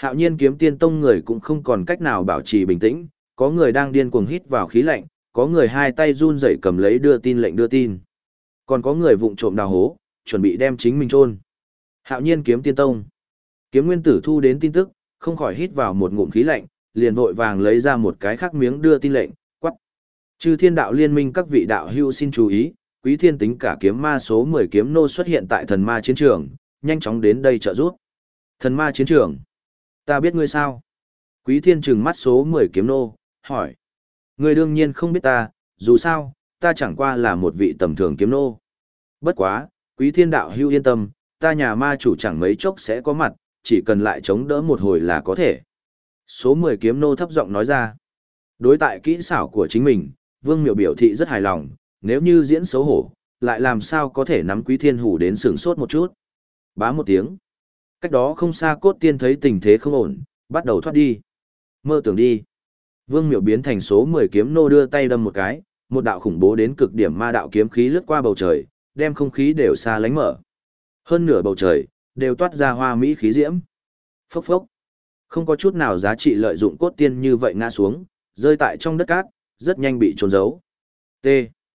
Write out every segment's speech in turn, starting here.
Hạo Nhiên Kiếm Tiên Tông người cũng không còn cách nào bảo trì bình tĩnh, có người đang điên cuồng hít vào khí lạnh, có người hai tay run rẩy cầm lấy đưa tin lệnh đưa tin. Còn có người vụng trộm đào hố, chuẩn bị đem chính mình chôn. Hạo Nhiên Kiếm Tiên Tông. Kiếm Nguyên Tử thu đến tin tức, không khỏi hít vào một ngụm khí lạnh, liền vội vàng lấy ra một cái khác miếng đưa tin lệnh, quắc. Chư Thiên Đạo Liên Minh các vị đạo hữu xin chú ý, Quý Thiên tính cả kiếm ma số 10 kiếm nô xuất hiện tại thần ma chiến trường, nhanh chóng đến đây trợ giúp. Thần ma chiến trường? Ta biết ngươi sao? Quý Thiên trừng mắt số 10 kiếm nô, hỏi. Ngươi đương nhiên không biết ta, dù sao, ta chẳng qua là một vị tầm thường kiếm nô. Bất quá, Quý Thiên đạo hữu yên tâm, ta nhà ma chủ chẳng mấy chốc sẽ có mặt, chỉ cần lại chống đỡ một hồi là có thể. Số 10 kiếm nô thấp giọng nói ra. Đối tại kỹ xảo của chính mình, Vương Miểu biểu thị rất hài lòng, nếu như diễn xấu hổ, lại làm sao có thể nắm Quý Thiên hủ đến sửng sốt một chút. Bá một tiếng. Cách đó không xa Cốt Tiên thấy tình thế không ổn, bắt đầu thoát đi. Mơ tưởng đi. Vương Miểu biến thành số 10 kiếm nô đưa tay đâm một cái, một đạo khủng bố đến cực điểm ma đạo kiếm khí lướt qua bầu trời, đem không khí đều xa lánh mở. Hơn nửa bầu trời, đều toát ra hoa mỹ khí diễm. Phốc phốc. Không có chút nào giá trị lợi dụng Cốt Tiên như vậy ngã xuống, rơi tại trong đất cát, rất nhanh bị trốn giấu. T.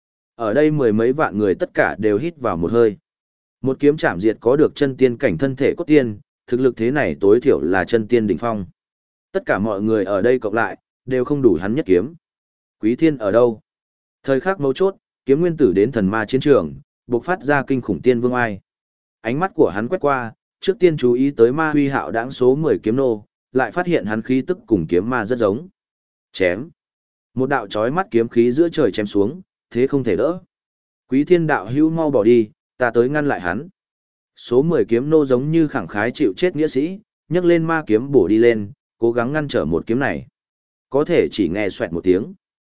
Ở đây mười mấy vạn người tất cả đều hít vào một hơi. Một kiếm chạm diệt có được chân tiên cảnh thân thể Cốt Tiên, thực lực thế này tối thiểu là chân tiên đỉnh phong. Tất cả mọi người ở đây cộng lại, đều không đủ hắn nhất kiếm. Quý Thiên ở đâu? Thời khắc mấu chốt, Kiếm Nguyên Tử đến thần ma chiến trường, bộc phát ra kinh khủng tiên vương ai. Ánh mắt của hắn quét qua, trước tiên chú ý tới ma huy hạo đãng số 10 kiếm nô, lại phát hiện hắn khí tức cùng kiếm ma rất giống. Chém. Một đạo chói mắt kiếm khí giữa trời chém xuống, thế không thể đỡ. Quý Thiên đạo hữu mau bỏ đi, ta tới ngăn lại hắn. Số 10 kiếm nô giống như khẳng khái chịu chết nghĩa sĩ, nhấc lên ma kiếm bổ đi lên, cố gắng ngăn trở một kiếm này. Có thể chỉ nghe xoẹt một tiếng.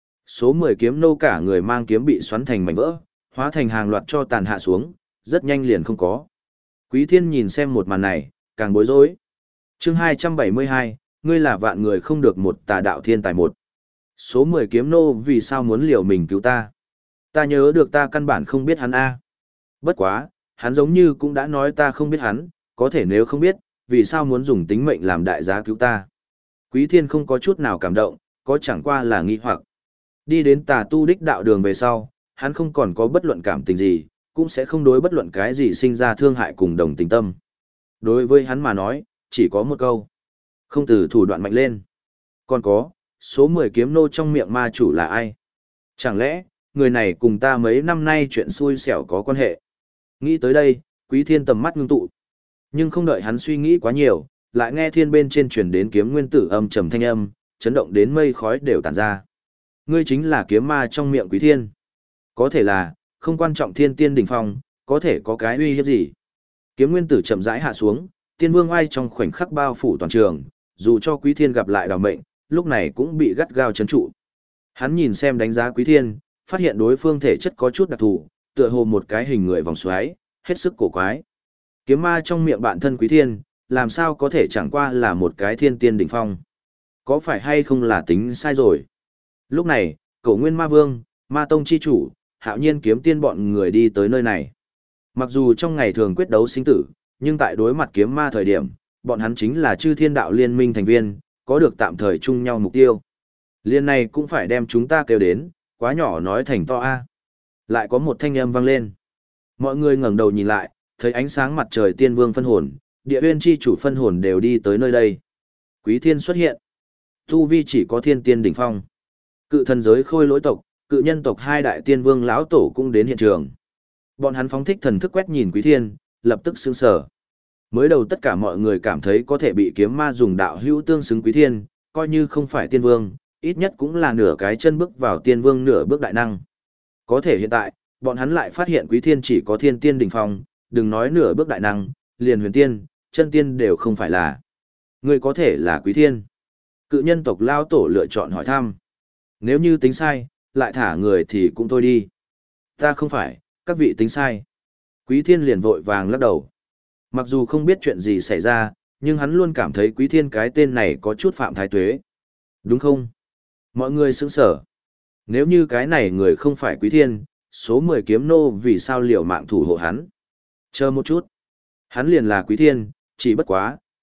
Số 10 kiếm nô cả người mang kiếm bị xoắn thành mảnh vỡ, hóa thành hàng loạt cho tàn hạ xuống, rất nhanh liền không có. Quý Thiên nhìn xem một màn này, càng bối rối. Chương 272, ngươi là vạn người không được một tà đạo thiên tài một. Số 10 kiếm nô vì sao muốn liều mình cứu ta? Ta nhớ được ta căn bản không biết hắn a. Bất quá, hắn giống như cũng đã nói ta không biết hắn, có thể nếu không biết, vì sao muốn dùng tính mệnh làm đại giá cứu ta? Quý Thiên không có chút nào cảm động, có chẳng qua là nghi hoặc. Đi đến tà tu đích đạo đường về sau, hắn không còn có bất luận cảm tình gì, cũng sẽ không đối bất luận cái gì sinh ra thương hại cùng đồng tình tâm. Đối với hắn mà nói, chỉ có một câu. Không từ thủ đoạn mạnh lên. Còn có, số 10 kiếm nô trong miệng ma chủ là ai? Chẳng lẽ, người này cùng ta mấy năm nay chuyện xui xẻo có quan hệ? Nghĩ tới đây, Quý Thiên tầm mắt ngưng tụ. Nhưng không đợi hắn suy nghĩ quá nhiều, lại nghe thiên bên trên truyền đến kiếm nguyên tử âm trầm thanh âm, chấn động đến mây khói đều tản ra. Ngươi chính là kiếm ma trong miệng Quý Thiên. Có thể là, không quan trọng thiên tiên đỉnh phong, có thể có cái uy hiếp gì. Kiếm nguyên tử chậm rãi hạ xuống, tiên vương oai trong khoảnh khắc bao phủ toàn trường, dù cho Quý Thiên gặp lại đào mệnh, lúc này cũng bị gắt gao chấn trụ. Hắn nhìn xem đánh giá Quý Thiên, phát hiện đối phương thể chất có chút đặc thù, tựa hồ một cái hình người vòng xoáy, hết sức cổ quái. Kiếm ma trong miệng bạn thân Quý Thiên, làm sao có thể chẳng qua là một cái thiên tiên đỉnh phong. Có phải hay không là tính sai rồi? Lúc này, Cổ Nguyên Ma Vương, Ma Tông chi chủ, Hạo Nhiên Kiếm Tiên bọn người đi tới nơi này. Mặc dù trong ngày thường quyết đấu sinh tử, nhưng tại đối mặt kiếm ma thời điểm, bọn hắn chính là Chư Thiên Đạo Liên Minh thành viên, có được tạm thời chung nhau mục tiêu. Liên này cũng phải đem chúng ta kêu đến, quá nhỏ nói thành to a. Lại có một thanh âm vang lên. Mọi người ngẩng đầu nhìn lại, thấy ánh sáng mặt trời tiên vương phân hồn, địa uyên chi chủ phân hồn đều đi tới nơi đây. Quý Thiên xuất hiện. Tu vi chỉ có thiên tiên đỉnh phong. Cự thần giới Khôi Lỗi tộc, cự nhân tộc hai đại tiên vương lão tổ cũng đến hiện trường. Bọn hắn phóng thích thần thức quét nhìn Quý Thiên, lập tức sững sờ. Mới đầu tất cả mọi người cảm thấy có thể bị kiếm ma dùng đạo hữu tương xứng Quý Thiên, coi như không phải tiên vương, ít nhất cũng là nửa cái chân bước vào tiên vương nửa bước đại năng. Có thể hiện tại, bọn hắn lại phát hiện Quý Thiên chỉ có thiên tiên đỉnh phong, đừng nói nửa bước đại năng, liền huyền tiên, chân tiên đều không phải là. Người có thể là Quý Thiên. Cự nhân tộc lao tổ lựa chọn hỏi thăm. Nếu như tính sai, lại thả người thì cũng thôi đi. Ta không phải, các vị tính sai. Quý Thiên liền vội vàng lắc đầu. Mặc dù không biết chuyện gì xảy ra, nhưng hắn luôn cảm thấy Quý Thiên cái tên này có chút phạm thái tuế. Đúng không? Mọi người sững sở. Nếu như cái này người không phải Quý Thiên, số 10 kiếm nô vì sao liều mạng thủ hộ hắn? Chờ một chút. Hắn liền là Quý Thiên, chỉ bất quá,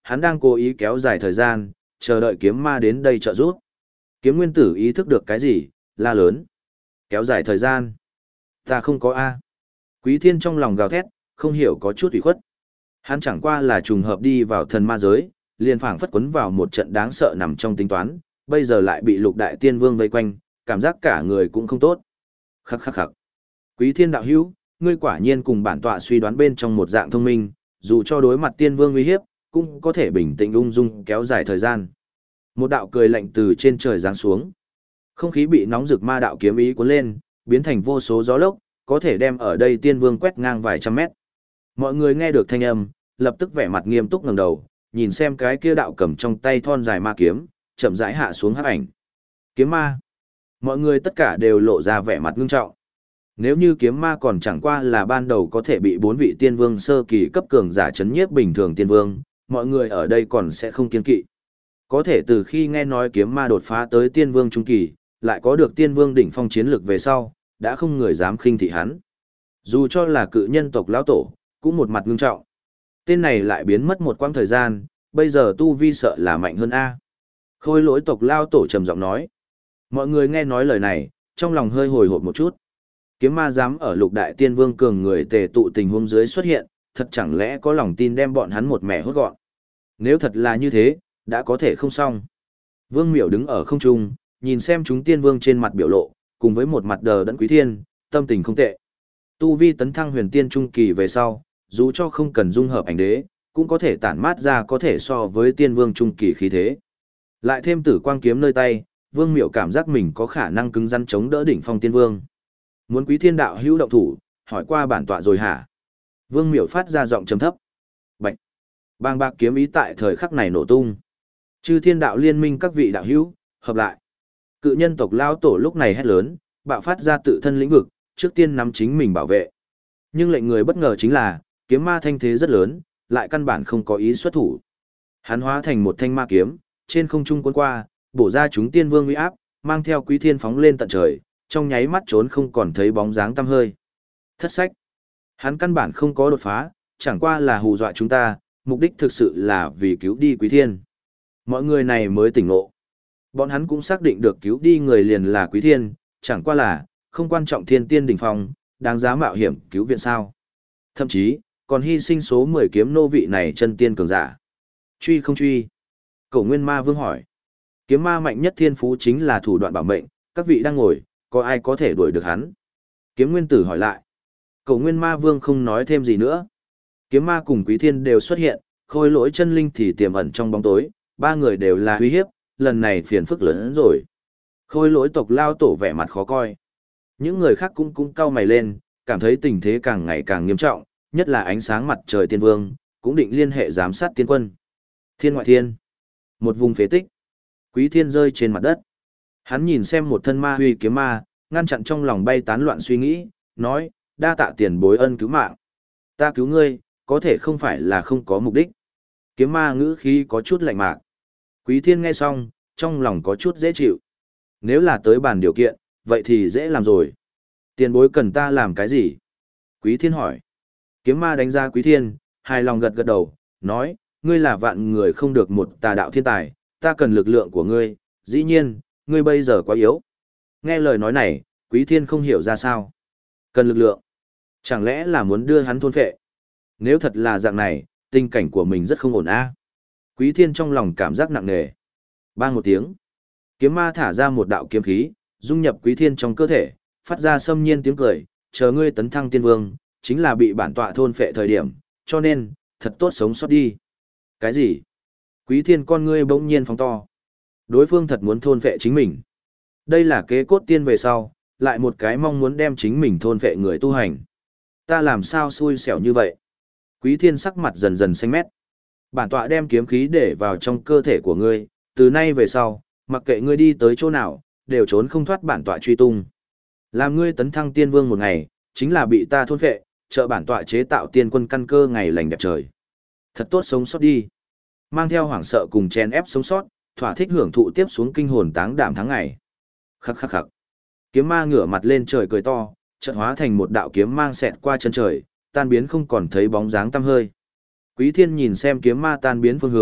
Hắn đang cố ý kéo dài thời gian, chờ đợi kiếm ma đến đây trợ giúp. Kiếm nguyên tử ý thức được cái gì, la lớn. Kéo dài thời gian. Ta không có A. Quý thiên trong lòng gào thét, không hiểu có chút ủy khuất. Hắn chẳng qua là trùng hợp đi vào thần ma giới, liền phảng phất quấn vào một trận đáng sợ nằm trong tính toán, bây giờ lại bị lục đại tiên vương vây quanh, cảm giác cả người cũng không tốt. Khắc khắc khắc. Quý thiên đạo hữu, ngươi quả nhiên cùng bản tọa suy đoán bên trong một dạng thông minh, dù cho đối mặt tiên vương uy hiếp, cũng có thể bình tĩnh ung dung kéo dài thời gian. Một đạo cười lạnh từ trên trời giáng xuống. Không khí bị nóng rực ma đạo kiếm ý cuốn lên, biến thành vô số gió lốc, có thể đem ở đây tiên vương quét ngang vài trăm mét. Mọi người nghe được thanh âm, lập tức vẻ mặt nghiêm túc ngẩng đầu, nhìn xem cái kia đạo cầm trong tay thon dài ma kiếm, chậm rãi hạ xuống hắc ảnh. Kiếm ma. Mọi người tất cả đều lộ ra vẻ mặt ngưng trọng. Nếu như kiếm ma còn chẳng qua là ban đầu có thể bị 4 vị tiên vương sơ kỳ cấp cường giả chấn nhiếp bình thường tiên vương, mọi người ở đây còn sẽ không kiên kỵ. Có thể từ khi nghe nói kiếm ma đột phá tới tiên vương trung kỳ, lại có được tiên vương đỉnh phong chiến lực về sau, đã không người dám khinh thị hắn. Dù cho là cự nhân tộc lão tổ, cũng một mặt ngưng trọng. Tên này lại biến mất một quãng thời gian, bây giờ tu vi sợ là mạnh hơn A. Khôi lỗi tộc lão tổ trầm giọng nói. Mọi người nghe nói lời này, trong lòng hơi hồi hộp một chút. Kiếm ma dám ở lục đại tiên vương cường người tề tụ tình huống dưới xuất hiện, thật chẳng lẽ có lòng tin đem bọn hắn một mẻ hốt gọn. Nếu thật là như thế, đã có thể không xong. Vương Miểu đứng ở không trung, nhìn xem chúng tiên vương trên mặt biểu lộ, cùng với một mặt đờ đẫn Quý Thiên, tâm tình không tệ. Tu vi tấn thăng huyền tiên trung kỳ về sau, dù cho không cần dung hợp ảnh đế, cũng có thể tản mát ra có thể so với tiên vương trung kỳ khí thế. Lại thêm tử quang kiếm nơi tay, Vương Miểu cảm giác mình có khả năng cứng rắn chống đỡ đỉnh phong tiên vương. Muốn Quý Thiên đạo hữu động thủ, hỏi qua bản tọa rồi hả? Vương Miểu phát ra giọng trầm thấp. Bạch. Bang bạc kiếm ý tại thời khắc này nổ tung. Chư Thiên đạo liên minh các vị đạo hữu, hợp lại. Cự nhân tộc lao tổ lúc này hét lớn, bạo phát ra tự thân lĩnh vực, trước tiên nắm chính mình bảo vệ. Nhưng lệnh người bất ngờ chính là, kiếm ma thanh thế rất lớn, lại căn bản không có ý xuất thủ. Hắn hóa thành một thanh ma kiếm, trên không trung cuốn qua, bổ ra chúng tiên vương uy áp, mang theo Quý Thiên phóng lên tận trời, trong nháy mắt trốn không còn thấy bóng dáng tăm hơi. Thất sách. Hắn căn bản không có đột phá, chẳng qua là hù dọa chúng ta, mục đích thực sự là vì cứu đi Quý Thiên. Mọi người này mới tỉnh ngộ. Bọn hắn cũng xác định được cứu đi người liền là Quý Thiên, chẳng qua là, không quan trọng thiên tiên đỉnh phong, đáng giá mạo hiểm cứu viện sao. Thậm chí, còn hy sinh số 10 kiếm nô vị này chân tiên cường giả. Truy không truy? Cổ Nguyên Ma Vương hỏi. Kiếm ma mạnh nhất thiên phú chính là thủ đoạn bảo mệnh, các vị đang ngồi, có ai có thể đuổi được hắn? Kiếm Nguyên Tử hỏi lại. Cổ Nguyên Ma Vương không nói thêm gì nữa. Kiếm ma cùng Quý Thiên đều xuất hiện, khôi lỗi chân linh thì tiềm ẩn trong bóng tối, ba người đều là uy hiếp, lần này phiền phức lớn hơn rồi. Khôi lỗi tộc lao tổ vẻ mặt khó coi. Những người khác cũng cau mày lên, cảm thấy tình thế càng ngày càng nghiêm trọng, nhất là ánh sáng mặt trời tiên vương, cũng định liên hệ giám sát tiên quân. Thiên ngoại thiên. Một vùng phế tích. Quý Thiên rơi trên mặt đất. Hắn nhìn xem một thân ma huy kiếm ma, ngăn chặn trong lòng bay tán loạn suy nghĩ, nói, đa tạ tiền bối ân cứu mạng. Ta cứu ngươi, có thể không phải là không có mục đích. Kiếm ma ngữ khí có chút lạnh mạc. Quý Thiên nghe xong, trong lòng có chút dễ chịu. Nếu là tới bàn điều kiện, vậy thì dễ làm rồi. Tiền bối cần ta làm cái gì? Quý Thiên hỏi. Kiếm ma đánh ra Quý Thiên, hài lòng gật gật đầu, nói, ngươi là vạn người không được một tà đạo thiên tài, ta cần lực lượng của ngươi, dĩ nhiên, ngươi bây giờ quá yếu. Nghe lời nói này, Quý Thiên không hiểu ra sao. Cần lực lượng. Chẳng lẽ là muốn đưa hắn thôn phệ? Nếu thật là dạng này, tình cảnh của mình rất không ổn a. Quý Thiên trong lòng cảm giác nặng nề. Bang một tiếng. Kiếm ma thả ra một đạo kiếm khí, dung nhập Quý Thiên trong cơ thể, phát ra xâm nhiên tiếng cười, chờ ngươi tấn thăng tiên vương, chính là bị bản tọa thôn phệ thời điểm, cho nên, thật tốt sống sót đi. Cái gì? Quý Thiên con ngươi bỗng nhiên phóng to. Đối phương thật muốn thôn phệ chính mình. Đây là kế cốt tiên về sau, lại một cái mong muốn đem chính mình thôn phệ người tu hành. Ta làm sao xui xẻo như vậy? Quý Thiên sắc mặt dần dần xanh mét. Bản tọa đem kiếm khí để vào trong cơ thể của ngươi, từ nay về sau, mặc kệ ngươi đi tới chỗ nào, đều trốn không thoát bản tọa truy tung. Làm ngươi tấn thăng tiên vương một ngày, chính là bị ta thôn phệ, trợ bản tọa chế tạo tiên quân căn cơ ngày lành đẹp trời. Thật tốt sống sót đi. Mang theo hoảng sợ cùng chen ép sống sót, thỏa thích hưởng thụ tiếp xuống kinh hồn táng đảm tháng ngày. Khắc khắc khắc. Kiếm ma ngửa mặt lên trời cười to, chợt hóa thành một đạo kiếm mang xẹt qua chân trời, tan biến không còn thấy bóng dáng tăm hơi. Quý Thiên nhìn xem kiếm ma tan biến phương hướng,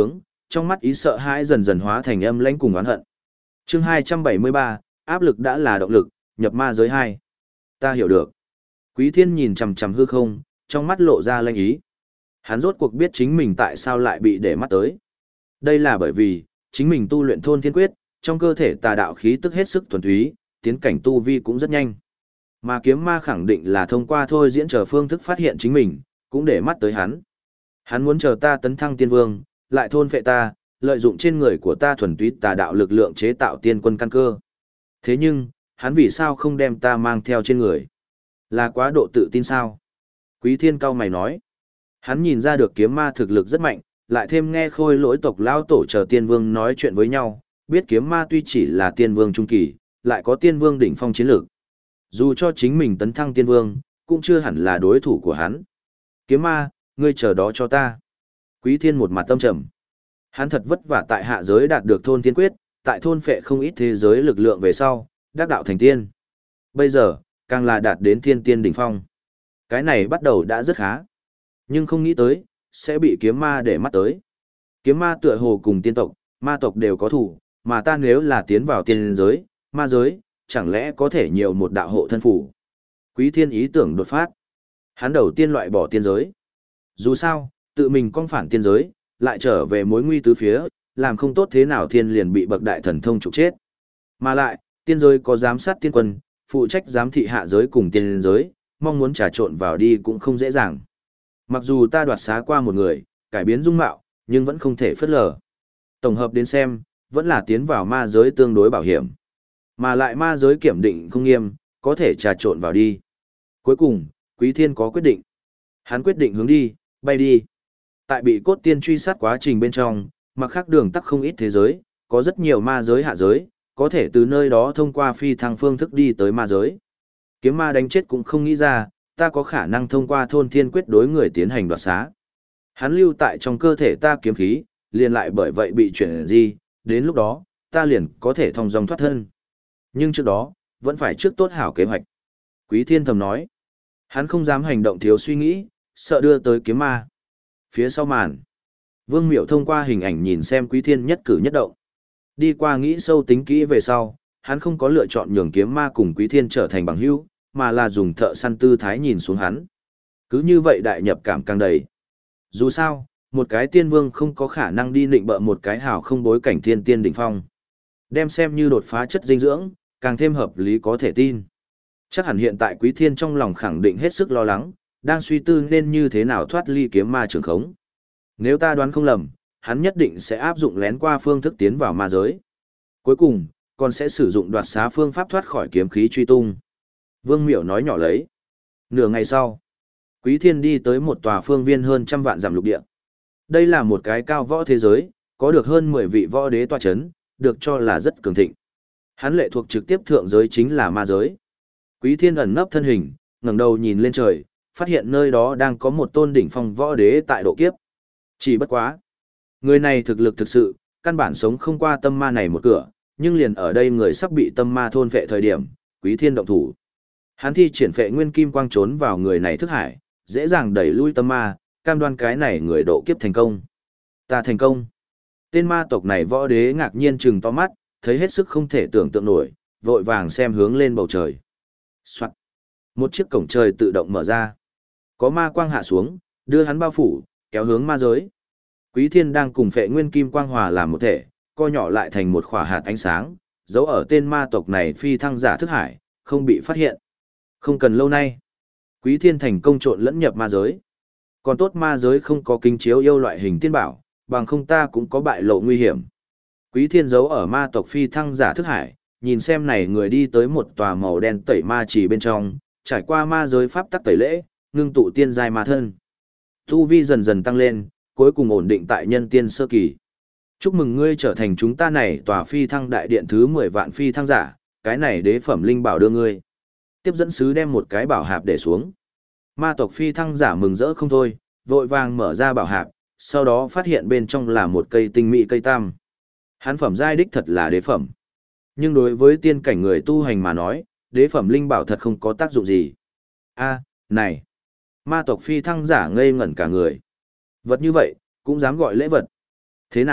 trong mắt ý sợ hãi dần dần hóa thành âm lãnh cùng oán hận. Chương 273, áp lực đã là động lực, nhập ma giới 2. Ta hiểu được. Quý Thiên nhìn chằm chằm hư không, trong mắt lộ ra lanh ý. Hắn rốt cuộc biết chính mình tại sao lại bị để mắt tới. Đây là bởi vì, chính mình tu luyện thôn thiên quyết, trong cơ thể tà đạo khí tức hết sức thuần túy, tiến cảnh tu vi cũng rất nhanh. Mà kiếm ma khẳng định là thông qua thôi diễn chờ phương thức phát hiện chính mình, cũng để mắt tới hắn. Hắn muốn chờ ta tấn thăng tiên vương, lại thôn phệ ta, lợi dụng trên người của ta thuần túy tà đạo lực lượng chế tạo tiên quân căn cơ. Thế nhưng, hắn vì sao không đem ta mang theo trên người? Là quá độ tự tin sao? Quý Thiên cao mày nói. Hắn nhìn ra được kiếm ma thực lực rất mạnh, lại thêm nghe khôi lỗi tộc lao tổ chờ tiên vương nói chuyện với nhau, biết kiếm ma tuy chỉ là tiên vương trung kỳ, lại có tiên vương đỉnh phong chiến lược. Dù cho chính mình tấn thăng tiên vương, cũng chưa hẳn là đối thủ của hắn. Kiếm ma, ngươi chờ đó cho ta. Quý Thiên một mặt tâm trầm. Hắn thật vất vả tại hạ giới đạt được thôn thiên quyết, tại thôn phệ không ít thế giới lực lượng về sau, đắc đạo thành tiên. Bây giờ, càng là đạt đến thiên tiên đỉnh phong. Cái này bắt đầu đã rất khá. Nhưng không nghĩ tới, sẽ bị kiếm ma để mắt tới. Kiếm ma tựa hồ cùng tiên tộc, ma tộc đều có thủ, mà ta nếu là tiến vào tiên giới, ma giới, chẳng lẽ có thể nhiều một đạo hộ thân phủ. Quý Thiên ý tưởng đột phát. Hắn đầu tiên loại bỏ tiên giới. Dù sao, tự mình con phản tiên giới, lại trở về mối nguy tứ phía, làm không tốt thế nào thiên liền bị bậc đại thần thông trục chết. Mà lại, tiên giới có giám sát tiên quân, phụ trách giám thị hạ giới cùng tiên giới, mong muốn trà trộn vào đi cũng không dễ dàng. Mặc dù ta đoạt xá qua một người, cải biến dung mạo, nhưng vẫn không thể phớt lờ. Tổng hợp đến xem, vẫn là tiến vào ma giới tương đối bảo hiểm. Mà lại ma giới kiểm định không nghiêm, có thể trà trộn vào đi. Cuối cùng, Quý Thiên có quyết định. Hắn quyết định hướng đi, bay đi. Tại bị cốt tiên truy sát quá trình bên trong, mặc khác đường tắc không ít thế giới, có rất nhiều ma giới hạ giới, có thể từ nơi đó thông qua phi thăng phương thức đi tới ma giới. Kiếm ma đánh chết cũng không nghĩ ra, ta có khả năng thông qua thôn thiên quyết đối người tiến hành đoạt xá. Hắn lưu tại trong cơ thể ta kiếm khí, liền lại bởi vậy bị chuyển di, đến lúc đó, ta liền có thể thông dong thoát thân. Nhưng trước đó, vẫn phải trước tốt hảo kế hoạch. Quý Thiên thầm nói, hắn không dám hành động thiếu suy nghĩ, sợ đưa tới kiếm ma. Phía sau màn, Vương Miểu thông qua hình ảnh nhìn xem Quý Thiên nhất cử nhất động. Đi qua nghĩ sâu tính kỹ về sau, hắn không có lựa chọn nhường kiếm ma cùng Quý Thiên trở thành bằng hữu, mà là dùng thợ săn tư thái nhìn xuống hắn. Cứ như vậy đại nhập cảm càng đầy. Dù sao, một cái tiên vương không có khả năng đi nịnh bợ một cái hào không bối cảnh thiên tiên đỉnh phong. Đem xem như đột phá chất dinh dưỡng, càng thêm hợp lý có thể tin. Chắc hẳn hiện tại Quý Thiên trong lòng khẳng định hết sức lo lắng, đang suy tư nên như thế nào thoát ly kiếm ma trường khống. Nếu ta đoán không lầm, hắn nhất định sẽ áp dụng lén qua phương thức tiến vào ma giới. Cuối cùng, còn sẽ sử dụng đoạt xá phương pháp thoát khỏi kiếm khí truy tung. Vương Miểu nói nhỏ lấy. Nửa ngày sau, Quý Thiên đi tới một tòa phương viên hơn 100 vạn dặm lục địa. Đây là một cái cao võ thế giới, có được hơn 10 vị võ đế tọa chấn, được cho là rất cường thịnh. Hắn lệ thuộc trực tiếp thượng giới chính là ma giới. Quý Thiên ẩn nấp thân hình, ngẩng đầu nhìn lên trời, phát hiện nơi đó đang có một tôn đỉnh phong võ đế tại độ kiếp. Chỉ bất quá. Người này thực lực thực sự, căn bản sống không qua tâm ma này một cửa, nhưng liền ở đây người sắp bị tâm ma thôn phệ thời điểm, Quý Thiên động thủ. Hắn thi triển phệ nguyên kim quang trốn vào người này thức hải, dễ dàng đẩy lui tâm ma, cam đoan cái này người độ kiếp thành công. Ta thành công. Tên ma tộc này võ đế ngạc nhiên trừng to mắt, thấy hết sức không thể tưởng tượng nổi, vội vàng xem hướng lên bầu trời. Soạn. Một chiếc cổng trời tự động mở ra. Có ma quang hạ xuống, đưa hắn bao phủ, kéo hướng ma giới. Quý Thiên đang cùng phệ nguyên kim quang hòa làm một thể, co nhỏ lại thành một khỏa hạt ánh sáng, giấu ở tên ma tộc này phi thăng giả thức hải, không bị phát hiện. Không cần lâu nay, Quý Thiên thành công trộn lẫn nhập ma giới. Còn tốt ma giới không có kính chiếu yêu loại hình tiên bảo, bằng không ta cũng có bại lộ nguy hiểm. Quý Thiên giấu ở ma tộc phi thăng giả thức hải, nhìn xem này người đi tới một tòa màu đen tẩy ma trì bên trong, trải qua ma giới pháp tắc tẩy lễ, ngưng tụ tiên giai ma thân. Tu vi dần dần tăng lên, cuối cùng ổn định tại nhân tiên sơ kỳ. Chúc mừng ngươi trở thành chúng ta này tòa phi thăng đại điện thứ 10 vạn phi thăng giả, cái này đế phẩm linh bảo đưa ngươi. Tiếp dẫn sứ đem một cái bảo hạp để xuống. Ma tộc phi thăng giả mừng rỡ không thôi, vội vàng mở ra bảo hạp, sau đó phát hiện bên trong là một cây tinh mỹ cây tam. Hán phẩm giai đích thật là đế phẩm. Nhưng đối với tiên cảnh người tu hành mà nói, đế phẩm linh bảo thật không có tác dụng gì. A, này. Ma tộc phi thăng giả ngây ngẩn cả người. Vật như vậy, cũng dám gọi lễ vật. Thế nào,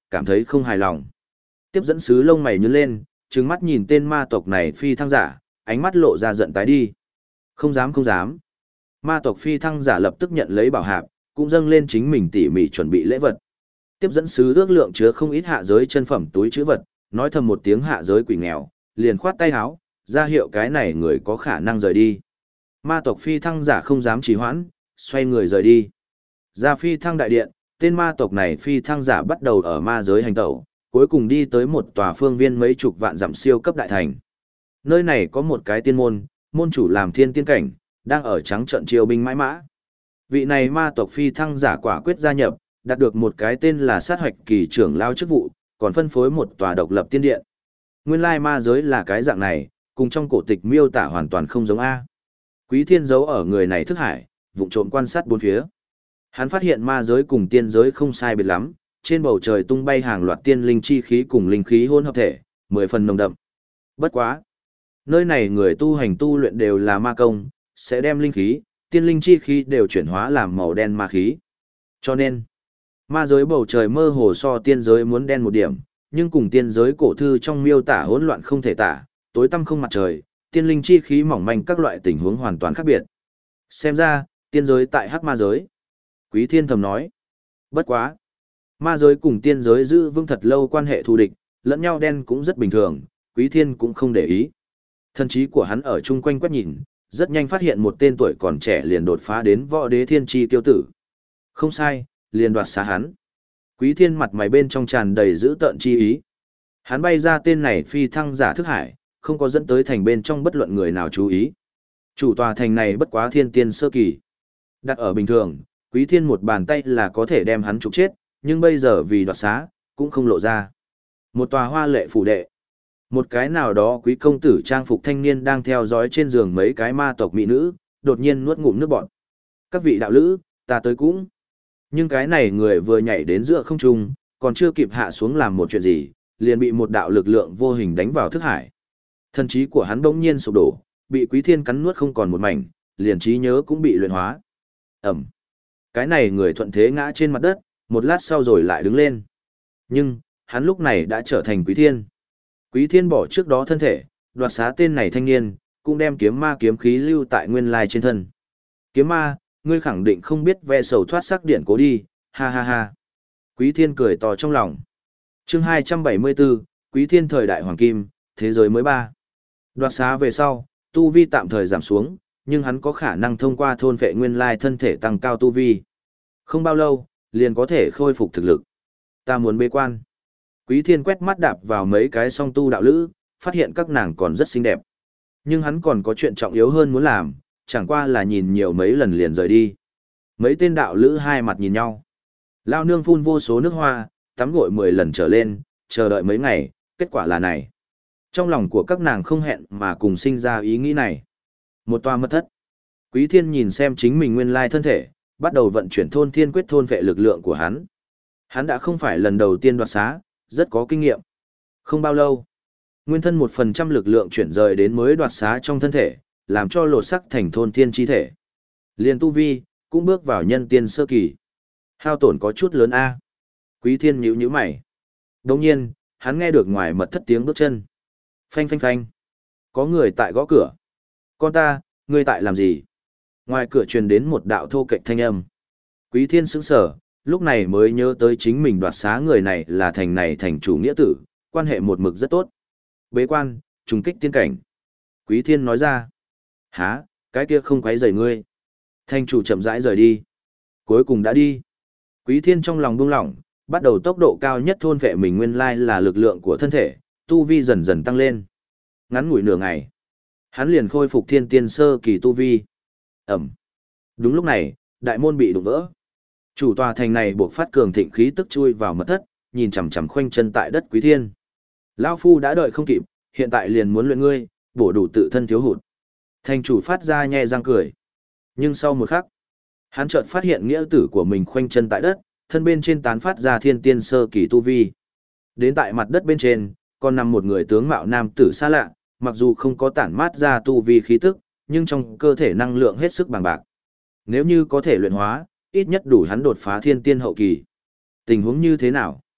cảm thấy không hài lòng. Tiếp dẫn sứ lông mày nhướng lên, trừng mắt nhìn tên ma tộc này phi thăng giả, ánh mắt lộ ra giận tái đi. Không dám không dám. Ma tộc phi thăng giả lập tức nhận lấy bảo hạp, cũng dâng lên chính mình tỉ mỉ chuẩn bị lễ vật. Tiếp dẫn sứ ước lượng chứa không ít hạ giới chân phẩm túi chữ vật, nói thầm một tiếng hạ giới quỷ nghèo, liền khoát tay áo, ra hiệu cái này người có khả năng rời đi. Ma tộc phi thăng giả không dám trì hoãn, xoay người rời đi. Ra phi thăng đại điện, tên ma tộc này phi thăng giả bắt đầu ở ma giới hành tẩu, cuối cùng đi tới một tòa phương viên mấy chục vạn dặm siêu cấp đại thành. Nơi này có một cái tiên môn, môn chủ làm thiên tiên cảnh, đang ở trắng trận triều binh mãi mã. Vị này ma tộc phi thăng giả quả quyết gia nhập, đạt được một cái tên là sát hoạch kỳ trưởng lao chức vụ, còn phân phối một tòa độc lập tiên điện. Nguyên lai ma giới là cái dạng này, cùng trong cổ tịch miêu tả hoàn toàn không giống A. Quý thiên giấu ở người này thức hải, vụng trộm quan sát bốn phía. Hắn phát hiện ma giới cùng tiên giới không sai biệt lắm, trên bầu trời tung bay hàng loạt tiên linh chi khí cùng linh khí hỗn hợp thể, 10 phần nồng đậm. Bất quá, nơi này người tu hành tu luyện đều là ma công, sẽ đem linh khí, tiên linh chi khí đều chuyển hóa làm màu đen ma khí. Cho nên, ma giới bầu trời mơ hồ so tiên giới muốn đen một điểm, nhưng cùng tiên giới cổ thư trong miêu tả hỗn loạn không thể tả, tối tăm không mặt trời, tiên linh chi khí mỏng manh các loại tình huống hoàn toàn khác biệt. Xem ra, tiên giới tại hắc ma giới. Quý thiên thầm nói. Bất quá. Ma giới cùng tiên giới giữ vững thật lâu quan hệ thù địch, lẫn nhau đen cũng rất bình thường, quý thiên cũng không để ý. Thần trí của hắn ở chung quanh quét nhìn, rất nhanh phát hiện một tên tuổi còn trẻ liền đột phá đến võ đế thiên chi tiêu tử. Không sai, liền đoạt xá hắn. Quý thiên mặt mày bên trong tràn đầy dữ tợn chi ý. Hắn bay ra tên này phi thăng giả thức hải, không có dẫn tới thành bên trong bất luận người nào chú ý. Chủ tòa thành này bất quá thiên tiên sơ kỳ. Đặt ở bình thường, quý thiên một bàn tay là có thể đem hắn trục chết, nhưng bây giờ vì đoạt xá, cũng không lộ ra. Một tòa hoa lệ phủ đệ. Một cái nào đó quý công tử trang phục thanh niên đang theo dõi trên giường mấy cái ma tộc mỹ nữ, đột nhiên nuốt ngụm nước bọt. Các vị đạo lữ, ta tới cũng. Nhưng cái này người vừa nhảy đến giữa không trung, còn chưa kịp hạ xuống làm một chuyện gì, liền bị một đạo lực lượng vô hình đánh vào thức hải. Thần trí của hắn bỗng nhiên sụp đổ, bị Quý Thiên cắn nuốt không còn một mảnh, liền trí nhớ cũng bị luyện hóa. Ẩm. Cái này người thuận thế ngã trên mặt đất, một lát sau rồi lại đứng lên. Nhưng, hắn lúc này đã trở thành Quý Thiên. Quý Thiên bỏ trước đó thân thể, đoạt xá tên này thanh niên, cũng đem kiếm ma kiếm khí lưu tại nguyên lai trên thân. Kiếm ma, ngươi khẳng định không biết ve sầu thoát sắc điện cố đi, ha ha ha. Quý Thiên cười to trong lòng. Chương 274, Quý Thiên thời đại hoàng kim, thế giới mới ba. Đoạt xá về sau, tu vi tạm thời giảm xuống, nhưng hắn có khả năng thông qua thôn vệ nguyên lai thân thể tăng cao tu vi. Không bao lâu, liền có thể khôi phục thực lực. Ta muốn bế quan. Quý Thiên quét mắt đạp vào mấy cái song tu đạo lữ, phát hiện các nàng còn rất xinh đẹp. Nhưng hắn còn có chuyện trọng yếu hơn muốn làm, chẳng qua là nhìn nhiều mấy lần liền rời đi. Mấy tên đạo lữ hai mặt nhìn nhau. Lao nương phun vô số nước hoa, tắm gội 10 lần trở lên, chờ đợi mấy ngày, kết quả là này. Trong lòng của các nàng không hẹn mà cùng sinh ra ý nghĩ này. Một toa mật thất. Quý Thiên nhìn xem chính mình nguyên lai thân thể, bắt đầu vận chuyển thôn thiên quyết thôn vệ lực lượng của hắn. Hắn đã không phải lần đầu tiên đoạt xá, rất có kinh nghiệm. Không bao lâu, nguyên thân 1% lực lượng chuyển rời đến mới đoạt xá trong thân thể, làm cho lột sắc thành thôn thiên chi thể. Liên tu vi, cũng bước vào nhân tiên sơ kỳ. Hao tổn có chút lớn a. Quý Thiên nhíu nhíu mày. Đồng nhiên, hắn nghe được ngoài mật thất tiếng bước chân. Phanh phanh phanh. Có người tại gõ cửa. Con ta, ngươi tại làm gì? Ngoài cửa truyền đến một đạo thô kệch thanh âm. Quý Thiên sững sờ, lúc này mới nhớ tới chính mình đoạt xá người này là thành chủ nghĩa tử, quan hệ một mực rất tốt. Bế quan, trùng kích tiên cảnh. Quý Thiên nói ra. Hả, cái kia không quấy rầy ngươi. Thành chủ chậm rãi rời đi. Cuối cùng đã đi. Quý Thiên trong lòng buông lỏng, bắt đầu tốc độ cao nhất thôn vệ mình nguyên lai là lực lượng của thân thể, tu vi dần dần tăng lên. Ngắn ngủi nửa ngày, hắn liền khôi phục thiên tiên sơ kỳ tu vi. Ẩm. Đúng lúc này, đại môn bị đụng vỡ. Chủ tòa thành này buộc phát cường thịnh khí tức chui vào mật thất, nhìn chằm chằm khoanh chân tại đất Quý Thiên. Lão phu đã đợi không kịp, hiện tại liền muốn luyện ngươi, bổ đủ tự thân thiếu hụt. Thành chủ phát ra nhe răng cười. Nhưng sau một khắc, hắn chợt phát hiện nghĩa tử của mình khoanh chân tại đất, thân bên trên tán phát ra thiên tiên sơ kỳ tu vi. Đến tại mặt đất bên trên, còn nằm một người tướng mạo nam tử xa lạ, mặc dù không có tản mát ra tu vi khí tức, nhưng trong cơ thể năng lượng hết sức bằng bạc. Nếu như có thể luyện hóa, ít nhất đủ hắn đột phá thiên tiên hậu kỳ. Tình huống như thế nào?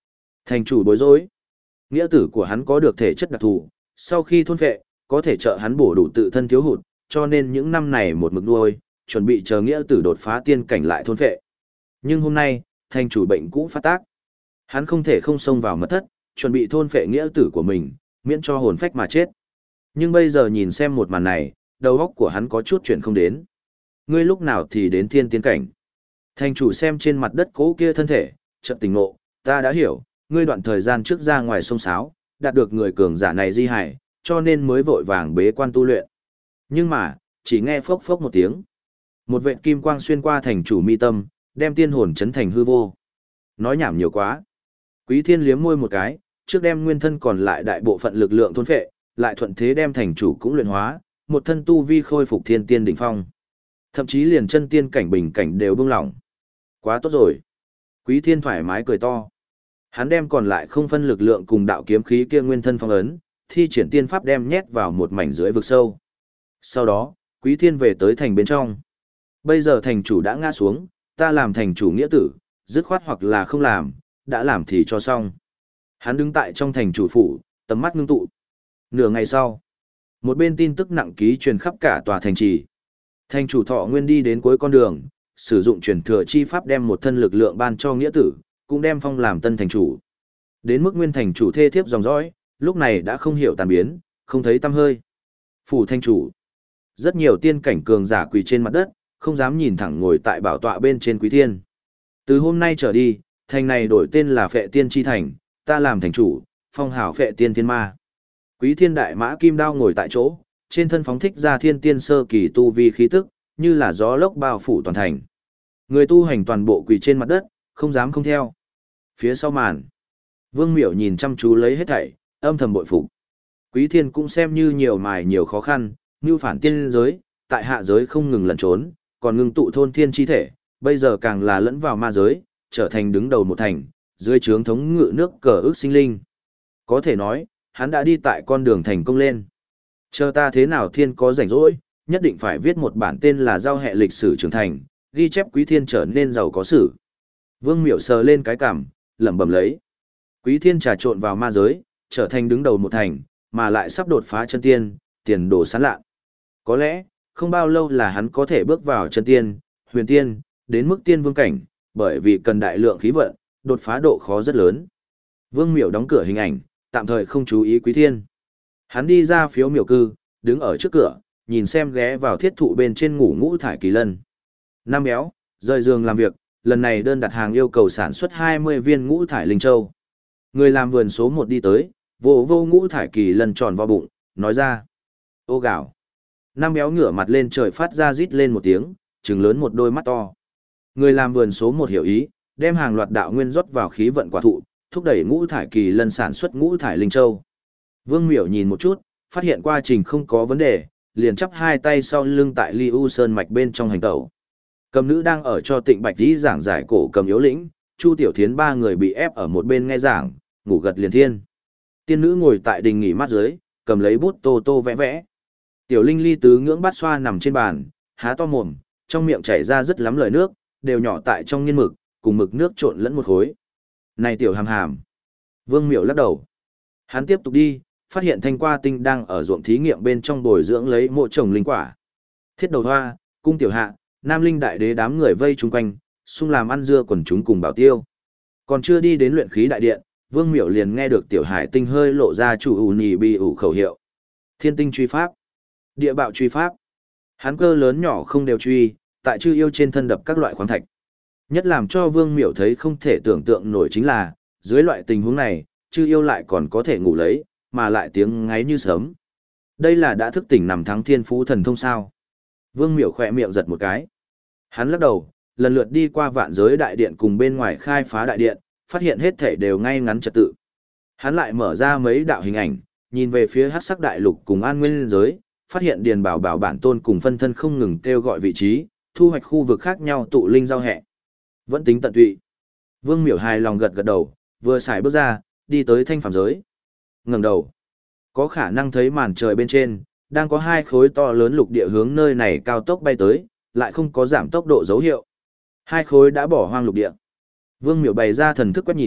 Thành chủ bối rối. Nghĩa tử của hắn có được thể chất đặc thù, sau khi thôn phệ, có thể trợ hắn bổ đủ tự thân thiếu hụt, cho nên những năm này một mực nuôi, chuẩn bị chờ nghĩa tử đột phá tiên cảnh lại thôn phệ. Nhưng hôm nay, thành chủ bệnh cũ phát tác. Hắn không thể không xông vào mật thất, chuẩn bị thôn phệ nghĩa tử của mình, miễn cho hồn phách mà chết. Nhưng bây giờ nhìn xem một màn này, đầu óc của hắn có chút chuyện không đến. Ngươi lúc nào thì đến thiên tiên cảnh? Thành chủ xem trên mặt đất cố kia thân thể, chợt tỉnh ngộ, ta đã hiểu, ngươi đoạn thời gian trước ra ngoài sông sáo, đạt được người cường giả này di hải, cho nên mới vội vàng bế quan tu luyện. Nhưng mà, chỉ nghe phốc phốc một tiếng. Một vệt kim quang xuyên qua thành chủ mi tâm, đem tiên hồn chấn thành hư vô. Nói nhảm nhiều quá. Quý Thiên liếm môi một cái, trước đem nguyên thân còn lại đại bộ phận lực lượng thôn phệ, lại thuận thế đem thành chủ cũng luyện hóa, một thân tu vi khôi phục thiên tiên đỉnh phong. Thậm chí liền chân tiên cảnh bình cảnh đều buông lỏng. Quá tốt rồi. Quý Thiên thoải mái cười to. Hắn đem còn lại không phân lực lượng cùng đạo kiếm khí kia nguyên thân phong ấn, thi triển tiên pháp đem nhét vào một mảnh dưới vực sâu. Sau đó, Quý Thiên về tới thành bên trong. Bây giờ thành chủ đã ngã xuống, ta làm thành chủ nghĩa tử, dứt khoát hoặc là không làm, đã làm thì cho xong. Hắn đứng tại trong thành chủ phủ, tầm mắt ngưng tụ. Nửa ngày sau, một bên tin tức nặng ký truyền khắp cả tòa thành trì. Thành chủ Thọ Nguyên đi đến cuối con đường, sử dụng truyền thừa chi pháp đem một thân lực lượng ban cho nghĩa tử, cũng đem phong làm tân thành chủ. Đến mức nguyên thành chủ thê thiếp dòng dõi, lúc này đã không hiểu tàn biến, không thấy tăm hơi. Phủ thành chủ. Rất nhiều tiên cảnh cường giả quỳ trên mặt đất, không dám nhìn thẳng ngồi tại bảo tọa bên trên Quý Thiên. Từ hôm nay trở đi, thành này đổi tên là Phệ Tiên Chi Thành, ta làm thành chủ, phong hào Phệ Tiên Thiên Ma. Quý Thiên đại mã kim đao ngồi tại chỗ, trên thân phóng thích ra thiên tiên sơ kỳ tu vi khí tức, như là gió lốc bao phủ toàn thành. Người tu hành toàn bộ quỳ trên mặt đất, không dám không theo. Phía sau màn, Vương Miểu nhìn chăm chú lấy hết thảy, âm thầm bội phục. Quý Thiên cũng xem như nhiều mài nhiều khó khăn, như phản tiên giới, tại hạ giới không ngừng lẩn trốn, còn ngừng tụ thôn thiên chi thể, bây giờ càng là lẫn vào ma giới, trở thành đứng đầu một thành, dưới trướng thống ngự nước cờ ước sinh linh. Có thể nói, hắn đã đi tại con đường thành công lên. Chờ ta thế nào thiên có rảnh rỗi, nhất định phải viết một bản tên là giao hệ lịch sử trưởng thành, ghi chép Quý Thiên trở nên giàu có sử. Vương Miểu sờ lên cái cằm, lẩm bẩm lấy. Quý Thiên trà trộn vào ma giới, trở thành đứng đầu một thành, mà lại sắp đột phá chân tiên, tiền đồ sáng lạ. Có lẽ, không bao lâu là hắn có thể bước vào chân tiên, huyền tiên, đến mức tiên vương cảnh, bởi vì cần đại lượng khí vận, đột phá độ khó rất lớn. Vương Miểu đóng cửa hình ảnh, tạm thời không chú ý Quý Thiên. Hắn đi ra phiếu miểu cư, đứng ở trước cửa, nhìn xem ghé vào thiết thụ bên trên ngủ ngũ thải kỳ lân. Nam béo, rời giường làm việc, lần này đơn đặt hàng yêu cầu sản xuất 20 viên ngũ thải linh châu. Người làm vườn số 1 đi tới, vô ngũ thải kỳ lân tròn vào bụng, nói ra. Ô gạo. Nam béo ngửa mặt lên trời phát ra rít lên một tiếng, trừng lớn một đôi mắt to. Người làm vườn số 1 hiểu ý, đem hàng loạt đạo nguyên rót vào khí vận quả thụ, thúc đẩy ngũ thải kỳ lân sản xuất ngũ thải linh châu. Vương Miểu nhìn một chút, phát hiện quá trình không có vấn đề, liền chắp hai tay sau lưng tại Ly U Sơn mạch bên trong hành tẩu. Cầm nữ đang ở cho Tịnh Bạch Dĩ giảng giải cổ cầm yếu lĩnh, Chu Tiểu Thiến ba người bị ép ở một bên nghe giảng, ngủ gật liền thiên. Tiên nữ ngồi tại đình nghỉ mát dưới, cầm lấy bút tô vẽ vẽ. Tiểu Linh Ly tứ ngưỡng bát xoa nằm trên bàn, há to mồm, trong miệng chảy ra rất lắm lời nước, đều nhỏ tại trong nghiên mực, cùng mực nước trộn lẫn một khối. Này tiểu hàm hàm. Vương Miểu lắc đầu. Hắn tiếp tục đi, phát hiện Thanh Qua Tinh đang ở ruộng thí nghiệm bên trong bồi dưỡng lấy mộ trồng linh quả. Thiết Đầu Hoa, Cung Tiểu Hạ, Nam Linh Đại Đế đám người vây chung quanh, xung làm ăn dưa quần chúng cùng bảo tiêu. Còn chưa đi đến luyện khí đại điện, Vương Miểu liền nghe được Tiểu Hải Tinh hơi lộ ra chủ ủ nhì bi ủ khẩu hiệu. Thiên tinh truy pháp, địa bạo truy pháp. Hắn cơ lớn nhỏ không đều truy, tại chư yêu trên thân đập các loại khoáng thạch. Nhất làm cho Vương Miểu thấy không thể tưởng tượng nổi chính là, dưới loại tình huống này, chư yêu lại còn có thể ngủ lấy, mà lại tiếng ngáy như sớm. Đây là đã thức tỉnh nằm thắng thiên phú thần thông sao. Vương Miểu khỏe miệng giật một cái. Hắn lắc đầu, lần lượt đi qua vạn giới đại điện cùng bên ngoài khai phá đại điện, phát hiện hết thể đều ngay ngắn trật tự. Hắn lại mở ra mấy đạo hình ảnh, nhìn về phía hắc sắc đại lục cùng an nguyên giới, phát hiện điền bảo bảo bản tôn cùng phân thân không ngừng kêu gọi vị trí, thu hoạch khu vực khác nhau tụ linh giao hẹ. Vẫn tính tận tụy. Vương Miểu hài lòng gật gật đầu, vừa xài bước ra, đi tới thanh phàm giới. Ngẩng đầu, có khả năng thấy màn trời bên trên, đang có hai khối to lớn lục địa hướng nơi này cao tốc bay tới, lại không có giảm tốc độ dấu hiệu. Hai khối đã bỏ hoang lục địa. Vương Miểu bày ra thần thức quét nhìn,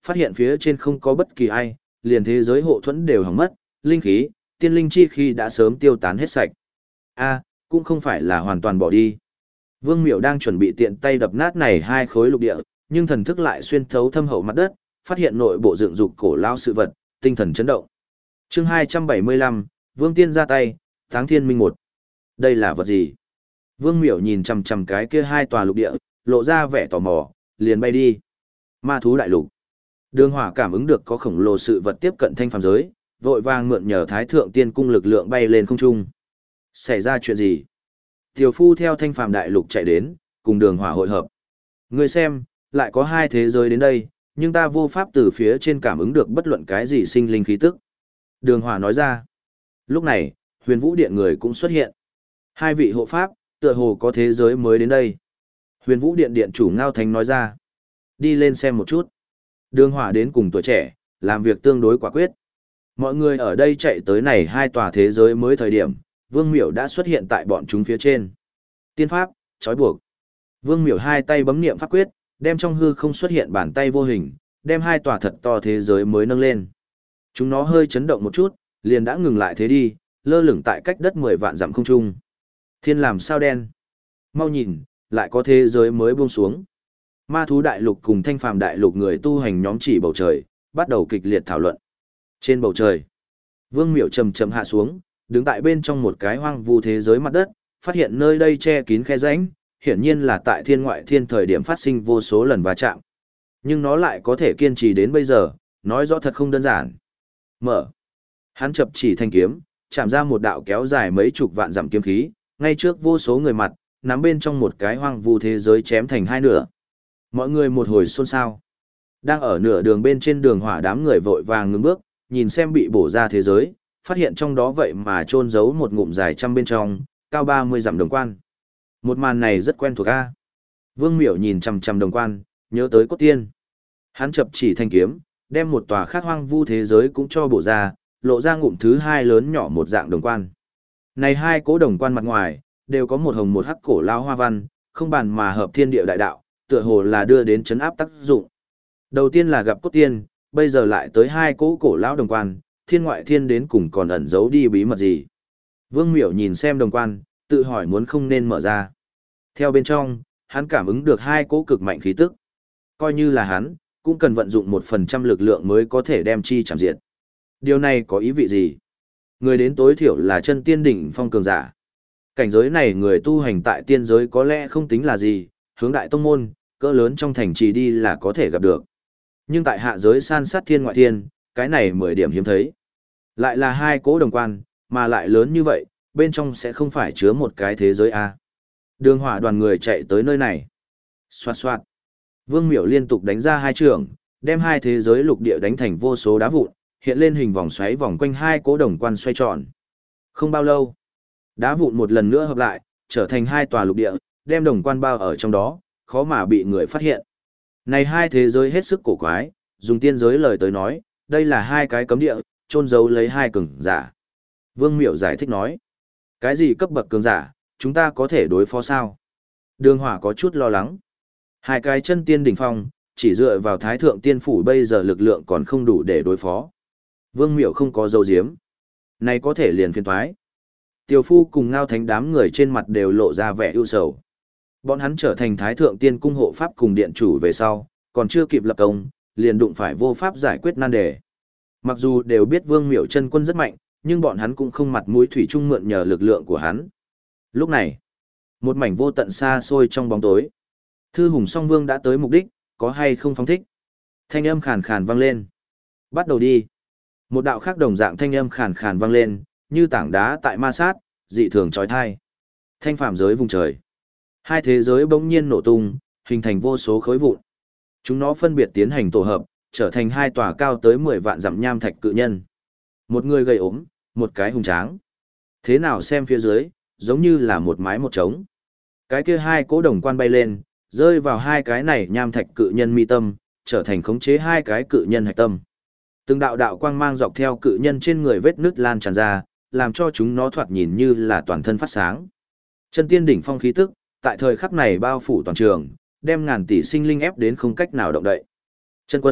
phát hiện phía trên không có bất kỳ ai, liền thế giới hộ thuẫn đều hỏng mất, linh khí, tiên linh chi khí đã sớm tiêu tán hết sạch. A, cũng không phải là hoàn toàn bỏ đi. Vương Miểu đang chuẩn bị tiện tay đập nát này hai khối lục địa, nhưng thần thức lại xuyên thấu thâm hậu mặt đất, phát hiện nội bộ dựng dục cổ lao sự vật, tinh thần chấn động. Chương 275, Vương Tiên ra tay, Táng Thiên Minh một. Đây là vật gì? Vương Miểu nhìn chằm chằm cái kia hai tòa lục địa, lộ ra vẻ tò mò, liền bay đi. Ma thú đại lục. Đường Hỏa cảm ứng được có khổng lồ sự vật tiếp cận thanh phàm giới, vội vàng mượn nhờ Thái Thượng Tiên cung lực lượng bay lên không trung. Xảy ra chuyện gì? Tiểu Phu theo thanh phàm đại lục chạy đến, cùng Đường Hỏa hội hợp. Ngươi xem, lại có hai thế giới đến đây, nhưng ta vô pháp từ phía trên cảm ứng được bất luận cái gì sinh linh khí tức. Đường Hỏa nói ra. Lúc này, Huyền Vũ Điện người cũng xuất hiện. Hai vị hộ pháp, tựa hồ có thế giới mới đến đây. Huyền Vũ Điện điện chủ Ngao Thánh nói ra. Đi lên xem một chút. Đường Hỏa đến cùng tuổi trẻ, làm việc tương đối quả quyết. Mọi người ở đây chạy tới này hai tòa thế giới mới thời điểm, Vương Miểu đã xuất hiện tại bọn chúng phía trên. Tiên pháp, trói buộc. Vương Miểu hai tay bấm niệm pháp quyết, đem trong hư không xuất hiện bàn tay vô hình, đem hai tòa thật to thế giới mới nâng lên. Chúng nó hơi chấn động một chút, liền đã ngừng lại thế đi, lơ lửng tại cách đất 10 vạn dặm không trung. Thiên làm sao đen? Mau nhìn, lại có thế giới mới buông xuống. Ma thú đại lục cùng thanh phàm đại lục người tu hành nhóm chỉ bầu trời, bắt đầu kịch liệt thảo luận. Trên bầu trời, Vương Miểu chậm chậm hạ xuống, đứng tại bên trong một cái hoang vu thế giới mặt đất, phát hiện nơi đây che kín khe rãnh, hiển nhiên là tại thiên ngoại thiên thời điểm phát sinh vô số lần va chạm. Nhưng nó lại có thể kiên trì đến bây giờ, nói rõ thật không đơn giản. Mở. Hắn chập chỉ thanh kiếm, chạm ra một đạo kéo dài mấy chục vạn dặm kiếm khí, ngay trước vô số người mặt, nắm bên trong một cái hoang vu thế giới chém thành hai nửa. Mọi người một hồi xôn xao. Đang ở nửa đường bên trên đường Hỏa đám người vội vàng ngừng bước, nhìn xem bị bổ ra thế giới, phát hiện trong đó vậy mà chôn giấu một ngụm dài trăm bên trong, cao 30 dặm đồng quan. Một màn này rất quen thuộc a. Vương Miểu nhìn chằm chằm đồng quan, nhớ tới cốt tiên. Hắn chập chỉ thanh kiếm, đem một tòa khác hoang vu thế giới cũng cho bổ ra, lộ ra ngụm thứ hai lớn nhỏ một dạng đồng quan. Này hai cố đồng quan mặt ngoài, đều có một hồng một hắc cổ lao hoa văn, không bàn mà hợp thiên địa đại đạo, tựa hồ là đưa đến chấn áp tác dụng. Đầu tiên là gặp cốt tiên, bây giờ lại tới hai cố cổ lão đồng quan, thiên ngoại thiên đến cùng còn ẩn giấu đi bí mật gì. Vương Miểu nhìn xem đồng quan, tự hỏi muốn không nên mở ra. Theo bên trong, hắn cảm ứng được hai cố cực mạnh khí tức. Coi như là hắn, cũng cần vận dụng 1% lực lượng mới có thể đem chi chạm diệt. Điều này có ý vị gì? Người đến tối thiểu là chân tiên đỉnh phong cường giả. Cảnh giới này người tu hành tại tiên giới có lẽ không tính là gì, hướng đại tông môn, cỡ lớn trong thành trì đi là có thể gặp được. Nhưng tại hạ giới san sát thiên ngoại thiên, cái này 10 điểm hiếm thấy. Lại là hai cố đồng quan, mà lại lớn như vậy, bên trong sẽ không phải chứa một cái thế giới A. Đường Hỏa đoàn người chạy tới nơi này. Xoạt xoạt. Vương Miểu liên tục đánh ra hai trường, đem hai thế giới lục địa đánh thành vô số đá vụn, hiện lên hình vòng xoáy vòng quanh hai cố đồng quan xoay tròn. Không bao lâu, đá vụn một lần nữa hợp lại, trở thành hai tòa lục địa, đem đồng quan bao ở trong đó, khó mà bị người phát hiện. Này hai thế giới hết sức cổ quái, dùng tiên giới lời tới nói, đây là hai cái cấm địa, chôn giấu lấy hai cường giả. Vương Miểu giải thích nói, cái gì cấp bậc cường giả, chúng ta có thể đối phó sao? Đường Hỏa có chút lo lắng. Hai cái chân tiên đỉnh phong, chỉ dựa vào Thái Thượng Tiên Phủ bây giờ lực lượng còn không đủ để đối phó. Vương Miểu không có dấu diếm. Này có thể liền phiền toái. Tiểu Phu cùng Ngao Thánh đám người trên mặt đều lộ ra vẻ ưu sầu. Bọn hắn trở thành Thái Thượng Tiên Cung hộ pháp cùng điện chủ về sau, còn chưa kịp lập công, liền đụng phải vô pháp giải quyết nan đề. Mặc dù đều biết Vương Miểu chân quân rất mạnh, nhưng bọn hắn cũng không mặt mũi thủy chung mượn nhờ lực lượng của hắn. Lúc này, một mảnh vô tận xa xôi trong bóng tối. Thư Hùng Song Vương đã tới mục đích, có hay không phóng thích? Thanh âm khàn khàn vang lên. Bắt đầu đi. Một đạo khác đồng dạng thanh âm khàn khàn vang lên, như tảng đá tại ma sát, dị thường chói tai. Thanh phàm giới vùng trời. Hai thế giới bỗng nhiên nổ tung, hình thành vô số khối vụn. Chúng nó phân biệt tiến hành tổ hợp, trở thành hai tòa cao tới 10 vạn dặm nham thạch cự nhân. Một người gầy ốm, một cái hùng tráng. Thế nào xem phía dưới, giống như là một mái một trống. Cái kia hai cỗ đồng quan bay lên, rơi vào hai cái này nham thạch cự nhân mi tâm, trở thành khống chế hai cái cự nhân hạch tâm. Từng đạo đạo quang mang dọc theo cự nhân trên người vết nứt lan tràn ra, làm cho chúng nó thoạt nhìn như là toàn thân phát sáng. Chân tiên đỉnh phong khí tức, tại thời khắc này bao phủ toàn trường, đem ngàn tỷ sinh linh ép đến không cách nào động đậy. Chân quân,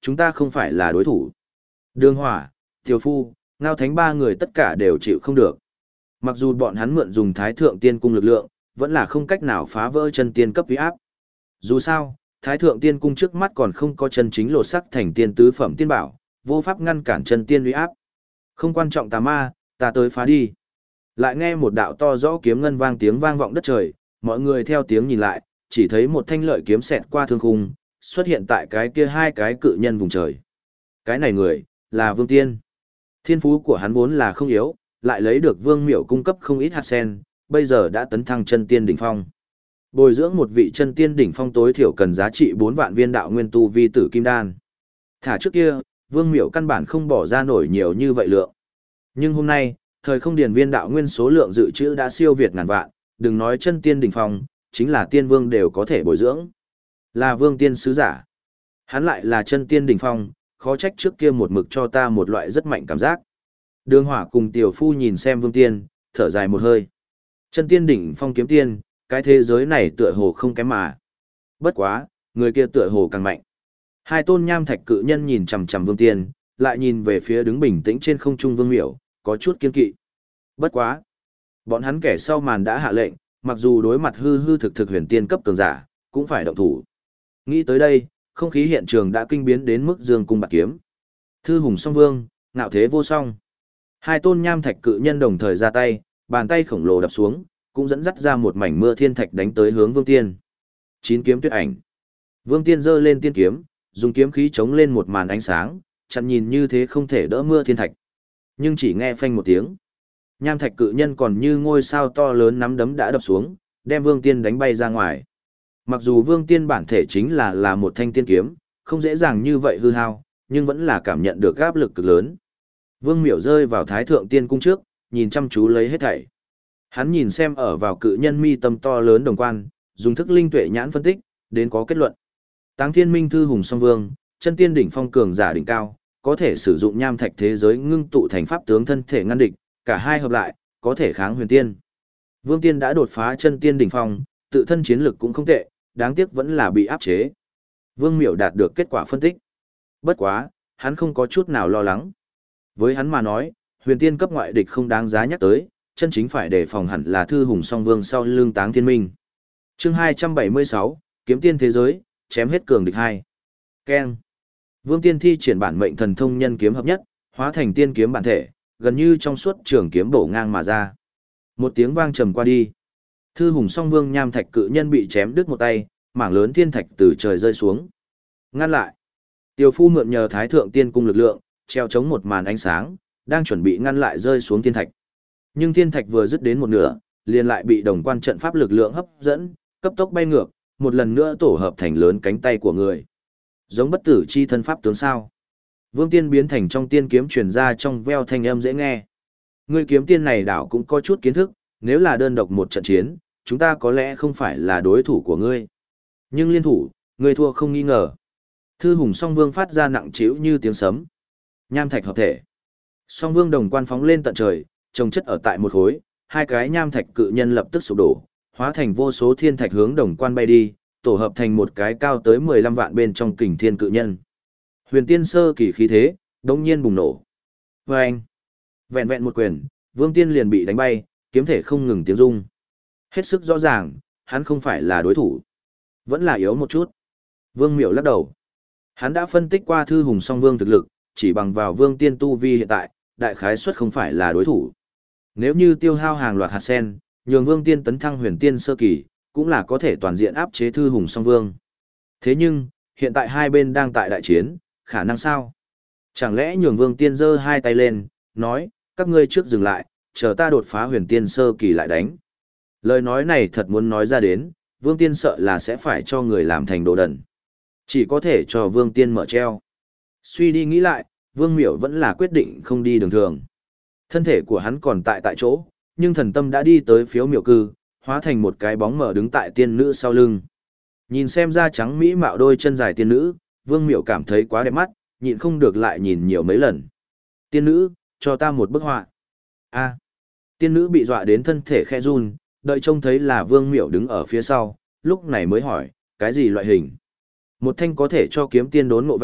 chúng ta không phải là đối thủ. Đường Hỏa, Tiểu Phu, Ngao Thánh ba người tất cả đều chịu không được. Mặc dù bọn hắn mượn dùng Thái Thượng Tiên Cung lực lượng, vẫn là không cách nào phá vỡ chân tiên cấp uy áp. Dù sao, Thái Thượng Tiên Cung trước mắt còn không có chân chính lột sắc thành tiên tứ phẩm tiên bảo, vô pháp ngăn cản chân tiên uy áp. Không quan trọng tà ma, ta tới phá đi. Lại nghe một đạo to rõ kiếm ngân vang tiếng vang vọng đất trời, mọi người theo tiếng nhìn lại, chỉ thấy một thanh lợi kiếm xẹt qua thương khung, xuất hiện tại cái kia hai cái cự nhân vùng trời. Cái này người, là Vương Tiên. Thiên phú của hắn vốn là không yếu, lại lấy được Vương Miểu cung cấp không ít hạt sen, bây giờ đã tấn thăng chân tiên đỉnh phong. Bồi dưỡng một vị chân tiên đỉnh phong tối thiểu cần giá trị 4 vạn viên đạo nguyên tu vi tử kim đan. Thả trước kia, Vương Miểu căn bản không bỏ ra nổi nhiều như vậy lượng. Nhưng hôm nay, thời không điền viên đạo nguyên số lượng dự trữ đã siêu việt ngàn vạn, đừng nói chân tiên đỉnh phong, chính là tiên vương đều có thể bồi dưỡng. Là Vương Tiên sứ giả. Hắn lại là chân tiên đỉnh phong, khó trách trước kia một mực cho ta một loại rất mạnh cảm giác. Đường Hỏa cùng Tiểu Phu nhìn xem Vương Tiên, thở dài một hơi. Chân tiên đỉnh phong kiếm tiên, cái thế giới này tựa hồ không kém mà. Bất quá, người kia tựa hồ càng mạnh. Hai tôn nham thạch cự nhân nhìn chằm chằm Vương Tiên, lại nhìn về phía đứng bình tĩnh trên không trung Vương Miểu, có chút kiên kỵ. Bất quá, bọn hắn kẻ sau màn đã hạ lệnh, mặc dù đối mặt hư hư thực thực huyền tiên cấp cường giả, cũng phải động thủ. Nghĩ tới đây, không khí hiện trường đã kinh biến đến mức dương cung bạc kiếm. Thư hùng song vương, ngạo thế vô song. Hai tôn nham thạch cự nhân đồng thời ra tay, bàn tay khổng lồ đập xuống, cũng dẫn dắt ra một mảnh mưa thiên thạch đánh tới hướng Vương Tiên. Chín kiếm tuyết ảnh. Vương Tiên giơ lên tiên kiếm, dùng kiếm khí chống lên một màn ánh sáng, chặn nhìn như thế không thể đỡ mưa thiên thạch. Nhưng chỉ nghe phanh một tiếng, nham thạch cự nhân còn như ngôi sao to lớn nắm đấm đã đập xuống, đem Vương Tiên đánh bay ra ngoài. Mặc dù Vương Tiên bản thể chính là một thanh tiên kiếm, không dễ dàng như vậy hư hao, nhưng vẫn là cảm nhận được áp lực cực lớn. Vương Miểu rơi vào Thái Thượng Tiên Cung trước, nhìn chăm chú lấy hết thảy. Hắn nhìn xem ở vào cự nhân mi tâm to lớn đồng quan, dùng thức linh tuệ nhãn phân tích, đến có kết luận. Táng Thiên Minh Thư Hùng Song Vương, chân tiên đỉnh phong cường giả đỉnh cao, có thể sử dụng nham thạch thế giới ngưng tụ thành pháp tướng thân thể ngăn địch, cả hai hợp lại, có thể kháng huyền tiên. Vương Tiên đã đột phá chân tiên đỉnh phong, tự thân chiến lực cũng không tệ, đáng tiếc vẫn là bị áp chế. Vương Miểu đạt được kết quả phân tích. Bất quá, hắn không có chút nào lo lắng. Với hắn mà nói, huyền tiên cấp ngoại địch không đáng giá nhắc tới, chân chính phải đề phòng hẳn là Thư Hùng Song Vương sau lưng Táng Thiên Minh. Chương 276, Kiếm Tiên thế giới, chém hết cường địch 2. Keng. Vương Tiên thi triển bản mệnh thần thông nhân kiếm hợp nhất, hóa thành tiên kiếm bản thể, gần như trong suốt trường kiếm bổ ngang mà ra. Một tiếng vang trầm qua đi. Thư Hùng Song Vương nham thạch cự nhân bị chém đứt một tay, mảng lớn thiên thạch từ trời rơi xuống. Ngăn lại. Tiểu Phu mượn nhờ Thái Thượng Tiên Cung lực lượng, treo chống một màn ánh sáng, đang chuẩn bị ngăn lại rơi xuống thiên thạch. Nhưng thiên thạch vừa dứt đến một nửa, liền lại bị đồng quan trận pháp lực lượng hấp dẫn, cấp tốc bay ngược, một lần nữa tổ hợp thành lớn cánh tay của người. Giống bất tử chi thân pháp tướng sao? Vương Tiên biến thành trong tiên kiếm truyền ra trong veo thanh âm dễ nghe. Ngươi kiếm tiên này đảo cũng có chút kiến thức, nếu là đơn độc một trận chiến, chúng ta có lẽ không phải là đối thủ của ngươi. Nhưng liên thủ, ngươi thua không nghi ngờ. Thư Hùng Song Vương phát ra nặng trĩu như tiếng sấm. Nham thạch hợp thể. Song Vương đồng quan phóng lên tận trời, trồng chất ở tại một khối, hai cái nham thạch cự nhân lập tức sụp đổ, hóa thành vô số thiên thạch hướng đồng quan bay đi, tổ hợp thành một cái cao tới 15 vạn bên trong kình thiên cự nhân. Huyền tiên sơ kỳ khí thế, đống nhiên bùng nổ. Và anh, vẹn vẹn một quyền, Vương Tiên liền bị đánh bay, kiếm thể không ngừng tiếng rung. Hết sức rõ ràng, hắn không phải là đối thủ. Vẫn là yếu một chút. Vương Miểu lắc đầu. Hắn đã phân tích qua Thư Hùng Song Vương thực lực, chỉ bằng vào Vương Tiên tu vi hiện tại, đại khái suất không phải là đối thủ. Nếu như tiêu hao hàng loạt hạt sen, nhường Vương Tiên tấn thăng huyền tiên sơ kỳ, cũng là có thể toàn diện áp chế Thư Hùng Song Vương. Thế nhưng, hiện tại hai bên đang tại đại chiến, khả năng sao? Chẳng lẽ nhường Vương Tiên giơ hai tay lên, nói, các ngươi trước dừng lại, chờ ta đột phá huyền tiên sơ kỳ lại đánh. Lời nói này thật muốn nói ra đến, Vương Tiên sợ là sẽ phải cho người làm thành đồ đần. Chỉ có thể cho Vương Tiên mở treo. Suy đi nghĩ lại, Vương Miểu vẫn là quyết định không đi đường thường. Thân thể của hắn còn tại chỗ, nhưng thần tâm đã đi tới phiếu miểu cư, hóa thành một cái bóng mờ đứng tại tiên nữ sau lưng. Nhìn xem da trắng mỹ mạo đôi chân dài tiên nữ, Vương Miểu cảm thấy quá đẹp mắt, nhịn không được lại nhìn nhiều mấy lần. Tiên nữ, cho ta một bức họa. A. Tiên nữ bị dọa đến thân thể khe run, đợi trông thấy là Vương Miểu đứng ở phía sau, lúc này mới hỏi, cái gì loại hình? Một thanh có thể cho kiếm tiên đốn ngộ vẽ,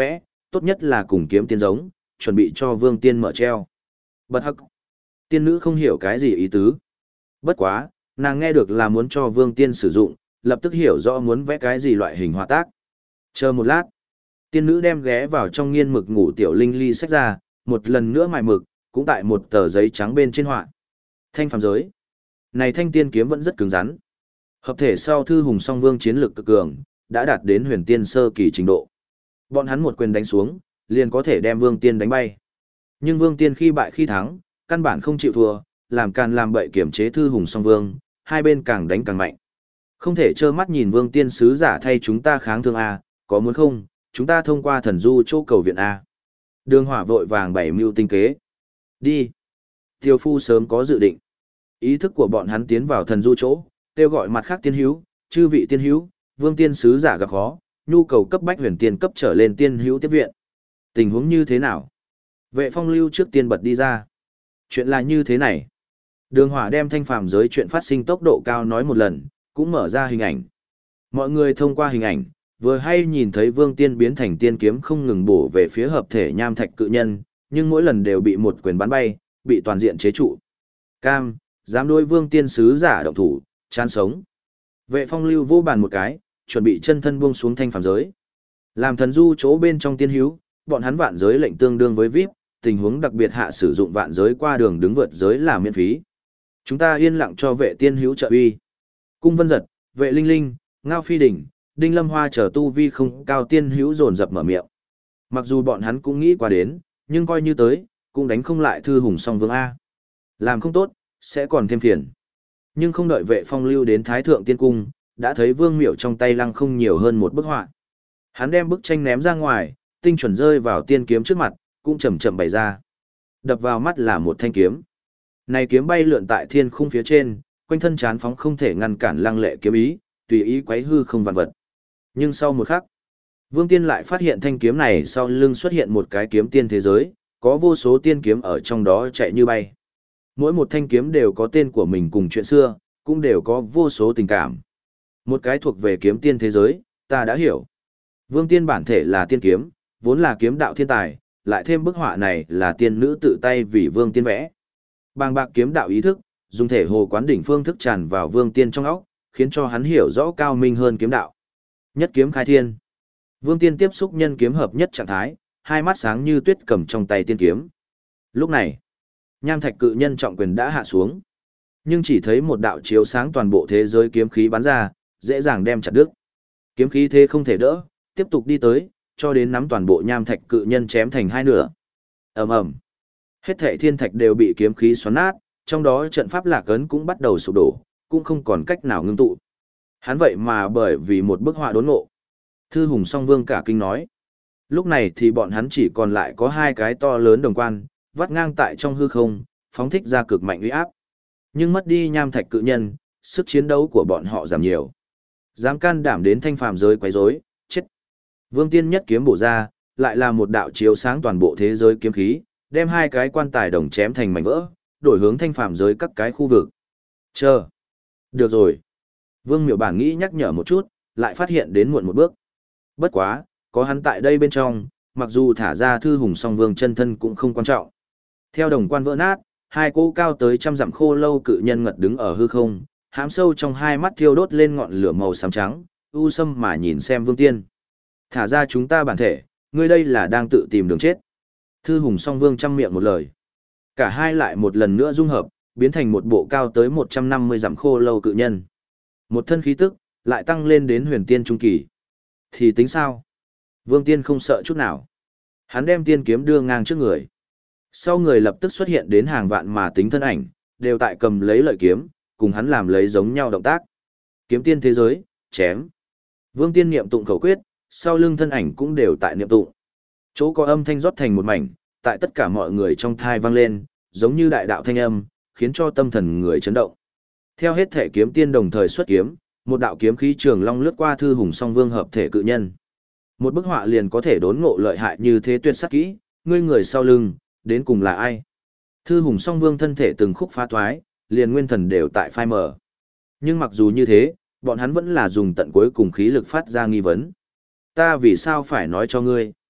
tốt nhất là cùng kiếm tiên giống, chuẩn bị cho Vương Tiên mở treo. Bật hắc. Tiên nữ không hiểu cái gì ý tứ. Bất quá, nàng nghe được là muốn cho Vương Tiên sử dụng, lập tức hiểu rõ muốn vẽ cái gì loại hình họa tác. Chờ một lát, tiên nữ đem ghé vào trong nghiên mực ngủ tiểu linh ly sách ra, một lần nữa mài mực, cũng tại một tờ giấy trắng bên trên họa. Thanh phàm giới. Này thanh tiên kiếm vẫn rất cứng rắn. Hợp thể sau Thư Hùng Song Vương chiến lực cực cường, đã đạt đến huyền tiên sơ kỳ trình độ. Bọn hắn một quyền đánh xuống, liền có thể đem Vương Tiên đánh bay. Nhưng Vương Tiên khi bại khi thắng, căn bản không chịu thua, làm càn làm bậy kiểm chế Thư Hùng Song Vương, hai bên càng đánh càng mạnh. Không thể trơ mắt nhìn Vương Tiên sứ giả thay chúng ta kháng thương A, có muốn không, chúng ta thông qua thần du chỗ cầu viện A. Đường Hỏa vội vàng bày mưu tinh kế. Đi. Tiêu phu sớm có dự định. Ý thức của bọn hắn tiến vào thần du chỗ, kêu gọi mặt khác tiên hữu, chư vị tiên hữu, Vương Tiên sứ giả gặp khó, nhu cầu cấp bách huyền tiên cấp trở lên tiên hữu tiếp viện. Tình huống như thế nào? Vệ Phong lưu trước tiên bật đi ra. Chuyện là như thế này. Đường Hỏa đem thanh phàm giới chuyện phát sinh tốc độ cao nói một lần, cũng mở ra hình ảnh. Mọi người thông qua hình ảnh, vừa hay nhìn thấy Vương Tiên biến thành tiên kiếm không ngừng bổ về phía hợp thể nham thạch cự nhân, nhưng mỗi lần đều bị một quyền bắn bay, bị toàn diện chế trụ. Cam, dám đối Vương Tiên sứ giả động thủ, chán sống. Vệ Phong lưu vô bàn một cái, chuẩn bị chân thân buông xuống thanh phàm giới. Làm thần du chỗ bên trong tiên hữu, bọn hắn vạn giới lệnh tương đương với VIP, tình huống đặc biệt hạ sử dụng vạn giới qua đường đứng vượt giới là miễn phí. Chúng ta yên lặng cho vệ tiên hữu trợ uy. Cung Vân Giật, vệ Linh Linh, Ngao Phi Đỉnh, Đinh Lâm Hoa chờ tu vi không cao tiên hữu dồn dập mở miệng. Mặc dù bọn hắn cũng nghĩ qua đến, nhưng coi như tới, cũng đánh không lại Thư Hùng Song Vương A. Làm không tốt, sẽ còn thêm phiền. Nhưng không đợi vệ phong lưu đến Thái Thượng Tiên Cung, đã thấy Vương Miểu trong tay lăng không nhiều hơn một bức họa. Hắn đem bức tranh ném ra ngoài, tinh chuẩn rơi vào tiên kiếm trước mặt, cũng chậm chậm bày ra. Đập vào mắt là một thanh kiếm. Này kiếm bay lượn tại thiên khung phía trên, quanh thân chán phóng không thể ngăn cản lăng lệ kiếm ý, tùy ý quấy hư không vạn vật. Nhưng sau một khắc, Vương Tiên lại phát hiện thanh kiếm này sau lưng xuất hiện một cái kiếm tiên thế giới, có vô số tiên kiếm ở trong đó chạy như bay. Mỗi một thanh kiếm đều có tên của mình cùng chuyện xưa, cũng đều có vô số tình cảm. Một cái thuộc về kiếm tiên thế giới, ta đã hiểu. Vương Tiên bản thể là tiên kiếm, vốn là kiếm đạo thiên tài, lại thêm bức họa này là tiên nữ tự tay vì Vương Tiên vẽ. Bàng bạc kiếm đạo ý thức, dùng thể hồ quán đỉnh phương thức tràn vào Vương Tiên trong óc, khiến cho hắn hiểu rõ cao minh hơn kiếm đạo. Nhất kiếm khai thiên. Vương Tiên tiếp xúc nhân kiếm hợp nhất trạng thái, hai mắt sáng như tuyết cầm trong tay tiên kiếm. Lúc này, nham thạch cự nhân trọng quyền đã hạ xuống, nhưng chỉ thấy một đạo chiếu sáng toàn bộ thế giới kiếm khí bắn ra, dễ dàng đem chặt đứt. Kiếm khí thế không thể đỡ, tiếp tục đi tới, cho đến nắm toàn bộ nham thạch cự nhân chém thành hai nửa. Ầm ầm. Hết thảy thiên thạch đều bị kiếm khí xoắn nát, trong đó trận pháp lạc ấn cũng bắt đầu sụp đổ, cũng không còn cách nào ngưng tụ. Hắn vậy mà bởi vì một bức họa đốn ngộ. Thư Hùng Song Vương cả kinh nói. Lúc này thì bọn hắn chỉ còn lại có hai cái to lớn đồng quan, vắt ngang tại trong hư không, phóng thích ra cực mạnh uy áp. Nhưng mất đi nham thạch cự nhân, sức chiến đấu của bọn họ giảm nhiều. Dám can đảm đến thanh phàm giới quấy rối, chết. Vương Tiên nhất kiếm bổ ra, lại là một đạo chiếu sáng toàn bộ thế giới kiếm khí, đem hai cái quan tài đồng chém thành mảnh vỡ, đổi hướng thanh phàm giới các cái khu vực. Chờ. Được rồi. Vương Miểu bản nghĩ nhắc nhở một chút, lại phát hiện đến muộn một bước. Bất quá, có hắn tại đây bên trong, mặc dù thả ra Thư Hùng Song Vương chân thân cũng không quan trọng. Theo đồng quan vỡ nát, hai cỗ cao tới trăm dặm khô lâu cự nhân ngật đứng ở hư không, hãm sâu trong hai mắt thiêu đốt lên ngọn lửa màu xám trắng, u sâm mà nhìn xem Vương Tiên. Thả ra chúng ta bản thể, ngươi đây là đang tự tìm đường chết. Thư Hùng Song Vương chăm miệng một lời. Cả hai lại một lần nữa dung hợp, biến thành một bộ cao tới 150 dặm khô lâu cự nhân. Một thân khí tức, lại tăng lên đến huyền tiên trung kỳ. Thì tính sao? Vương Tiên không sợ chút nào. Hắn đem tiên kiếm đưa ngang trước người. Sau người lập tức xuất hiện đến hàng vạn mà tính thân ảnh, đều tại cầm lấy lợi kiếm, cùng hắn làm lấy giống nhau động tác. Kiếm tiên thế giới, chém. Vương Tiên niệm tụng khẩu quyết, sau lưng thân ảnh cũng đều tại niệm tụng. Chỗ có âm thanh rót thành một mảnh, tại tất cả mọi người trong thai vang lên, giống như đại đạo thanh âm, khiến cho tâm thần người chấn động. Theo hết thể kiếm tiên đồng thời xuất kiếm, một đạo kiếm khí trường long lướt qua Thư Hùng Song Vương hợp thể cự nhân. Một bức họa liền có thể đốn ngộ lợi hại như thế tuyệt sắc kỹ, ngươi người sau lưng, đến cùng là ai? Thư Hùng Song Vương thân thể từng khúc phá thoái, liền nguyên thần đều tại phai mờ. Nhưng mặc dù như thế, bọn hắn vẫn là dùng tận cuối cùng khí lực phát ra nghi vấn. Ta vì sao phải nói cho ngươi?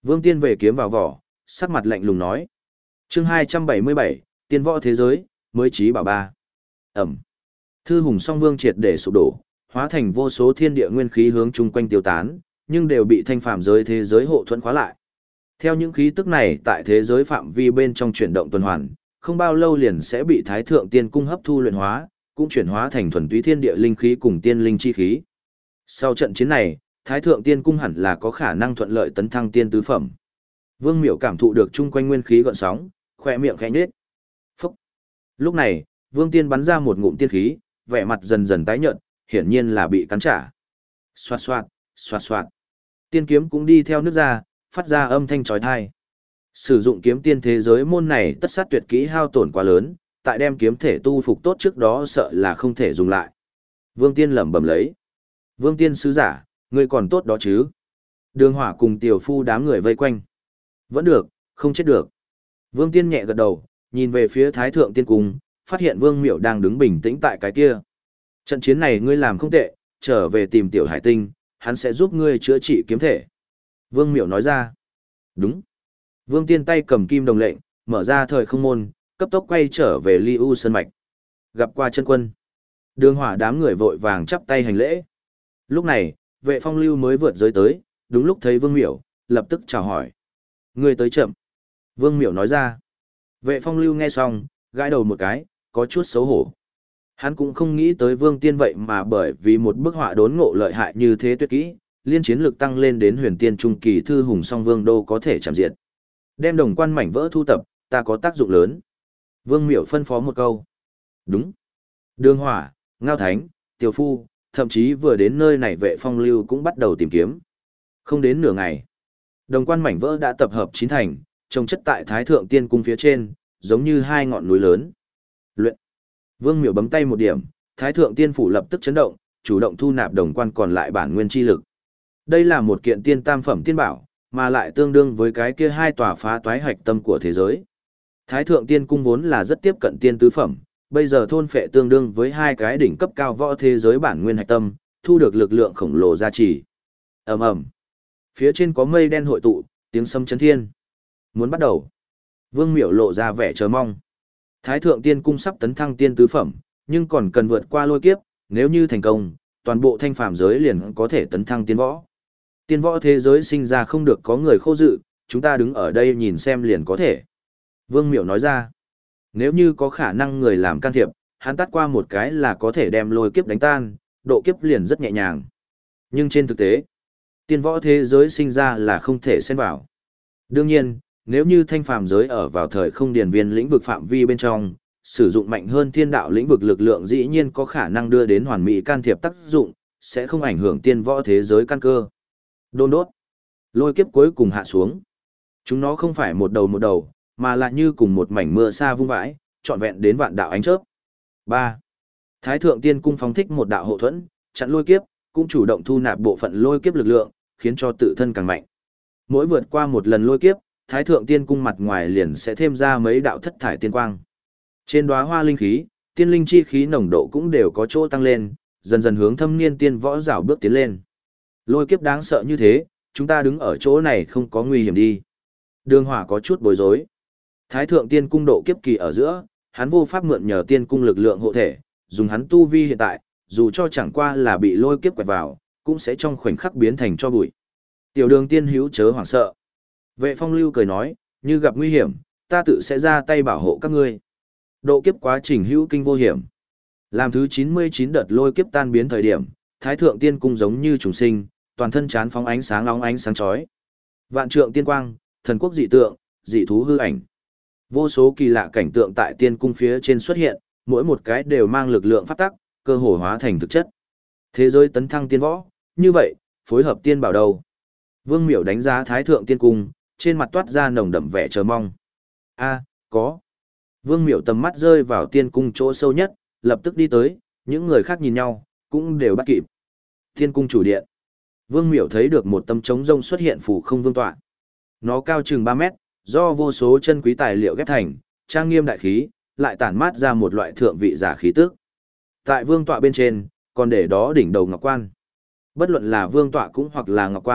Vương Tiên về kiếm vào vỏ, sắc mặt lạnh lùng nói. Chương 277, Tiên võ thế giới, mới chí bảo ba. Ẩm. Thư hùng song vương triệt để sụp đổ, hóa thành vô số thiên địa nguyên khí hướng chung quanh tiêu tán, nhưng đều bị thanh phàm giới thế giới hộ thuẫn khóa lại. Theo những khí tức này tại thế giới phạm vi bên trong chuyển động tuần hoàn, không bao lâu liền sẽ bị Thái Thượng Tiên Cung hấp thu luyện hóa, cũng chuyển hóa thành thuần túy thiên địa linh khí cùng tiên linh chi khí. Sau trận chiến này, Thái Thượng Tiên Cung hẳn là có khả năng thuận lợi tấn thăng tiên tứ phẩm. Vương Miểu cảm thụ được chung quanh nguyên khí gợn sóng, khỏe miệng khẽ nhếch. Phúc. Lúc này, Vương Tiên bắn ra một ngụm tiên khí, vẻ mặt dần dần tái nhợt, hiển nhiên là bị cắn trả. Xoạt xoạt, xoạt xoạt. Tiên kiếm cũng đi theo nước ra, phát ra âm thanh chói tai. Sử dụng kiếm tiên thế giới môn này tất sát tuyệt kỹ hao tổn quá lớn, tại đem kiếm thể tu phục tốt trước đó sợ là không thể dùng lại. Vương Tiên lẩm bẩm lấy. Vương Tiên sứ giả, ngươi còn tốt đó chứ? Đường Hỏa cùng tiểu phu đám người vây quanh. Vẫn được, không chết được. Vương Tiên nhẹ gật đầu, nhìn về phía Thái Thượng Tiên Cung, phát hiện Vương Miểu đang đứng bình tĩnh tại cái kia. Trận chiến này ngươi làm không tệ, trở về tìm Tiểu Hải Tinh, hắn sẽ giúp ngươi chữa trị kiếm thể. Vương Miểu nói ra. Đúng. Vương Tiên tay cầm kim đồng lệnh, mở ra thời không môn, cấp tốc quay trở về Ly U Sơn Mạch. Gặp qua chân quân. Đường Hỏa đám người vội vàng chắp tay hành lễ. Lúc này, Vệ Phong Lưu mới vượt giới tới, đúng lúc thấy Vương Miểu, lập tức chào hỏi. Ngươi tới chậm. Vương Miểu nói ra. Vệ Phong Lưu nghe xong, gãi đầu một cái, có chút xấu hổ. Hắn cũng không nghĩ tới Vương Tiên vậy mà bởi vì một bức họa đốn ngộ lợi hại như thế tuyệt kỹ, liên chiến lực tăng lên đến huyền tiên trung kỳ thư hùng song vương đô có thể chạm diệt. Đem đồng quan mảnh vỡ thu tập, ta có tác dụng lớn. Vương Miểu phân phó một câu. Đúng. Đường Hỏa, Ngao Thánh, Tiểu Phu, thậm chí vừa đến nơi này Vệ Phong Lưu cũng bắt đầu tìm kiếm. Không đến nửa ngày, đồng quan mảnh vỡ đã tập hợp chín thành, trồng chất tại Thái Thượng Tiên Cung phía trên, giống như hai ngọn núi lớn. Luyện. Vương Miểu bấm tay một điểm, Thái Thượng Tiên Phủ lập tức chấn động, chủ động thu nạp đồng quan còn lại bản nguyên chi lực. Đây là một kiện tiên tam phẩm tiên bảo, mà lại tương đương với cái kia hai tòa phá toái hạch tâm của thế giới. Thái Thượng Tiên Cung vốn là rất tiếp cận tiên tứ phẩm, bây giờ thôn phệ tương đương với hai cái đỉnh cấp cao võ thế giới bản nguyên hạch tâm, thu được lực lượng khổng lồ gia trì. Ầm ầm. Phía trên có mây đen hội tụ, tiếng sấm chấn thiên. Muốn bắt đầu. Vương Miểu lộ ra vẻ chờ mong. Thái Thượng Tiên Cung sắp tấn thăng tiên tứ phẩm, nhưng còn cần vượt qua lôi kiếp, nếu như thành công, toàn bộ thanh phàm giới liền có thể tấn thăng tiên võ. Tiên võ thế giới sinh ra không được có người khô dự, chúng ta đứng ở đây nhìn xem liền có thể. Vương Miểu nói ra, nếu như có khả năng người làm can thiệp, hắn tắt qua một cái là có thể đem lôi kiếp đánh tan, độ kiếp liền rất nhẹ nhàng. Nhưng trên thực tế, tiên võ thế giới sinh ra là không thể xen vào. Đương nhiên, nếu như thanh phàm giới ở vào thời không điển viên lĩnh vực phạm vi bên trong, sử dụng mạnh hơn thiên đạo lĩnh vực lực lượng dĩ nhiên có khả năng đưa đến hoàn mỹ can thiệp tác dụng, sẽ không ảnh hưởng tiên võ thế giới căn cơ. Đôn đốt. Lôi kiếp cuối cùng hạ xuống. Chúng nó không phải một đầu, mà là như cùng một mảnh mưa sa vung vãi, trọn vẹn đến vạn đạo ánh chớp. 3. Thái Thượng Tiên Cung phóng thích một đạo hộ thuẫn, chặn lôi kiếp, cũng chủ động thu nạp bộ phận lôi kiếp lực lượng, khiến cho tự thân càng mạnh. Mỗi vượt qua một lần lôi kiếp, Thái Thượng Tiên Cung mặt ngoài liền sẽ thêm ra mấy đạo thất thải tiên quang. Trên đóa hoa linh khí, tiên linh chi khí nồng độ cũng đều có chỗ tăng lên, dần dần hướng thâm niên tiên võ rảo bước tiến lên. Lôi kiếp đáng sợ như thế, chúng ta đứng ở chỗ này không có nguy hiểm đi. Đường Hỏa có chút bối rối. Thái Thượng Tiên Cung độ kiếp kỳ ở giữa, hắn vô pháp mượn nhờ tiên cung lực lượng hộ thể, dùng hắn tu vi hiện tại, dù cho chẳng qua là bị lôi kiếp quẹt vào, cũng sẽ trong khoảnh khắc biến thành cho bụi. Tiểu Đường tiên hữu chớ hoảng sợ. Vệ Phong Lưu cười nói, như gặp nguy hiểm, ta tự sẽ ra tay bảo hộ các ngươi. Độ kiếp quá trình hữu kinh vô hiểm. Làm thứ 99 đợt lôi kiếp tan biến thời điểm, Thái Thượng Tiên Cung giống như trùng sinh, toàn thân chán phóng ánh sáng óng ánh sáng chói. Vạn trượng tiên quang, thần quốc dị tượng, dị thú hư ảnh. Vô số kỳ lạ cảnh tượng tại tiên cung phía trên xuất hiện, mỗi một cái đều mang lực lượng pháp tắc, cơ hồ hóa thành thực chất. Thế giới tấn thăng tiên võ, như vậy, phối hợp tiên bảo đầu. Vương Miểu đánh giá Thái Thượng Tiên Cung, trên mặt toát ra nồng đậm vẻ chờ mong. Có. Vương Miểu tầm mắt rơi vào tiên cung chỗ sâu nhất, lập tức đi tới, những người khác nhìn nhau, cũng đều bắt kịp. Tiên cung chủ điện. Vương Miểu thấy được một tấm trống rông xuất hiện phủ không vương tọa. Nó cao chừng 3 mét, do vô số chân quý tài liệu ghép thành, trang nghiêm đại khí, lại tản mát ra một loại thượng vị giả khí tức. Tại vương tọa bên trên, còn để đó đỉnh đầu ngọc quan. Bất luận là vương tọa cũng hoặc là ngọc quan,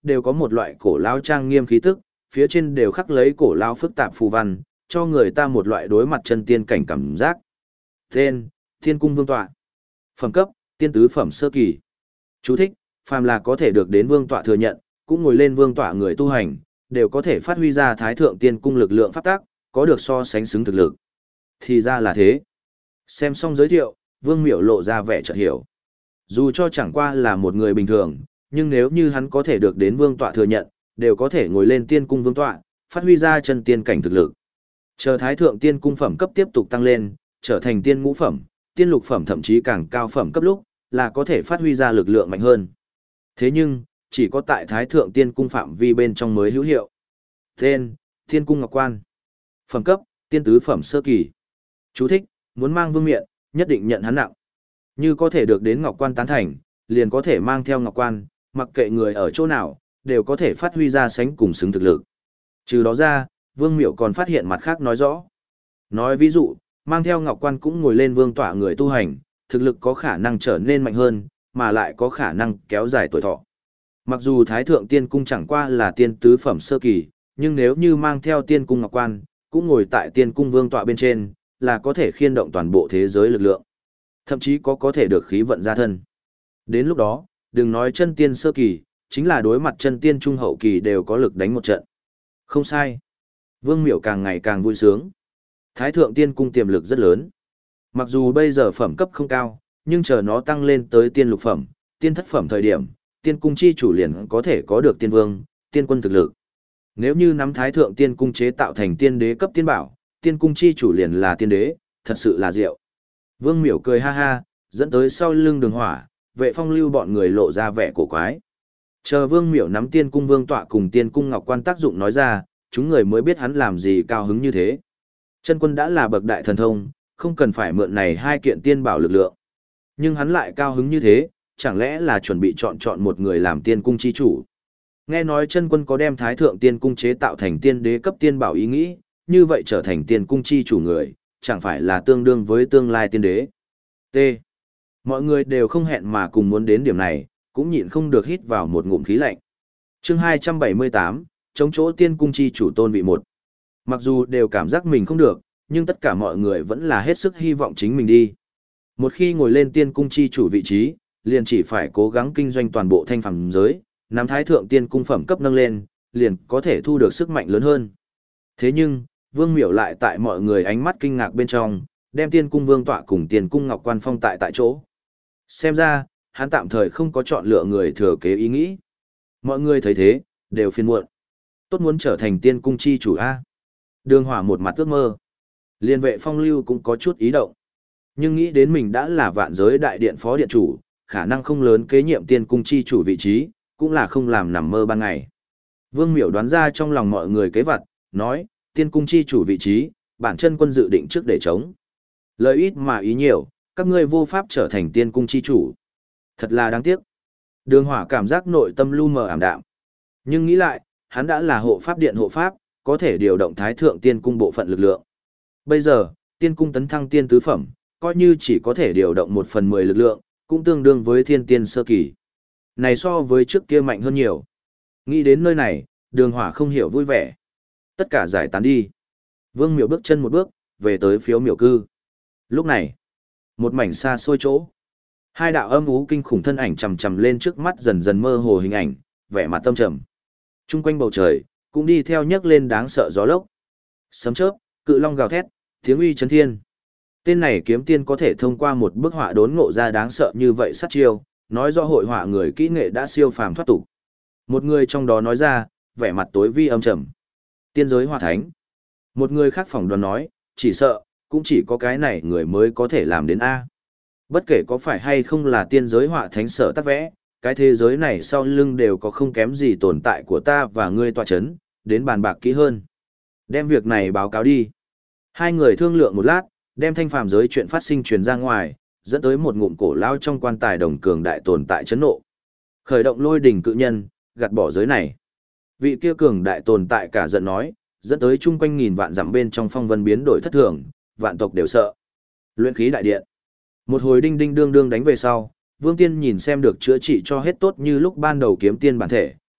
đều có một loại cổ lao trang nghiêm khí tức, phía trên đều khắc lấy cổ lao phức tạp phù văn, cho người ta một loại đối mặt chân tiên cảnh cảm giác. Tên: Thiên Cung Vương Tọa. Phẩm cấp: Tiên tứ phẩm sơ kỳ. Chú thích: phàm là có thể được đến vương tọa thừa nhận, cũng ngồi lên vương tọa người tu hành, đều có thể phát huy ra Thái Thượng Tiên Cung lực lượng pháp tắc, có được so sánh xứng thực lực. Thì ra là thế. Xem xong giới thiệu, Vương Miểu lộ ra vẻ chợt hiểu. Dù cho chẳng qua là một người bình thường, nhưng nếu như hắn có thể được đến vương tọa thừa nhận, đều có thể ngồi lên tiên cung vương tọa, phát huy ra chân tiên cảnh thực lực. Chờ Thái Thượng Tiên Cung phẩm cấp tiếp tục tăng lên, trở thành tiên ngũ phẩm, tiên lục phẩm thậm chí càng cao phẩm cấp lúc, là có thể phát huy ra lực lượng mạnh hơn. Thế nhưng, chỉ có tại Thái Thượng Tiên Cung phạm vi bên trong mới hữu hiệu. Tên: Thiên Cung Ngọc Quan. Phẩm cấp: Tiên tứ phẩm sơ kỳ. Chú thích: muốn mang vương miện, nhất định nhận hắn nặng. Như có thể được đến Ngọc Quan tán thành, liền có thể mang theo Ngọc Quan, mặc kệ người ở chỗ nào, đều có thể phát huy ra sánh cùng xứng thực lực. Trừ đó ra, Vương Miểu còn phát hiện mặt khác nói rõ. Nói ví dụ, mang theo Ngọc Quan cũng ngồi lên vương tọa người tu hành, thực lực có khả năng trở nên mạnh hơn, mà lại có khả năng kéo dài tuổi thọ. Mặc dù Thái Thượng Tiên Cung chẳng qua là tiên tứ phẩm sơ kỳ, nhưng nếu như mang theo Tiên Cung Ngọc Quan, cũng ngồi tại Tiên Cung vương tọa bên trên, là có thể khiên động toàn bộ thế giới lực lượng. Thậm chí có thể được khí vận ra thân. Đến lúc đó, đừng nói chân tiên sơ kỳ, chính là đối mặt chân tiên trung hậu kỳ đều có lực đánh một trận. Không sai. Vương Miểu càng ngày càng vui sướng. Thái Thượng Tiên Cung tiềm lực rất lớn. Mặc dù bây giờ phẩm cấp không cao, nhưng chờ nó tăng lên tới tiên lục phẩm, tiên thất phẩm thời điểm, tiên cung chi chủ liền có thể có được tiên vương, tiên quân thực lực. Nếu như nắm Thái Thượng Tiên Cung chế tạo thành tiên đế cấp tiên bảo, tiên cung chi chủ liền là tiên đế, thật sự là diệu. Vương Miểu cười ha ha, dẫn tới sau lưng Đường Hỏa, Vệ Phong Lưu bọn người lộ ra vẻ cổ quái. Chờ Vương Miểu nắm Tiên Cung Vương tọa cùng Tiên Cung Ngọc Quan tác dụng nói ra, chúng người mới biết hắn làm gì cao hứng như thế. Chân quân đã là bậc đại thần thông, không cần phải mượn này hai kiện tiên bảo lực lượng. Nhưng hắn lại cao hứng như thế, chẳng lẽ là chuẩn bị chọn một người làm Tiên Cung chi chủ. Nghe nói chân quân có đem Thái Thượng Tiên Cung chế tạo thành tiên đế cấp tiên bảo ý nghĩ, như vậy trở thành Tiên Cung chi chủ người, chẳng phải là tương đương với tương lai tiên đế. T. Mọi người đều không hẹn mà cùng muốn đến điểm này, cũng nhịn không được hít vào một ngụm khí lạnh. Chương 278, chống chỗ Tiên Cung chi chủ tôn vị 1. Mặc dù đều cảm giác mình không được, nhưng tất cả mọi người vẫn là hết sức hy vọng chính mình đi. Một khi ngồi lên Tiên Cung chi chủ vị trí, liền chỉ phải cố gắng kinh doanh toàn bộ thanh phàm giới, nắm Thái Thượng Tiên Cung phẩm cấp nâng lên, liền có thể thu được sức mạnh lớn hơn. Thế nhưng, Vương Miểu lại tại mọi người ánh mắt kinh ngạc bên trong, đem Tiên Cung Vương tọa cùng Tiên Cung Ngọc Quan phong tại chỗ. Xem ra, hắn tạm thời không có chọn lựa người thừa kế ý nghĩ. Mọi người thấy thế, đều phiền muộn. Tốt muốn trở thành Tiên Cung chi chủ A. Đường Hỏa một mặt ước mơ. Liên Vệ Phong Lưu cũng có chút ý động. Nhưng nghĩ đến mình đã là Vạn Giới Đại Điện phó điện chủ, khả năng không lớn kế nhiệm Tiên Cung chi chủ vị trí, cũng là không làm nằm mơ ban ngày. Vương Miểu đoán ra trong lòng mọi người kế vật, nói, Tiên Cung chi chủ vị trí, bản chân quân dự định trước để chống. Lời ít mà ý nhiều, các ngươi vô pháp trở thành Tiên Cung chi chủ. Thật là đáng tiếc. Đường Hỏa cảm giác nội tâm lu mờ ảm đạm. Nhưng nghĩ lại, hắn đã là hộ pháp điện hộ pháp, có thể điều động Thái Thượng Tiên Cung bộ phận lực lượng. Bây giờ, Tiên Cung tấn thăng tiên tứ phẩm, coi như chỉ có thể điều động 1/10 lực lượng, cũng tương đương với thiên tiên sơ kỳ. Này so với trước kia mạnh hơn nhiều. Nghĩ đến nơi này, Đường Hỏa không hiểu vui vẻ. Tất cả giải tán đi. Vương Miểu bước chân một bước, về tới phiếu miểu cư. Lúc này, một mảnh xa xôi chỗ. Hai đạo âm ú kinh khủng thân ảnh chầm chầm lên trước mắt dần dần mơ hồ hình ảnh, vẻ mặt tâm trầm. Trung quanh bầu trời, cũng đi theo nhấc lên đáng sợ gió lốc. Sấm chớp, cự long gào thét, tiếng uy chấn thiên. Tên này kiếm tiên có thể thông qua một bức họa đốn ngộ ra đáng sợ như vậy sát chiêu, nói rõ hội họa người kỹ nghệ đã siêu phàm thoát tục. Một người trong đó nói ra, vẻ mặt tối vi âm trầm. Tiên giới họa thánh. Một người khác phỏng đoán nói, chỉ sợ, cũng chỉ có cái này người mới có thể làm đến A. Bất kể có phải hay không là tiên giới họa thánh sở tác vẽ, cái thế giới này sau lưng đều có không kém gì tồn tại của ta và ngươi tọa chấn, đến bàn bạc kỹ hơn. Đem việc này báo cáo đi. Hai người thương lượng một lát, đem thanh phàm giới chuyện phát sinh truyền ra ngoài, dẫn tới một ngụm cổ lao trong quan tài đồng cường đại tồn tại chấn nộ. Khởi động lôi đỉnh cự nhân, gạt bỏ giới này. Vị kia cường đại tồn tại cả giận nói, dẫn tới chung quanh nghìn vạn dặm bên trong phong vân biến đổi thất thường, vạn tộc đều sợ. Luyện khí đại điện. Một hồi đinh đinh đương đương đánh về sau, Vương Tiên nhìn xem được chữa trị cho hết tốt như lúc ban đầu kiếm tiên bản thể,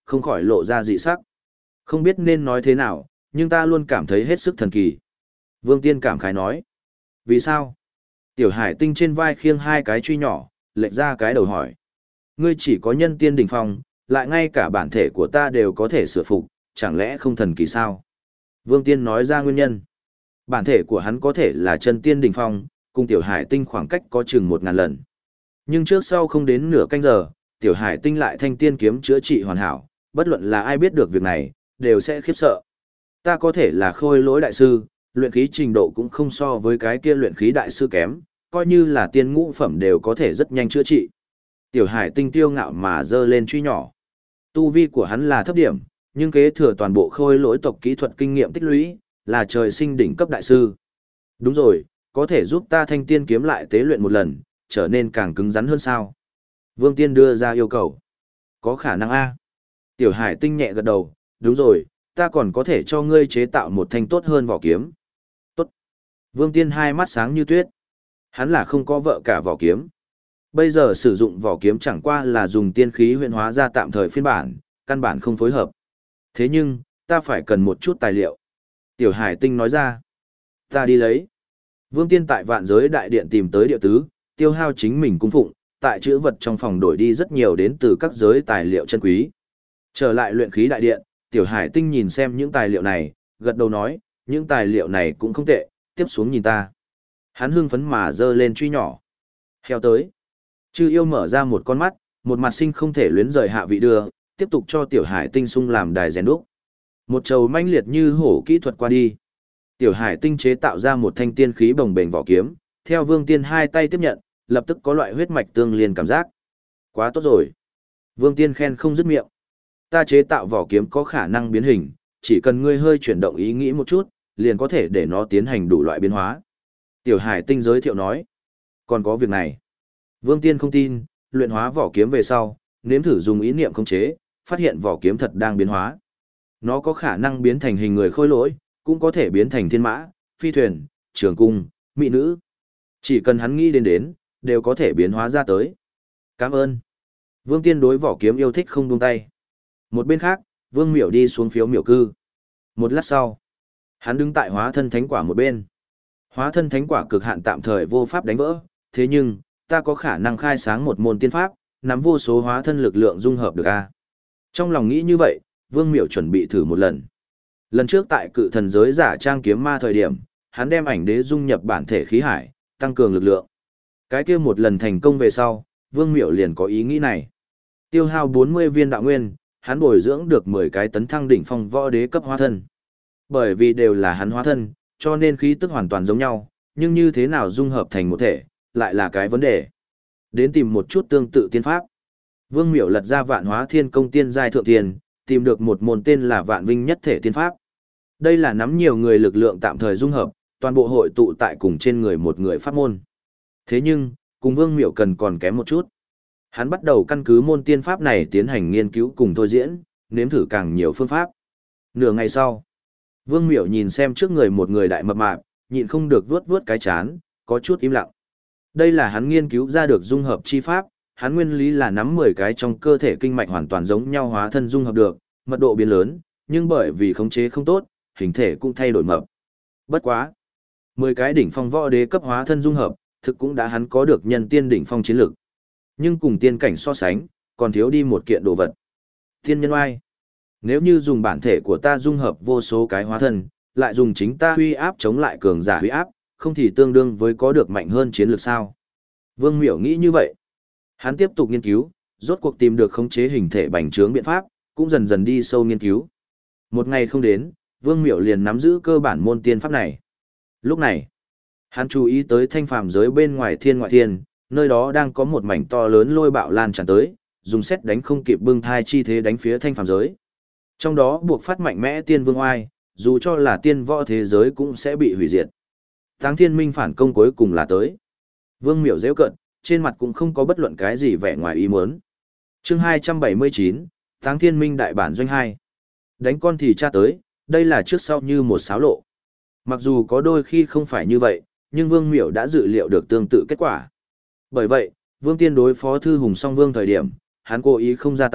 không khỏi lộ ra dị sắc. Không biết nên nói thế nào, nhưng ta luôn cảm thấy hết sức thần kỳ. Vương Tiên cảm khái nói. Vì sao? Tiểu Hải Tinh trên vai khiêng hai cái truy nhỏ, lệch ra cái đầu hỏi. Ngươi chỉ có nhân tiên đỉnh phong, lại ngay cả bản thể của ta đều có thể sửa phục, chẳng lẽ không thần kỳ sao? Vương Tiên nói ra nguyên nhân. Bản thể của hắn có thể là chân tiên đỉnh phong, cùng Tiểu Hải Tinh khoảng cách có chừng 1000 lần. Nhưng trước sau không đến nửa canh giờ, Tiểu Hải Tinh lại thanh tiên kiếm chữa trị hoàn hảo, bất luận là ai biết được việc này, đều sẽ khiếp sợ. Ta có thể là khôi lỗi đại sư, luyện khí trình độ cũng không so với cái kia luyện khí đại sư kém, coi như là tiên ngũ phẩm đều có thể rất nhanh chữa trị. Tiểu Hải Tinh tiêu ngạo mà giơ lên truy nhỏ. Tu vi của hắn là thấp điểm, nhưng kế thừa toàn bộ khôi lỗi tộc kỹ thuật kinh nghiệm tích lũy, là trời sinh đỉnh cấp đại sư. Đúng rồi, có thể giúp ta thanh tiên kiếm lại tế luyện một lần, trở nên càng cứng rắn hơn sao? Vương Tiên đưa ra yêu cầu. Có khả năng a. Tiểu Hải Tinh nhẹ gật đầu, đúng rồi, ta còn có thể cho ngươi chế tạo một thanh tốt hơn vỏ kiếm. Tốt. Vương Tiên hai mắt sáng như tuyết. Hắn là không có vợ cả vỏ kiếm. Bây giờ sử dụng vỏ kiếm chẳng qua là dùng tiên khí huyễn hóa ra tạm thời phiên bản, căn bản không phối hợp. Thế nhưng, ta phải cần một chút tài liệu. Tiểu Hải Tinh nói ra. Ta đi lấy. Vương Tiên tại vạn giới đại điện tìm tới địa tứ, tiêu hao chính mình cung phụng, tại chữ vật trong phòng đổi đi rất nhiều đến từ các giới tài liệu chân quý. Trở lại luyện khí đại điện, Tiểu Hải Tinh nhìn xem những tài liệu này, gật đầu nói, những tài liệu này cũng không tệ, tiếp xuống nhìn ta. Hắn hưng phấn mà giơ lên truy nhỏ. Heo tới. Chư yêu mở ra một con mắt, một mặt sinh không thể luyến rời hạ vị đưa, tiếp tục cho Tiểu Hải Tinh sung làm đài rèn đúc. Một trầu manh liệt như hổ kỹ thuật qua đi. Tiểu Hải Tinh chế tạo ra một thanh tiên khí bồng bềnh vỏ kiếm, theo Vương Tiên hai tay tiếp nhận, lập tức có loại huyết mạch tương liên cảm giác. Quá tốt rồi. Vương Tiên khen không dứt miệng. Ta chế tạo vỏ kiếm có khả năng biến hình, chỉ cần ngươi hơi chuyển động ý nghĩ một chút, liền có thể để nó tiến hành đủ loại biến hóa. Tiểu Hải Tinh giới thiệu nói. Còn có việc này. Vương Tiên không tin, luyện hóa vỏ kiếm về sau, nếm thử dùng ý niệm khống chế, phát hiện vỏ kiếm thật đang biến hóa. Nó có khả năng biến thành hình người khôi lỗi, cũng có thể biến thành thiên mã, phi thuyền, trường cung, mỹ nữ. Chỉ cần hắn nghĩ đến, đều có thể biến hóa ra tới. Cảm ơn. Vương Tiên đối vỏ kiếm yêu thích không buông tay. Một bên khác, Vương Miểu đi xuống phiếu miểu cư. Một lát sau, hắn đứng tại hóa thân thánh quả một bên. Hóa thân thánh quả cực hạn tạm thời vô pháp đánh vỡ, thế nhưng, ta có khả năng khai sáng một môn tiên pháp, nắm vô số hóa thân lực lượng dung hợp được a. Trong lòng nghĩ như vậy, Vương Miểu chuẩn bị thử một lần. Lần trước tại cự thần giới giả trang kiếm ma thời điểm, hắn đem ảnh đế dung nhập bản thể khí hải, tăng cường lực lượng. Cái kia một lần thành công về sau, Vương Miểu liền có ý nghĩ này. Tiêu hao 40 viên đạo nguyên, hắn bồi dưỡng được 10 cái tấn thăng đỉnh phong võ đế cấp hóa thân. Bởi vì đều là hắn hóa thân, cho nên khí tức hoàn toàn giống nhau, nhưng như thế nào dung hợp thành một thể, lại là cái vấn đề. Đến tìm một chút tương tự tiên pháp. Vương Miểu lật ra Vạn Hóa Thiên Công tiên giai thượng tiền, tìm được một môn tên là Vạn Vinh Nhất Thể tiên pháp. Đây là nắm nhiều người lực lượng tạm thời dung hợp, toàn bộ hội tụ tại cùng trên người một người pháp môn. Thế nhưng, cùng Vương Miểu cần còn kém một chút. Hắn bắt đầu căn cứ môn tiên pháp này tiến hành nghiên cứu cùng thôi diễn, nếm thử càng nhiều phương pháp. Nửa ngày sau, Vương Miểu nhìn xem trước người một người đại mập mạp, nhịn không được vuốt vuốt cái chán, có chút im lặng. Đây là hắn nghiên cứu ra được dung hợp chi pháp, hắn nguyên lý là nắm 10 cái trong cơ thể kinh mạch hoàn toàn giống nhau hóa thân dung hợp được, mật độ biến lớn, nhưng bởi vì khống chế không tốt, hình thể cũng thay đổi mập. Bất quá, 10 cái đỉnh phong võ đế cấp hóa thân dung hợp, thực cũng đã hắn có được nhân tiên đỉnh phong chiến lực. Nhưng cùng tiên cảnh so sánh, còn thiếu đi một kiện đồ vật. Tiên nhân oai. Nếu như dùng bản thể của ta dung hợp vô số cái hóa thân, lại dùng chính ta huy áp chống lại cường giả huy áp, không thì tương đương với có được mạnh hơn chiến lược sao? Vương Miểu nghĩ như vậy. Hắn tiếp tục nghiên cứu, rốt cuộc tìm được khống chế hình thể bành trướng biện pháp, cũng dần dần đi sâu nghiên cứu. Một ngày không đến, Vương Miểu liền nắm giữ cơ bản môn tiên pháp này. Lúc này, hắn chú ý tới thanh phàm giới bên ngoài thiên ngoại thiên, nơi đó đang có một mảnh to lớn lôi bạo lan tràn tới, dùng xét đánh không kịp bưng thai chi thế đánh phía thanh phàm giới. Trong đó buộc phát mạnh mẽ tiên vương oai, dù cho là tiên võ thế giới cũng sẽ bị hủy diệt. Táng Thiên Minh phản công cuối cùng là tới. Vương Miểu giễu cận, trên mặt cũng không có bất luận cái gì vẻ ngoài ý muốn. Chương 279, Táng Thiên Minh đại bản doanh 2. Đánh con thì cha tới, đây là trước sau như một xáo lộ. Mặc dù có đôi khi không phải như vậy, nhưng Vương Miểu đã dự liệu được tương tự kết quả. Bởi vậy, Vương Tiên đối phó Thư Hùng Song Vương thời điểm, hắn cố ý không ra tay,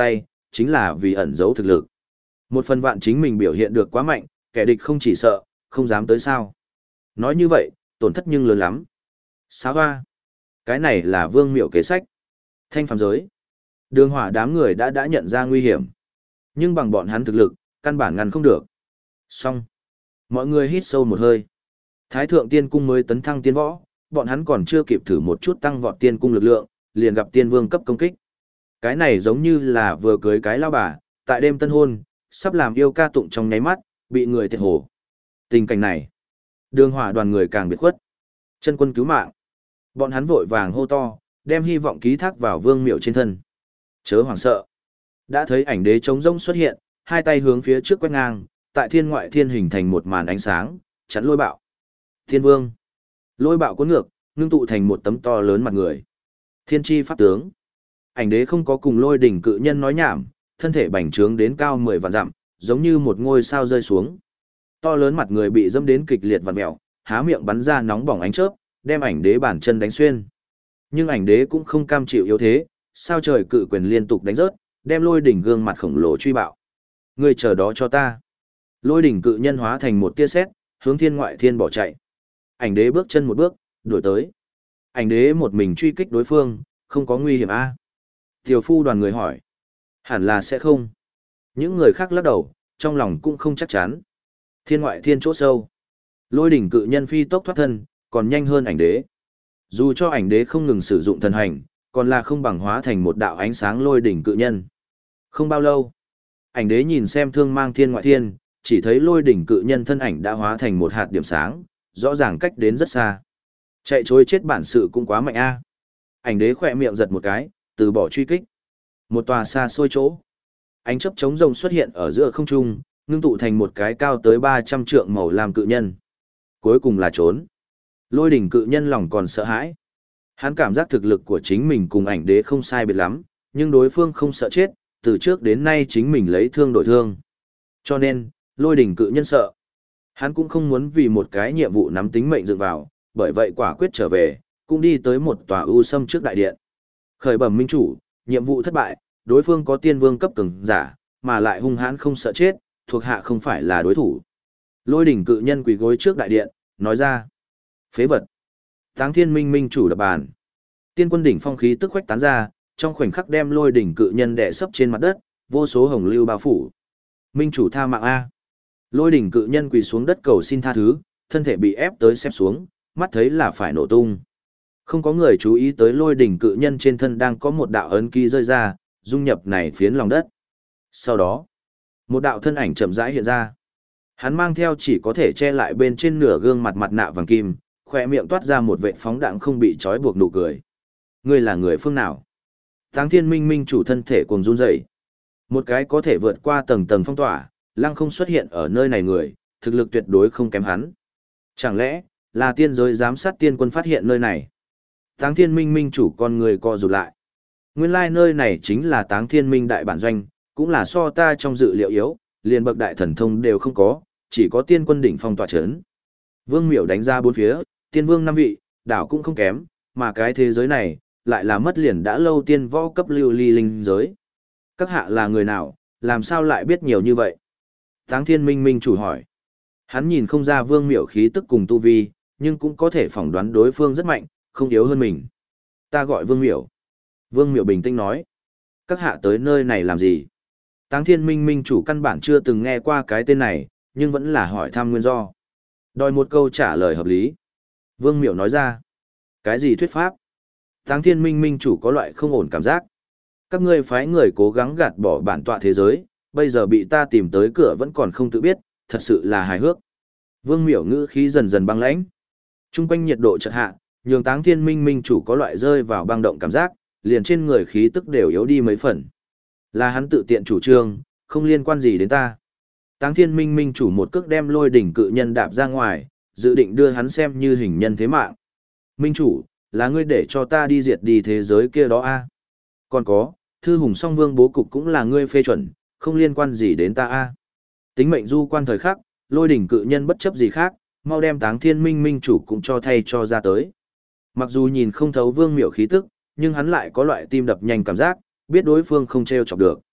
chính là vì ẩn giấu thực lực. Một phần vạn chính mình biểu hiện được quá mạnh, kẻ địch không chỉ sợ, không dám tới sao. Nói như vậy, tổn thất nhưng lớn lắm. Sao hoa? Cái này là Vương Miểu kế sách. Thanh phàm giới. Đường Hỏa đám người đã nhận ra nguy hiểm. Nhưng bằng bọn hắn thực lực, căn bản ngăn không được. Xong. Mọi người hít sâu một hơi. Thái thượng tiên cung mới tấn thăng tiên võ, bọn hắn còn chưa kịp thử một chút tăng vọt tiên cung lực lượng, liền gặp tiên vương cấp công kích. Cái này giống như là vừa cưới cái lao bà, tại đêm tân hôn, sắp làm yêu ca tụng trong nháy mắt, bị người thiệt hổ. Tình cảnh này, Đường Hỏa đoàn người càng biệt khuất. Chân quân cứu mạng. Bọn hắn vội vàng hô to, đem hy vọng ký thác vào Vương Miểu trên thân. Chớ hoảng sợ. Đã thấy ảnh đế trống rỗng xuất hiện, hai tay hướng phía trước quét ngang, tại thiên ngoại thiên hình thành một màn ánh sáng, chắn lôi bạo. Thiên vương. Lôi bạo cuốn ngược, ngưng tụ thành một tấm to lớn mặt người. Thiên chi pháp tướng. Ảnh đế không có cùng Lôi đỉnh cự nhân nói nhảm, thân thể bành trướng đến cao 10 vạn dặm, giống như một ngôi sao rơi xuống. To lớn mặt người bị dẫm đến kịch liệt vặn mèo, há miệng bắn ra nóng bỏng ánh chớp, đem ảnh đế bản chân đánh xuyên. Nhưng ảnh đế cũng không cam chịu yếu thế, sao trời cự quyền liên tục đánh rớt, đem Lôi đỉnh gương mặt khổng lồ truy bạo. Ngươi chờ đó cho ta. Lôi đỉnh cự nhân hóa thành một tia sét, hướng thiên ngoại thiên bỏ chạy. Ảnh đế bước chân một bước, đuổi tới. Ảnh đế một mình truy kích đối phương, không có nguy hiểm a? Tiểu phu đoàn người hỏi. Hẳn là sẽ không. Những người khác lắc đầu, trong lòng cũng không chắc chắn. Thiên ngoại thiên chỗ sâu. Lôi đỉnh cự nhân phi tốc thoát thân, còn nhanh hơn ảnh đế. Dù cho ảnh đế không ngừng sử dụng thần hành, còn là không bằng hóa thành một đạo ánh sáng lôi đỉnh cự nhân. Không bao lâu, ảnh đế nhìn xem thương mang thiên ngoại thiên, chỉ thấy lôi đỉnh cự nhân thân ảnh đã hóa thành một hạt điểm sáng, rõ ràng cách đến rất xa. Chạy trối chết bản sự cũng quá mạnh a. Ảnh đế khỏe miệng giật một cái, từ bỏ truy kích. Một tòa xa xôi chỗ. Ánh chớp chống rồng xuất hiện ở giữa không trung, ngưng tụ thành một cái cao tới 300 trượng màu lam cự nhân. Cuối cùng là trốn. Lôi đỉnh cự nhân lòng còn sợ hãi. Hắn cảm giác thực lực của chính mình cùng ảnh đế không sai biệt lắm, nhưng đối phương không sợ chết, từ trước đến nay chính mình lấy thương đổi thương. Cho nên, lôi đỉnh cự nhân sợ. Hắn cũng không muốn vì một cái nhiệm vụ nắm tính mệnh dựng vào, bởi vậy quả quyết trở về, cũng đi tới một tòa ưu sâm trước đại điện. Khởi bẩm minh chủ, nhiệm vụ thất bại, đối phương có tiên vương cấp cường giả, mà lại hung hãn không sợ chết, thuộc hạ không phải là đối thủ. Lôi đỉnh cự nhân quỳ gối trước đại điện, nói ra. Phế vật. Táng thiên minh minh chủ đập bàn. Tiên quân đỉnh phong khí tức khuếch tán ra, trong khoảnh khắc đem lôi đỉnh cự nhân đè sấp trên mặt đất, vô số hồng lưu bao phủ. Minh chủ tha mạng A. Lôi đỉnh cự nhân quỳ xuống đất cầu xin tha thứ, thân thể bị ép tới xếp xuống, mắt thấy là phải nổ tung. Không có người chú ý tới lôi đỉnh cự nhân trên thân đang có một đạo ấn ký rơi ra, dung nhập này phiến lòng đất. Sau đó, một đạo thân ảnh chậm rãi hiện ra. Hắn mang theo chỉ có thể che lại bên trên nửa gương mặt mặt nạ vàng kim, khỏe miệng toát ra một vệt phóng đãng không bị trói buộc nụ cười. Ngươi là người phương nào? Táng thiên minh minh chủ thân thể cuồng run rẩy. Một cái có thể vượt qua tầng tầng phong tỏa, lăng không xuất hiện ở nơi này người, thực lực tuyệt đối không kém hắn. Chẳng lẽ, là tiên giới giám sát tiên quân phát hiện nơi này? Táng thiên minh minh chủ con người co rụt lại. Nguyên lai nơi này chính là Táng thiên minh đại bản doanh, cũng là so ta trong dự liệu yếu, liền bậc đại thần thông đều không có, chỉ có tiên quân đỉnh phong tọa chấn. Vương Miểu đánh ra bốn phía, tiên vương 5 vị, đảo cũng không kém, mà cái thế giới này, lại là mất liền đã lâu tiên võ cấp lưu ly linh giới. Các hạ là người nào, làm sao lại biết nhiều như vậy? Táng thiên minh minh chủ hỏi. Hắn nhìn không ra Vương Miểu khí tức cùng tu vi, nhưng cũng có thể phỏng đoán đối phương rất mạnh, không yếu hơn mình. Ta gọi Vương Miểu. Vương Miểu bình tĩnh nói. Các hạ tới nơi này làm gì? Táng thiên minh minh chủ căn bản chưa từng nghe qua cái tên này, nhưng vẫn là hỏi thăm nguyên do. Đòi một câu trả lời hợp lý. Vương Miểu nói ra. Cái gì thuyết pháp? Táng thiên minh minh chủ có loại không ổn cảm giác. Các ngươi phái người cố gắng gạt bỏ bản tọa thế giới, bây giờ bị ta tìm tới cửa vẫn còn không tự biết, thật sự là hài hước. Vương Miểu ngữ khí dần dần băng lãnh. Trung quanh nhiệt độ chợt hạ, nhường Táng thiên minh minh chủ có loại rơi vào băng động cảm giác, liền trên người khí tức đều yếu đi mấy phần. Là hắn tự tiện chủ trương, không liên quan gì đến ta. Táng thiên minh minh chủ một cước đem lôi đỉnh cự nhân đạp ra ngoài, dự định đưa hắn xem như hình nhân thế mạng. Minh chủ, là ngươi để cho ta đi diệt đi thế giới kia đó a? Còn có, thư hùng song vương bố cục cũng là ngươi phê chuẩn, không liên quan gì đến ta a? Tính mệnh du quan thời khắc, lôi đỉnh cự nhân bất chấp gì khác, mau đem Táng thiên minh minh chủ cũng cho thay cho ra tới. Mặc dù nhìn không thấu Vương Miểu khí tức, nhưng hắn lại có loại tim đập nhanh cảm giác, biết đối phương không treo chọc được.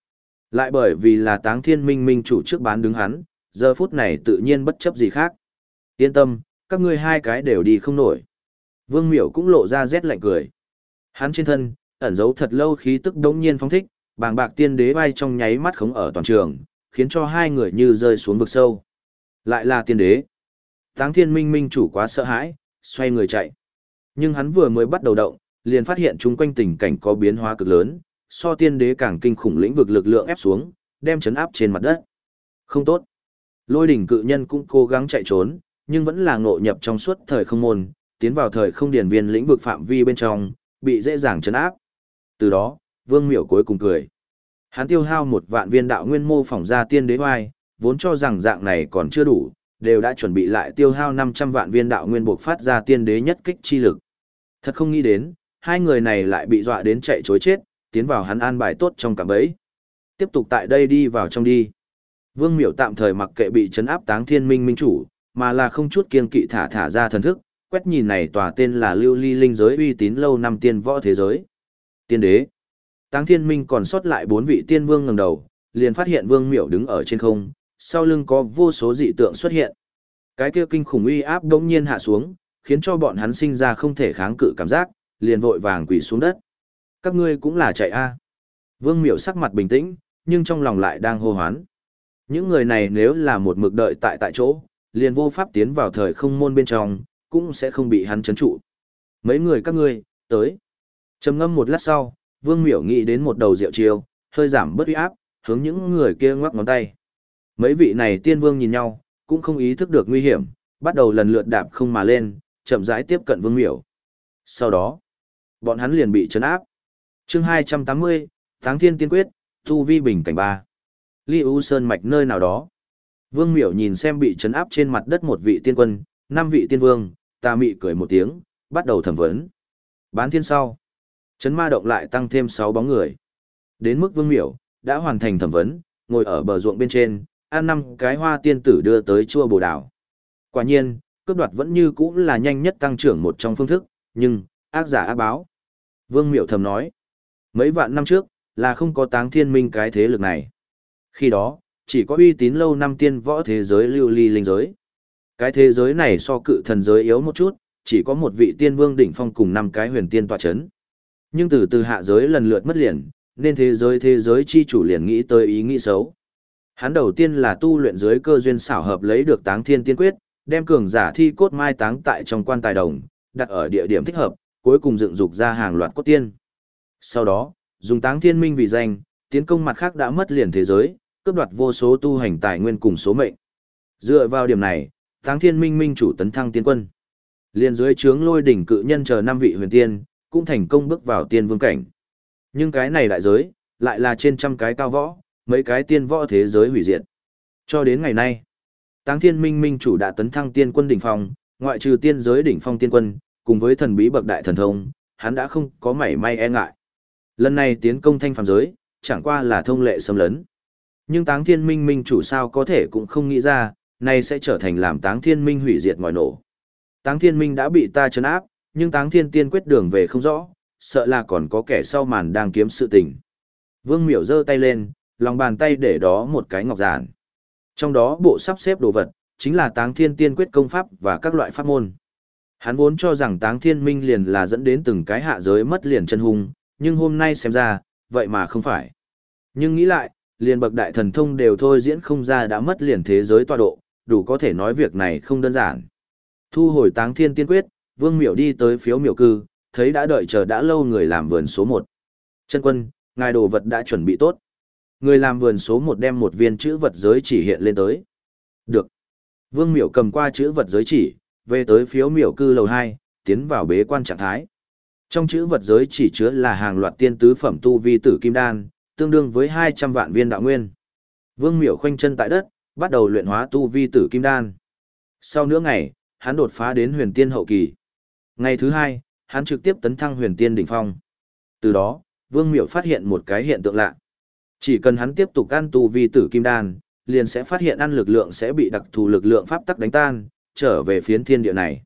Lại bởi vì là Táng Thiên Minh minh chủ trước bán đứng hắn, giờ phút này tự nhiên bất chấp gì khác. Yên tâm, các ngươi hai cái đều đi không nổi. Vương Miểu cũng lộ ra rét lạnh cười. Hắn trên thân, ẩn giấu thật lâu khí tức đống nhiên phóng thích, bàng bạc tiên đế bay trong nháy mắt khống ở toàn trường, khiến cho hai người như rơi xuống vực sâu. Lại là tiên đế. Táng Thiên Minh minh chủ quá sợ hãi, xoay người chạy. Nhưng hắn vừa mới bắt đầu động, liền phát hiện chung quanh tình cảnh có biến hóa cực lớn, so tiên đế càng kinh khủng lĩnh vực lực lượng ép xuống, đem chấn áp trên mặt đất. Không tốt. Lôi đỉnh cự nhân cũng cố gắng chạy trốn, nhưng vẫn là ngộ nhập trong suốt thời không môn, tiến vào thời không điển viên lĩnh vực phạm vi bên trong, bị dễ dàng chấn áp. Từ đó, Vương Miểu cuối cùng cười. Hắn tiêu hao 1.000.000 viên đạo nguyên mô phỏng ra tiên đế oai, vốn cho rằng dạng này còn chưa đủ, đều đã chuẩn bị lại tiêu hao 500 vạn viên đạo nguyên buộc phát ra tiên đế nhất kích chi lực. Thật không nghĩ đến, hai người này lại bị dọa đến chạy chối chết, tiến vào hắn an bài tốt trong cạm bẫy. Tiếp tục tại đây đi vào trong đi. Vương Miểu tạm thời mặc kệ bị chấn áp Táng Thiên Minh minh chủ, mà là không chút kiêng kỵ thả ra thần thức, quét nhìn này tòa tên là Lưu Ly linh giới uy tín lâu năm tiên võ thế giới. Tiên đế. Táng Thiên Minh còn sót lại 4 vị tiên vương ngẩng đầu, liền phát hiện Vương Miểu đứng ở trên không, sau lưng có vô số dị tượng xuất hiện. Cái kia kinh khủng uy áp đống nhiên hạ xuống, khiến cho bọn hắn sinh ra không thể kháng cự cảm giác, liền vội vàng quỳ xuống đất. Các ngươi cũng là chạy a? Vương Miểu sắc mặt bình tĩnh, nhưng trong lòng lại đang hô hoán. Những người này nếu là một mực đợi tại chỗ, liền vô pháp tiến vào thời không môn bên trong, cũng sẽ không bị hắn trấn trụ. Mấy người các ngươi, tới. Trầm ngâm một lát sau, Vương Miểu nghĩ đến một đầu rượu chiêu, hơi giảm bớt uy áp, hướng những người kia ngoắc ngón tay. Mấy vị này tiên vương nhìn nhau, cũng không ý thức được nguy hiểm, bắt đầu lần lượt đạp không mà lên, chậm rãi tiếp cận Vương Miểu. Sau đó, bọn hắn liền bị trấn áp. Chương 280, Táng Thiên Tiên Quyết, tu vi bình cảnh 3. Ly U Sơn mạch nơi nào đó. Vương Miểu nhìn xem bị trấn áp trên mặt đất một vị tiên quân, 5 vị tiên vương, tà mị cười một tiếng, bắt đầu thẩm vấn. Bán thiên sau, trấn ma động lại tăng thêm 6 bóng người. Đến mức Vương Miểu đã hoàn thành thẩm vấn, ngồi ở bờ ruộng bên trên, ăn 5 cái hoa tiên tử đưa tới chua bồ đào. Quả nhiên, cướp đoạt vẫn như cũ là nhanh nhất tăng trưởng một trong phương thức, nhưng ác giả ác báo. Vương Miểu thầm nói, mấy vạn năm trước là không có Táng Thiên Minh cái thế lực này. Khi đó, chỉ có uy tín lâu năm tiên võ thế giới Lưu Ly linh giới. Cái thế giới này so cự thần giới yếu một chút, chỉ có một vị tiên vương đỉnh phong cùng 5 cái huyền tiên tọa chấn. Nhưng từ từ hạ giới lần lượt mất liền, nên thế giới chi chủ liền nghĩ tới ý nghĩ xấu. Hắn đầu tiên là tu luyện dưới cơ duyên xảo hợp lấy được Táng Thiên Tiên Quyết, đem cường giả thi cốt mai táng tại trong quan tài đồng, đặt ở địa điểm thích hợp, cuối cùng dựng dục ra hàng loạt cốt tiên. Sau đó, dùng Táng Thiên Minh vì danh, tiến công mặt khác đã mất liền thế giới, cướp đoạt vô số tu hành tài nguyên cùng số mệnh. Dựa vào điểm này, Táng Thiên Minh minh chủ tấn thăng tiên quân. Liên dưới trướng Lôi đỉnh cự nhân chờ 5 vị huyền tiên, cũng thành công bước vào tiên vương cảnh. Nhưng cái này đại giới, lại là trên trăm cái cao võ, mấy cái tiên võ thế giới hủy diệt. Cho đến ngày nay, Táng Thiên Minh minh chủ đã tấn thăng tiên quân đỉnh phong, ngoại trừ tiên giới đỉnh phong tiên quân, cùng với thần bí bậc đại thần thông, hắn đã không có mảy may e ngại. Lần này tiến công thanh phàm giới, chẳng qua là thông lệ xâm lấn. Nhưng Táng Thiên Minh minh chủ sao có thể cũng không nghĩ ra, này sẽ trở thành làm Táng Thiên Minh hủy diệt ngòi nổ. Táng Thiên Minh đã bị ta trấn áp, nhưng Táng Thiên Tiên Quyết đường về không rõ, sợ là còn có kẻ sau màn đang kiếm sự tình. Vương Miểu giơ tay lên, lòng bàn tay để đó một cái ngọc giản. Trong đó bộ sắp xếp đồ vật, chính là Táng Thiên Tiên Quyết công pháp và các loại pháp môn. Hắn vốn cho rằng Táng Thiên Minh liền là dẫn đến từng cái hạ giới mất liền chân hung, nhưng hôm nay xem ra, vậy mà không phải. Nhưng nghĩ lại, liền bậc đại thần thông đều thôi diễn không ra đã mất liền thế giới tọa độ, đủ có thể nói việc này không đơn giản. Thu hồi Táng Thiên Tiên Quyết, Vương Miểu đi tới phiếu miểu cư, thấy đã đợi chờ đã lâu người làm vườn số 1. Chân quân, ngài đồ vật đã chuẩn bị tốt. Người làm vườn số 1 đem một viên chữ vật giới chỉ hiện lên tới. Được. Vương Miểu cầm qua chữ vật giới chỉ, về tới phiếu miểu cư lầu 2, tiến vào bế quan trạng thái. Trong chữ vật giới chỉ chứa là hàng loạt tiên tứ phẩm tu vi tử kim đan, tương đương với 200 vạn viên đạo nguyên. Vương Miểu khoanh chân tại đất, bắt đầu luyện hóa tu vi tử kim đan. Sau nửa ngày, hắn đột phá đến huyền tiên hậu kỳ. Ngày thứ 2, hắn trực tiếp tấn thăng huyền tiên đỉnh phong. Từ đó, Vương Miểu phát hiện một cái hiện tượng lạ. Chỉ cần hắn tiếp tục ăn tu vi tử kim đan, liền sẽ phát hiện ăn lực lượng sẽ bị đặc thù lực lượng pháp tắc đánh tan, trở về phiến thiên địa này.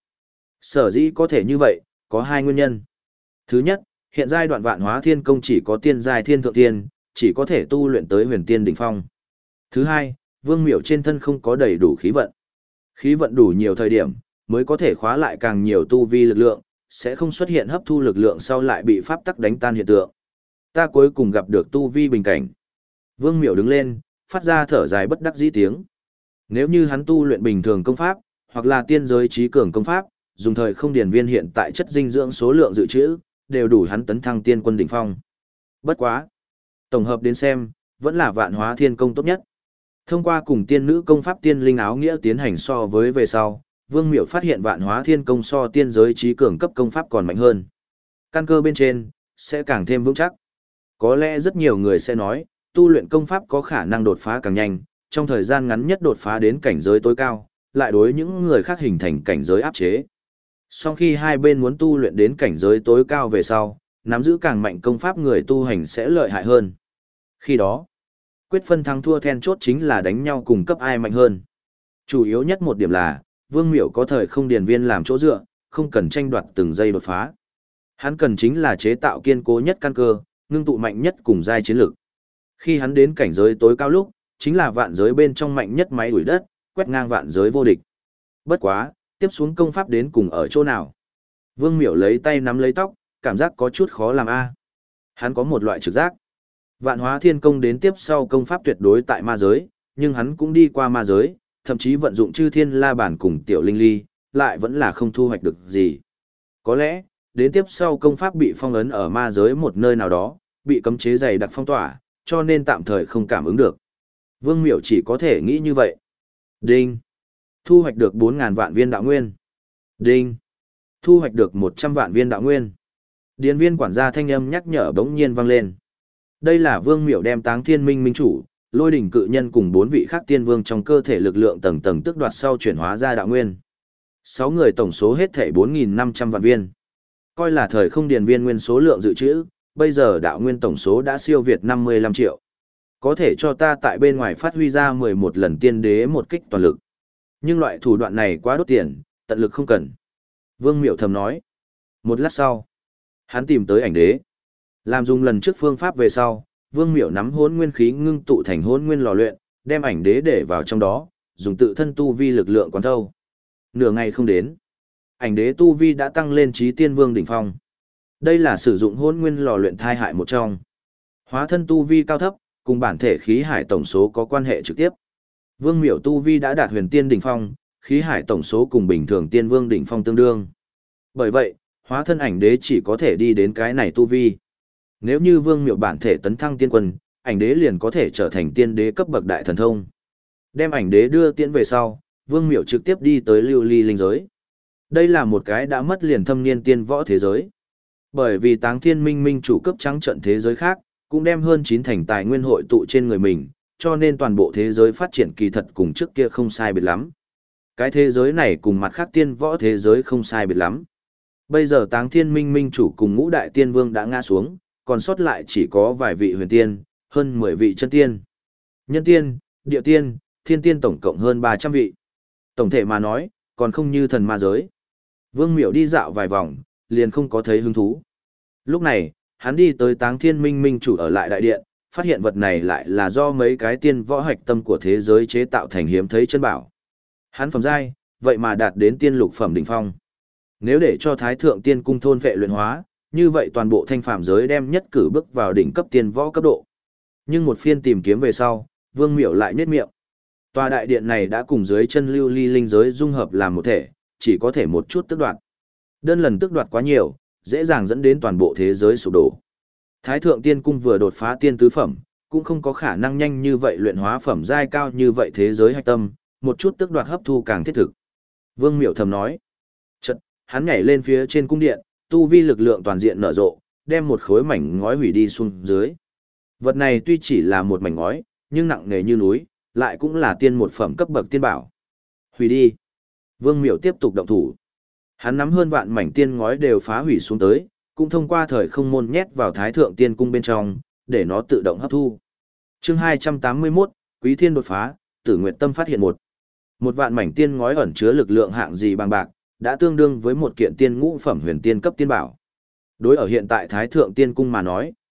Sở dĩ có thể như vậy, có 2 nguyên nhân. Thứ nhất, hiện giai đoạn vạn hóa thiên công chỉ có tiên giai thiên thượng tiên, chỉ có thể tu luyện tới huyền tiên đỉnh phong. Thứ hai, Vương Miểu trên thân không có đầy đủ khí vận. Khí vận đủ nhiều thời điểm, mới có thể khóa lại càng nhiều tu vi lực lượng, sẽ không xuất hiện hấp thu lực lượng sau lại bị pháp tắc đánh tan hiện tượng. Ta cuối cùng gặp được tu vi bình cảnh. Vương Miểu đứng lên, phát ra thở dài bất đắc dĩ tiếng. Nếu như hắn tu luyện bình thường công pháp, hoặc là tiên giới trí cường công pháp, dùng thời không điển viên hiện tại chất dinh dưỡng số lượng dự trữ, đều đủ hắn tấn thăng tiên quân đỉnh phong. Bất quá. Tổng hợp đến xem, vẫn là Vạn Hóa Thiên Công tốt nhất. Thông qua cùng tiên nữ công pháp tiên linh áo nghĩa tiến hành so với về sau, Vương Miểu phát hiện Vạn Hóa Thiên Công so tiên giới trí cường cấp công pháp còn mạnh hơn. Căn cơ bên trên, sẽ càng thêm vững chắc. Có lẽ rất nhiều người sẽ nói, tu luyện công pháp có khả năng đột phá càng nhanh, trong thời gian ngắn nhất đột phá đến cảnh giới tối cao, lại đối những người khác hình thành cảnh giới áp chế. Sau khi hai bên muốn tu luyện đến cảnh giới tối cao về sau, nắm giữ càng mạnh công pháp người tu hành sẽ lợi hại hơn. Khi đó, quyết phân thắng thua then chốt chính là đánh nhau cùng cấp ai mạnh hơn. Chủ yếu nhất một điểm là, Vương Miểu có thời không điền viên làm chỗ dựa, không cần tranh đoạt từng giây đột phá. Hắn cần chính là chế tạo kiên cố nhất căn cơ, ngưng tụ mạnh nhất cùng giai chiến lực. Khi hắn đến cảnh giới tối cao lúc, chính là vạn giới bên trong mạnh nhất máy đuổi đất, quét ngang vạn giới vô địch. Bất quá, tiếp xuống công pháp đến cùng ở chỗ nào? Vương Miểu lấy tay nắm lấy tóc, cảm giác có chút khó làm a. Hắn có một loại trực giác. Vạn Hóa Thiên Công đến tiếp sau công pháp tuyệt đối tại ma giới, nhưng hắn cũng đi qua ma giới, thậm chí vận dụng chư thiên la bản cùng tiểu linh ly, lại vẫn là không thu hoạch được gì. Có lẽ, đến tiếp sau công pháp bị phong ấn ở ma giới một nơi nào đó, bị cấm chế dày đặc phong tỏa, cho nên tạm thời không cảm ứng được. Vương Miểu chỉ có thể nghĩ như vậy. Đinh. Thu hoạch được 4.000 vạn viên đạo nguyên. Đinh. Thu hoạch được 100 vạn viên đạo nguyên. Điền viên quản gia thanh âm nhắc nhở bỗng nhiên vang lên. Đây là Vương Miểu đem Táng Thiên Minh Minh chủ, Lôi Đỉnh Cự Nhân cùng 4 vị khác tiên vương trong cơ thể lực lượng tầng tầng tước đoạt sau chuyển hóa ra đạo nguyên. 6 người tổng số hết thể 4.500 vạn viên. Coi là thời không điền viên nguyên số lượng dự trữ, bây giờ đạo nguyên tổng số đã siêu việt 55 triệu. Có thể cho ta tại bên ngoài phát huy ra 11 lần tiên đế một kích toàn lực. Nhưng loại thủ đoạn này quá đốt tiền, tận lực không cần. Vương Miểu thầm nói. Một lát sau, hắn tìm tới ảnh đế. Làm dùng lần trước phương pháp về sau, Vương Miểu nắm hỗn nguyên khí ngưng tụ thành hỗn nguyên lò luyện, đem ảnh đế để vào trong đó, dùng tự thân tu vi lực lượng quán thâu. Nửa ngày không đến, ảnh đế tu vi đã tăng lên chí tiên vương đỉnh phong. Đây là sử dụng hỗn nguyên lò luyện thai hại một trong. Hóa thân tu vi cao thấp, cùng bản thể khí hải tổng số có quan hệ trực tiếp. Vương Miểu tu vi đã đạt huyền tiên đỉnh phong, khí hải tổng số cùng bình thường tiên vương đỉnh phong tương đương. Bởi vậy, hóa thân ảnh đế chỉ có thể đi đến cái này tu vi. Nếu như Vương Miểu bản thể tấn thăng tiên quân, ảnh đế liền có thể trở thành tiên đế cấp bậc đại thần thông. Đem ảnh đế đưa tiễn về sau, Vương Miểu trực tiếp đi tới lưu ly linh giới. Đây là một cái đã mất liền thâm niên tiên võ thế giới. Bởi vì Táng Thiên Minh Minh chủ cấp trắng trận thế giới khác, cũng đem hơn 9 thành tài nguyên hội tụ trên người mình, cho nên toàn bộ thế giới phát triển kỳ thật cùng trước kia không sai biệt lắm. Cái thế giới này cùng mặt khác tiên võ thế giới không sai biệt lắm. Bây giờ Táng Thiên Minh Minh chủ cùng ngũ đại tiên vương đã ngã xuống, còn sót lại chỉ có vài vị huyền tiên, hơn 10 vị chân tiên. Nhân tiên, địa tiên, thiên tiên tổng cộng hơn 300 vị. Tổng thể mà nói, còn không như thần ma giới. Vương Miểu đi dạo vài vòng, liền không có thấy hứng thú. Lúc này, hắn đi tới Táng Thiên Minh Minh chủ ở lại đại điện, phát hiện vật này lại là do mấy cái tiên võ hạch tâm của thế giới chế tạo thành hiếm thấy chân bảo. Hắn phẩm giai, vậy mà đạt đến tiên lục phẩm đỉnh phong. Nếu để cho Thái Thượng Tiên Cung thôn vệ luyện hóa, như vậy toàn bộ thanh phàm giới đem nhất cử bước vào đỉnh cấp tiên võ cấp độ. Nhưng một phiên tìm kiếm về sau, Vương Miểu lại nhếch miệng. Tòa đại điện này đã cùng dưới chân lưu ly linh giới dung hợp làm một thể, chỉ có thể một chút tước đoạt. Đơn lần tước đoạt quá nhiều, dễ dàng dẫn đến toàn bộ thế giới sụp đổ. Thái Thượng Tiên Cung vừa đột phá tiên tứ phẩm, cũng không có khả năng nhanh như vậy luyện hóa phẩm giai cao như vậy thế giới hạch tâm, một chút tước đoạt hấp thu càng thiết thực. Vương Miểu thầm nói. Chợt, hắn nhảy lên phía trên cung điện, tu vi lực lượng toàn diện nở rộ, đem một khối mảnh ngói hủy đi xuống dưới. Vật này tuy chỉ là một mảnh ngói, nhưng nặng nề như núi, lại cũng là tiên một phẩm cấp bậc tiên bảo. Hủy đi. Vương Miểu tiếp tục động thủ. Hắn nắm hơn vạn mảnh tiên ngói đều phá hủy xuống tới, cũng thông qua thời không môn nhét vào Thái Thượng Tiên Cung bên trong, để nó tự động hấp thu. Chương 281, Quý Thiên đột phá, Tử Nguyệt Tâm phát hiện một vạn mảnh tiên ngói ẩn chứa lực lượng hạng gì bằng bạc, đã tương đương với một kiện tiên ngũ phẩm huyền tiên cấp tiên bảo. Đối ở hiện tại Thái Thượng Tiên Cung mà nói,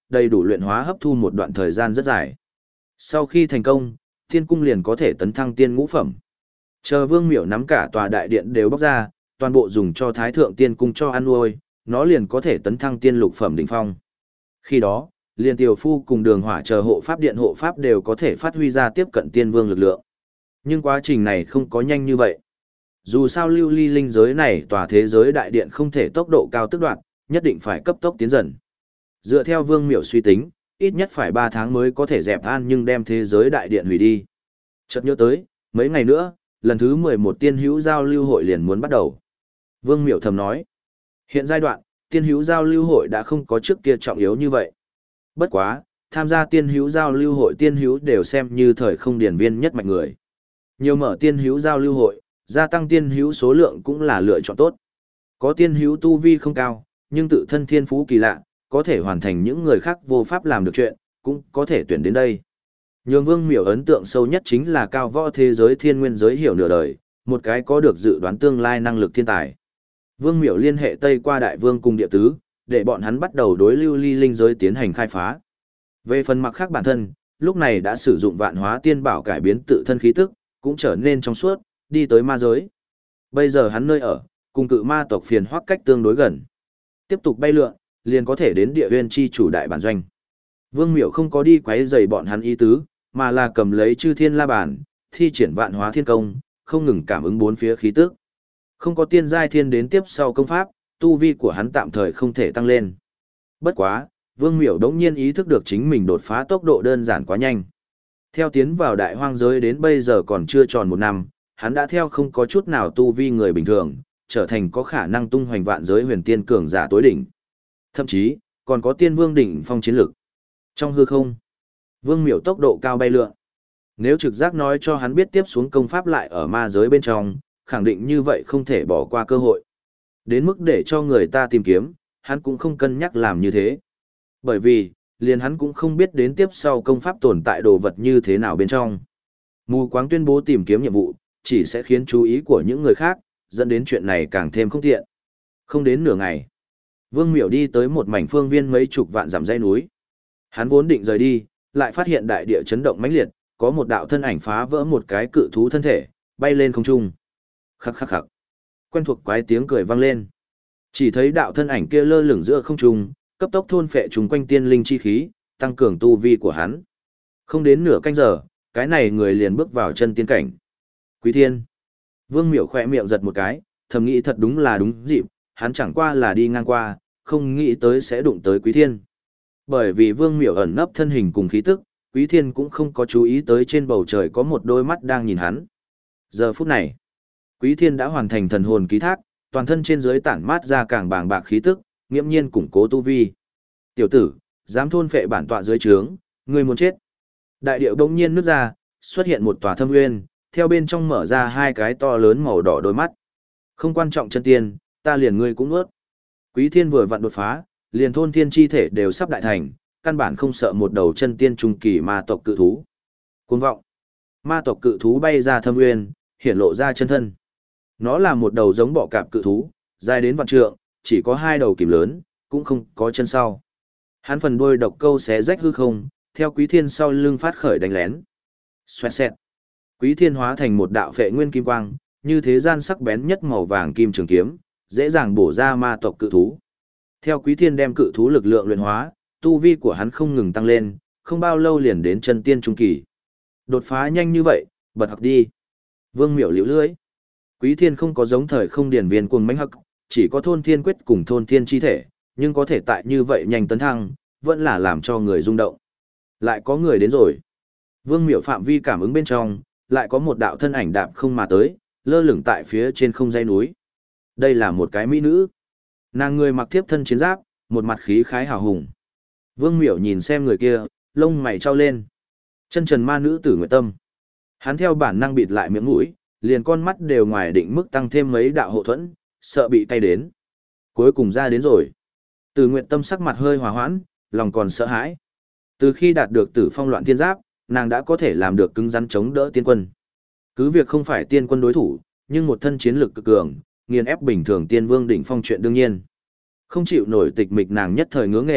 đầy đủ luyện hóa hấp thu một đoạn thời gian rất dài. Sau khi thành công, Tiên cung liền có thể tấn thăng tiên ngũ phẩm. Chờ Vương Miểu nắm cả tòa đại điện đều bóc ra, toàn bộ dùng cho Thái Thượng Tiên cung cho ăn nuôi, nó liền có thể tấn thăng tiên lục phẩm đỉnh phong. Khi đó, liền Tiểu Phu cùng Đường Hỏa chờ hộ pháp đều có thể phát huy ra tiếp cận tiên vương lực lượng. Nhưng quá trình này không có nhanh như vậy. Dù sao lưu ly linh giới này tòa thế giới đại điện không thể tốc độ cao tức đoạn, nhất định phải cấp tốc tiến dần. Dựa theo Vương Miểu suy tính, ít nhất phải 3 tháng mới có thể dẹp an nhưng đem thế giới đại điện hủy đi. Chợt nhớ tới, mấy ngày nữa, lần thứ 11 tiên hữu giao lưu hội liền muốn bắt đầu. Vương Miểu thầm nói, hiện giai đoạn, tiên hữu giao lưu hội đã không có trước kia trọng yếu như vậy. Bất quá, tham gia tiên hữu giao lưu hội tiên hữu đều xem như thời không điển viên nhất mạch người. Nhiều mở tiên hữu giao lưu hội, gia tăng tiên hữu số lượng cũng là lựa chọn tốt. Có tiên hữu tu vi không cao, nhưng tự thân thiên phú kỳ lạ, có thể hoàn thành những người khác vô pháp làm được chuyện, cũng có thể tuyển đến đây. Nhường Vương Miểu ấn tượng sâu nhất chính là cao võ thế giới thiên nguyên giới hiểu nửa đời, một cái có được dự đoán tương lai năng lực thiên tài. Vương Miểu liên hệ Tây qua Đại Vương cùng địa tứ, để bọn hắn bắt đầu đối lưu ly linh giới tiến hành khai phá. Về phần mặt khác bản thân, lúc này đã sử dụng vạn hóa tiên bảo cải biến tự thân khí tức, cũng trở nên trong suốt, đi tới ma giới. Bây giờ hắn nơi ở, cùng cự ma tộc phiền hoắc cách tương đối gần. Tiếp tục bay lượn, liền có thể đến địa huyên chi chủ đại bản doanh. Vương Miểu không có đi quấy rầy bọn hắn ý tứ, mà là cầm lấy chư thiên la bàn, thi triển vạn hóa thiên công, không ngừng cảm ứng bốn phía khí tức. Không có tiên giai thiên đến tiếp sau công pháp, tu vi của hắn tạm thời không thể tăng lên. Bất quá, Vương Miểu đống nhiên ý thức được chính mình đột phá tốc độ đơn giản quá nhanh. Theo tiến vào đại hoang giới đến bây giờ còn chưa tròn 1 năm, hắn đã theo không có chút nào tu vi người bình thường, trở thành có khả năng tung hoành vạn giới huyền tiên cường giả tối đỉnh. Thậm chí, còn có tiên vương đỉnh phong chiến lực. Trong hư không, Vương Miểu tốc độ cao bay lượn. Nếu trực giác nói cho hắn biết tiếp xuống công pháp lại ở ma giới bên trong, khẳng định như vậy không thể bỏ qua cơ hội. Đến mức để cho người ta tìm kiếm, hắn cũng không cân nhắc làm như thế. Bởi vì, liền hắn cũng không biết đến tiếp sau công pháp tồn tại đồ vật như thế nào bên trong. Mù quáng tuyên bố tìm kiếm nhiệm vụ, chỉ sẽ khiến chú ý của những người khác, dẫn đến chuyện này càng thêm không tiện. Không đến nửa ngày, Vương Miểu đi tới một mảnh phương viên mấy chục vạn dặm dãy núi. Hắn vốn định rời đi, lại phát hiện đại địa chấn động mãnh liệt, có một đạo thân ảnh phá vỡ một cái cự thú thân thể, bay lên không trung. Khắc khắc khắc. Quen thuộc quái tiếng cười vang lên. Chỉ thấy đạo thân ảnh kia lơ lửng giữa không trung, cấp tốc thôn phệ chúng quanh tiên linh chi khí, tăng cường tu vi của hắn. Không đến nửa canh giờ, cái này người liền bước vào chân tiên cảnh. Quý Thiên. Vương Miểu khẽ miệng giật một cái, thầm nghĩ thật đúng là đúng dịp, hắn chẳng qua là đi ngang qua, không nghĩ tới sẽ đụng tới Quý Thiên. Bởi vì Vương Miểu ẩn nấp thân hình cùng khí tức, Quý Thiên cũng không có chú ý tới trên bầu trời có một đôi mắt đang nhìn hắn. Giờ phút này, Quý Thiên đã hoàn thành thần hồn ký thác, toàn thân trên dưới tản mát ra càng bàng bạc khí tức, nghiễm nhiên củng cố tu vi. Tiểu tử, dám thôn phệ bản tọa dưới trướng, ngươi muốn chết. Đại điệu đông nhiên nứt ra, xuất hiện một tòa thâm nguyên, theo bên trong mở ra 2 cái to lớn màu đỏ đôi mắt. Không quan trọng chân tiên, ta liền ngươi cũng nuốt. Quý Thiên vừa vặn đột phá, liền thôn thiên chi thể đều sắp đại thành, căn bản không sợ một đầu chân tiên trung kỳ ma tộc cự thú. Cuồng vọng. Ma tộc cự thú bay ra thâm nguyên, hiển lộ ra chân thân. Nó là một đầu giống bọ cạp cự thú, dài đến vạn trượng, chỉ có 2 đầu kìm lớn, cũng không có chân sau. Hắn phần đuôi độc câu xé rách hư không, theo Quý Thiên sau lưng phát khởi đánh lén. Xoẹt xẹt. Quý Thiên hóa thành một đạo phệ nguyên kim quang, như thế gian sắc bén nhất màu vàng kim trường kiếm, dễ dàng bổ ra ma tộc cự thú. Theo Quý Thiên đem cự thú lực lượng luyện hóa, tu vi của hắn không ngừng tăng lên, không bao lâu liền đến chân tiên trung kỳ. Đột phá nhanh như vậy, bật học đi. Vương Miểu liễu lưỡi. Quý Thiên không có giống thời không điển viên cuồng mãnh hắc, chỉ có thôn thiên quyết cùng thôn thiên chi thể, nhưng có thể tại như vậy nhanh tấn thăng, vẫn là làm cho người rung động. Lại có người đến rồi. Vương Miểu phạm vi cảm ứng bên trong, lại có một đạo thân ảnh đạp không mà tới, lơ lửng tại phía trên không dãy núi. Đây là một cái mỹ nữ. Nàng người mặc thiếp thân chiến giáp, một mặt khí khái hào hùng. Vương Miểu nhìn xem người kia, lông mày trao lên. Chân trần ma nữ Tử Nguyệt Tâm. Hắn theo bản năng bịt lại miệng mũi, liền con mắt đều ngoài định mức tăng thêm mấy đạo hộ thuẫn, sợ bị cay đến. Cuối cùng ra đến rồi. Tử Nguyệt Tâm sắc mặt hơi hòa hoãn, lòng còn sợ hãi. Từ khi đạt được Tử Phong Loạn Thiên Giáp, nàng đã có thể làm được cứng rắn chống đỡ tiên quân. Cứ việc không phải tiên quân đối thủ, nhưng một thân chiến lực cực cường, nghiền ép bình thường tiên vương đỉnh phong chuyện đương nhiên. Không chịu nổi tịch mịch nàng nhất thời ngưỡng nghề,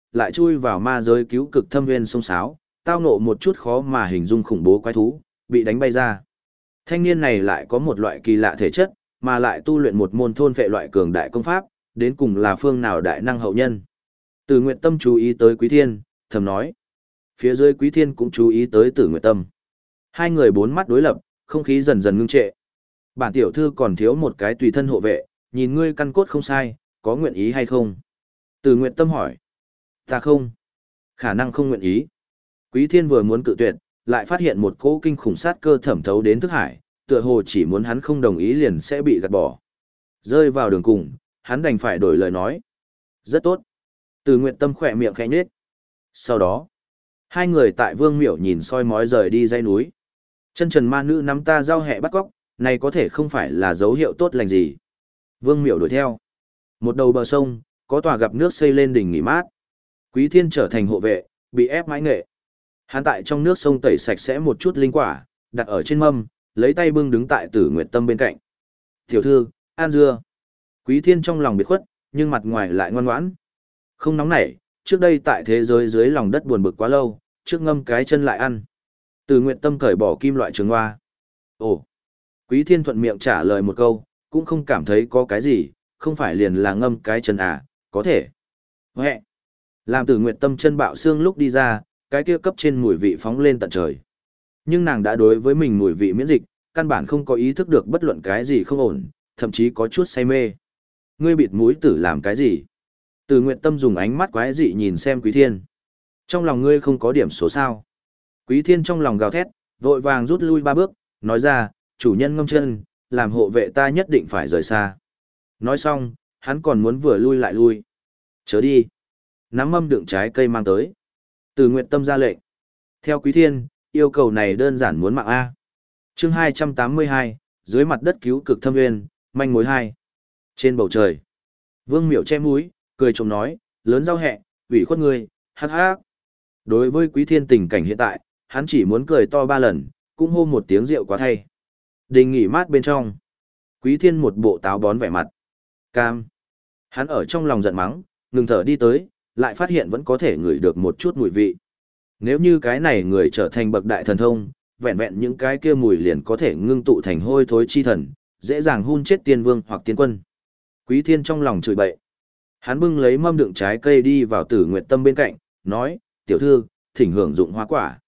lại chui vào ma giới cứu cực thâm nguyên sông sáo, tao ngộ một chút khó mà hình dung khủng bố quái thú, bị đánh bay ra. Thanh niên này lại có một loại kỳ lạ thể chất, mà lại tu luyện một môn thôn vệ loại cường đại công pháp, đến cùng là phương nào đại năng hậu nhân. Từ Nguyệt Tâm chú ý tới Quý Thiên, thầm nói. Phía dưới Quý Thiên cũng chú ý tới Tử Nguyệt Tâm. Hai người bốn mắt đối lập, không khí dần dần ngưng trệ. Bản tiểu thư còn thiếu một cái tùy thân hộ vệ, nhìn ngươi căn cốt không sai, có nguyện ý hay không? Từ Nguyệt Tâm hỏi. Ta không. Khả năng không nguyện ý. Quý Thiên vừa muốn cự tuyệt, lại phát hiện một cỗ kinh khủng sát cơ thẩm thấu đến thức hải, tựa hồ chỉ muốn hắn không đồng ý liền sẽ bị gạt bỏ. Rơi vào đường cùng, hắn đành phải đổi lời nói. Rất tốt. Từ Nguyệt Tâm khỏe miệng khẽ nhếch. Sau đó, hai người tại Vương Miểu nhìn soi mói rời đi dãy núi. Chân trần ma nữ nắm ta giao hẹ bắt cóc, này có thể không phải là dấu hiệu tốt lành gì. Vương Miểu đuổi theo. Một đầu bờ sông, có tòa gặp nước xây lên đỉnh nghỉ mát. Quý Thiên trở thành hộ vệ, bị ép mãi nghệ. Hắn tại trong nước sông tẩy sạch sẽ một chút linh quả, đặt ở trên mâm, lấy tay bưng đứng tại Tử Nguyệt Tâm bên cạnh. Tiểu thư, an dưa. Quý Thiên trong lòng biệt khuất, nhưng mặt ngoài lại ngoan ngoãn. Không nóng nảy, trước đây tại thế giới dưới lòng đất buồn bực quá lâu, trước ngâm cái chân lại ăn. Tử Nguyệt Tâm cởi bỏ kim loại trường hoa. Ồ. Quý Thiên thuận miệng trả lời một câu, cũng không cảm thấy có cái gì, không phải liền là ngâm cái chân à, có thể. Huệ. Làm Tử Nguyệt Tâm chân bạo xương lúc đi ra, cái kia cấp trên mùi vị phóng lên tận trời. Nhưng nàng đã đối với mình mùi vị miễn dịch, căn bản không có ý thức được bất luận cái gì không ổn, thậm chí có chút say mê. Ngươi bịt mũi tử làm cái gì? Từ Nguyệt Tâm dùng ánh mắt quái dị nhìn xem Quý Thiên. Trong lòng ngươi không có điểm số sao? Quý Thiên trong lòng gào thét, vội vàng rút lui 3 bước, nói ra, chủ nhân ngâm chân, làm hộ vệ ta nhất định phải rời xa. Nói xong, hắn còn muốn vừa lui lại lui. Chớ đi. Nắm mâm đựng trái cây mang tới. Từ Nguyệt Tâm ra lệnh. Theo Quý Thiên, yêu cầu này đơn giản muốn mạng A. Chương 282, dưới mặt đất cứu cực thâm nguyên, manh mối 2. Trên bầu trời, Vương Miểu che mũi, cười trộm nói, lớn rau hẹ, ủy khuất ngươi, hắc hắc. Đối với Quý Thiên tình cảnh hiện tại, hắn chỉ muốn cười to 3 lần, cũng hô một tiếng rượu quá thay. Đình nghỉ mát bên trong. Quý Thiên một bộ táo bón vẻ mặt. Cam. Hắn ở trong lòng giận mắng, ngừng thở đi tới, lại phát hiện vẫn có thể ngửi được một chút mùi vị. Nếu như cái này người trở thành bậc đại thần thông, vẹn vẹn những cái kia mùi liền có thể ngưng tụ thành hôi thối chi thần, dễ dàng hun chết tiên vương hoặc tiên quân. Quý Thiên trong lòng chửi bậy. Hắn bưng lấy mâm đựng trái cây đi vào Tử Nguyệt Tâm bên cạnh, nói, tiểu thư, thỉnh hưởng dụng hoa quả.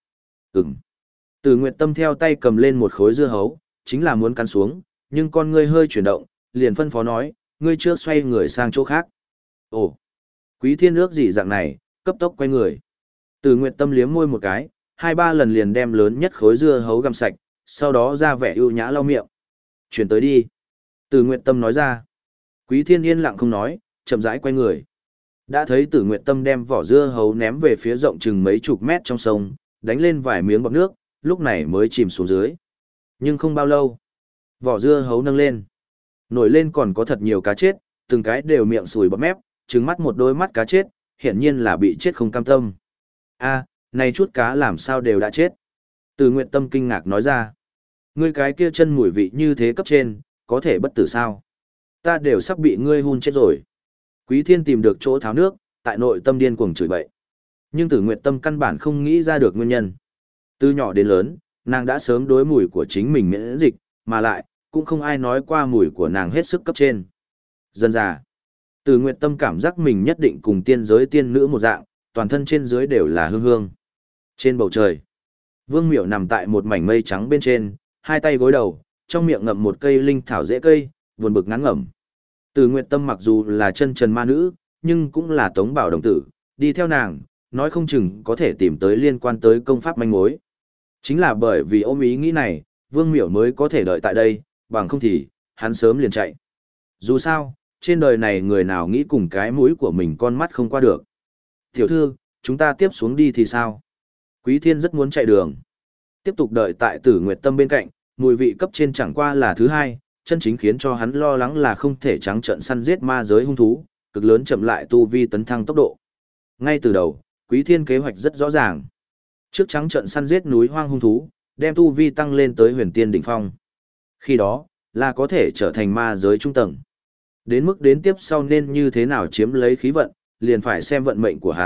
Tử Nguyệt Tâm theo tay cầm lên một khối dưa hấu, chính là muốn cắn xuống, nhưng con ngươi hơi chuyển động, liền phân phó nói, ngươi trước xoay người sang chỗ khác. Ồ, Quý Thiên ước gì dạng này, cấp tốc quay người. Tử Nguyệt Tâm liếm môi một cái, 2-3 lần liền đem lớn nhất khối dưa hấu găm sạch, sau đó ra vẻ ưu nhã lau miệng. Chuyển tới đi. Tử Nguyệt Tâm nói ra. Quý Thiên yên lặng không nói, chậm rãi quay người. Đã thấy Tử Nguyệt Tâm đem vỏ dưa hấu ném về phía rộng chừng mấy chục mét trong sông, đánh lên vài miếng bọt nước, lúc này mới chìm xuống dưới. Nhưng không bao lâu, vỏ dưa hấu nâng lên. Nổi lên còn có thật nhiều cá chết, từng cái đều miệng sùi bọt mép, trừng mắt một đôi mắt cá chết, hiển nhiên là bị chết không cam tâm. A, này chút cá làm sao đều đã chết. Từ Nguyệt Tâm kinh ngạc nói ra. Ngươi cái kia chân mùi vị như thế cấp trên, có thể bất tử sao? Ta đều sắp bị ngươi hun chết rồi. Quý Thiên tìm được chỗ tháo nước, tại nội tâm điên cuồng chửi bậy. Nhưng Tử Nguyệt Tâm căn bản không nghĩ ra được nguyên nhân. Từ nhỏ đến lớn, nàng đã sớm đối mùi của chính mình miễn dịch, mà lại, cũng không ai nói qua mùi của nàng hết sức cấp trên. Dần dà, Tử Nguyệt Tâm cảm giác mình nhất định cùng tiên giới tiên nữ một dạng, toàn thân trên dưới đều là hương hương. Trên bầu trời, Vương Miểu nằm tại một mảnh mây trắng bên trên, hai tay gối đầu, trong miệng ngậm một cây linh thảo rễ cây, buồn bực ngán ngẩm. Từ Nguyệt Tâm mặc dù là chân trần ma nữ, nhưng cũng là Tống Bảo đồng tử, đi theo nàng, nói không chừng có thể tìm tới liên quan tới công pháp manh mối. Chính là bởi vì ôm ý nghĩ này, Vương Miểu mới có thể đợi tại đây, bằng không thì, hắn sớm liền chạy. Dù sao, trên đời này người nào nghĩ cùng cái mũi của mình con mắt không qua được. Tiểu thư, chúng ta tiếp xuống đi thì sao? Quý Thiên rất muốn chạy đường. Tiếp tục đợi tại Tử Nguyệt Tâm bên cạnh, mùi vị cấp trên chẳng qua là thứ hai, chân chính khiến cho hắn lo lắng là không thể trắng trợn săn giết ma giới hung thú, cực lớn chậm lại tu vi tấn thăng tốc độ. Ngay từ đầu, Quý Thiên kế hoạch rất rõ ràng. Trước trắng trợn săn giết núi hoang hung thú, đem tu vi tăng lên tới huyền tiên đỉnh phong. Khi đó, là có thể trở thành ma giới trung tầng. Đến mức đến tiếp sau nên như thế nào chiếm lấy khí vận, liền phải xem vận mệnh của hắn,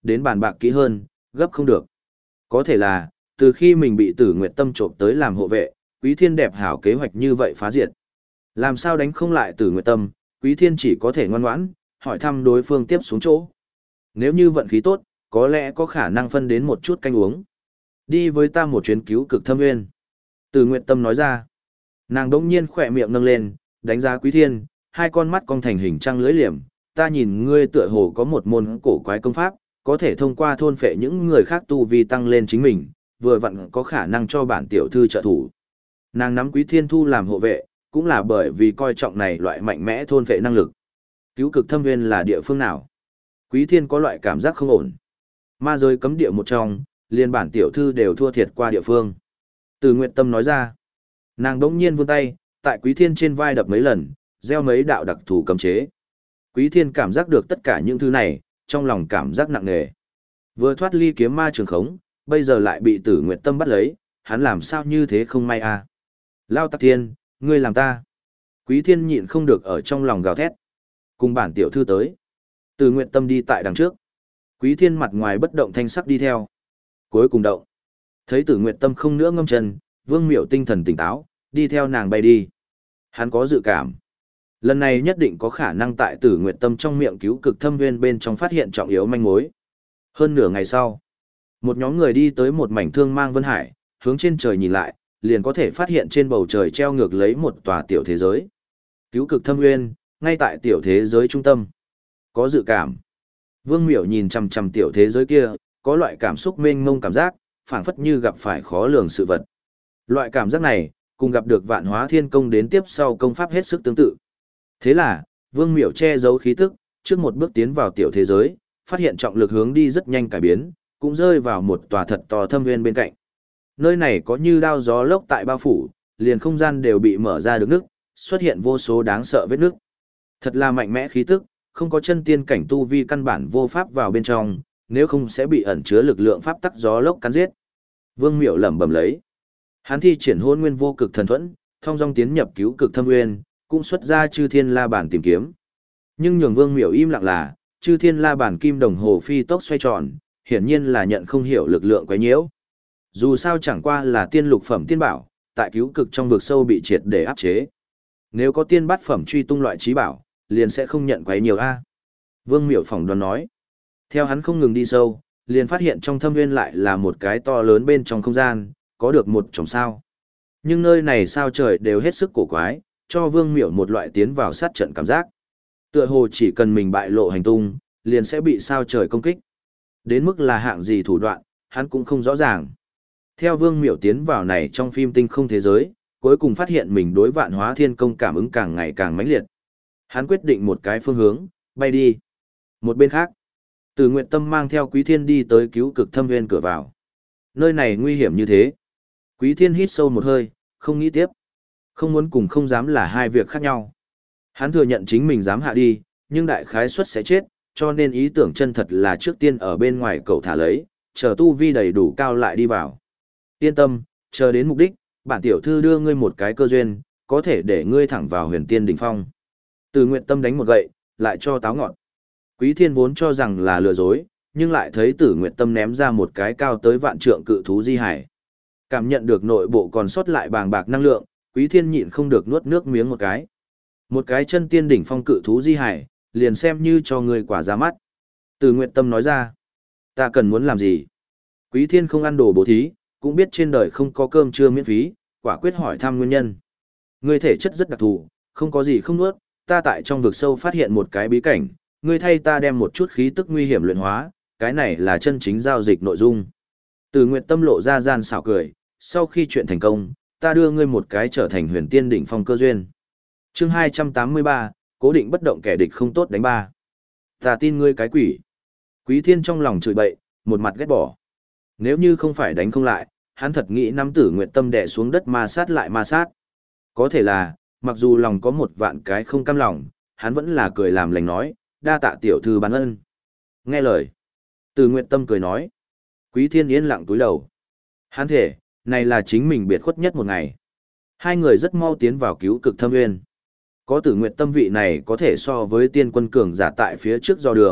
đến bàn bạc kỹ hơn, gấp không được. Có thể là, từ khi mình bị Tử Nguyệt Tâm trộm tới làm hộ vệ, Quý Thiên đẹp hảo kế hoạch như vậy phá diệt. Làm sao đánh không lại Tử Nguyệt Tâm, Quý Thiên chỉ có thể ngoan ngoãn, hỏi thăm đối phương tiếp xuống chỗ. Nếu như vận khí tốt, có lẽ có khả năng phân đến một chút canh uống. Đi với ta một chuyến cứu cực thâm nguyên. Tử Nguyệt Tâm nói ra. Nàng đỗng nhiên khỏe miệng nâng lên, đánh giá Quý Thiên, hai con mắt cong thành hình trăng lưỡi liềm. Ta nhìn ngươi tựa hồ có một môn cổ quái công pháp, có thể thông qua thôn phệ những người khác tu vi tăng lên chính mình, vừa vặn có khả năng cho bản tiểu thư trợ thủ. Nàng nắm Quý Thiên thu làm hộ vệ, cũng là bởi vì coi trọng này loại mạnh mẽ thôn phệ năng lực. Cứu cực thâm nguyên là địa phương nào? Quý Thiên có loại cảm giác không ổn. Ma giới cấm địa một trong, liên bản tiểu thư đều thua thiệt qua địa phương. Từ Nguyệt Tâm nói ra. Nàng đỗng nhiên vươn tay, tại Quý Thiên trên vai đập mấy lần, gieo mấy đạo đặc thù cấm chế. Quý Thiên cảm giác được tất cả những thứ này, trong lòng cảm giác nặng nề. Vừa thoát ly kiếm ma trường khống, bây giờ lại bị Tử Nguyệt Tâm bắt lấy, hắn làm sao như thế không may à? Lao Tắc Thiên, ngươi làm ta. Quý Thiên nhịn không được ở trong lòng gào thét. Cùng bản tiểu thư tới. Tử Nguyệt Tâm đi tại đằng trước. Quý Thiên mặt ngoài bất động thanh sắc đi theo. Cuối cùng động. Thấy Tử Nguyệt Tâm không nữa ngâm chân, Vương Miểu tinh thần tỉnh táo, đi theo nàng bay đi. Hắn có dự cảm. Lần này nhất định có khả năng tại Tử Nguyệt Tâm trong miệng cứu cực thâm nguyên bên trong phát hiện trọng yếu manh mối. Hơn nửa ngày sau, một nhóm người đi tới một mảnh thương mang vân hải, hướng trên trời nhìn lại, liền có thể phát hiện trên bầu trời treo ngược lấy một tòa tiểu thế giới. Cứu cực thâm nguyên, ngay tại tiểu thế giới trung tâm. Có dự cảm. Vương Miểu nhìn chằm chằm tiểu thế giới kia, có loại cảm xúc mênh mông cảm giác, phảng phất như gặp phải khó lường sự vật. Loại cảm giác này, cùng gặp được Vạn Hóa Thiên Công đến tiếp sau công pháp hết sức tương tự. Thế là, Vương Miểu che giấu khí tức, trước một bước tiến vào tiểu thế giới, phát hiện trọng lực hướng đi rất nhanh cải biến, cũng rơi vào một tòa thật to thâm nguyên bên cạnh. Nơi này có như đao gió lốc tại bao phủ, liền không gian đều bị mở ra được nước, xuất hiện vô số đáng sợ vết nước. Thật là mạnh mẽ khí tức, không có chân tiên cảnh tu vi căn bản vô pháp vào bên trong, nếu không sẽ bị ẩn chứa lực lượng pháp tắc gió lốc cắn giết. Vương Miểu lẩm bẩm lấy. Hắn thi triển Hôn Nguyên Vô Cực Thần Thuẫn, thông dong tiến nhập cứu cực thâm nguyên, cũng xuất ra Chư Thiên La Bản tìm kiếm. Nhưng nhường Vương Miểu im lặng là, Chư Thiên La Bản kim đồng hồ phi tốc xoay tròn, hiển nhiên là nhận không hiểu lực lượng quấy nhiễu. Dù sao chẳng qua là tiên lục phẩm tiên bảo, tại cứu cực trong vực sâu bị triệt để áp chế. Nếu có tiên bát phẩm truy tung loại trí bảo, liền sẽ không nhận quấy nhiều a. Vương Miểu phỏng đoán nói. Theo hắn không ngừng đi sâu, liền phát hiện trong thâm nguyên lại là một cái to lớn bên trong không gian, có được một chòm sao. Nhưng nơi này sao trời đều hết sức cổ quái, cho Vương Miểu một loại tiến vào sát trận cảm giác. Tựa hồ chỉ cần mình bại lộ hành tung, liền sẽ bị sao trời công kích. Đến mức là hạng gì thủ đoạn, hắn cũng không rõ ràng. Theo Vương Miểu tiến vào này trong phim tinh không thế giới, cuối cùng phát hiện mình đối Vạn Hóa Thiên Công cảm ứng càng ngày càng mãnh liệt. Hắn quyết định một cái phương hướng, bay đi. Một bên khác, Từ Nguyệt Tâm mang theo Quý Thiên đi tới cứu cực thâm nguyên cửa vào. Nơi này nguy hiểm như thế. Quý Thiên hít sâu một hơi, không nghĩ tiếp. Không muốn cùng không dám là hai việc khác nhau. Hắn thừa nhận chính mình dám hạ đi, nhưng đại khái suất sẽ chết, cho nên ý tưởng chân thật là trước tiên ở bên ngoài cậu thả lấy, chờ tu vi đầy đủ cao lại đi vào. Yên tâm, chờ đến mục đích, bản tiểu thư đưa ngươi một cái cơ duyên, có thể để ngươi thẳng vào huyền tiên đỉnh phong. Từ Nguyệt Tâm đánh một gậy, lại cho táo ngọn. Quý Thiên vốn cho rằng là lừa dối, nhưng lại thấy Tử Nguyệt Tâm ném ra một cái cao tới vạn trượng cự thú di hải. Cảm nhận được nội bộ còn sót lại bàng bạc năng lượng, Quý Thiên nhịn không được nuốt nước miếng một cái. Một cái chân tiên đỉnh phong cự thú di hải, liền xem như cho người quả ra mắt. Từ Nguyệt Tâm nói ra, ta cần muốn làm gì? Quý Thiên không ăn đồ bố thí, cũng biết trên đời không có cơm trưa miễn phí, quả quyết hỏi thăm nguyên nhân. Ngươi thể chất rất đặc thù, không có gì không nuốt, ta tại trong vực sâu phát hiện một cái bí cảnh, ngươi thay ta đem một chút khí tức nguy hiểm luyện hóa, cái này là chân chính giao dịch nội dung. Từ Nguyệt Tâm lộ ra gian xảo cười, sau khi chuyện thành công, ta đưa ngươi một cái trở thành huyền tiên đỉnh phong cơ duyên. Chương 283, cố định bất động kẻ địch không tốt đánh ba. Ta tin ngươi cái quỷ. Quý Thiên trong lòng chửi bậy, một mặt ghét bỏ. Nếu như không phải đánh không lại, hắn thật nghĩ nắm Tử Nguyệt Tâm đè xuống đất ma sát lại ma sát. Có thể là, mặc dù lòng có một vạn cái không cam lòng, hắn vẫn là cười làm lành nói, đa tạ tiểu thư ban ân. Nghe lời. Tử Nguyệt Tâm cười nói. Quý Thiên yên lặng túi đầu. Hắn thể, này là chính mình biệt khuất nhất một ngày. Hai người rất mau tiến vào cứu cực thâm nguyên. Có Tử Nguyệt Tâm vị này có thể so với tiên quân cường giả tại phía trước do đường,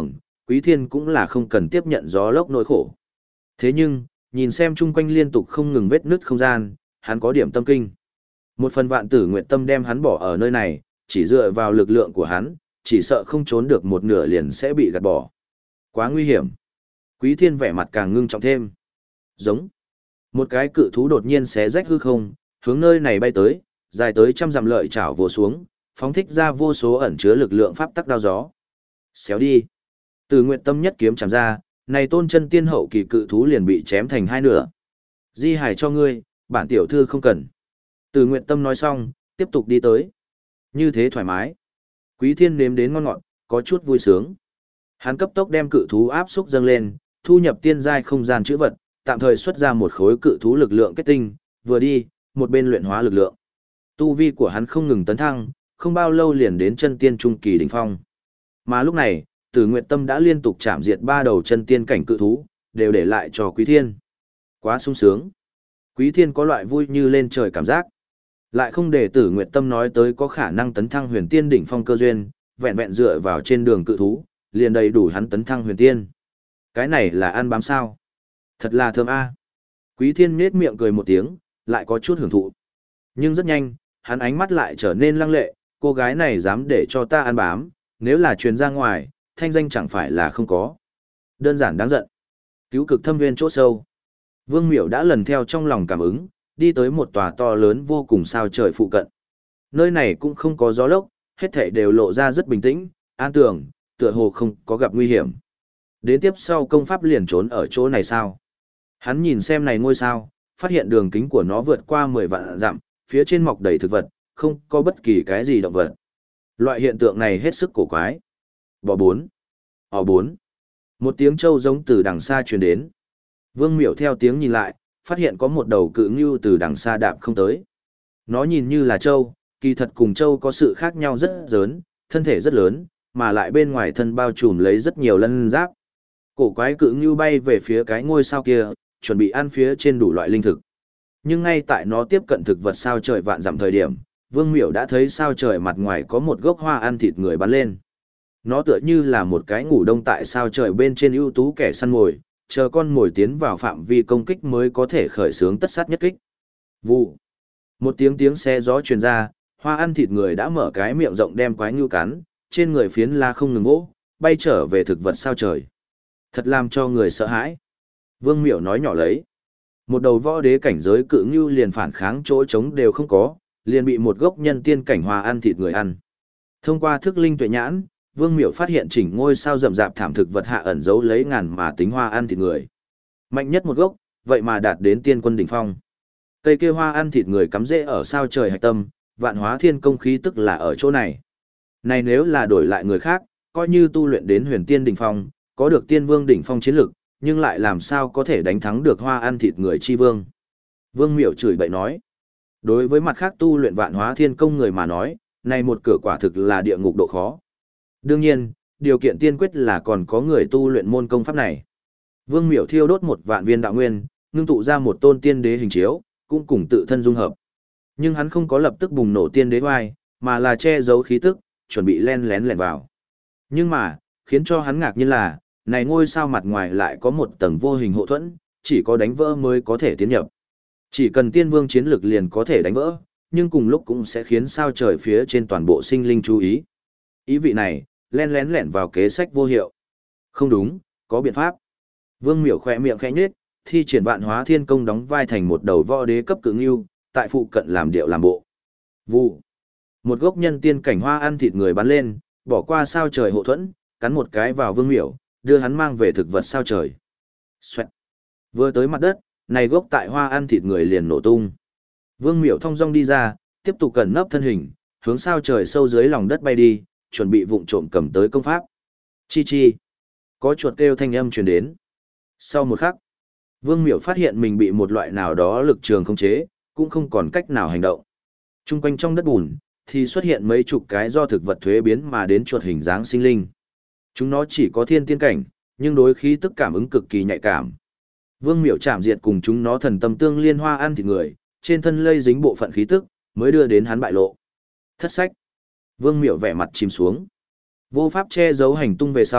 Quý Thiên cũng là không cần tiếp nhận gió lốc nỗi khổ. Thế nhưng, nhìn xem chung quanh liên tục không ngừng vết nứt không gian, hắn có điểm tâm kinh. Một phần vạn tử nguyện tâm đem hắn bỏ ở nơi này, chỉ dựa vào lực lượng của hắn, chỉ sợ không trốn được một nửa liền sẽ bị gạt bỏ. Quá nguy hiểm. Quý Thiên vẻ mặt càng ngưng trọng thêm. Giống. Một cái cự thú đột nhiên xé rách hư không, hướng nơi này bay tới, dài tới trăm dặm lợi chảo vồ xuống, phóng thích ra vô số ẩn chứa lực lượng pháp tắc đao gió. Xéo đi. Từ nguyện tâm nhất kiếm chạm ra, này tôn chân tiên hậu kỳ cự thú liền bị chém thành hai nửa. Di hải cho ngươi, bản tiểu thư không cần. Từ nguyện tâm nói xong, tiếp tục đi tới. Như thế thoải mái. Quý Thiên nếm đến ngon ngọt, có chút vui sướng. Hắn cấp tốc đem cự thú áp xúc dâng lên, thu nhập tiên giai không gian chữ vật, tạm thời xuất ra một khối cự thú lực lượng kết tinh, vừa đi, một bên luyện hóa lực lượng. Tu vi của hắn không ngừng tấn thăng, không bao lâu liền đến chân tiên trung kỳ đỉnh phong. Mà lúc này, Tử Nguyệt Tâm đã liên tục chạm diệt 3 đầu chân tiên cảnh cự thú, đều để lại cho Quý Thiên. Quá sung sướng. Quý Thiên có loại vui như lên trời cảm giác. Lại không để Tử Nguyệt Tâm nói tới có khả năng tấn thăng huyền tiên đỉnh phong cơ duyên, vẹn vẹn dựa vào trên đường cự thú, liền đầy đủ hắn tấn thăng huyền tiên. Cái này là ăn bám sao? Thật là thơm a. Quý Thiên nhếch miệng cười một tiếng, lại có chút hưởng thụ. Nhưng rất nhanh, hắn ánh mắt lại trở nên lăng lệ, cô gái này dám để cho ta ăn bám, nếu là truyền ra ngoài, thanh danh chẳng phải là không có. Đơn giản đáng giận. Cứu cực thâm nguyên chỗ sâu. Vương Miểu đã lần theo trong lòng cảm ứng, đi tới một tòa to lớn vô cùng sao trời phụ cận. Nơi này cũng không có gió lốc, hết thảy đều lộ ra rất bình tĩnh, an tường, tựa hồ không có gặp nguy hiểm. Đến tiếp sau công pháp liền trốn ở chỗ này sao? Hắn nhìn xem này ngôi sao, phát hiện đường kính của nó vượt qua 10 vạn dặm, phía trên mọc đầy thực vật, không có bất kỳ cái gì động vật. Loại hiện tượng này hết sức cổ quái. Bò 4. Ỏ 4. Một tiếng trâu giống từ đằng xa truyền đến. Vương Miểu theo tiếng nhìn lại, phát hiện có một đầu cự ngưu từ đằng xa đạp không tới. Nó nhìn như là trâu, kỳ thật cùng trâu có sự khác nhau rất lớn, thân thể rất lớn, mà lại bên ngoài thân bao trùm lấy rất nhiều lân giáp. Cổ quái cự ngưu bay về phía cái ngôi sao kia, chuẩn bị ăn phía trên đủ loại linh thực. Nhưng ngay tại nó tiếp cận thực vật sao trời vạn dặm thời điểm, Vương Miểu đã thấy sao trời mặt ngoài có một gốc hoa ăn thịt người bắn lên. Nó tựa như là một cái ngủ đông tại sao trời bên trên ưu tú kẻ săn mồi, chờ con mồi tiến vào phạm vi công kích mới có thể khởi xướng tất sát nhất kích. Vụ. Một tiếng xe gió truyền ra, hoa ăn thịt người đã mở cái miệng rộng đem quái ngưu cắn, trên người phiến la không ngừng vỗ, bay trở về thực vật sao trời. Thật làm cho người sợ hãi. Vương Miểu nói nhỏ lấy. Một đầu võ đế cảnh giới cự ngưu liền phản kháng chỗ trống đều không có, liền bị một gốc nhân tiên cảnh hoa ăn thịt người ăn. Thông qua thức linh tuệ nhãn, Vương Miểu phát hiện chỉnh ngôi sao rậm rạp thảm thực vật hạ ẩn giấu lấy ngàn mà tính hoa ăn thịt người. Mạnh nhất một gốc, vậy mà đạt đến tiên quân đỉnh phong. Cây kia hoa ăn thịt người cắm rễ ở sao trời hạch tâm, vạn hóa thiên công khí tức là ở chỗ này. Này nếu là đổi lại người khác, coi như tu luyện đến huyền tiên đỉnh phong, có được tiên vương đỉnh phong chiến lực, nhưng lại làm sao có thể đánh thắng được hoa ăn thịt người chi vương. Vương Miểu chửi bậy nói. Đối với mặt khác tu luyện vạn hóa thiên công người mà nói, này một cửa quả thực là địa ngục độ khó. Đương nhiên, điều kiện tiên quyết là còn có người tu luyện môn công pháp này. Vương Miểu thiêu đốt một vạn viên đạo nguyên, ngưng tụ ra một tôn tiên đế hình chiếu, cũng cùng tự thân dung hợp. Nhưng hắn không có lập tức bùng nổ tiên đế oai, mà là che giấu khí tức, chuẩn bị len lén lẻn vào. Nhưng mà, khiến cho hắn ngạc nhiên là, này ngôi sao mặt ngoài lại có một tầng vô hình hộ thuẫn, chỉ có đánh vỡ mới có thể tiến nhập. Chỉ cần tiên vương chiến lực liền có thể đánh vỡ, nhưng cùng lúc cũng sẽ khiến sao trời phía trên toàn bộ sinh linh chú ý. Ý vị này, len lén lẻn vào kế sách vô hiệu. Không đúng, có biện pháp. Vương Miểu khỏe miệng khẽ nhếch, thi triển vạn hóa thiên công đóng vai thành một đầu võ đế cấp cự ngưu, tại phụ cận làm điệu làm bộ. Vụ. Một gốc nhân tiên cảnh hoa ăn thịt người bắn lên, bỏ qua sao trời hộ thuẫn, cắn một cái vào Vương Miểu, đưa hắn mang về thực vật sao trời. Xoẹt. Vừa tới mặt đất, này gốc tại hoa ăn thịt người liền nổ tung. Vương Miểu thong dong đi ra, tiếp tục cẩn nấp thân hình, hướng sao trời sâu dưới lòng đất bay đi, chuẩn bị vụng trộm cầm tới công pháp. Chi chi. Có chuột kêu thanh âm truyền đến. Sau một khắc, Vương Miểu phát hiện mình bị một loại nào đó lực trường khống chế, cũng không còn cách nào hành động. Trung quanh trong đất bùn, thì xuất hiện mấy chục cái do thực vật thuế biến mà đến chuột hình dáng sinh linh. Chúng nó chỉ có thiên tiên cảnh, nhưng đối khí tức cảm ứng cực kỳ nhạy cảm. Vương Miểu chạm diệt cùng chúng nó thần tâm tương liên hoa ăn thịt người, trên thân lây dính bộ phận khí tức, mới đưa đến hắn bại lộ. Thất sách. Vương Miểu vẻ mặt chìm xuống. Vô pháp che giấu hành tung về sau,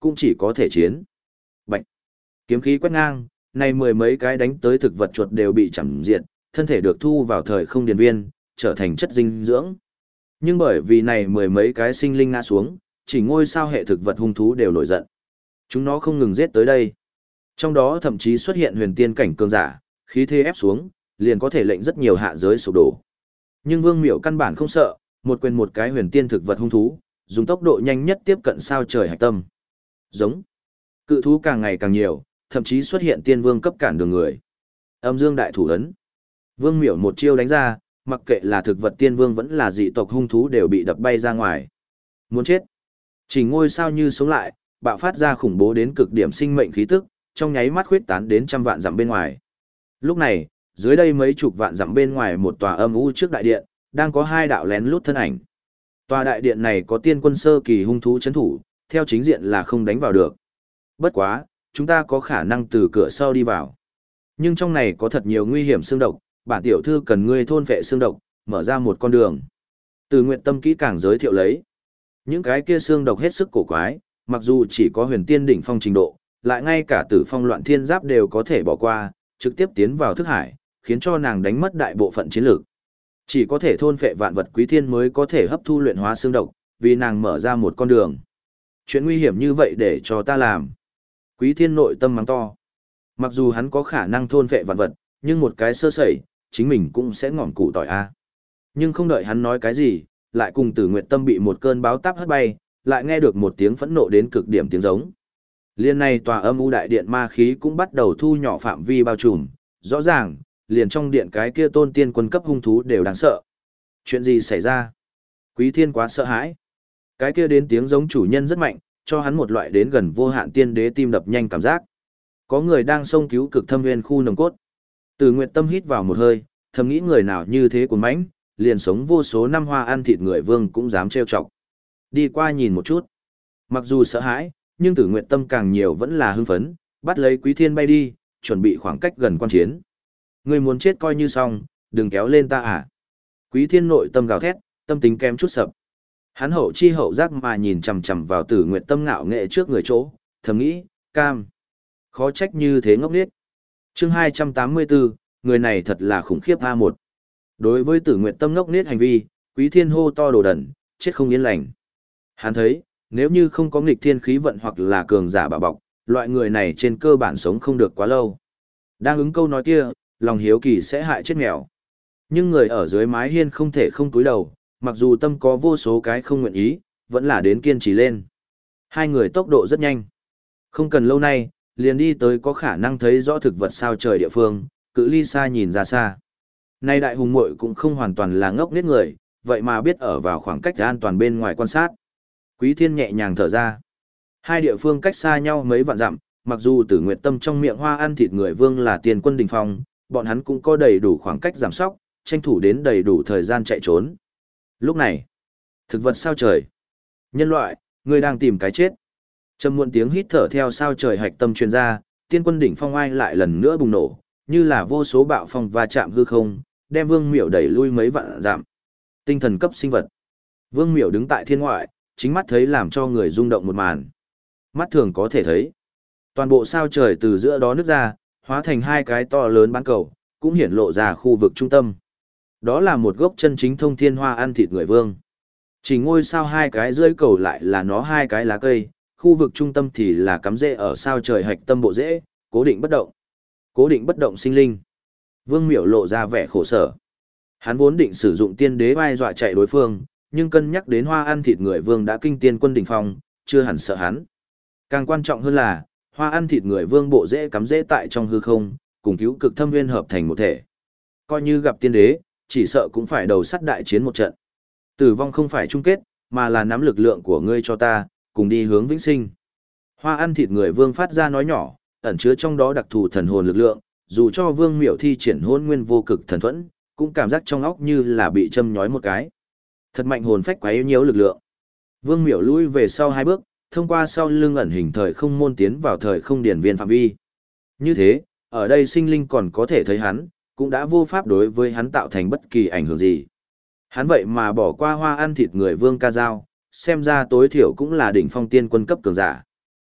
cũng chỉ có thể chiến. Bạch. Kiếm khí quét ngang, này mười mấy cái đánh tới thực vật chuột đều bị chẩm diệt, thân thể được thu vào thời không điền viên, trở thành chất dinh dưỡng. Nhưng bởi vì này mười mấy cái sinh linh ngã xuống, chỉ ngôi sao hệ thực vật hung thú đều nổi giận. Chúng nó không ngừng giết tới đây. Trong đó thậm chí xuất hiện huyền tiên cảnh cường giả, khí thế ép xuống, liền có thể lệnh rất nhiều hạ giới sụp đổ. Nhưng Vương Miểu căn bản không sợ, một quyền một cái huyền tiên thực vật hung thú, dùng tốc độ nhanh nhất tiếp cận sao trời hạch tâm. Giống. Cự thú càng ngày càng nhiều, thậm chí xuất hiện tiên vương cấp cản đường người. Âm dương đại thủ ấn. Vương Miểu một chiêu đánh ra, mặc kệ là thực vật tiên vương vẫn là dị tộc hung thú đều bị đập bay ra ngoài. Muốn chết. Chỉ ngôi sao như sống lại, bạo phát ra khủng bố đến cực điểm sinh mệnh khí tức, trong nháy mắt khuyết tán đến trăm vạn dặm bên ngoài. Lúc này, dưới đây mấy chục vạn dặm bên ngoài một tòa âm u trước đại điện, đang có hai đạo lén lút thân ảnh. Tòa đại điện này có tiên quân sơ kỳ hung thú chấn thủ, theo chính diện là không đánh vào được. Bất quá, chúng ta có khả năng từ cửa sau đi vào. Nhưng trong này có thật nhiều nguy hiểm xương độc, bản tiểu thư cần ngươi thôn phệ xương độc, mở ra một con đường. Từ Nguyện Tâm kỹ càng giới thiệu lấy. Những cái kia xương độc hết sức cổ quái, mặc dù chỉ có huyền tiên đỉnh phong trình độ, lại ngay cả tử phong loạn thiên giáp đều có thể bỏ qua, trực tiếp tiến vào thức hải, khiến cho nàng đánh mất đại bộ phận chiến lược. Chỉ có thể thôn phệ vạn vật quý thiên mới có thể hấp thu luyện hóa xương độc, vì nàng mở ra một con đường. Chuyện nguy hiểm như vậy để cho ta làm. Quý thiên nội tâm mắng to. Mặc dù hắn có khả năng thôn phệ vạn vật, nhưng một cái sơ sẩy, chính mình cũng sẽ ngỏm củ tỏi a. Nhưng không đợi hắn nói cái gì, lại cùng Tử Nguyệt Tâm bị một cơn báo táp hất bay, lại nghe được một tiếng phẫn nộ đến cực điểm tiếng giống. Liên này tòa âm u đại điện ma khí cũng bắt đầu thu nhỏ phạm vi bao trùm, rõ ràng, liền trong điện cái kia tôn tiên quân cấp hung thú đều đáng sợ. Chuyện gì xảy ra? Quý thiên quá sợ hãi. Cái kia đến tiếng giống chủ nhân rất mạnh, cho hắn một loại đến gần vô hạn tiên đế tim đập nhanh cảm giác. Có người đang xông cứu cực thâm nguyên khu nồng cốt. Từ Nguyệt Tâm hít vào một hơi, thầm nghĩ người nào như thế của mãnh, liền sống vô số năm hoa ăn thịt người vương cũng dám trêu chọc. Đi qua nhìn một chút. Mặc dù sợ hãi, nhưng Tử Nguyệt Tâm càng nhiều vẫn là hưng phấn, bắt lấy Quý Thiên bay đi, chuẩn bị khoảng cách gần quan chiến. Người muốn chết coi như xong, đừng kéo lên ta à. Quý Thiên nội tâm gào thét, tâm tính kém chút sập. Hắn hậu chi hậu giác mà nhìn chằm chằm vào Tử Nguyệt Tâm ngạo nghệ trước người chỗ, thầm nghĩ, cam. Khó trách như thế ngốc nghếch. Chương 284, người này thật là khủng khiếp A1. Đối với Tử Nguyệt Tâm ngốc nghếch hành vi, Quý Thiên hô to đồ đần, chết không yên lành. Hắn thấy, nếu như không có nghịch thiên khí vận hoặc là cường giả bảo bọc, loại người này trên cơ bản sống không được quá lâu. Đang ứng câu nói kia, lòng hiếu kỳ sẽ hại chết mèo. Nhưng người ở dưới mái hiên không thể không cúi đầu, mặc dù tâm có vô số cái không nguyện ý, vẫn là đến kiên trì lên. Hai người tốc độ rất nhanh. Không cần lâu nay, liền đi tới có khả năng thấy rõ thực vật sao trời địa phương, cự ly xa nhìn ra xa. Nay đại hùng muội cũng không hoàn toàn là ngốc nghếch người, vậy mà biết ở vào khoảng cách an toàn bên ngoài quan sát. Quý Thiên nhẹ nhàng thở ra. Hai địa phương cách xa nhau mấy vạn dặm, mặc dù Tử Nguyệt Tâm trong miệng hoa ăn thịt người vương là tiền quân đỉnh phong, bọn hắn cũng có đầy đủ khoảng cách giảm sóc, tranh thủ đến đầy đủ thời gian chạy trốn. Lúc này, thực vật sao trời. Nhân loại, người đang tìm cái chết. Trầm muộn tiếng hít thở theo sao trời hạch tâm truyền ra, tiên quân đỉnh phong ai lại lần nữa bùng nổ, như là vô số bạo phong va chạm hư không, đem Vương Miểu đẩy lui mấy vạn dặm. Tinh thần cấp sinh vật. Vương Miểu đứng tại thiên ngoại, chính mắt thấy làm cho người rung động một màn. Mắt thường có thể thấy, toàn bộ sao trời từ giữa đó nứt ra, hóa thành hai cái to lớn bán cầu, cũng hiển lộ ra khu vực trung tâm. Đó là một gốc chân chính thông thiên hoa ăn thịt người vương. Chỉ ngôi sao hai cái rơi cầu lại là nó hai cái lá cây, khu vực trung tâm thì là cắm rễ ở sao trời hạch tâm bộ rễ, cố định bất động. Cố định bất động sinh linh. Vương Miểu lộ ra vẻ khổ sở. Hắn vốn định sử dụng tiên đế vai dọa chạy đối phương, nhưng cân nhắc đến hoa ăn thịt người vương đã kinh tiên quân đỉnh phong, chưa hẳn sợ hắn. Càng quan trọng hơn là, hoa ăn thịt người vương bộ rễ cắm rễ tại trong hư không, cùng cứu cực thâm nguyên hợp thành một thể. Coi như gặp tiên đế, chỉ sợ cũng phải đầu sắt đại chiến một trận. Tử vong không phải chung kết, mà là nắm lực lượng của ngươi cho ta, cùng đi hướng vĩnh sinh. Hoa ăn thịt người vương phát ra nói nhỏ, ẩn chứa trong đó đặc thù thần hồn lực lượng, dù cho Vương Miểu thi triển hôn nguyên vô cực thần thuẫn, cũng cảm giác trong óc như là bị châm nhói một cái. Thật mạnh hồn phách quấy nhiễu lực lượng. Vương Miểu lui về sau hai bước, thông qua sau lưng ẩn hình thời không môn tiến vào thời không điển viên phạm vi. Như thế, ở đây sinh linh còn có thể thấy hắn, cũng đã vô pháp đối với hắn tạo thành bất kỳ ảnh hưởng gì. Hắn vậy mà bỏ qua hoa ăn thịt người Vương Ca Dao, xem ra tối thiểu cũng là đỉnh phong tiên quân cấp cường giả.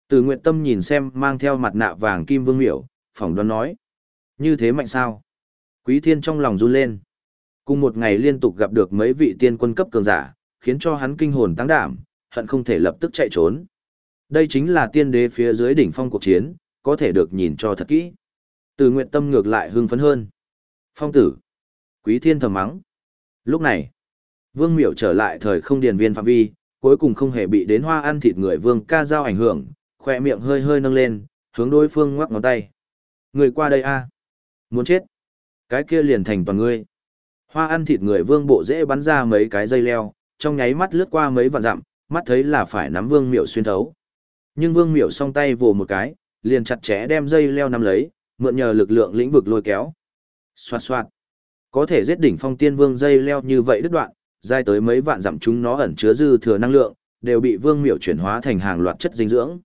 Từ Nguyệt Tâm nhìn xem mang theo mặt nạ vàng kim Vương Miểu, phỏng đoán nói. Như thế mạnh sao? Quý Thiên trong lòng run lên. Cùng một ngày liên tục gặp được mấy vị tiên quân cấp cường giả, khiến cho hắn kinh hồn tăng đảm, hận không thể lập tức chạy trốn. Đây chính là tiên đế phía dưới đỉnh phong cuộc chiến, có thể được nhìn cho thật kỹ. Từ Nguyệt Tâm ngược lại hưng phấn hơn. Phong tử. Quý Thiên thầm mắng. Lúc này, Vương Miểu trở lại thời không điền viên phạm vi, cuối cùng không hề bị đến hoa ăn thịt người Vương ca dao ảnh hưởng, khỏe miệng hơi hơi nâng lên, hướng đối phương ngoắc ngón tay. Người qua đây a, muốn chết. Cái kia liền thành toàn ngươi. Hoa ăn thịt người Vương bộ dễ bắn ra mấy cái dây leo, trong nháy mắt lướt qua mấy vạn dặm, mắt thấy là phải nắm Vương Miểu xuyên thấu. Nhưng Vương Miểu song tay vồ một cái, liền chặt chẽ đem dây leo nắm lấy, mượn nhờ lực lượng lĩnh vực lôi kéo. Xoạt xoạt. Có thể giết đỉnh phong tiên vương dây leo như vậy đứt đoạn, dài tới mấy vạn dặm chúng nó ẩn chứa dư thừa năng lượng, đều bị Vương Miểu chuyển hóa thành hàng loạt chất dinh dưỡng.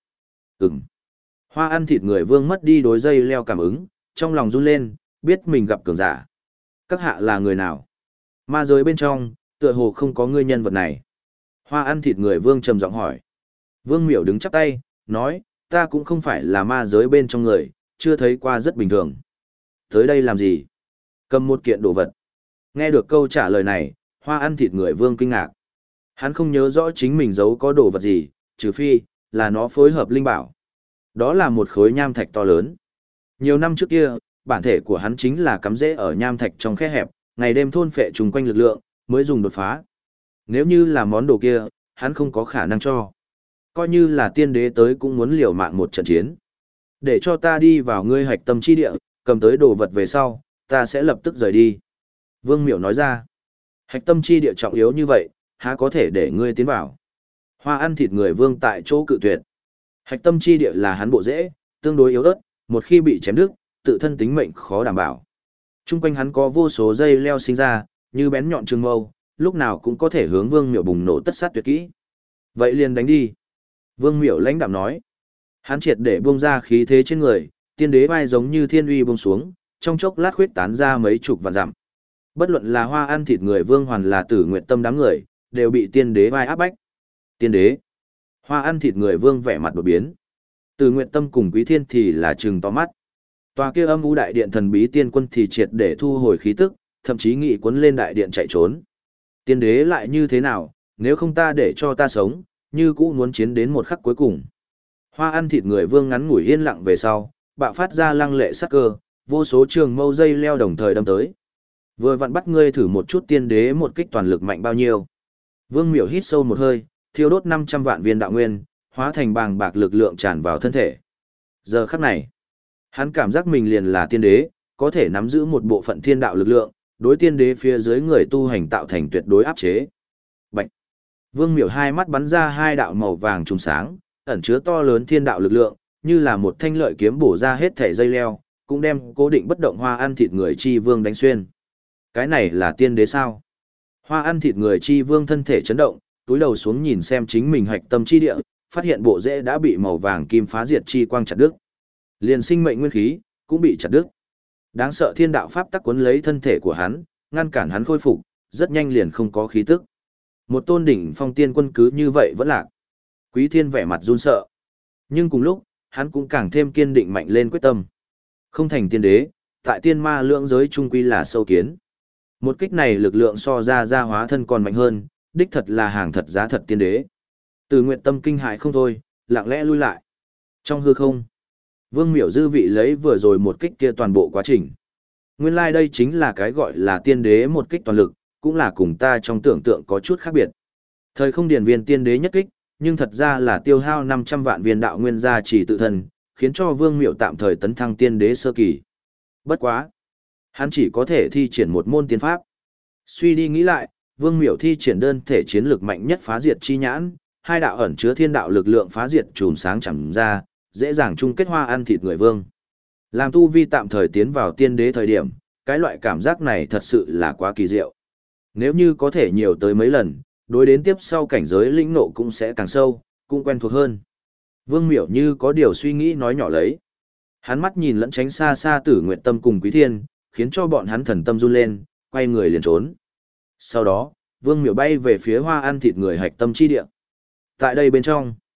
Hoa ăn thịt người Vương mất đi đối dây leo cảm ứng, trong lòng run lên, biết mình gặp cường giả. Các hạ là người nào? Ma giới bên trong, tựa hồ không có ngươi nhân vật này. Hoa ăn thịt người Vương trầm giọng hỏi. Vương Miểu đứng chắp tay, nói, ta cũng không phải là ma giới bên trong người, chưa thấy qua rất bình thường. Tới đây làm gì? Cầm một kiện đồ vật. Nghe được câu trả lời này, hoa ăn thịt người Vương kinh ngạc. Hắn không nhớ rõ chính mình giấu có đồ vật gì, trừ phi, là nó phối hợp linh bảo. Đó là một khối nham thạch to lớn. Nhiều năm trước kia, bản thể của hắn chính là cắm rễ ở nham thạch trong khe hẹp, ngày đêm thôn phệ trùng quanh lực lượng, mới dùng đột phá. Nếu như là món đồ kia, hắn không có khả năng cho. Coi như là tiên đế tới cũng muốn liều mạng một trận chiến. Để cho ta đi vào ngươi hạch tâm chi địa, cầm tới đồ vật về sau, ta sẽ lập tức rời đi. Vương Miểu nói ra, hạch tâm chi địa trọng yếu như vậy, há có thể để ngươi tiến vào. Hoa ăn thịt người Vương tại chỗ cự tuyệt. Hạch tâm chi địa là hắn bộ dễ, tương đối yếu ớt, một khi bị chém đứt, tự thân tính mệnh khó đảm bảo. Trung quanh hắn có vô số dây leo sinh ra, như bén nhọn trường mâu, lúc nào cũng có thể hướng Vương Miểu bùng nổ tất sát tuyệt kỹ. Vậy liền đánh đi. Vương Miểu lãnh đạm nói. Hắn triệt để buông ra khí thế trên người, tiên đế vai giống như thiên uy buông xuống, trong chốc lát khuyết tán ra mấy chục vạn dặm. Bất luận là hoa ăn thịt người Vương hoàn là Tử Nguyệt Tâm đám người, đều bị tiên đế vai áp bách. Tiên đế. Hoa ăn thịt người Vương vẻ mặt đột biến. Tử Nguyệt Tâm cùng Quý Thiên thì là trừng to mắt. Tòa kia âm u đại điện thần bí tiên quân thì triệt để thu hồi khí tức, thậm chí nghị quấn lên đại điện chạy trốn. Tiên đế lại như thế nào, nếu không ta để cho ta sống, như cũ muốn chiến đến một khắc cuối cùng. Hoa ăn thịt người Vương ngắn ngủi yên lặng về sau, bạo phát ra lăng lệ sắc cơ, vô số trường mâu dây leo đồng thời đâm tới. Vừa vặn bắt ngươi thử một chút tiên đế một kích toàn lực mạnh bao nhiêu. Vương Miểu hít sâu một hơi, thiêu đốt 500 vạn viên đạo nguyên, hóa thành bàng bạc lực lượng tràn vào thân thể. Giờ khắc này, hắn cảm giác mình liền là tiên đế, có thể nắm giữ một bộ phận thiên đạo lực lượng, đối tiên đế phía dưới người tu hành tạo thành tuyệt đối áp chế. Bạch. Vương Miểu hai mắt bắn ra hai đạo màu vàng trùng sáng, ẩn chứa to lớn thiên đạo lực lượng, như là một thanh lợi kiếm bổ ra hết thể dây leo, cũng đem cố định bất động hoa ăn thịt người chi vương đánh xuyên. Cái này là tiên đế sao? Hoa ăn thịt người chi vương thân thể chấn động, túi đầu xuống nhìn xem chính mình hạch tâm chi địa, phát hiện bộ rễ đã bị màu vàng kim phá diệt chi quang chặt đứt. Liền sinh mệnh nguyên khí cũng bị chặt đứt. Đáng sợ thiên đạo pháp tắc cuốn lấy thân thể của hắn, ngăn cản hắn khôi phục, rất nhanh liền không có khí tức. Một tôn đỉnh phong tiên quân cứ như vậy vẫn lạc. Quý Thiên vẻ mặt run sợ. Nhưng cùng lúc, hắn cũng càng thêm kiên định mạnh lên quyết tâm. Không thành tiên đế, tại tiên ma lượng giới trung quy là sâu kiến. Một kích này lực lượng so ra hóa thân còn mạnh hơn, đích thật là hàng thật giá thật tiên đế. Từ Nguyện Tâm kinh hại không thôi, lặng lẽ lui lại. Trong hư không, Vương Miểu dư vị lấy vừa rồi một kích kia toàn bộ quá trình. Nguyên lai đây chính là cái gọi là tiên đế một kích toàn lực, cũng là cùng ta trong tưởng tượng có chút khác biệt. Thời không điển viên tiên đế nhất kích, nhưng thật ra là tiêu hao 500 vạn viên đạo nguyên gia chỉ tự thân, khiến cho Vương Miểu tạm thời tấn thăng tiên đế sơ kỳ. Bất quá, hắn chỉ có thể thi triển một môn tiên pháp. Suy đi nghĩ lại, Vương Miểu thi triển đơn thể chiến lực mạnh nhất phá diệt chi nhãn, hai đạo ẩn chứa thiên đạo lực lượng phá diệt chùm sáng chẳng ra, dễ dàng chung kết hoa ăn thịt người vương. Làm tu vi tạm thời tiến vào tiên đế thời điểm, cái loại cảm giác này thật sự là quá kỳ diệu. Nếu như có thể nhiều tới mấy lần, đối đến tiếp sau cảnh giới lĩnh nộ cũng sẽ càng sâu, cũng quen thuộc hơn. Vương Miểu như có điều suy nghĩ nói nhỏ lấy. Hắn mắt nhìn lẫn tránh xa xa Tử Nguyện Tâm cùng Quý Thiên, khiến cho bọn hắn thần tâm run lên, quay người liền trốn. Sau đó, Vương Miểu bay về phía hoa ăn thịt người hạch tâm chi địa. Tại đây bên trong,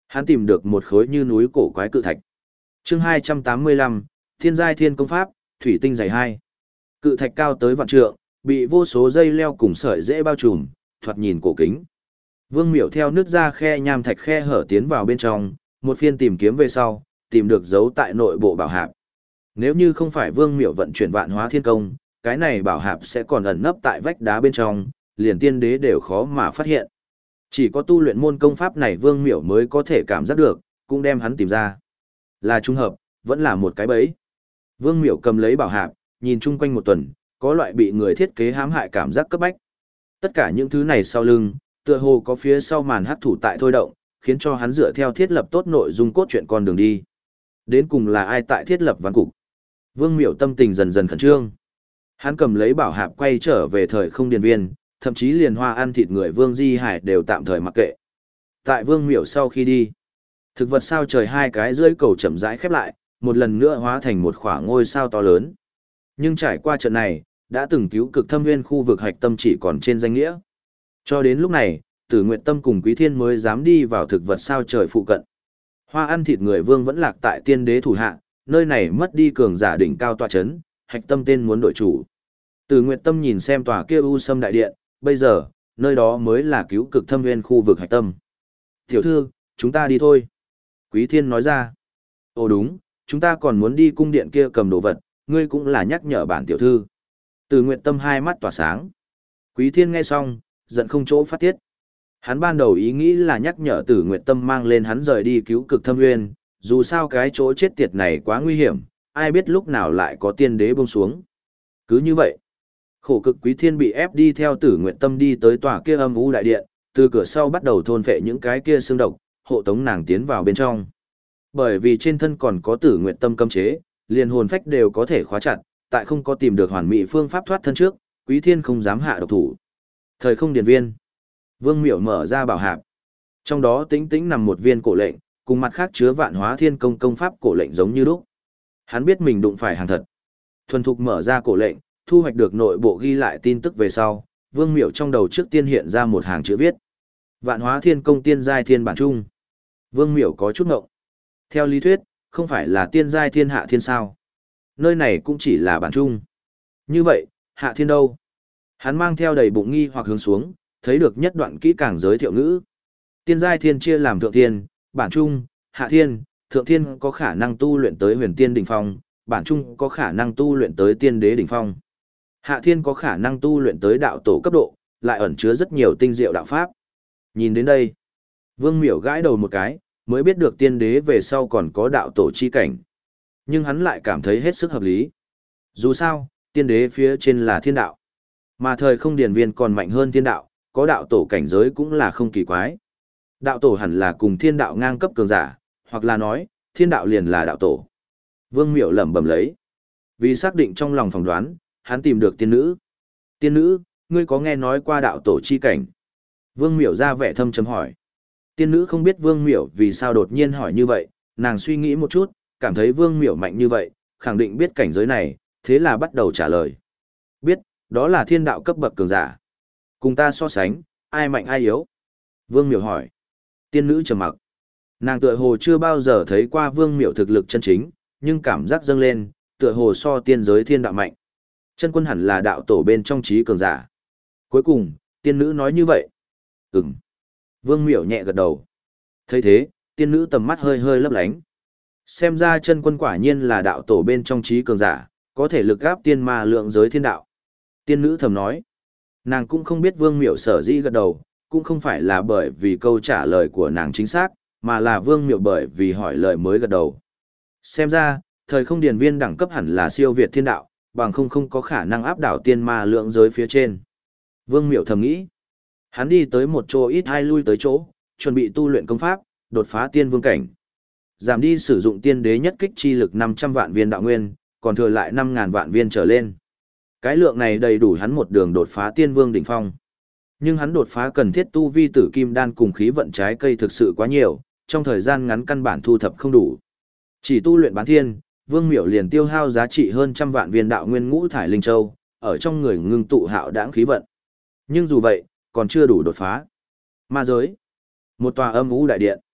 Hắn tìm được một khối như núi cổ quái cự thạch. Chương 285, Thiên giai thiên công pháp, thủy tinh dày 2. Cự thạch cao tới vạn trượng, bị vô số dây leo cùng sợi dễ bao trùm, thoạt nhìn cổ kính. Vương Miểu theo nước ra khe nham thạch khe hở tiến vào bên trong, một phiên tìm kiếm về sau, tìm được dấu tại nội bộ bảo hạp. Nếu như không phải Vương Miểu vận chuyển vạn hóa thiên công, cái này bảo hạp sẽ còn ẩn nấp tại vách đá bên trong, liền tiên đế đều khó mà phát hiện. Chỉ có tu luyện môn công pháp này Vương Miểu mới có thể cảm giác được, cũng đem hắn tìm ra. Là trùng hợp, vẫn là một cái bẫy. Vương Miểu cầm lấy bảo hạp, nhìn chung quanh một tuần, có loại bị người thiết kế hãm hại cảm giác cấp bách. Tất cả những thứ này sau lưng, tựa hồ có phía sau màn hắc thủ tại thôi động, khiến cho hắn dựa theo thiết lập tốt nội dung cốt truyện con đường đi. Đến cùng là ai tại thiết lập ván cục? Vương Miểu tâm tình dần dần khẩn trương. Hắn cầm lấy bảo hạp quay trở về thời không điền viên, thậm chí liền hoa ăn thịt người Vương Di Hải đều tạm thời mặc kệ. Tại Vương Miểu sau khi đi, thực vật sao trời hai cái rưỡi cầu chậm rãi khép lại, một lần nữa hóa thành một khoảng ngôi sao to lớn. Nhưng trải qua trận này, đã từng cứu cực thâm nguyên khu vực hạch tâm chỉ còn trên danh nghĩa. Cho đến lúc này, Tử Nguyệt Tâm cùng Quý Thiên mới dám đi vào thực vật sao trời phụ cận. Hoa ăn thịt người Vương vẫn lạc tại tiên đế thủ hạ, nơi này mất đi cường giả đỉnh cao tọa chấn, hạch tâm tên muốn đổi chủ. Tử Nguyệt Tâm nhìn xem tòa kia u sâm đại điện, bây giờ, nơi đó mới là cứu cực thâm nguyên khu vực hạch tâm. Tiểu thư, chúng ta đi thôi. Quý Thiên nói ra. Ồ đúng, chúng ta còn muốn đi cung điện kia cầm đồ vật, ngươi cũng là nhắc nhở bản tiểu thư. Tử Nguyệt Tâm hai mắt tỏa sáng. Quý Thiên nghe xong, giận không chỗ phát tiết. Hắn ban đầu ý nghĩ là nhắc nhở Tử Nguyệt Tâm mang lên hắn rời đi cứu cực thâm nguyên, dù sao cái chỗ chết tiệt này quá nguy hiểm, ai biết lúc nào lại có tiên đế buông xuống. Cứ như vậy, khổ cực Quý Thiên bị ép đi theo Tử Nguyệt Tâm đi tới tòa kia âm u đại điện, từ cửa sau bắt đầu thôn phệ những cái kia xương độc, hộ tống nàng tiến vào bên trong. Bởi vì trên thân còn có Tử Nguyệt Tâm cấm chế, liền hồn phách đều có thể khóa chặt, tại không có tìm được hoàn mỹ phương pháp thoát thân trước, Quý Thiên không dám hạ độc thủ. Thời không điển viên, Vương Miểu mở ra bảo hạp. Trong đó tĩnh tĩnh nằm một viên cổ lệnh, cùng mặt khác chứa vạn hóa thiên công công pháp cổ lệnh giống như lúc. Hắn biết mình đụng phải hàng thật. Thuần thục mở ra cổ lệnh, thu hoạch được nội bộ ghi lại tin tức về sau, Vương Miểu trong đầu trước tiên hiện ra một hàng chữ viết. Vạn hóa thiên công tiên giai thiên bản trung. Vương Miểu có chút ngộng. Theo lý thuyết, không phải là tiên giai thiên hạ thiên sao. Nơi này cũng chỉ là bản trung. Như vậy, hạ thiên đâu? Hắn mang theo đầy bụng nghi hoặc hướng xuống, thấy được nhất đoạn kỹ càng giới thiệu ngữ. Tiên giai thiên chia làm thượng thiên, bản trung, hạ thiên, thượng thiên có khả năng tu luyện tới huyền tiên đỉnh phong, bản trung có khả năng tu luyện tới tiên đế đỉnh phong. Hạ thiên có khả năng tu luyện tới đạo tổ cấp độ, lại ẩn chứa rất nhiều tinh diệu đạo pháp. Nhìn đến đây, Vương Miểu gãi đầu một cái, mới biết được tiên đế về sau còn có đạo tổ chi cảnh. Nhưng hắn lại cảm thấy hết sức hợp lý. Dù sao, tiên đế phía trên là thiên đạo. Mà thời không điển viên còn mạnh hơn thiên đạo, có đạo tổ cảnh giới cũng là không kỳ quái. Đạo tổ hẳn là cùng thiên đạo ngang cấp cường giả, hoặc là nói, thiên đạo liền là đạo tổ. Vương Miểu lẩm bẩm lấy. Vì xác định trong lòng phỏng đoán, hắn tìm được tiên nữ. Tiên nữ, ngươi có nghe nói qua đạo tổ chi cảnh? Vương Miểu ra vẻ thâm trầm hỏi. Tiên nữ không biết Vương Miểu vì sao đột nhiên hỏi như vậy, nàng suy nghĩ một chút, cảm thấy Vương Miểu mạnh như vậy, khẳng định biết cảnh giới này, thế là bắt đầu trả lời. Biết, đó là thiên đạo cấp bậc cường giả. Cùng ta so sánh, ai mạnh ai yếu? Vương Miểu hỏi. Tiên nữ trầm mặc. Nàng tựa hồ chưa bao giờ thấy qua Vương Miểu thực lực chân chính, nhưng cảm giác dâng lên, tựa hồ so tiên giới thiên đạo mạnh. Chân quân hẳn là đạo tổ bên trong trí cường giả. Cuối cùng, tiên nữ nói như vậy. Ừm. Vương Miểu nhẹ gật đầu. Thấy thế, tiên nữ tầm mắt hơi hơi lấp lánh. Xem ra chân quân quả nhiên là đạo tổ bên trong trí cường giả, có thể lực gáp tiên ma lượng giới thiên đạo. Tiên nữ thầm nói. Nàng cũng không biết Vương Miểu sở dĩ gật đầu, cũng không phải là bởi vì câu trả lời của nàng chính xác, mà là Vương Miểu bởi vì hỏi lời mới gật đầu. Xem ra, thời không điển viên đẳng cấp hẳn là siêu việt thiên đạo, bằng không có khả năng áp đảo tiên ma lượng giới phía trên. Vương Miểu thầm nghĩ. Hắn đi tới một chỗ ít hai lui tới chỗ, chuẩn bị tu luyện công pháp, đột phá tiên vương cảnh. Giảm đi sử dụng tiên đế nhất kích chi lực 500 vạn viên đạo nguyên, còn thừa lại 5.000 vạn viên trở lên. Cái lượng này đầy đủ hắn một đường đột phá tiên vương đỉnh phong. Nhưng hắn đột phá cần thiết tu vi tử kim đan cùng khí vận trái cây thực sự quá nhiều, trong thời gian ngắn căn bản thu thập không đủ. Chỉ tu luyện bán thiên, Vương Miểu liền tiêu hao giá trị hơn 100 vạn viên đạo nguyên ngũ thải linh châu, ở trong người ngưng tụ hạo đãng khí vận. Nhưng dù vậy, còn chưa đủ đột phá. Ma giới, một tòa âm u đại điện.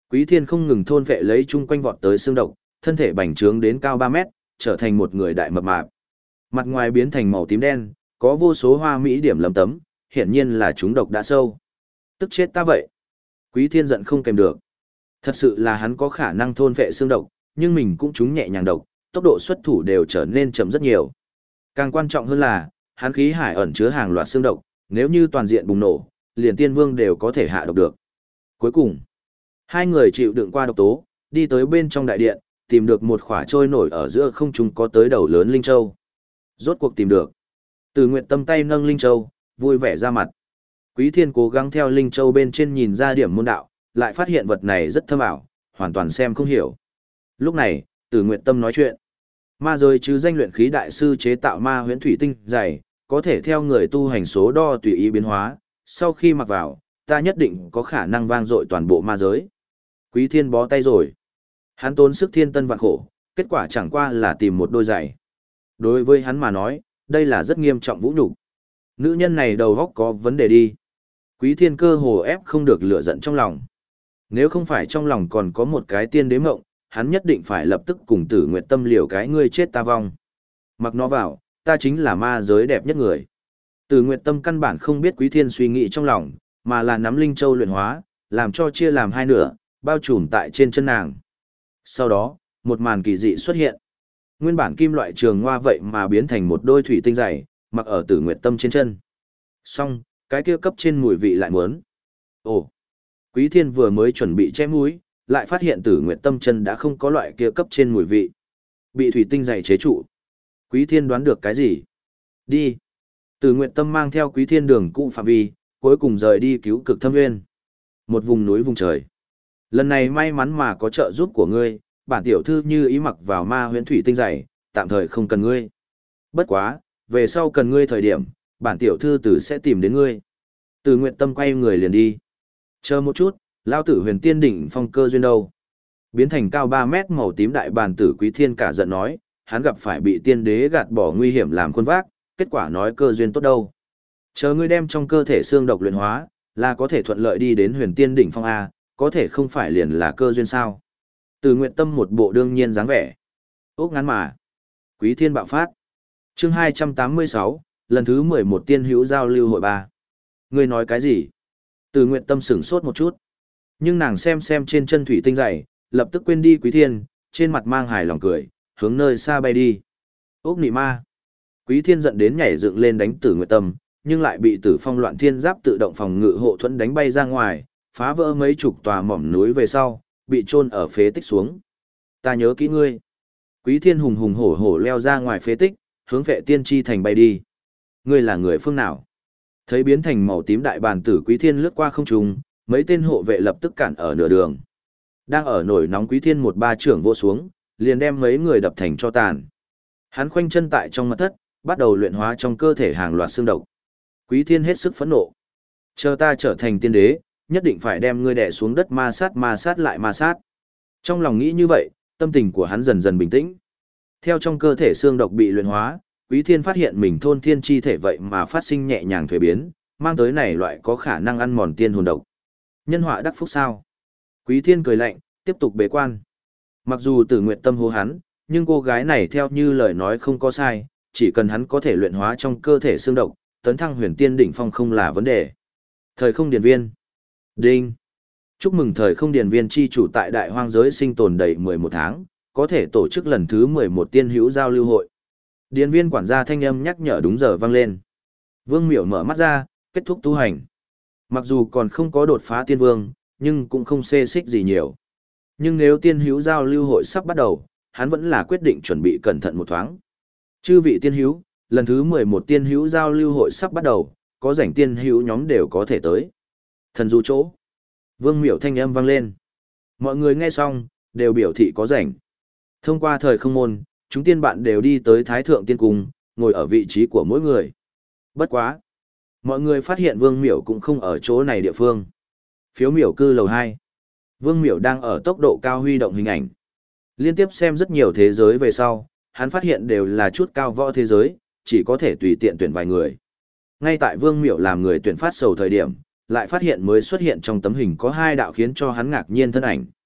Quý Thiên không ngừng thôn vệ lấy chung quanh vọt tới xương độc, thân thể bành trướng đến cao 3 mét, trở thành một người đại mập mạp. Mặt ngoài biến thành màu tím đen, có vô số hoa mỹ điểm lấm tấm, hiển nhiên là chúng độc đã sâu. Tức chết ta vậy. Quý Thiên giận không kèm được. Thật sự là hắn có khả năng thôn vệ xương độc, nhưng mình cũng trúng nhẹ nhàng độc, tốc độ xuất thủ đều trở nên chậm rất nhiều. Càng quan trọng hơn là, hắn khí hải ẩn chứa hàng loạt xương độc, nếu như toàn diện bùng nổ, liền tiên vương đều có thể hạ độc được. Cuối cùng, hai người chịu đựng qua độc tố, đi tới bên trong đại điện, tìm được một khỏa trôi nổi ở giữa không trung có tới đầu lớn linh châu. Rốt cuộc tìm được. Từ Nguyệt Tâm tay nâng linh châu, vui vẻ ra mặt. Quý Thiên cố gắng theo linh châu bên trên nhìn ra điểm môn đạo, lại phát hiện vật này rất thâm ảo, hoàn toàn xem không hiểu. Lúc này, Từ Nguyệt Tâm nói chuyện. Ma giới chứ danh luyện khí đại sư chế tạo ma huyễn thủy tinh dày, có thể theo người tu hành số đo tùy ý biến hóa, sau khi mặc vào, ta nhất định có khả năng vang dội toàn bộ ma giới. Quý Thiên bó tay rồi. Hắn tốn sức thiên tân vạn khổ, kết quả chẳng qua là tìm một đôi giày. Đối với hắn mà nói, đây là rất nghiêm trọng vũ nhục. Nữ nhân này đầu óc có vấn đề đi. Quý Thiên cơ hồ ép không được lửa giận trong lòng. Nếu không phải trong lòng còn có một cái tiên đế mộng, hắn nhất định phải lập tức cùng Tử Nguyệt Tâm liều cái ngươi chết ta vong. Mặc nó vào, ta chính là ma giới đẹp nhất người. Tử Nguyệt Tâm căn bản không biết Quý Thiên suy nghĩ trong lòng, mà là nắm linh châu luyện hóa, làm cho chia làm hai nửa, bao trùm tại trên chân nàng. Sau đó, một màn kỳ dị xuất hiện. Nguyên bản kim loại trường hoa vậy mà biến thành một đôi thủy tinh dày, mặc ở Tử Nguyệt Tâm trên chân. Xong, cái kia cấp trên mùi vị lại muốn. Ồ, Quý Thiên vừa mới chuẩn bị che mũi, lại phát hiện Tử Nguyệt Tâm chân đã không có loại kia cấp trên mùi vị. Bị thủy tinh dày chế trụ. Quý Thiên đoán được cái gì? Đi. Tử Nguyệt Tâm mang theo Quý Thiên đường cũ phạm vi, cuối cùng rời đi cứu cực thâm nguyên. Một vùng núi vùng trời. Lần này may mắn mà có trợ giúp của ngươi, bản tiểu thư như ý mặc vào ma huyễn thủy tinh dày, tạm thời không cần ngươi. Bất quá, về sau cần ngươi thời điểm, bản tiểu thư tử sẽ tìm đến ngươi. Từ Nguyệt Tâm quay người liền đi. Chờ một chút, lao tử huyền tiên đỉnh phong cơ duyên đâu? Biến thành cao 3 mét màu tím đại bàn tử Quý Thiên cả giận nói, hắn gặp phải bị tiên đế gạt bỏ nguy hiểm làm khuôn vác, kết quả nói cơ duyên tốt đâu. Chờ ngươi đem trong cơ thể xương độc luyện hóa, là có thể thuận lợi đi đến huyền tiên đỉnh phong A, có thể không phải liền là cơ duyên sao. Từ Nguyệt Tâm một bộ đương nhiên dáng vẻ. Ốc ngắn mà. Quý Thiên bạo phát. Chương 286, lần thứ 11 tiên hữu giao lưu hội 3. Ngươi nói cái gì? Từ Nguyệt Tâm sửng sốt một chút. Nhưng nàng xem trên chân thủy tinh dày, lập tức quên đi Quý Thiên, trên mặt mang hài lòng cười, hướng nơi xa bay đi. Ốc nị ma. Quý Thiên giận đến nhảy dựng lên đánh Tử Nguyệt Tâm, nhưng lại bị Tử Phong Loạn Thiên Giáp tự động phòng ngự hộ thuẫn đánh bay ra ngoài, phá vỡ mấy chục tòa mỏm núi về sau, bị chôn ở phế tích xuống. Ta nhớ kỹ ngươi. Quý Thiên hùng hùng hổ hổ leo ra ngoài phế tích, hướng Vệ Tiên Tri thành bay đi. Ngươi là người phương nào? Thấy biến thành màu tím đại bàn tử Quý Thiên lướt qua không trung, mấy tên hộ vệ lập tức cản ở nửa đường. Đang ở nổi nóng Quý Thiên một ba trưởng vô xuống, liền đem mấy người đập thành cho tàn. Hắn khoanh chân tại trong mật thất, bắt đầu luyện hóa trong cơ thể hàng loạt xương độc. Quý Thiên hết sức phẫn nộ. Chờ ta trở thành tiên đế, nhất định phải đem ngươi đè xuống đất ma sát lại ma sát. Trong lòng nghĩ như vậy, tâm tình của hắn dần dần bình tĩnh. Theo trong cơ thể xương độc bị luyện hóa, Quý Thiên phát hiện mình thôn thiên chi thể vậy mà phát sinh nhẹ nhàng thuế biến, mang tới này loại có khả năng ăn mòn tiên hồn độc. Nhân họa đắc phúc sao? Quý Thiên cười lạnh, tiếp tục bế quan. Mặc dù Tử Nguyệt Tâm hô hắn, nhưng cô gái này theo như lời nói không có sai, chỉ cần hắn có thể luyện hóa trong cơ thể xương độc, tấn thăng huyền tiên đỉnh phong không là vấn đề. Thời không điển viên. Đinh. Chúc mừng thời không điển viên chi chủ tại đại hoang giới sinh tồn đầy 11 tháng, có thể tổ chức lần thứ 11 tiên hữu giao lưu hội. Điển viên quản gia thanh âm nhắc nhở đúng giờ vang lên. Vương Miểu mở mắt ra, kết thúc tu hành. Mặc dù còn không có đột phá tiên vương, nhưng cũng không xê xích gì nhiều. Nhưng nếu tiên hữu giao lưu hội sắp bắt đầu, hắn vẫn là quyết định chuẩn bị cẩn thận một thoáng. Chư vị tiên hữu, lần thứ 11 tiên hữu giao lưu hội sắp bắt đầu, có rảnh tiên hữu nhóm đều có thể tới. Thần du chỗ. Vương Miểu thanh âm vang lên. Mọi người nghe xong, đều biểu thị có rảnh. Thông qua thời không môn, chúng tiên bạn đều đi tới Thái Thượng Tiên Cung, ngồi ở vị trí của mỗi người. Bất quá. Mọi người phát hiện Vương Miểu cũng không ở chỗ này địa phương. Phiếu miểu cư lầu 2. Vương Miểu đang ở tốc độ cao huy động hình ảnh. Liên tiếp xem rất nhiều thế giới về sau, hắn phát hiện đều là chút cao võ thế giới, chỉ có thể tùy tiện tuyển vài người. Ngay tại Vương Miểu làm người tuyển phát sầu thời điểm, lại phát hiện mới xuất hiện trong tấm hình có hai đạo khiến cho hắn ngạc nhiên thân ảnh.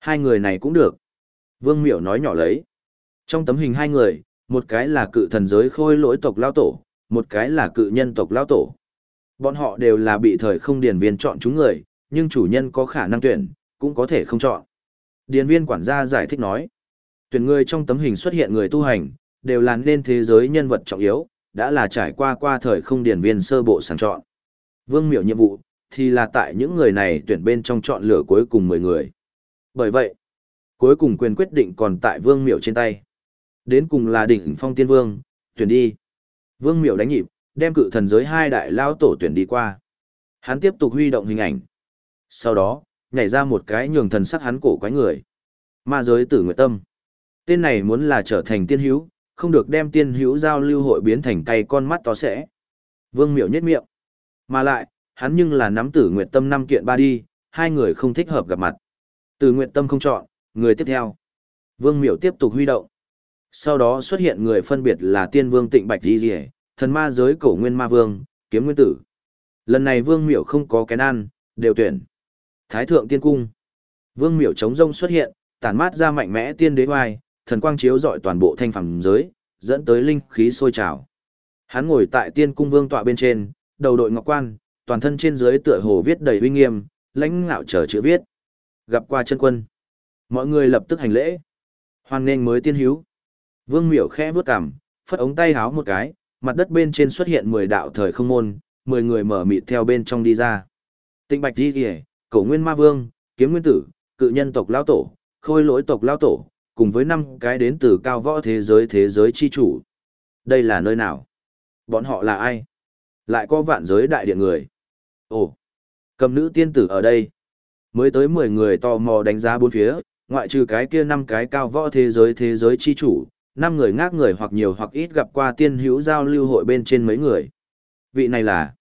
Hai người này cũng được. Vương Miểu nói nhỏ lấy. Trong tấm hình hai người, một cái là cự thần giới khôi lỗi tộc lao tổ, một cái là cự nhân tộc lao tổ. Bọn họ đều là bị thời không điển viên chọn chúng người, nhưng chủ nhân có khả năng tuyển, cũng có thể không chọn. Điển viên quản gia giải thích nói. Tuyển người trong tấm hình xuất hiện người tu hành, đều là nên thế giới nhân vật trọng yếu, đã là trải qua thời không điển viên sơ bộ sàng chọn. Vương Miểu nhiệm vụ, thì là tại những người này tuyển bên trong chọn lựa cuối cùng 10 người. Bởi vậy, cuối cùng quyền quyết định còn tại Vương Miểu trên tay. Đến cùng là đỉnh phong tiên vương, tuyển đi. Vương Miểu đánh nhịp, đem cự thần giới hai đại lao tổ tuyển đi qua. Hắn tiếp tục huy động hình ảnh. Sau đó, nhảy ra một cái nhường thần sắc hắn cổ quái người. Ma giới Tử Nguyệt Tâm. Tên này muốn là trở thành tiên hữu, không được đem tiên hữu giao lưu hội biến thành cay con mắt to sẽ. Vương Miểu nhếch miệng. Mà lại, hắn nhưng là nắm Tử Nguyệt Tâm 5 kiện ba đi, hai người không thích hợp gặp mặt. Tử Nguyệt Tâm không chọn, người tiếp theo. Vương Miểu tiếp tục huy động. Sau đó xuất hiện người phân biệt là Tiên Vương Tịnh Bạch Di Diệ, thần ma giới Cổ Nguyên Ma Vương, Kiếm Nguyên Tử. Lần này Vương Miểu không có kén ăn, đều tuyển. Thái Thượng Tiên Cung. Vương Miểu chống rông xuất hiện, tản mát ra mạnh mẽ tiên đế oai, thần quang chiếu rọi toàn bộ thanh phàm giới, dẫn tới linh khí sôi trào. Hắn ngồi tại Tiên Cung vương tọa bên trên, đầu đội ngọc quan, toàn thân trên dưới tựa hồ viết đầy uy nghiêm, lãnh ngạo trở chữ viết. Gặp qua chân quân. Mọi người lập tức hành lễ. Hoan nghênh mới tiên hữu. Vương Miểu khẽ vuốt cằm, phất ống tay háo một cái, mặt đất bên trên xuất hiện 10 đạo thời không môn, 10 người mở mịt theo bên trong đi ra. Tịnh Bạch Di Kìa, Cổ Nguyên Ma Vương, Kiếm Nguyên Tử, cự nhân tộc lão tổ, khôi lỗi tộc lão tổ, cùng với 5 cái đến từ cao võ thế giới chi chủ. Đây là nơi nào? Bọn họ là ai? Lại có vạn giới đại điện người. Ồ, cầm nữ tiên tử ở đây. Mới tới 10 người tò mò đánh giá bốn phía, ngoại trừ cái kia 5 cái cao võ thế giới chi chủ, 5 người ngác người hoặc nhiều hoặc ít gặp qua tiên hữu giao lưu hội bên trên mấy người. Vị này là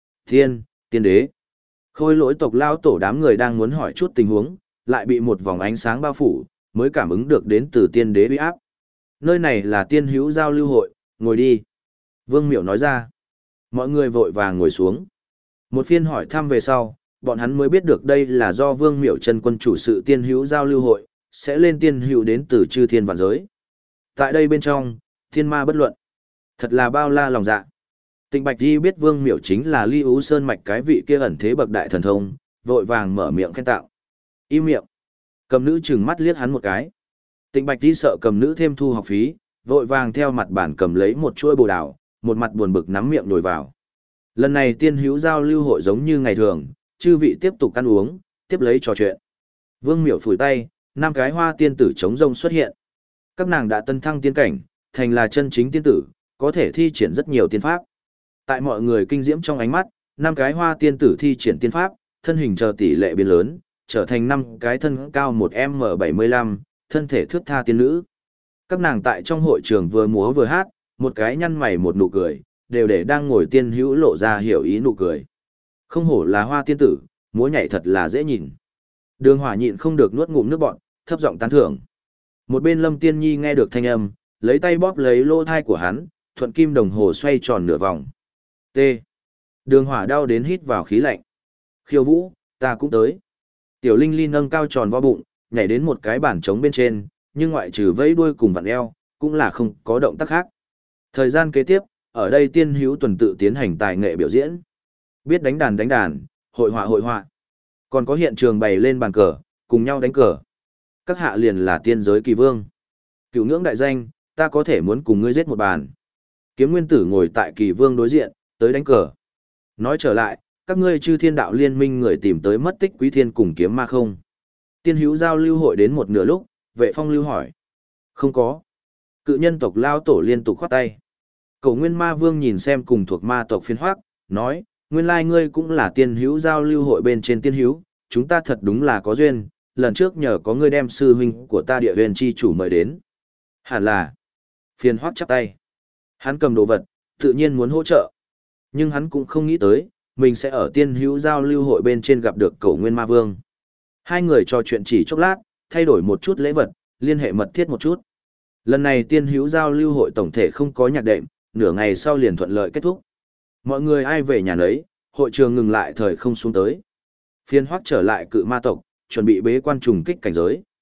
tiên đế. Khôi lỗi tộc lao tổ đám người đang muốn hỏi chút tình huống, lại bị một vòng ánh sáng bao phủ, mới cảm ứng được đến từ tiên đế uy áp. Nơi này là tiên hữu giao lưu hội, ngồi đi. Vương Miểu nói ra. Mọi người vội vàng ngồi xuống. Một phiên hỏi thăm về sau, bọn hắn mới biết được đây là do Vương Miểu chân quân chủ sự tiên hữu giao lưu hội, sẽ lên tiên hữu đến từ chư thiên vạn giới. Tại đây bên trong, thiên ma bất luận. Thật là bao la lòng dạ. Tịnh Bạch Di biết Vương Miểu chính là Ly Ú Sơn mạch cái vị kia ẩn thế bậc đại thần thông, vội vàng mở miệng khen tạo. Im miệng. Cầm nữ trừng mắt liếc hắn một cái. Tịnh Bạch Di sợ cầm nữ thêm thu học phí, vội vàng theo mặt bản cầm lấy một chuỗi bồ đào, một mặt buồn bực nắm miệng nhồi vào. Lần này tiên hữu giao lưu hội giống như ngày thường, chư vị tiếp tục ăn uống, tiếp lấy trò chuyện. Vương Miểu phủi tay, 5 cái hoa tiên tử chống rông xuất hiện. Các nàng đã tân thăng tiên cảnh, thành là chân chính tiên tử, có thể thi triển rất nhiều tiên pháp. Tại mọi người kinh diễm trong ánh mắt, 5 cái hoa tiên tử thi triển tiên pháp, thân hình chờ tỷ lệ biến lớn, trở thành 5 cái thân cao 1m75, thân thể thướt tha tiên nữ. Các nàng tại trong hội trường vừa múa vừa hát, một cái nhăn mày một nụ cười, đều để đang ngồi tiên hữu lộ ra hiểu ý nụ cười. Không hổ là hoa tiên tử, múa nhảy thật là dễ nhìn. Đường Hỏa nhịn không được nuốt ngụm nước bọt, thấp giọng tán thưởng. Một bên Lâm Tiên Nhi nghe được thanh âm, lấy tay bóp lấy lỗ thai của hắn, thuận kim đồng hồ xoay tròn nửa vòng. T. Đường Hỏa đau đến hít vào khí lạnh. Khiêu Vũ, ta cũng tới. Tiểu Linh Ly nâng cao tròn vo bụng, nhảy đến một cái bàn trống bên trên, nhưng ngoại trừ vẫy đuôi cùng vặn eo, cũng là không có động tác khác. Thời gian kế tiếp, ở đây tiên hữu tuần tự tiến hành tài nghệ biểu diễn. Biết đánh đàn, hội họa. Còn có hiện trường bày lên bàn cờ, cùng nhau đánh cờ. Các hạ liền là tiên giới kỳ vương. Cửu ngưỡng đại danh, ta có thể muốn cùng ngươi giết một bàn. Kiếm Nguyên Tử ngồi tại kỳ vương đối diện, tới đánh cờ. Nói trở lại, các ngươi chư thiên đạo liên minh người tìm tới mất tích quý thiên cùng kiếm ma không? Tiên hữu giao lưu hội đến một nửa lúc, Vệ Phong lưu hỏi. Không có. Cự nhân tộc lao tổ liên tục khoát tay. Cổ Nguyên Ma Vương nhìn xem cùng thuộc ma tộc phiên hoác, nói, nguyên lai ngươi cũng là tiên hữu giao lưu hội bên trên tiên hữu, chúng ta thật đúng là có duyên, lần trước nhờ có ngươi đem sư huynh của ta địa huyền chi chủ mời đến. Hẳn là, phiên hoác chắp tay. Hắn cầm đồ vật, tự nhiên muốn hỗ trợ. Nhưng hắn cũng không nghĩ tới, mình sẽ ở tiên hữu giao lưu hội bên trên gặp được Cổ Nguyên Ma Vương. Hai người trò chuyện chỉ chốc lát, thay đổi một chút lễ vật, liên hệ mật thiết một chút. Lần này tiên hữu giao lưu hội tổng thể không có nhạc đệm, nửa ngày sau liền thuận lợi kết thúc. Mọi người ai về nhà nấy, hội trường ngừng lại thời không xuống tới. Phiên hoắc trở lại cự ma tộc, chuẩn bị bế quan trùng kích cảnh giới.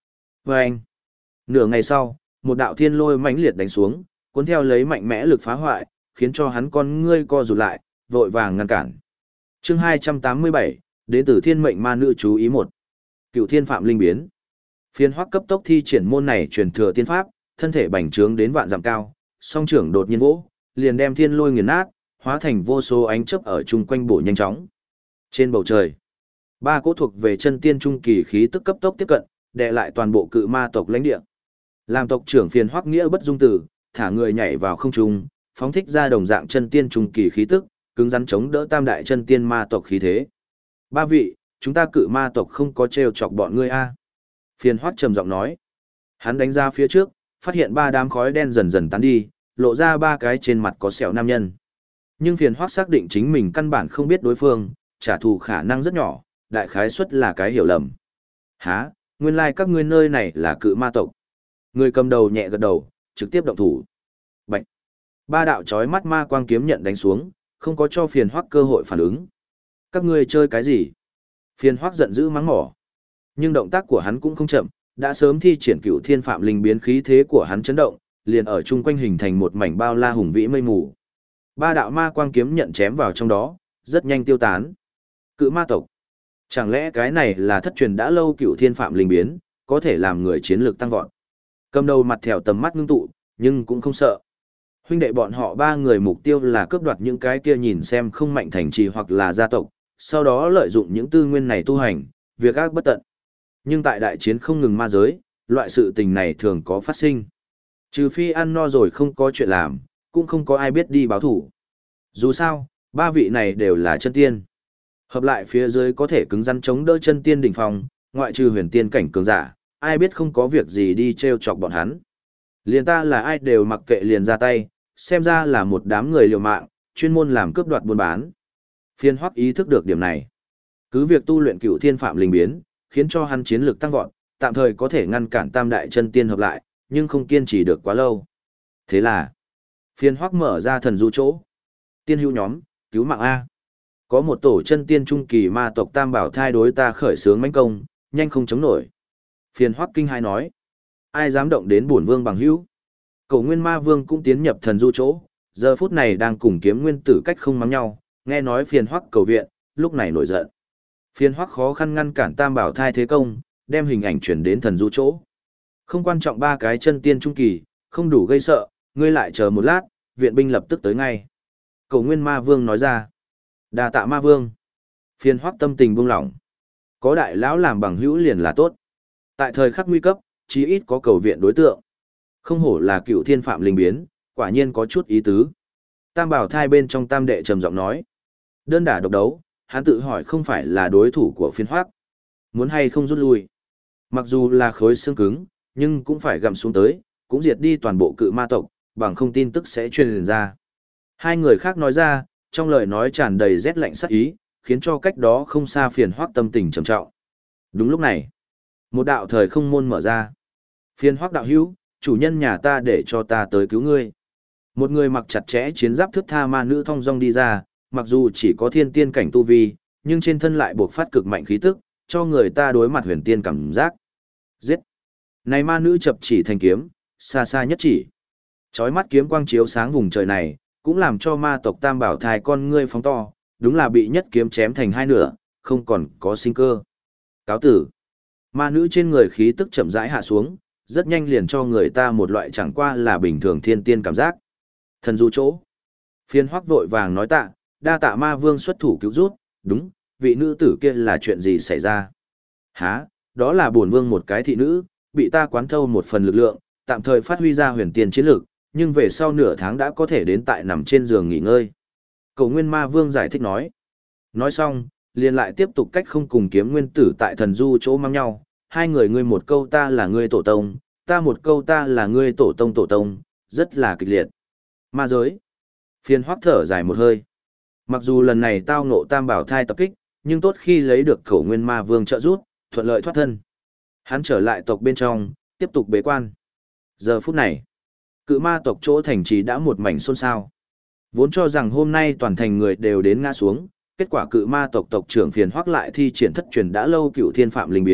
Và anh, nửa ngày sau, một đạo thiên lôi mãnh liệt đánh xuống, cuốn theo lấy mạnh mẽ lực phá hoại, khiến cho hắn con ngươi co rụt lại, vội vàng ngăn cản. Chương 287, đến từ Thiên Mệnh Ma Nữ chú ý một. Cựu Thiên Phạm Linh biến. Phiên Hoắc cấp tốc thi triển môn này truyền thừa tiên pháp, thân thể bành trướng đến vạn dặm cao, song trưởng đột nhiên vỗ, liền đem thiên lôi nghiền nát, hóa thành vô số ánh chớp ở chung quanh bổ nhanh chóng. Trên bầu trời, ba cỗ thuộc về chân tiên trung kỳ khí tức cấp tốc tiếp cận, đè lại toàn bộ cự ma tộc lãnh địa. Làm tộc trưởng Phiền Hoắc nghĩa bất dung tử, thả người nhảy vào không trung, phóng thích ra đồng dạng chân tiên trung kỳ khí tức, cứng rắn chống đỡ tam đại chân tiên ma tộc khí thế. Ba vị, chúng ta cự ma tộc không có trêu chọc bọn ngươi a. Phiền Hoắc trầm giọng nói. Hắn đánh ra phía trước, phát hiện ba đám khói đen dần dần tán đi, lộ ra ba cái trên mặt có sẹo nam nhân. Nhưng Phiền Hoắc xác định chính mình căn bản không biết đối phương, trả thù khả năng rất nhỏ, đại khái suất là cái hiểu lầm. Hả, nguyên lai các ngươi nơi này là cự ma tộc. Người cầm đầu nhẹ gật đầu, trực tiếp động thủ. Bạch. Ba đạo chói mắt ma quang kiếm nhận đánh xuống, không có cho Phiền Hoắc cơ hội phản ứng. Các ngươi chơi cái gì? Phiền Hoắc giận dữ mắng mỏ. Nhưng động tác của hắn cũng không chậm, đã sớm thi triển Cựu Thiên Phạm Linh biến, khí thế của hắn chấn động, liền ở chung quanh hình thành một mảnh bao la hùng vĩ mây mù. Ba đạo ma quang kiếm nhận chém vào trong đó, rất nhanh tiêu tán. Cự ma tộc. Chẳng lẽ cái này là thất truyền đã lâu Cựu Thiên Phạm Linh biến, có thể làm người chiến lược tăng vọt. Cầm đầu mặt thèo tầm mắt ngưng tụ, nhưng cũng không sợ. Huynh đệ bọn họ ba người mục tiêu là cướp đoạt những cái kia nhìn xem không mạnh thành trì hoặc là gia tộc, sau đó lợi dụng những tư nguyên này tu hành, việc ác bất tận. Nhưng tại đại chiến không ngừng ma giới, loại sự tình này thường có phát sinh. Trừ phi ăn no rồi không có chuyện làm, cũng không có ai biết đi báo thủ. Dù sao, ba vị này đều là chân tiên. Hợp lại phía dưới có thể cứng rắn chống đỡ chân tiên đỉnh phong, ngoại trừ huyền tiên cảnh cường giả, ai biết không có việc gì đi trêu chọc bọn hắn. Liền ta là ai đều mặc kệ liền ra tay, xem ra là một đám người liều mạng, chuyên môn làm cướp đoạt buôn bán. Phiên Hoắc ý thức được điểm này. Cứ việc tu luyện Cựu Thiên Phạm Linh biến, khiến cho hắn chiến lực tăng vọt, tạm thời có thể ngăn cản tam đại chân tiên hợp lại, nhưng không kiên trì được quá lâu. Thế là, Phiên Hoắc mở ra thần du chỗ. Tiên hữu nhóm, cứu mạng A. Có một tổ chân tiên trung kỳ ma tộc Tam Bảo Thai đối ta khởi xướng mãnh công, nhanh không chống nổi. Phiên Hoắc kinh hai nói. Ai dám động đến bổn vương bằng hữu? Cổ Nguyên Ma Vương cũng tiến nhập thần du chỗ, giờ phút này đang cùng Kiếm Nguyên Tử cách không mắng nhau, nghe nói Phiên Hoắc cầu viện, lúc này nổi giận. Phiên Hoắc khó khăn ngăn cản Tam Bảo Thai thế công, đem hình ảnh chuyển đến thần du chỗ. Không quan trọng ba cái chân tiên trung kỳ, không đủ gây sợ, ngươi lại chờ một lát, viện binh lập tức tới ngay. Cổ Nguyên Ma Vương nói ra. Đa tạ Ma Vương. Phiên Hoắc tâm tình buông lỏng. Có đại lão làm bằng hữu liền là tốt. Tại thời khắc nguy cấp, chí ít có cầu viện đối tượng. Không hổ là Cựu Thiên Phạm Linh biến, quả nhiên có chút ý tứ. Tam Bảo Thai bên trong Tam Đệ trầm giọng nói. Đơn đả độc đấu, hắn tự hỏi không phải là đối thủ của Phiên Hoắc. Muốn hay không rút lui. Mặc dù là khối xương cứng, nhưng cũng phải gặm xuống tới, cũng diệt đi toàn bộ cự ma tộc, bằng không tin tức sẽ truyền ra. Hai người khác nói ra, trong lời nói tràn đầy rét lạnh sắc ý, khiến cho cách đó không xa Phiên Hoắc tâm tình trầm trọng. Đúng lúc này, một đạo thời không môn mở ra. Phiên Hoắc đạo hữu, chủ nhân nhà ta để cho ta tới cứu ngươi. Một người mặc chặt chẽ chiến giáp thước tha ma nữ thong dong đi ra, mặc dù chỉ có thiên tiên cảnh tu vi, nhưng trên thân lại buộc phát cực mạnh khí tức, cho người ta đối mặt huyền tiên cảm giác. Giết! Này ma nữ chập chỉ thành kiếm, xa xa nhất chỉ. Chói mắt kiếm quang chiếu sáng vùng trời này, cũng làm cho ma tộc Tam Bảo Thai con ngươi phóng to, đúng là bị nhất kiếm chém thành hai nửa, không còn có sinh cơ. Cáo tử! Ma nữ trên người khí tức chậm rãi hạ xuống, rất nhanh liền cho người ta một loại chẳng qua là bình thường thiên tiên cảm giác. Thần du chỗ. Phiên Hoắc vội vàng nói tạ, đa tạ Ma Vương xuất thủ cứu rút, đúng, vị nữ tử kia là chuyện gì xảy ra? Hả, đó là bổn vương một cái thị nữ, bị ta quán thâu một phần lực lượng, tạm thời phát huy ra huyền tiên chiến lực, nhưng về sau nửa tháng đã có thể đến tại nằm trên giường nghỉ ngơi. Cổ Nguyên Ma Vương giải thích nói. Nói xong, liền lại tiếp tục cách không cùng Kiếm Nguyên Tử tại thần du chỗ mang nhau, hai người ngươi một câu ta là ngươi tổ tông, ta một câu ta là ngươi tổ tông, rất là kịch liệt. Ma giới. Phiên Hoắc thở dài một hơi. Mặc dù lần này tao ngộ Tam Bảo Thai tập kích, nhưng tốt khi lấy được Cổ Nguyên Ma Vương trợ giúp, thuận lợi thoát thân. Hắn trở lại tộc bên trong, tiếp tục bế quan. Giờ phút này, cự ma tộc chỗ thành trì đã một mảnh xôn xao. Vốn cho rằng hôm nay toàn thành người đều đến ngã xuống, kết quả cự ma tộc tộc trưởng Phiền Hoắc lại thi triển thất truyền đã lâu Cựu Thiên Phạm Linh biến,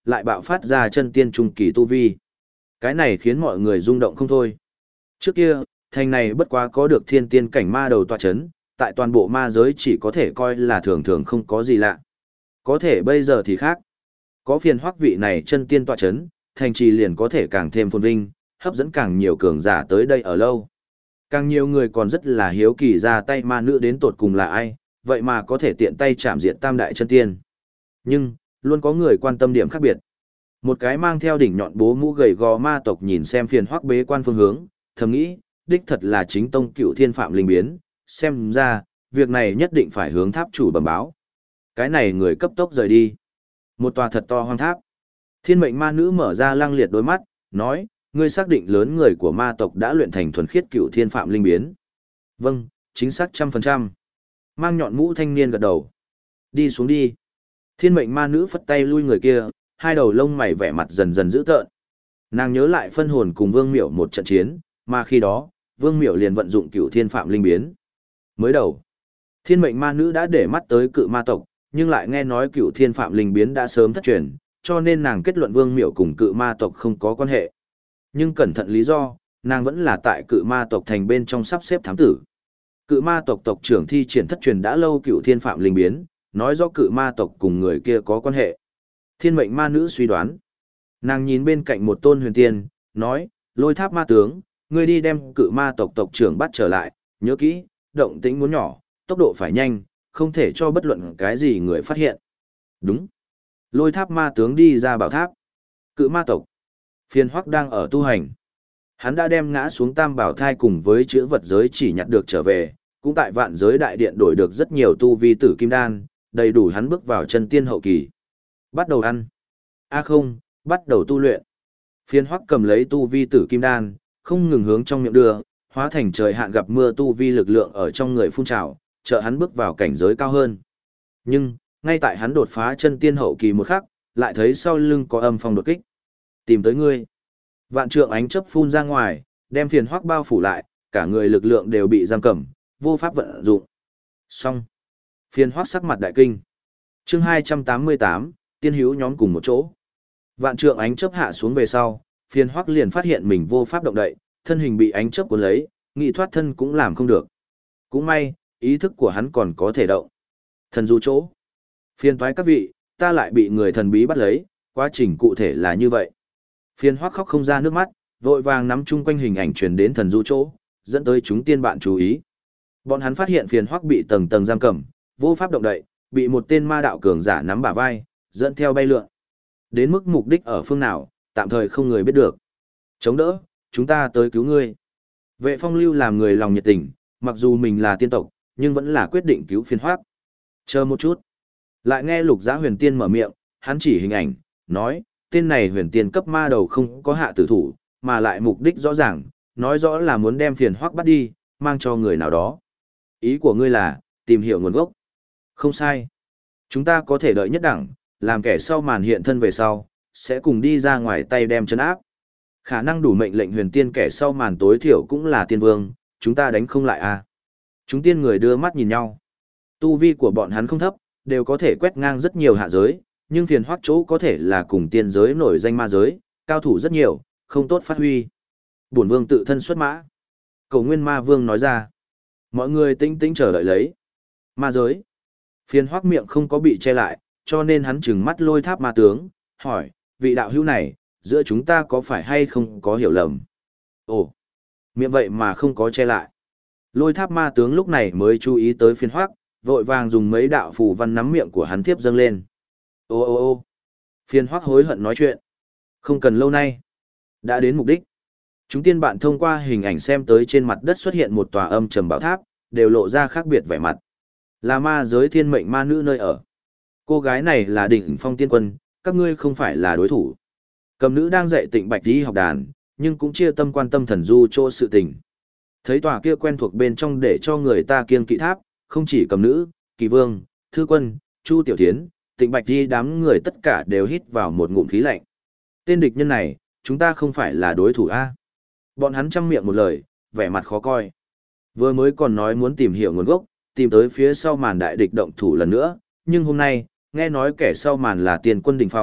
lại bạo phát ra chân tiên trung kỳ tu vi. Cái này khiến mọi người rung động không thôi. Trước kia, thành này bất quá có được thiên tiên cảnh ma đầu tọa chấn, tại toàn bộ ma giới chỉ có thể coi là thường thường không có gì lạ. Có thể bây giờ thì khác. Có phiền hoắc vị này chân tiên tọa chấn, thành trì liền có thể càng thêm phồn vinh, hấp dẫn càng nhiều cường giả tới đây ở lâu. Càng nhiều người còn rất là hiếu kỳ ra tay ma nữ đến tột cùng là ai, vậy mà có thể tiện tay chạm diện tam đại chân tiên. Nhưng, luôn có người quan tâm điểm khác biệt. Một cái mang theo đỉnh nhọn bố mũ gầy gò ma tộc nhìn xem phiền hoắc bế quan phương hướng, thầm nghĩ, đích thật là chính tông cựu thiên phạm linh biến, xem ra, việc này nhất định phải hướng tháp chủ bẩm báo. Cái này người cấp tốc rời đi. Một tòa thật to hoang tháp. Thiên mệnh ma nữ mở ra lăng liệt đôi mắt, nói, ngươi xác định lớn người của ma tộc đã luyện thành thuần khiết cựu thiên phạm linh biến. Vâng, chính xác 100%. Mang nhọn mũ thanh niên gật đầu. Đi xuống đi. Thiên mệnh ma nữ phất tay lui người kia, hai đầu lông mày vẻ mặt dần dần dữ tợn. Nàng nhớ lại phân hồn cùng Vương Miểu một trận chiến, mà khi đó, Vương Miểu liền vận dụng cựu thiên phạm linh biến. Mới đầu, thiên mệnh ma nữ đã để mắt tới cự ma tộc, nhưng lại nghe nói cựu thiên phạm linh biến đã sớm thất truyền, cho nên nàng kết luận Vương Miểu cùng cự ma tộc không có quan hệ. Nhưng cẩn thận lý do, nàng vẫn là tại cự ma tộc thành bên trong sắp xếp thám tử. Cự ma tộc tộc trưởng thi triển thất truyền đã lâu cựu thiên phạm linh biến, nói rõ cự ma tộc cùng người kia có quan hệ. Thiên mệnh ma nữ suy đoán. Nàng nhìn bên cạnh một tôn huyền tiên, nói, Lôi Tháp ma tướng, ngươi đi đem cự ma tộc tộc trưởng bắt trở lại, nhớ kỹ, động tĩnh muốn nhỏ, tốc độ phải nhanh, không thể cho bất luận cái gì người phát hiện. Đúng. Lôi Tháp ma tướng đi ra bảo tháp. Cự ma tộc. Phiền Hoắc đang ở tu hành. Hắn đã đem ngã xuống tam bảo thai cùng với chữ vật giới chỉ nhặt được trở về, cũng tại vạn giới đại điện đổi được rất nhiều tu vi tử kim đan, đầy đủ hắn bước vào chân tiên hậu kỳ. Bắt đầu ăn. Không, bắt đầu tu luyện. Phiền Hoắc cầm lấy tu vi tử kim đan, không ngừng hướng trong miệng đưa, hóa thành trời hạn gặp mưa tu vi lực lượng ở trong người phun trào, trợ hắn bước vào cảnh giới cao hơn. Nhưng, ngay tại hắn đột phá chân tiên hậu kỳ một khắc, lại thấy sau lưng có âm phong đột kích. Tìm tới ngươi. Vạn trượng ánh chớp phun ra ngoài, đem Phiền Hoắc bao phủ lại, cả người lực lượng đều bị giam cầm, vô pháp vận dụng. Xong. Phiền Hoắc sắc mặt đại kinh. Chương 288, tiên hữu nhóm cùng một chỗ. Vạn trượng ánh chớp hạ xuống về sau, Phiền Hoắc liền phát hiện mình vô pháp động đậy, thân hình bị ánh chớp cuốn lấy, nghĩ thoát thân cũng làm không được. Cũng may, ý thức của hắn còn có thể động. Thần du chỗ. Phiền toái các vị, ta lại bị người thần bí bắt lấy, quá trình cụ thể là như vậy. Phiền Hoắc khóc không ra nước mắt, vội vàng nắm chung quanh hình ảnh truyền đến thần du chỗ, dẫn tới chúng tiên bạn chú ý. Bọn hắn phát hiện Phiền Hoắc bị tầng tầng giam cầm, vô pháp động đậy, bị một tên ma đạo cường giả nắm bả vai, dẫn theo bay lượn. Đến mức mục đích ở phương nào, tạm thời không người biết được. Chống đỡ, chúng ta tới cứu ngươi. Vệ Phong Lưu làm người lòng nhiệt tình, mặc dù mình là tiên tộc, nhưng vẫn là quyết định cứu Phiền Hoắc. Chờ một chút. Lại nghe Lục Giá Huyền Tiên mở miệng, hắn chỉ hình ảnh, nói, tên này huyền tiên cấp ma đầu không có hạ tử thủ, mà lại mục đích rõ ràng, nói rõ là muốn đem Phiền Hoắc bắt đi, mang cho người nào đó. Ý của ngươi là, tìm hiểu nguồn gốc. Không sai. Chúng ta có thể đợi nhất đẳng, làm kẻ sau màn hiện thân về sau, sẽ cùng đi ra ngoài tay đem chân áp. Khả năng đủ mệnh lệnh huyền tiên kẻ sau màn tối thiểu cũng là tiên vương, chúng ta đánh không lại à. Chúng tiên người đưa mắt nhìn nhau. Tu vi của bọn hắn không thấp, đều có thể quét ngang rất nhiều hạ giới, nhưng Phiền Hoắc chỗ có thể là cùng tiên giới nổi danh ma giới, cao thủ rất nhiều, không tốt phát huy. Bổn vương tự thân xuất mã. Cầu Nguyên Ma Vương nói ra. Mọi người tĩnh tĩnh chờ đợi lấy. Ma giới. Phiền Hoắc miệng không có bị che lại, cho nên hắn trừng mắt Lôi Tháp ma tướng, hỏi, vị đạo hữu này, giữa chúng ta có phải hay không có hiểu lầm? Ồ, miệng vậy mà không có che lại. Lôi Tháp ma tướng lúc này mới chú ý tới Phiền Hoắc, vội vàng dùng mấy đạo phù văn nắm miệng của hắn tiếp dâng lên. Ô ô ô Phiền Hoắc hối hận nói chuyện. Không cần lâu nay. Đã đến mục đích. Chúng tiên bạn thông qua hình ảnh xem tới trên mặt đất xuất hiện một tòa âm trầm bảo tháp, đều lộ ra khác biệt vẻ mặt. Là ma giới thiên mệnh ma nữ nơi ở. Cô gái này là đỉnh phong tiên quân, các ngươi không phải là đối thủ. Cầm nữ đang dạy Tịnh Bạch đi học đàn, nhưng cũng chia tâm quan tâm thần du chỗ sự tình. Thấy tòa kia quen thuộc bên trong để cho người ta kiêng kỵ tháp, không chỉ cầm nữ, kỳ vương, thư quân, chu tiểu thiến, Tịnh Bạch đi đám người tất cả đều hít vào một ngụm khí lạnh. Tên địch nhân này, chúng ta không phải là đối thủ a. Bọn hắn chăm miệng một lời, vẻ mặt khó coi. Vừa mới còn nói muốn tìm hiểu nguồn gốc, tìm tới phía sau màn đại địch động thủ lần nữa, nhưng hôm nay, nghe nói kẻ sau màn là tiền quân đỉnh phong,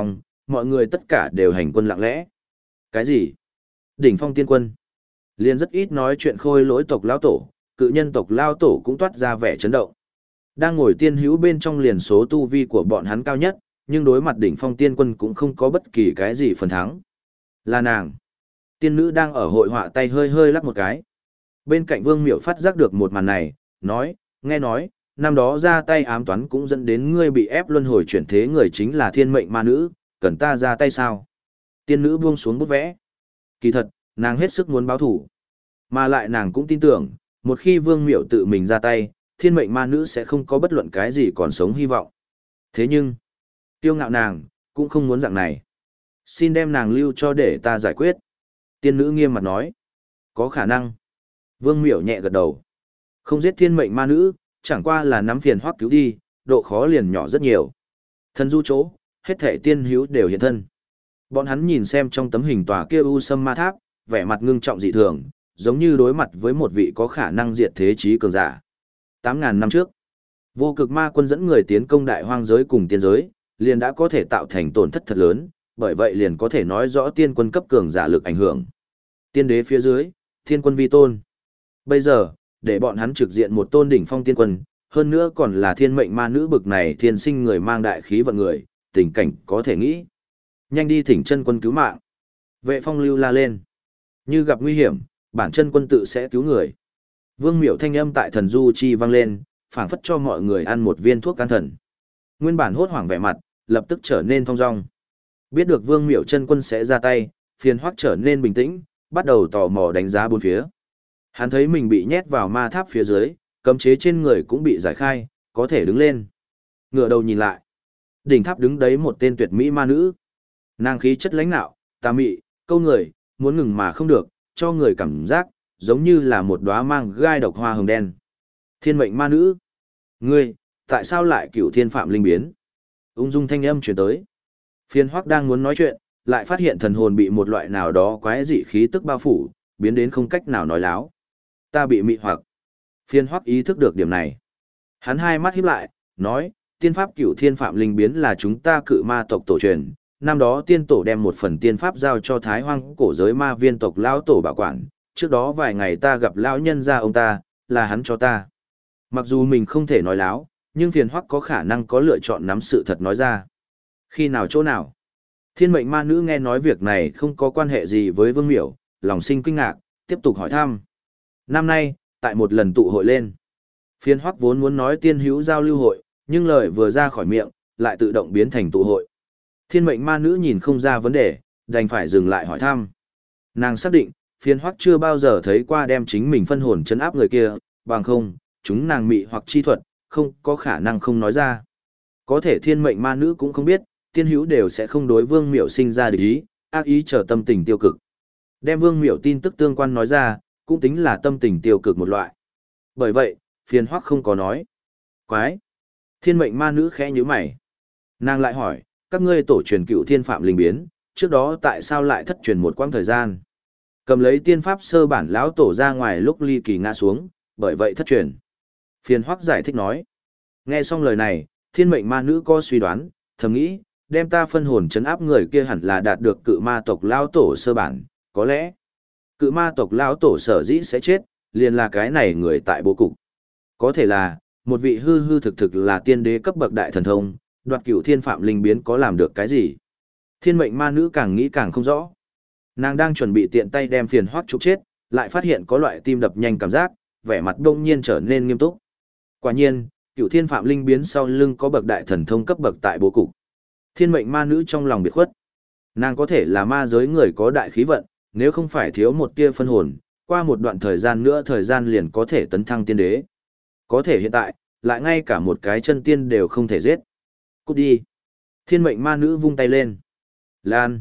mọi người tất cả đều hành quân lặng lẽ. Cái gì? Đỉnh phong tiên quân. Liền rất ít nói chuyện khôi lỗi tộc lão tổ, cự nhân tộc lao tổ cũng toát ra vẻ chấn động. Đang ngồi tiên hữu bên trong liền số tu vi của bọn hắn cao nhất, nhưng đối mặt đỉnh phong tiên quân cũng không có bất kỳ cái gì phần thắng. Là nàng. Tiên nữ đang ở hội họa tay hơi hơi lắc một cái. Bên cạnh Vương Miểu phát giác được một màn này, nói, nghe nói, năm đó ra tay ám toán cũng dẫn đến ngươi bị ép luân hồi chuyển thế người chính là thiên mệnh ma nữ, cần ta ra tay sao? Tiên nữ buông xuống bút vẽ. Kỳ thật, nàng hết sức muốn báo thủ. Mà lại nàng cũng tin tưởng, một khi Vương Miểu tự mình ra tay, thiên mệnh ma nữ sẽ không có bất luận cái gì còn sống hy vọng. Thế nhưng, tiêu ngạo nàng, cũng không muốn dạng này. Xin đem nàng lưu cho để ta giải quyết. Tiên nữ nghiêm mặt nói. Có khả năng. Vương Miểu nhẹ gật đầu. Không giết thiên mệnh ma nữ, chẳng qua là nắm phiền hoắc cứu đi, độ khó liền nhỏ rất nhiều. Thần du chỗ, hết thể tiên hữu đều hiện thân. Bọn hắn nhìn xem trong tấm hình tòa kia u sâm ma tháp, vẻ mặt ngưng trọng dị thường, giống như đối mặt với một vị có khả năng diệt thế chí cường giả. 8.000 năm trước, vô cực ma quân dẫn người tiến công đại hoang giới cùng tiên giới, liền đã có thể tạo thành tổn thất thật lớn, bởi vậy liền có thể nói rõ tiên quân cấp cường giả lực ảnh hưởng. Tiên đế phía dưới, thiên quân vi tôn. Bây giờ, để bọn hắn trực diện một tôn đỉnh phong tiên quân, hơn nữa còn là thiên mệnh ma nữ bực này thiên sinh người mang đại khí vận người, tình cảnh có thể nghĩ. Nhanh đi thỉnh chân quân cứu mạng. Vệ phong lưu la lên. Như gặp nguy hiểm, bản chân quân tự sẽ cứu người. Vương Miểu thanh âm tại thần du chi vang lên, phảng phất cho mọi người ăn một viên thuốc can thần. Nguyên bản hốt hoảng vẻ mặt, lập tức trở nên thong dong. Biết được Vương Miểu chân quân sẽ ra tay, phiền hoắc trở nên bình tĩnh, bắt đầu tò mò đánh giá bốn phía. Hắn thấy mình bị nhét vào ma tháp phía dưới, cấm chế trên người cũng bị giải khai, có thể đứng lên. Ngửa đầu nhìn lại. Đỉnh tháp đứng đấy một tên tuyệt mỹ ma nữ. Nàng khí chất lãnh nạo, tà mị, câu người, muốn ngừng mà không được, cho người cảm giác giống như là một đóa mang gai độc hoa hồng đen. Thiên mệnh ma nữ. Ngươi, tại sao lại cửu thiên phạm linh biến? Ung dung thanh âm truyền tới. Phiền hoắc đang muốn nói chuyện, lại phát hiện thần hồn bị một loại nào đó quái dị khí tức bao phủ, biến đến không cách nào nói láo. Ta bị mị hoặc. Phiền hoắc ý thức được điểm này. Hắn hai mắt híp lại, nói, tiên pháp cửu thiên phạm linh biến là chúng ta cự ma tộc tổ truyền. Năm đó tiên tổ đem một phần tiên pháp giao cho thái hoang cổ giới ma viên tộc lão tổ bảo quản. Trước đó vài ngày ta gặp lão nhân gia ông ta, là hắn cho ta. Mặc dù mình không thể nói láo, nhưng phiền hoắc có khả năng có lựa chọn nắm sự thật nói ra. Khi nào chỗ nào? Thiên mệnh ma nữ nghe nói việc này không có quan hệ gì với Vương Miểu, lòng sinh kinh ngạc, tiếp tục hỏi thăm. Năm nay, tại một lần tụ hội lên, phiền hoắc vốn muốn nói tiên hữu giao lưu hội, nhưng lời vừa ra khỏi miệng, lại tự động biến thành tụ hội. Thiên mệnh ma nữ nhìn không ra vấn đề, đành phải dừng lại hỏi thăm. Nàng xác định, phiền hoắc chưa bao giờ thấy qua đem chính mình phân hồn chấn áp người kia, bằng không, chúng nàng mị hoặc chi thuật, không có khả năng không nói ra. Có thể thiên mệnh ma nữ cũng không biết, tiên hữu đều sẽ không đối Vương Miểu sinh ra địch ý, ác ý trở tâm tình tiêu cực. Đem Vương Miểu tin tức tương quan nói ra, cũng tính là tâm tình tiêu cực một loại. Bởi vậy, phiền hoắc không có nói. Quái! Thiên mệnh ma nữ khẽ nhíu mày. Nàng lại hỏi, các ngươi tổ truyền cựu thiên phạm linh biến, trước đó tại sao lại thất truyền một quãng thời gian? Cầm lấy tiên pháp sơ bản lão tổ ra ngoài lúc ly kỳ ngã xuống, bởi vậy thất truyền. Phiền hoắc giải thích nói. Nghe xong lời này, thiên mệnh ma nữ có suy đoán, thầm nghĩ, đem ta phân hồn chấn áp người kia hẳn là đạt được cự ma tộc lão tổ sơ bản, có lẽ cự ma tộc lão tổ sở dĩ sẽ chết, liền là cái này người tại bố cục. Có thể là, một vị hư hư thực thực là tiên đế cấp bậc đại thần thông, đoạt cửu thiên phạm linh biến có làm được cái gì? Thiên mệnh ma nữ càng nghĩ càng không rõ. Nàng đang chuẩn bị tiện tay đem phiền hoắc trục chết, lại phát hiện có loại tim đập nhanh cảm giác, vẻ mặt đông nhiên trở nên nghiêm túc. Quả nhiên, cửu thiên phạm linh biến sau lưng có bậc đại thần thông cấp bậc tại bố cục. Thiên mệnh ma nữ trong lòng biệt khuất. Nàng có thể là ma giới người có đại khí vận, nếu không phải thiếu một tia phân hồn, qua một đoạn thời gian nữa thời gian liền có thể tấn thăng tiên đế. Có thể hiện tại, lại ngay cả một cái chân tiên đều không thể giết. Cút đi. Thiên mệnh ma nữ vung tay lên. Lan.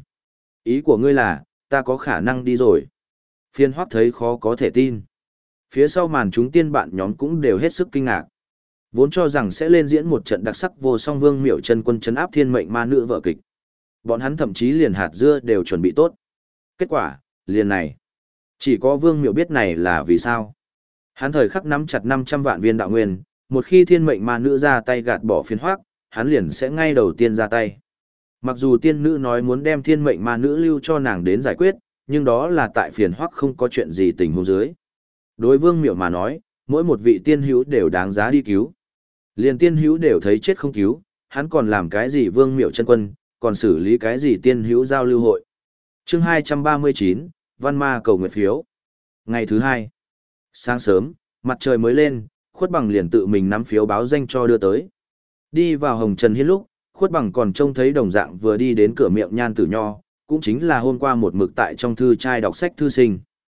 Ý của ngươi là, ta có khả năng đi rồi. Phiền hoắc thấy khó có thể tin. Phía sau màn chúng tiên bạn nhóm cũng đều hết sức kinh ngạc. Vốn cho rằng sẽ lên diễn một trận đặc sắc vô song Vương Miểu chân quân trấn áp thiên mệnh ma nữ vở kịch. Bọn hắn thậm chí liền hạt dưa đều chuẩn bị tốt. Kết quả, liền này. Chỉ có Vương Miểu biết này là vì sao. Hắn thời khắc nắm chặt 500 vạn viên đạo nguyên, một khi thiên mệnh ma nữ ra tay gạt bỏ phiền hoắc, hắn liền sẽ ngay đầu tiên ra tay. Mặc dù tiên nữ nói muốn đem thiên mệnh ma nữ lưu cho nàng đến giải quyết, nhưng đó là tại phiền hoắc không có chuyện gì tình huống dưới. Đối Vương Miểu mà nói, mỗi một vị tiên hữu đều đáng giá đi cứu. Liền tiên hữu đều thấy chết không cứu, hắn còn làm cái gì Vương Miểu chân quân, còn xử lý cái gì tiên hữu giao lưu hội. Chương 239, Văn Ma cầu nguyện phiếu. Ngày thứ hai, sáng sớm, mặt trời mới lên, Khuất Bằng liền tự mình nắm phiếu báo danh cho đưa tới. Đi vào Hồng Trần Hiên lúc, Khuất Bằng còn trông thấy đồng dạng vừa đi đến cửa miệng Nhan Tử Nho, cũng chính là hôm qua một mực tại trong thư trai đọc sách thư sinh.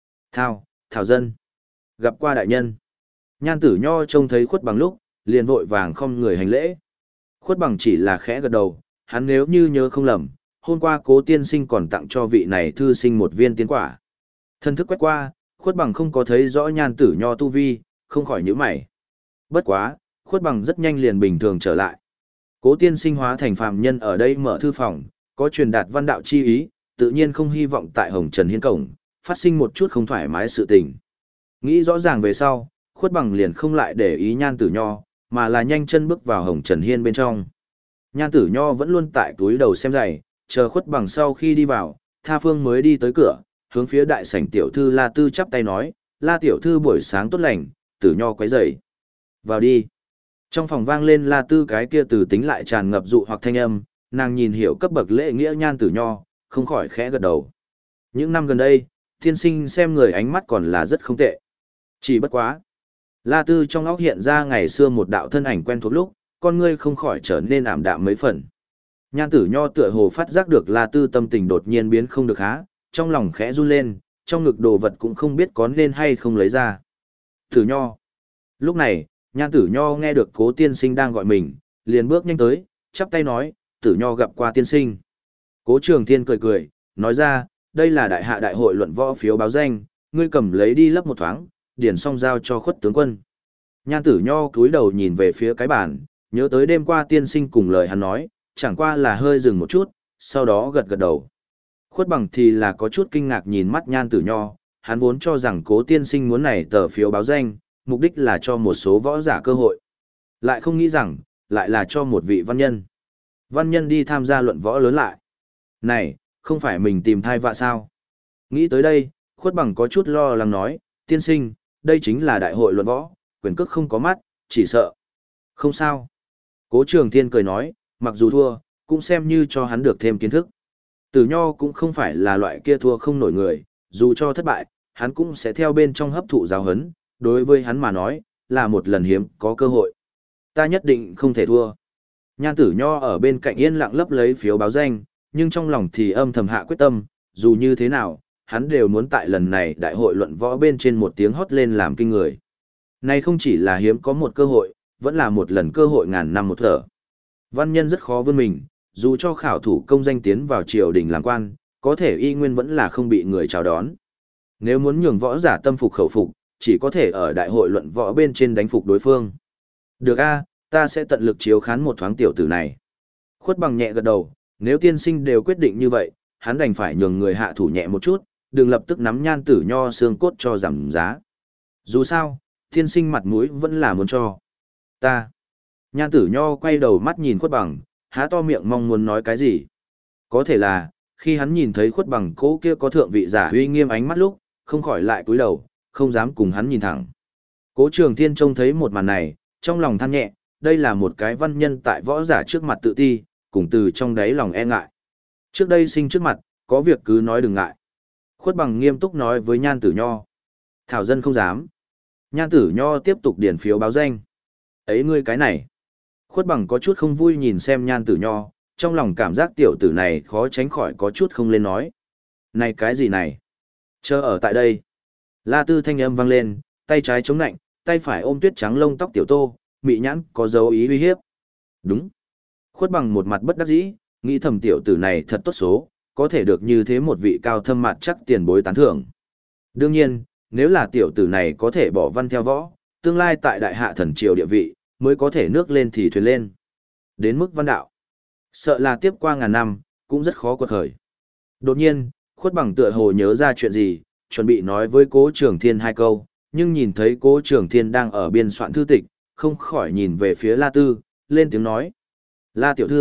Thảo dân. Gặp qua đại nhân. Nhan Tử Nho trông thấy Khuất Bằng lúc, liền vội vàng không người hành lễ. Khuất Bằng chỉ là khẽ gật đầu, hắn nếu như nhớ không lầm, hôm qua Cố tiên sinh còn tặng cho vị này thư sinh một viên tiên quả. Thân thức quét qua, Khuất Bằng không có thấy rõ Nhan Tử Nho tu vi, không khỏi nhíu mày. Bất quá, Khuất Bằng rất nhanh liền bình thường trở lại. Cố tiên sinh hóa thành phàm nhân ở đây mở thư phòng, có truyền đạt văn đạo chi ý, tự nhiên không hy vọng tại Hồng Trần Hiên cổng, phát sinh một chút không thoải mái sự tình. Nghĩ rõ ràng về sau, Khuất Bằng liền không lại để ý Nhan Tử Nho, mà là nhanh chân bước vào Hồng Trần Hiên bên trong. Nhan Tử Nho vẫn luôn tại túi đầu xem giày, chờ Khuất Bằng sau khi đi vào, Tha Phương mới đi tới cửa, hướng phía đại sảnh tiểu thư La Tư chắp tay nói, La tiểu thư buổi sáng tốt lành, Tử Nho quấy rầy. Vào đi. Trong phòng vang lên La Tư cái kia từ tính lại tràn ngập dụ hoặc thanh âm, nàng nhìn hiểu cấp bậc lễ nghĩa Nhan Tử Nho, không khỏi khẽ gật đầu. Những năm gần đây, tiên sinh xem người ánh mắt còn là rất không tệ. Chỉ bất quá. La Tư trong óc hiện ra ngày xưa một đạo thân ảnh quen thuộc lúc, con ngươi không khỏi trở nên ảm đạm mấy phần. Nhan Tử Nho tựa hồ phát giác được La Tư tâm tình đột nhiên biến không được há, trong lòng khẽ run lên, trong ngực đồ vật cũng không biết có nên hay không lấy ra. Tử Nho. Lúc này, Nhan Tử Nho nghe được Cố tiên sinh đang gọi mình, liền bước nhanh tới, chắp tay nói, Tử Nho gặp qua tiên sinh. Cố Trường Thiên cười cười, nói ra, đây là đại hạ đại hội luận võ phiếu báo danh, ngươi cầm lấy đi lấp một thoáng, điền xong giao cho Khuất tướng quân. Nhan Tử Nho cúi đầu nhìn về phía cái bàn, nhớ tới đêm qua tiên sinh cùng lời hắn nói, chẳng qua là hơi dừng một chút, sau đó gật gật đầu. Khuất Bằng thì là có chút kinh ngạc nhìn mắt Nhan Tử Nho, hắn vốn cho rằng Cố tiên sinh muốn này tờ phiếu báo danh, mục đích là cho một số võ giả cơ hội. Lại không nghĩ rằng, lại là cho một vị văn nhân. Văn nhân đi tham gia luận võ lớn lại. Này, không phải mình tìm thai vạ sao? Nghĩ tới đây, Khuất Bằng có chút lo lắng nói, tiên sinh, đây chính là đại hội luận võ, quyền cước không có mắt, chỉ sợ. Không sao. Cố Trường Thiên cười nói, mặc dù thua, cũng xem như cho hắn được thêm kiến thức. Tử Nho cũng không phải là loại kia thua không nổi người, dù cho thất bại, hắn cũng sẽ theo bên trong hấp thụ giáo huấn, đối với hắn mà nói, là một lần hiếm có cơ hội. Ta nhất định không thể thua. Nhan Tử Nho ở bên cạnh yên lặng lấp lấy phiếu báo danh, nhưng trong lòng thì âm thầm hạ quyết tâm, dù như thế nào, hắn đều muốn tại lần này đại hội luận võ bên trên một tiếng hót lên làm kinh người. Này không chỉ là hiếm có một cơ hội, vẫn là một lần cơ hội ngàn năm một thở. Văn nhân rất khó vươn mình, dù cho khảo thủ công danh tiến vào triều đình làm quan, có thể y nguyên vẫn là không bị người chào đón. Nếu muốn nhường võ giả tâm phục khẩu phục, chỉ có thể ở đại hội luận võ bên trên đánh phục đối phương. Được a, ta sẽ tận lực chiếu khán một thoáng tiểu tử này. Khuất Bằng nhẹ gật đầu, nếu tiên sinh đều quyết định như vậy, hắn đành phải nhường người hạ thủ nhẹ một chút, đừng lập tức nắm Nhan Tử Nho xương cốt cho giảm giá. Dù sao, tiên sinh mặt mũi vẫn là muốn cho. Ta. Nhan Tử Nho quay đầu mắt nhìn Khuất Bằng, há to miệng mong muốn nói cái gì. Có thể là, khi hắn nhìn thấy Khuất Bằng cố kia có thượng vị giả uy nghiêm ánh mắt lúc, không khỏi lại cúi đầu, không dám cùng hắn nhìn thẳng. Cố Trường Thiên trông thấy một màn này, trong lòng than nhẹ, đây là một cái văn nhân tại võ giả trước mặt tự ti, cùng từ trong đáy lòng e ngại. Trước đây sinh trước mặt, có việc cứ nói đừng ngại. Khuất Bằng nghiêm túc nói với Nhan Tử Nho. Thảo dân không dám. Nhan Tử Nho tiếp tục điền phiếu báo danh. Ấy ngươi cái này. Khuất Bằng có chút không vui nhìn xem Nhan Tử Nho, trong lòng cảm giác tiểu tử này khó tránh khỏi có chút không lên nói. Này cái gì này? Chờ ở tại đây. La Tư thanh âm vang lên, tay trái chống nạnh, tay phải ôm tuyết trắng lông tóc tiểu tô, mị nhãn có dấu ý uy hiếp. Đúng. Khuất Bằng một mặt bất đắc dĩ, nghĩ thầm tiểu tử này thật tốt số, có thể được như thế một vị cao thâm mặt chắc tiền bối tán thưởng. Đương nhiên, nếu là tiểu tử này có thể bỏ văn theo võ, tương lai tại đại hạ thần triều địa vị, mới có thể nước lên thì thuyền lên. Đến mức văn đạo, sợ là tiếp qua ngàn năm, cũng rất khó quật khởi. Đột nhiên, Khuất Bằng tựa hồ nhớ ra chuyện gì, chuẩn bị nói với Cố Trường Thiên hai câu, nhưng nhìn thấy Cố Trường Thiên đang ở biên soạn thư tịch, không khỏi nhìn về phía La Tư, lên tiếng nói. La tiểu thư,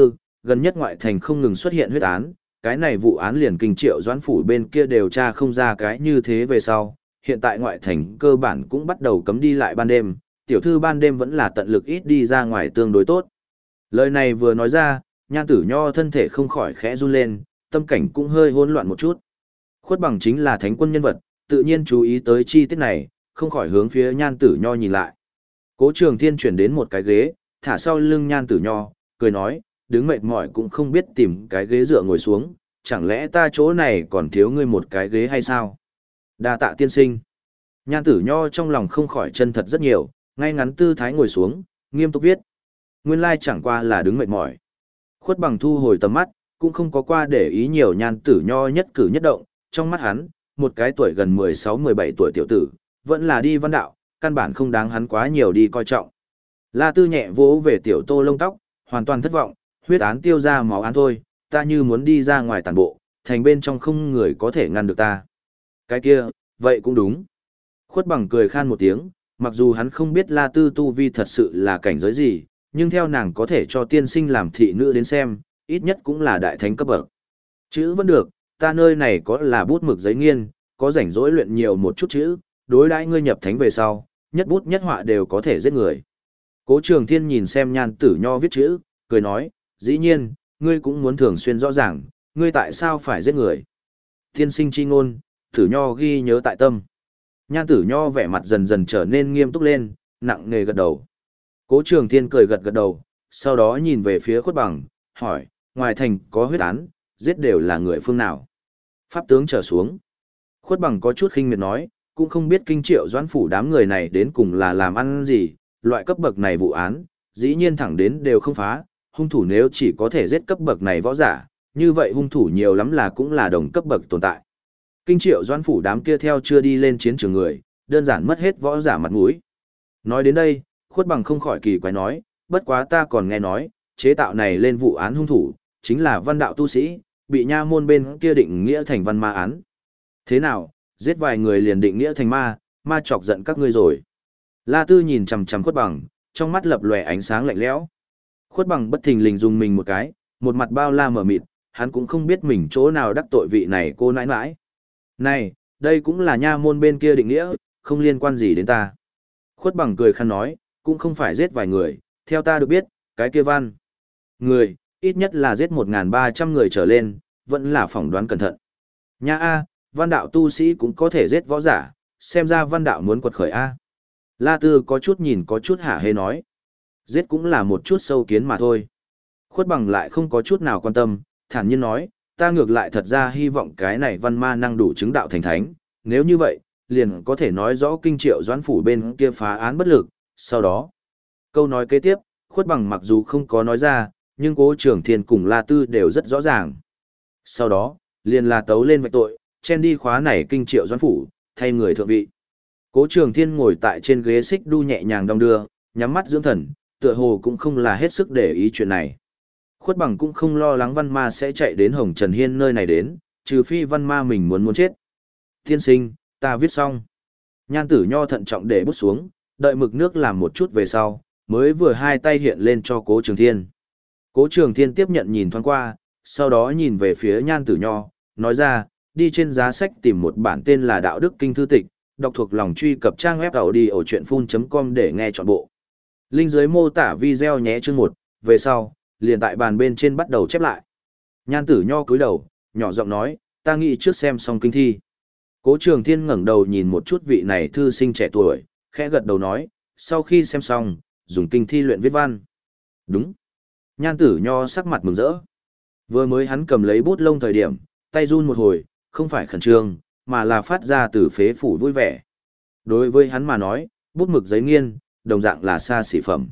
gần nhất ngoại thành không ngừng xuất hiện huyết án, cái này vụ án liền Kinh Triệu Doãn phủ bên kia điều tra không ra cái như thế về sau, hiện tại ngoại thành cơ bản cũng bắt đầu cấm đi lại ban đêm, tiểu thư ban đêm vẫn là tận lực ít đi ra ngoài tương đối tốt. Lời này vừa nói ra, Nhan Tử Nho thân thể không khỏi khẽ run lên, tâm cảnh cũng hơi hỗn loạn một chút. Khuất Bằng chính là thánh quân nhân vật, tự nhiên chú ý tới chi tiết này, không khỏi hướng phía Nhan Tử Nho nhìn lại. Cố Trường Thiên chuyển đến một cái ghế, thả sau lưng Nhan Tử Nho, cười nói, đứng mệt mỏi cũng không biết tìm cái ghế dựa ngồi xuống, chẳng lẽ ta chỗ này còn thiếu ngươi một cái ghế hay sao? Đa tạ tiên sinh. Nhan Tử Nho trong lòng không khỏi chân thật rất nhiều, ngay ngắn tư thái ngồi xuống, nghiêm túc viết. Nguyên lai chẳng qua là đứng mệt mỏi. Khuất Bằng thu hồi tầm mắt, cũng không có qua để ý nhiều Nhan Tử Nho nhất cử nhất động, trong mắt hắn, một cái tuổi gần 16-17 tuổi tiểu tử, vẫn là đi văn đạo, căn bản không đáng hắn quá nhiều đi coi trọng. La Tư nhẹ vỗ về tiểu Tô lông tóc, hoàn toàn thất vọng, huyết án tiêu ra máu án thôi, ta như muốn đi ra ngoài tàn bộ, thành bên trong không người có thể ngăn được ta. Cái kia, vậy cũng đúng. Khuất Bằng cười khan một tiếng, mặc dù hắn không biết La Tư tu vi thật sự là cảnh giới gì, nhưng theo nàng có thể cho tiên sinh làm thị nữ đến xem, ít nhất cũng là đại thánh cấp bậc. Chữ vẫn được, ta nơi này có là bút mực giấy nghiên, có rảnh rỗi luyện nhiều một chút chữ, đối đãi ngươi nhập thánh về sau, nhất bút nhất họa đều có thể giết người. Cố Trường Thiên nhìn xem Nhan Tử Nho viết chữ, cười nói, dĩ nhiên, ngươi cũng muốn thường xuyên rõ ràng, ngươi tại sao phải giết người. Tiên sinh chi ngôn, Tử Nho ghi nhớ tại tâm. Nhan Tử Nho vẻ mặt dần dần trở nên nghiêm túc lên, nặng nề gật đầu. Cố Trường Thiên cười gật gật đầu, sau đó nhìn về phía Khuất Bằng, hỏi, ngoài thành có huyết án, giết đều là người phương nào? Pháp tướng trở xuống. Khuất Bằng có chút khinh miệt nói, cũng không biết Kinh Triệu Doãn phủ đám người này đến cùng là làm ăn gì, loại cấp bậc này vụ án, dĩ nhiên thẳng đến đều không phá, hung thủ nếu chỉ có thể giết cấp bậc này võ giả, như vậy hung thủ nhiều lắm là cũng là đồng cấp bậc tồn tại. Kinh Triệu Doãn phủ đám kia theo chưa đi lên chiến trường người, đơn giản mất hết võ giả mặt mũi. Nói đến đây, Khuất Bằng không khỏi kỳ quái nói, bất quá ta còn nghe nói, chế tạo này lên vụ án hung thủ, chính là văn đạo tu sĩ, bị nha môn bên kia định nghĩa thành văn ma án. Thế nào, giết vài người liền định nghĩa thành ma, ma chọc giận các ngươi rồi. La Tư nhìn chằm chằm Khuất Bằng, trong mắt lập lòe ánh sáng lạnh lẽo. Khuất Bằng bất thình lình dùng mình một cái, một mặt bao la mở mịt, hắn cũng không biết mình chỗ nào đắc tội vị này cô nãi nãi. Này, đây cũng là nha môn bên kia định nghĩa, không liên quan gì đến ta. Khuất Bằng cười khăn nói, cũng không phải giết vài người, theo ta được biết, cái kia văn. Người, ít nhất là giết 1.300 người trở lên, vẫn là phỏng đoán cẩn thận. Nha A, văn đạo tu sĩ cũng có thể giết võ giả, xem ra văn đạo muốn quật khởi A. La Tư có chút nhìn có chút hả hê nói. Giết cũng là một chút sâu kiến mà thôi. Khuất Bằng lại không có chút nào quan tâm, thản nhiên nói, ta ngược lại thật ra hy vọng cái này văn ma năng đủ chứng đạo thành thánh, nếu như vậy, liền có thể nói rõ Kinh Triệu Doãn phủ bên kia phá án bất lực, sau đó. Câu nói kế tiếp, Khuất Bằng mặc dù không có nói ra, nhưng Cố Trường Thiên cùng La Tư đều rất rõ ràng. Sau đó, liền là tấu lên vạch tội, chen đi khóa này Kinh Triệu Doãn phủ, thay người thượng vị. Cố Trường Thiên ngồi tại trên ghế xích đu nhẹ nhàng đong đưa, nhắm mắt dưỡng thần, tựa hồ cũng không là hết sức để ý chuyện này. Khuất Bằng cũng không lo lắng văn ma sẽ chạy đến Hồng Trần Hiên nơi này đến, trừ phi văn ma mình muốn chết. Tiên sinh, ta viết xong. Nhan Tử Nho thận trọng để bút xuống, đợi mực nước làm một chút về sau, mới vừa hai tay hiện lên cho Cố Trường Thiên. Cố Trường Thiên tiếp nhận nhìn thoáng qua, sau đó nhìn về phía Nhan Tử Nho, nói ra, đi trên giá sách tìm một bản tên là Đạo Đức Kinh Thư Tịch, đọc thuộc lòng truy cập trang web audiochuyenphun.com để nghe trọn bộ. Link dưới mô tả video nhé chương 1, về sau, liền tại bàn bên trên bắt đầu chép lại. Nhan Tử Nho cúi đầu, nhỏ giọng nói, ta nghĩ trước xem xong kinh thi. Cố Trường Thiên ngẩng đầu nhìn một chút vị này thư sinh trẻ tuổi, khẽ gật đầu nói, sau khi xem xong, dùng kinh thi luyện viết văn. Đúng. Nhan Tử Nho sắc mặt mừng rỡ. Vừa mới hắn cầm lấy bút lông thời điểm, tay run một hồi, không phải khẩn trương, mà là phát ra từ phế phủ vui vẻ. Đối với hắn mà nói, bút mực giấy nghiên, đồng dạng là xa xỉ phẩm.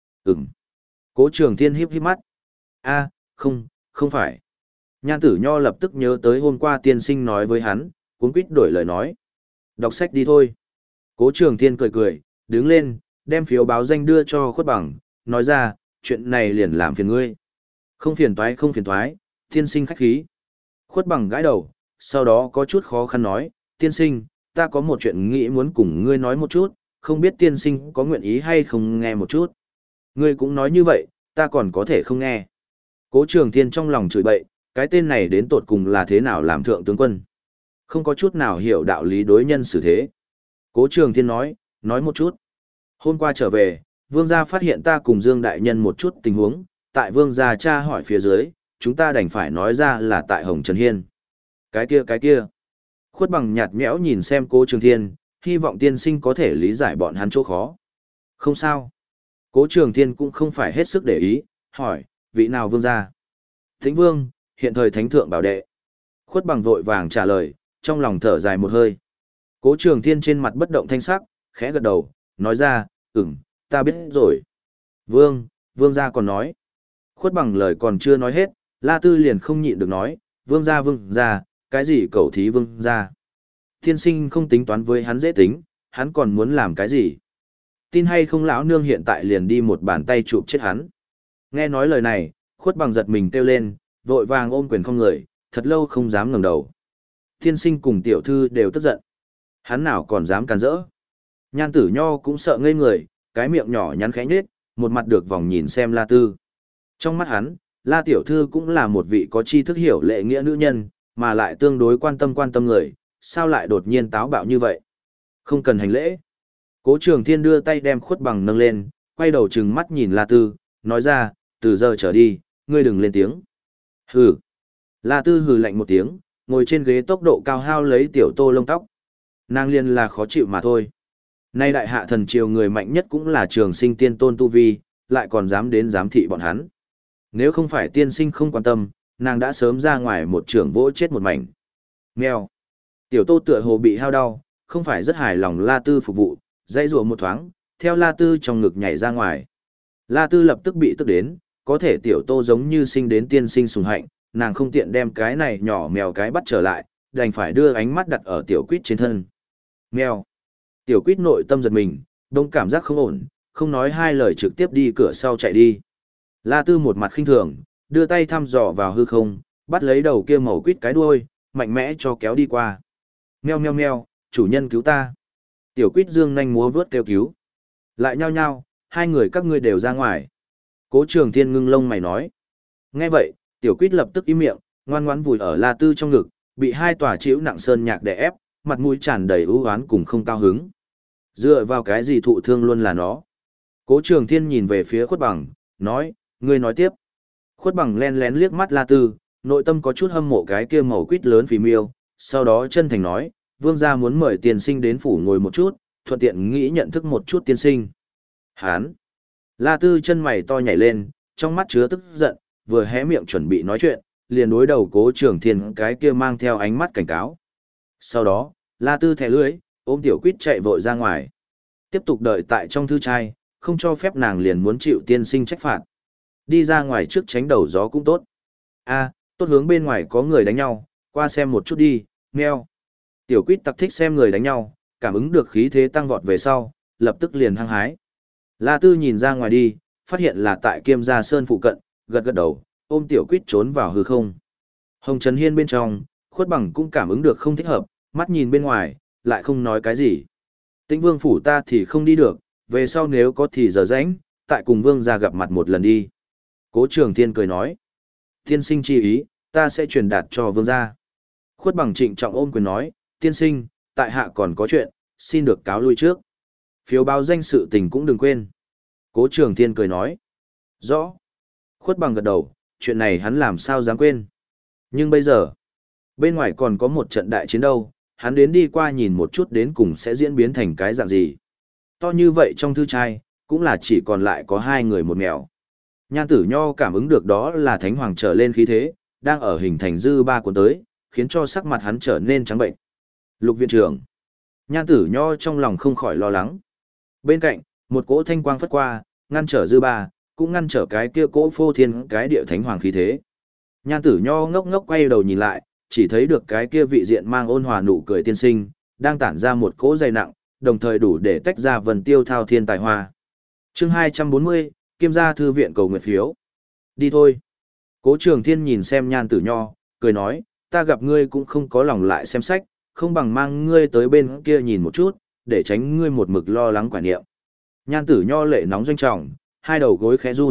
Cố Trường Thiên híp híp mắt. Không phải. Nhan Tử Nho lập tức nhớ tới hôm qua tiên sinh nói với hắn, cuống quýt đổi lời nói. Đọc sách đi thôi. Cố Trường Thiên cười cười, đứng lên, đem phiếu báo danh đưa cho Khuất Bằng, nói ra, chuyện này liền làm phiền ngươi. Không phiền toái, tiên sinh khách khí. Khuất Bằng gãi đầu, sau đó có chút khó khăn nói, tiên sinh, ta có một chuyện nghĩ muốn cùng ngươi nói một chút, không biết tiên sinh có nguyện ý hay không nghe một chút. Ngươi cũng nói như vậy, ta còn có thể không nghe. Cố Trường Thiên trong lòng chửi bậy, cái tên này đến tột cùng là thế nào làm thượng tướng quân. Không có chút nào hiểu đạo lý đối nhân xử thế. Cố Trường Thiên nói một chút. Hôm qua trở về, vương gia phát hiện ta cùng Dương Đại Nhân một chút tình huống, tại vương gia tra hỏi phía dưới, chúng ta đành phải nói ra là tại Hồng Trần Hiên. Cái kia. Khuất Bằng nhạt nhẽo nhìn xem Cố Trường Thiên, hy vọng tiên sinh có thể lý giải bọn hắn chỗ khó. Không sao. Cố Trường Thiên cũng không phải hết sức để ý, hỏi, vị nào vương gia? Thính vương, hiện thời thánh thượng bảo đệ. Khuất Bằng vội vàng trả lời, trong lòng thở dài một hơi. Cố Trường Thiên trên mặt bất động thanh sắc, khẽ gật đầu, nói ra, ta biết rồi. Vương gia còn nói. Khuất Bằng lời còn chưa nói hết, La Tư liền không nhịn được nói, vương gia, cái gì cẩu thí vương gia. Tiên sinh không tính toán với hắn dễ tính, hắn còn muốn làm cái gì. Tin hay không lão nương hiện tại liền đi một bàn tay chụp chết hắn. Nghe nói lời này, Khuất Bằng giật mình kêu lên, vội vàng ôm quyền không người, thật lâu không dám ngẩng đầu. Tiên sinh cùng tiểu thư đều tức giận. Hắn nào còn dám càn rỡ. Nhan Tử Nho cũng sợ ngây người, cái miệng nhỏ nhắn khẽ nhếch, một mặt được vòng nhìn xem La Tư. Trong mắt hắn, La tiểu thư cũng là một vị có tri thức hiểu lệ nghĩa nữ nhân, mà lại tương đối quan tâm người, sao lại đột nhiên táo bạo như vậy? Không cần hành lễ. Cố Trường Thiên đưa tay đem Khuất Bằng nâng lên, quay đầu trừng mắt nhìn La Tư, nói ra, từ giờ trở đi, ngươi đừng lên tiếng. Hừ. La Tư hừ lạnh một tiếng, ngồi trên ghế tốc độ cao hao lấy tiểu tô lông tóc. Nàng liên là khó chịu mà thôi. Nay đại hạ thần triều người mạnh nhất cũng là Trường Sinh tiên tôn tu vi, lại còn dám đến giám thị bọn hắn. Nếu không phải tiên sinh không quan tâm, nàng đã sớm ra ngoài một trường vỗ chết một mảnh. Mèo. Tiểu tô tựa hồ bị hao đau, không phải rất hài lòng La Tư phục vụ, dãy rùa một thoáng, theo La Tư trong ngực nhảy ra ngoài. La Tư lập tức bị tức đến, có thể tiểu tô giống như sinh đến tiên sinh sùng hạnh, nàng không tiện đem cái này nhỏ mèo cái bắt trở lại, đành phải đưa ánh mắt đặt ở tiểu quýt trên thân. Mèo. Tiểu quýt nội tâm giật mình, đông cảm giác không ổn, không nói hai lời trực tiếp đi cửa sau chạy đi. La Tư một mặt khinh thường, đưa tay thăm dò vào hư không, bắt lấy đầu kia màu quýt cái đuôi, mạnh mẽ cho kéo đi qua. Meo meo meo, chủ nhân cứu ta. Tiểu quýt dương nhanh múa vớt kêu cứu. Lại nhao nhao, hai người các ngươi đều ra ngoài. Cố Trường Thiên ngưng lông mày nói. Nghe vậy, tiểu quýt lập tức im miệng, ngoan ngoãn vùi ở La Tư trong ngực, bị hai tòa chịu nặng sơn nhạc đè ép, mặt mũi tràn đầy ưu oán cùng không cao hứng. Dựa vào cái gì thụ thương luôn là nó. Cố Trường Thiên nhìn về phía Khuất Bằng, nói, ngươi nói tiếp. Khuất Bằng len lén liếc mắt La Tư, nội tâm có chút hâm mộ cái kia màu quýt lớn phì miêu, sau đó chân thành nói, vương gia muốn mời tiên sinh đến phủ ngồi một chút, thuận tiện nghĩ nhận thức một chút tiên sinh. Hán. La Tư chân mày to nhảy lên, trong mắt chứa tức giận, vừa hé miệng chuẩn bị nói chuyện, liền đối đầu Cố Trường Thiên cái kia mang theo ánh mắt cảnh cáo. Sau đó, La Tư thẻ lưỡi, ôm tiểu quýt chạy vội ra ngoài. Tiếp tục đợi tại trong thư trai, không cho phép nàng liền muốn chịu tiên sinh trách phạt. Đi ra ngoài trước tránh đầu gió cũng tốt. A, tốt hướng bên ngoài có người đánh nhau, qua xem một chút đi, meo. Tiểu quýt tặc thích xem người đánh nhau, cảm ứng được khí thế tăng vọt về sau, lập tức liền hăng hái. La Tư nhìn ra ngoài đi, phát hiện là tại Kiêm Gia Sơn phụ cận, gật gật đầu, ôm tiểu quýt trốn vào hư không. Hồng Trần Hiên bên trong, Khuất Bằng cũng cảm ứng được không thích hợp, mắt nhìn bên ngoài, lại không nói cái gì. Tĩnh Vương phủ ta thì không đi được, về sau nếu có thì giờ rảnh, tại cùng Vương gia gặp mặt một lần đi. Cố Trường Thiên cười nói. Tiên sinh chi ý, ta sẽ truyền đạt cho Vương gia. Khuất Bằng trịnh trọng ôm quyền nói, tiên sinh, tại hạ còn có chuyện, xin được cáo lui trước. Phiếu báo danh sự tình cũng đừng quên. Cố Trường Thiên cười nói. Rõ. Khuất Bằng gật đầu, chuyện này hắn làm sao dám quên. Nhưng bây giờ, bên ngoài còn có một trận đại chiến đâu, hắn đến đi qua nhìn một chút đến cùng sẽ diễn biến thành cái dạng gì. To như vậy trong thư trai, cũng là chỉ còn lại có hai người một mèo. Nhan Tử Nho cảm ứng được đó là Thánh Hoàng trở lên khí thế, đang ở hình thành dư ba cuốn tới, khiến cho sắc mặt hắn trở nên trắng bệnh. Lục viện trưởng. Nhan Tử Nho trong lòng không khỏi lo lắng. Bên cạnh, một cỗ thanh quang phất qua, ngăn trở dư ba, cũng ngăn trở cái kia cỗ phô thiên cái địa Thánh Hoàng khí thế. Nhan Tử Nho ngốc ngốc quay đầu nhìn lại, chỉ thấy được cái kia vị diện mang ôn hòa nụ cười tiên sinh, đang tản ra một cỗ dày nặng, đồng thời đủ để tách ra vần tiêu thao thiên tài hoa. Chương 240, Kiêm Gia thư viện cầu nguyện phiếu. Đi thôi. Cố Trường Thiên nhìn xem Nhan Tử Nho, cười nói, ta gặp ngươi cũng không có lòng lại xem sách, không bằng mang ngươi tới bên kia nhìn một chút, để tránh ngươi một mực lo lắng quả niệm. Nhan Tử Nho lệ nóng doanh trọng, hai đầu gối khẽ run,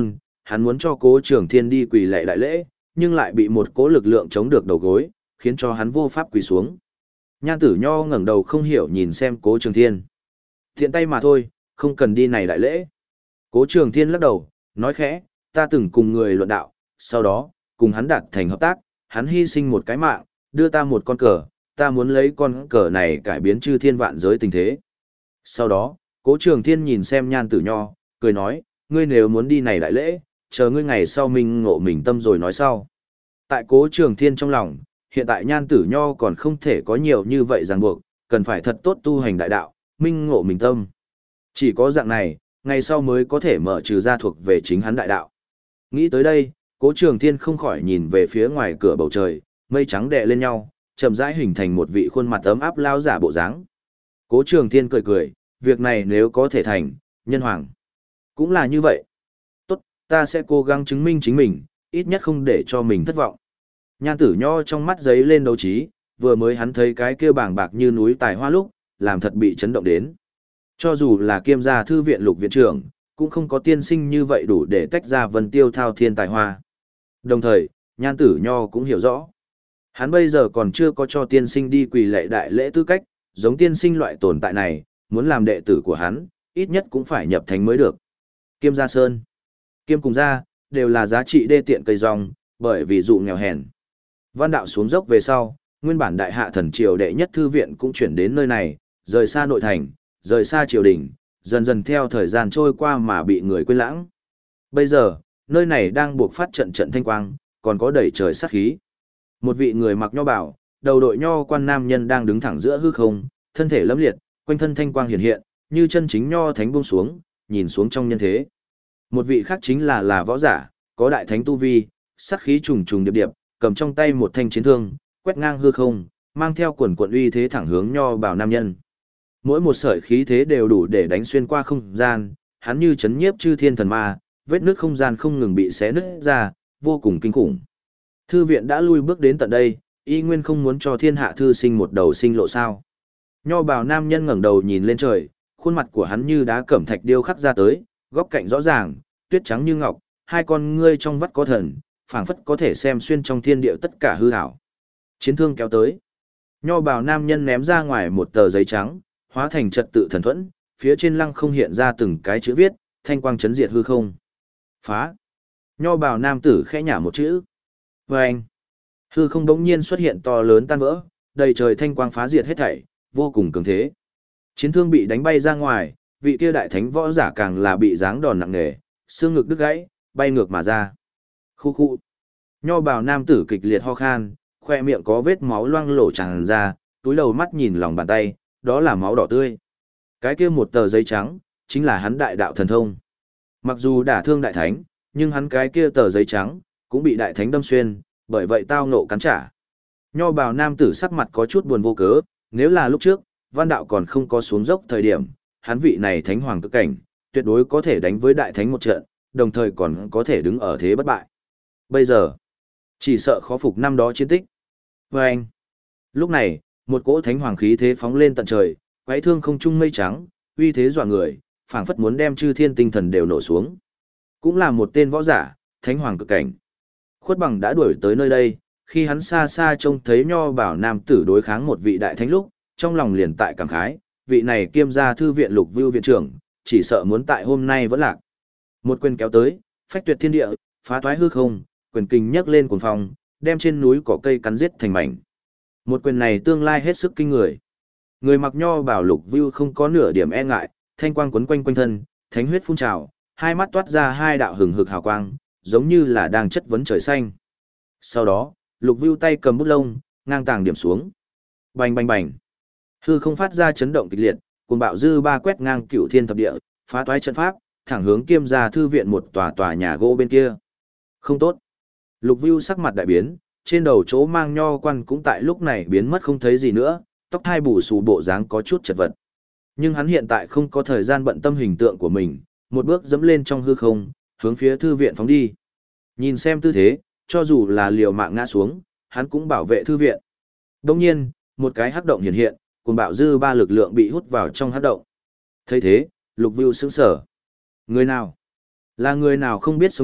hắn muốn cho Cố Trường Thiên đi quỳ lạy đại lễ, nhưng lại bị một cố lực lượng chống được đầu gối, khiến cho hắn vô pháp quỳ xuống. Nhan Tử Nho ngẩng đầu không hiểu nhìn xem Cố Trường Thiên. Thiện tay mà thôi, không cần đi này đại lễ. Cố Trường Thiên lắc đầu, nói khẽ, ta từng cùng người luận đạo, sau đó, cùng hắn đạt thành hợp tác, hắn hy sinh một cái mạng, đưa ta một con cờ, ta muốn lấy con cờ này cải biến chư thiên vạn giới tình thế. Sau đó, Cố Trường Thiên nhìn xem Nhan Tử Nho, cười nói, ngươi nếu muốn đi này đại lễ, chờ ngươi ngày sau mình ngộ mình tâm rồi nói sau. Tại Cố Trường Thiên trong lòng, hiện tại Nhan Tử Nho còn không thể có nhiều như vậy ràng buộc, cần phải thật tốt tu hành đại đạo, minh ngộ mình tâm. Chỉ có dạng này, ngày sau mới có thể mở trừ ra thuộc về chính hắn đại đạo. Nghĩ tới đây, Cố Trường Thiên không khỏi nhìn về phía ngoài cửa bầu trời, mây trắng đè lên nhau, chậm rãi hình thành một vị khuôn mặt ấm áp lao giả bộ dáng. Cố Trường Thiên cười cười, việc này nếu có thể thành, nhân hoàng. Cũng là như vậy. Tốt, ta sẽ cố gắng chứng minh chính mình, ít nhất không để cho mình thất vọng. Nhan Tử Nho trong mắt giấy lên đấu trí, vừa mới hắn thấy cái kia bàng bạc như núi tài hoa lúc, làm thật bị chấn động đến. Cho dù là Kiêm gia thư viện lục viện trưởng, cũng không có tiên sinh như vậy đủ để tách ra Vân Tiêu thao thiên tài hoa. Đồng thời, Nhan Tử Nho cũng hiểu rõ. Hắn bây giờ còn chưa có cho tiên sinh đi quỳ lạy đại lễ tư cách, giống tiên sinh loại tồn tại này, muốn làm đệ tử của hắn, ít nhất cũng phải nhập thánh mới được. Kiêm gia sơn, Kiêm cùng gia, đều là giá trị đê tiện cây rong, bởi vì dụ nghèo hèn. Văn đạo xuống dốc về sau, nguyên bản đại hạ thần triều đệ nhất thư viện cũng chuyển đến nơi này, rời xa nội thành, rời xa triều đình, dần dần theo thời gian trôi qua mà bị người quên lãng. Bây giờ, nơi này đang buộc phát trận trận thanh quang, còn có đầy trời sát khí. Một vị người mặc nho bảo, đầu đội nho quan nam nhân đang đứng thẳng giữa hư không, thân thể lẫm liệt, quanh thân thanh quang hiện hiện, như chân chính nho thánh buông xuống, nhìn xuống trong nhân thế. Một vị khác chính là võ giả, có đại thánh tu vi, sát khí trùng trùng điệp điệp, cầm trong tay một thanh chiến thương, quét ngang hư không, mang theo quần quần uy thế thẳng hướng nho bảo nam nhân. Mỗi một sợi khí thế đều đủ để đánh xuyên qua không gian, hắn như chấn nhiếp chư thiên thần ma, vết nứt không gian không ngừng bị xé nứt ra, vô cùng kinh khủng. Thư viện đã lui bước đến tận đây, y nguyên không muốn cho thiên hạ thư sinh một đầu sinh lộ sao. Nho bào nam nhân ngẩng đầu nhìn lên trời, khuôn mặt của hắn như đá cẩm thạch điêu khắc ra tới, góc cạnh rõ ràng, tuyết trắng như ngọc, hai con ngươi trong vắt có thần, phảng phất có thể xem xuyên trong thiên địa tất cả hư ảo. Chiến thương kéo tới. Nho bào nam nhân ném ra ngoài một tờ giấy trắng, hóa thành trật tự thần thuẫn, phía trên lăng không hiện ra từng cái chữ viết, thanh quang chấn diệt hư không. Phá. Nho bào nam tử khẽ nhả một chữ. Vâng. Hư không đống nhiên xuất hiện to lớn tan vỡ, đầy trời thanh quang phá diệt hết thảy, vô cùng cường thế. Chiến thương bị đánh bay ra ngoài, vị kia đại thánh võ giả càng là bị giáng đòn nặng nề, xương ngực đứt gãy, bay ngược mà ra. Khu khu. Nho bào nam tử kịch liệt ho khan, khoe miệng có vết máu loang lổ tràn ra, túi đầu mắt nhìn lòng bàn tay, đó là máu đỏ tươi. Cái kia một tờ giấy trắng, chính là hắn đại đạo thần thông. Mặc dù đả thương đại thánh, nhưng hắn cái kia tờ giấy trắng, cũng bị đại thánh đâm xuyên, bởi vậy tao nộ cắn trả. Nho bào nam tử sắc mặt có chút buồn vô cớ, nếu là lúc trước, văn đạo còn không có xuống dốc thời điểm, hắn vị này thánh hoàng cực cảnh, tuyệt đối có thể đánh với đại thánh một trận, đồng thời còn có thể đứng ở thế bất bại. Bây giờ, chỉ sợ khó phục năm đó chiến tích. Và anh, lúc này, một cỗ thánh hoàng khí thế phóng lên tận trời, quái thương không trung mây trắng, uy thế dọa người, phảng phất muốn đem chư thiên tinh thần đều nổ xuống. Cũng là một tên võ giả, thánh hoàng cực cảnh. Khuất Bằng đã đuổi tới nơi đây, khi hắn xa xa trông thấy nho bảo nam tử đối kháng một vị đại thánh lúc, trong lòng liền tại cảm khái, vị này kiêm gia thư viện lục vưu viện trưởng, chỉ sợ muốn tại hôm nay vẫn lạc. Một quyền kéo tới, phách tuyệt thiên địa, phá thoái hư không, quyền kình nhấc lên cuồng phong, đem trên núi cỏ cây cắn giết thành mảnh. Một quyền này tương lai hết sức kinh người. Người mặc nho bảo lục vưu không có nửa điểm e ngại, thanh quang quấn quanh quanh thân, thánh huyết phun trào, hai mắt toát ra hai đạo hừng hực hào quang, giống như là đang chất vấn trời xanh. Sau đó, lục vưu tay cầm bút lông, ngang tàng điểm xuống. Bành bành bành. Hư không phát ra chấn động kịch liệt, cuồng bạo dư ba quét ngang cửu thiên thập địa, phá toái trận pháp, thẳng hướng kiêm gia thư viện một tòa nhà gỗ bên kia. Không tốt. Lục vưu sắc mặt đại biến, trên đầu chỗ mang nho quan cũng tại lúc này biến mất không thấy gì nữa, tóc hai bù xù bộ dáng có chút chật vật. Nhưng hắn hiện tại không có thời gian bận tâm hình tượng của mình, một bước dẫm lên trong hư không, hướng phía thư viện phóng đi. Nhìn xem tư thế, cho dù là liều mạng ngã xuống, hắn cũng bảo vệ thư viện. Đồng nhiên, một cái hắc động hiện hiện, cùng bạo dư ba lực lượng bị hút vào trong hắc động. Thấy thế, Lục Vưu sững sờ. Người nào? Là người nào không biết sống chết,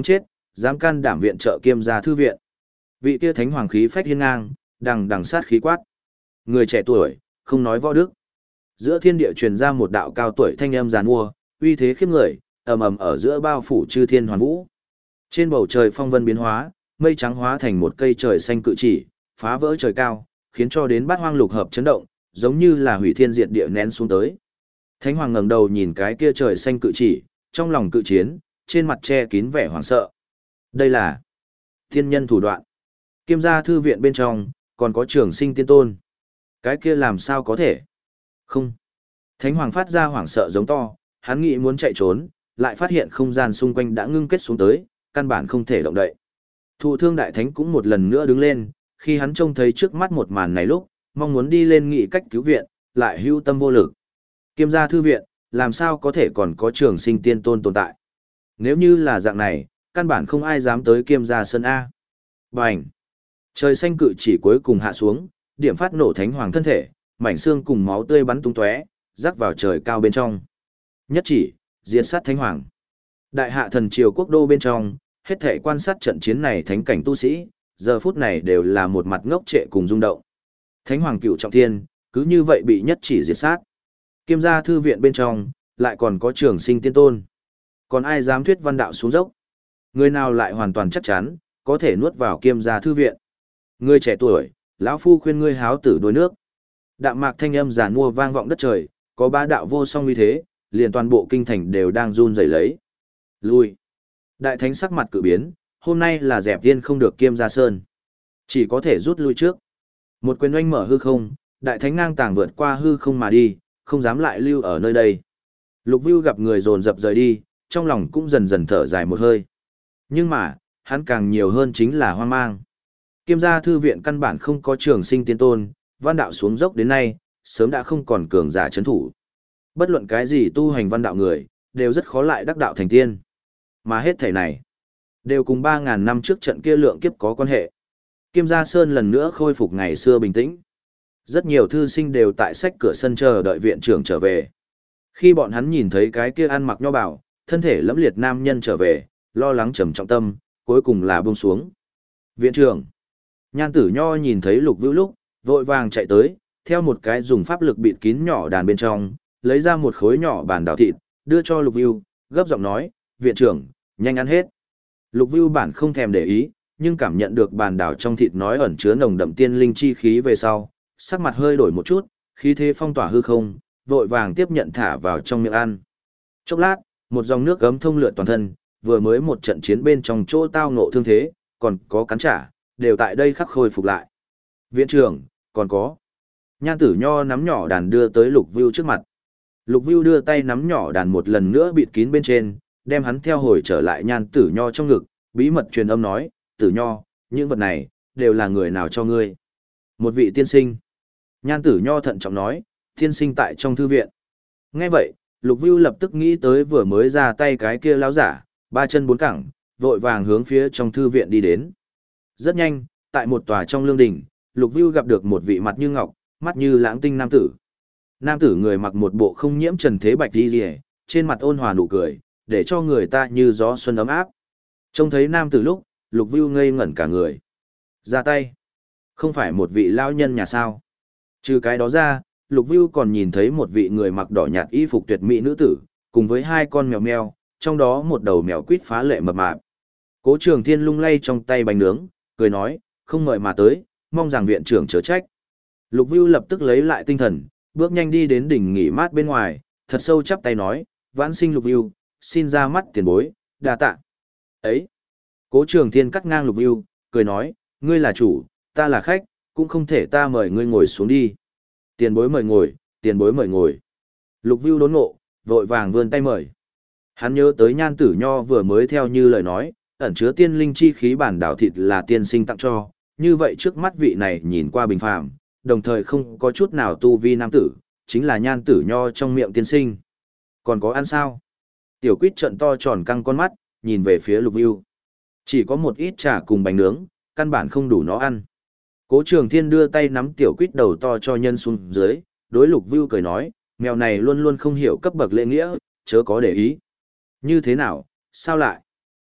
dám can đảm viện trợ Kiêm gia thư viện. Vị kia thánh hoàng khí phách hiên ngang, đằng đằng sát khí quát. Người trẻ tuổi, không nói võ đức. Giữa thiên địa truyền ra một đạo cao tuổi thanh âm giàn mua, uy thế khiếp người, ầm ầm ở giữa bao phủ chư thiên hoàn vũ. Trên bầu trời phong vân biến hóa, mây trắng hóa thành một cây trời xanh cự chỉ, phá vỡ trời cao, khiến cho đến bát hoang lục hợp chấn động, giống như là hủy thiên diệt địa nén xuống tới. Thánh hoàng ngẩng đầu nhìn cái kia trời xanh cự chỉ, trong lòng cự chiến, trên mặt che kín vẻ hoảng sợ. Đây là thiên nhân thủ đoạn. Kiêm gia thư viện bên trong, còn có trường sinh tiên tôn. Cái kia làm sao có thể? Không. Thánh hoàng phát ra hoảng sợ giống to, hắn nghĩ muốn chạy trốn, lại phát hiện không gian xung quanh đã ngưng kết xuống tới, căn bản không thể động đậy. Thụ thương đại thánh cũng một lần nữa đứng lên, khi hắn trông thấy trước mắt một màn này lúc, mong muốn đi lên nghị cách cứu viện, lại hưu tâm vô lực. Kiêm gia thư viện, làm sao có thể còn có trường sinh tiên tôn tồn tại? Nếu như là dạng này, căn bản không ai dám tới Kiêm gia sân A. Bành! Trời xanh cự chỉ cuối cùng hạ xuống, điểm phát nổ thánh hoàng thân thể, mảnh xương cùng máu tươi bắn tung tóe, rắc vào trời cao bên trong. Nhất chỉ, diệt sát thánh hoàng. Đại hạ thần triều quốc đô bên trong, hết thảy quan sát trận chiến này thánh cảnh tu sĩ, giờ phút này đều là một mặt ngốc trệ cùng rung động. Thánh hoàng cựu trọng thiên, cứ như vậy bị nhất chỉ diệt sát. Kiêm gia thư viện bên trong, lại còn có trường sinh tiên tôn. Còn ai dám thuyết văn đạo xuống dốc? Người nào lại hoàn toàn chắc chắn, có thể nuốt vào Kiêm gia thư viện? Người trẻ tuổi, lão phu khuyên ngươi háo tử đuối nước. Đạm mạc thanh âm giàn mua vang vọng đất trời, có bá đạo vô song uy thế, liền toàn bộ kinh thành đều đang run rẩy lấy. Lui. Đại thánh sắc mặt cự biến, hôm nay là dẹp tiên không được Kiêm gia sơn. Chỉ có thể rút lui trước. Một quyền oanh mở hư không, đại thánh ngang tàng vượt qua hư không mà đi, không dám lại lưu ở nơi đây. Lục Vưu gặp người dồn dập rời đi, trong lòng cũng dần dần thở dài một hơi. Nhưng mà, hắn càng nhiều hơn chính là hoang mang. Kiêm gia thư viện căn bản không có trường sinh tiên tôn, văn đạo xuống dốc đến nay, sớm đã không còn cường giả chấn thủ. Bất luận cái gì tu hành văn đạo người, đều rất khó lại đắc đạo thành tiên. Mà hết thảy này, đều cùng 3.000 năm trước trận kia lượng kiếp có quan hệ. Kiêm gia sơn lần nữa khôi phục ngày xưa bình tĩnh. Rất nhiều thư sinh đều tại sách cửa sân chờ đợi viện trưởng trở về. Khi bọn hắn nhìn thấy cái kia ăn mặc nho bảo, thân thể lẫm liệt nam nhân trở về, lo lắng trầm trọng tâm, cuối cùng là buông xuống. Viện trưởng. Nhan Tử Nho nhìn thấy Lục Vưu lúc, vội vàng chạy tới, theo một cái dùng pháp lực bịt kín nhỏ đàn bên trong, lấy ra một khối nhỏ bản đào thịt, đưa cho Lục Vưu, gấp giọng nói, viện trưởng, nhanh ăn hết. Lục Vưu bản không thèm để ý, nhưng cảm nhận được bản đảo trong thịt nói ẩn chứa nồng đậm tiên linh chi khí về sau, sắc mặt hơi đổi một chút, khí thế phong tỏa hư không, vội vàng tiếp nhận thả vào trong miệng ăn. Chốc lát, một dòng nước gấm thông lượn toàn thân, vừa mới một trận chiến bên trong chỗ tao ngộ thương thế, còn có cắn trả, đều tại đây khắc khôi phục lại. Viện trưởng, còn có. Nhan Tử Nho nắm nhỏ đàn đưa tới Lục Vưu trước mặt. Lục Vưu đưa tay nắm nhỏ đàn một lần nữa bịt kín bên trên, đem hắn theo hồi trở lại Nhan Tử Nho trong ngực, bí mật truyền âm nói, Tử Nho, những vật này, đều là người nào cho ngươi? Một vị tiên sinh. Nhan Tử Nho thận trọng nói, tiên sinh tại trong thư viện. Nghe vậy, Lục Vưu lập tức nghĩ tới vừa mới ra tay cái kia lão giả, ba chân bốn cẳng, vội vàng hướng phía trong thư viện đi đến. Rất nhanh, tại một tòa trong lương đình, Lục Vưu gặp được một vị mặt như ngọc, mắt như lãng tinh nam tử. Nam tử người mặc một bộ không nhiễm trần thế bạch y liễu, trên mặt ôn hòa nụ cười, để cho người ta như gió xuân ấm áp. Trông thấy nam tử lúc, Lục Vưu ngây ngẩn cả người. Ra tay. Không phải một vị lão nhân nhà sao? Trừ cái đó ra, Lục Vưu còn nhìn thấy một vị người mặc đỏ nhạt y phục tuyệt mỹ nữ tử, cùng với hai con mèo meo, trong đó một đầu mèo quýt phá lệ mập mạp. Cố Trường Thiên lung lay trong tay bánh nướng, cười nói, không mời mà tới, mong rằng viện trưởng chớ trách. Lục Vưu lập tức lấy lại tinh thần, bước nhanh đi đến đỉnh nghỉ mát bên ngoài, thật sâu chắp tay nói, vãn sinh Lục Vưu, xin ra mắt tiền bối, đa tạ. Ấy! Cố Trường Thiên cắt ngang Lục Vưu, cười nói, ngươi là chủ, ta là khách, cũng không thể ta mời ngươi ngồi xuống đi. Tiền bối mời ngồi, tiền bối mời ngồi. Lục Vưu đốn ngộ, vội vàng vươn tay mời. Hắn nhớ tới Nhan Tử Nho vừa mới theo như lời nói, ẩn chứa tiên linh chi khí bản đảo thịt là tiên sinh tặng cho, như vậy trước mắt vị này nhìn qua bình phàm, đồng thời không có chút nào tu vi nam tử, chính là Nhan Tử Nho trong miệng tiên sinh. Còn có ăn sao? Tiểu Quýt trợn to tròn căng con mắt, nhìn về phía Lục Vưu. Chỉ có một ít trà cùng bánh nướng, căn bản không đủ nó ăn. Cố Trường Thiên đưa tay nắm Tiểu Quýt đầu to cho nhân xuống dưới, đối Lục Vưu cười nói, mèo này luôn luôn không hiểu cấp bậc lễ nghĩa, chớ có để ý. Như thế nào, sao lại?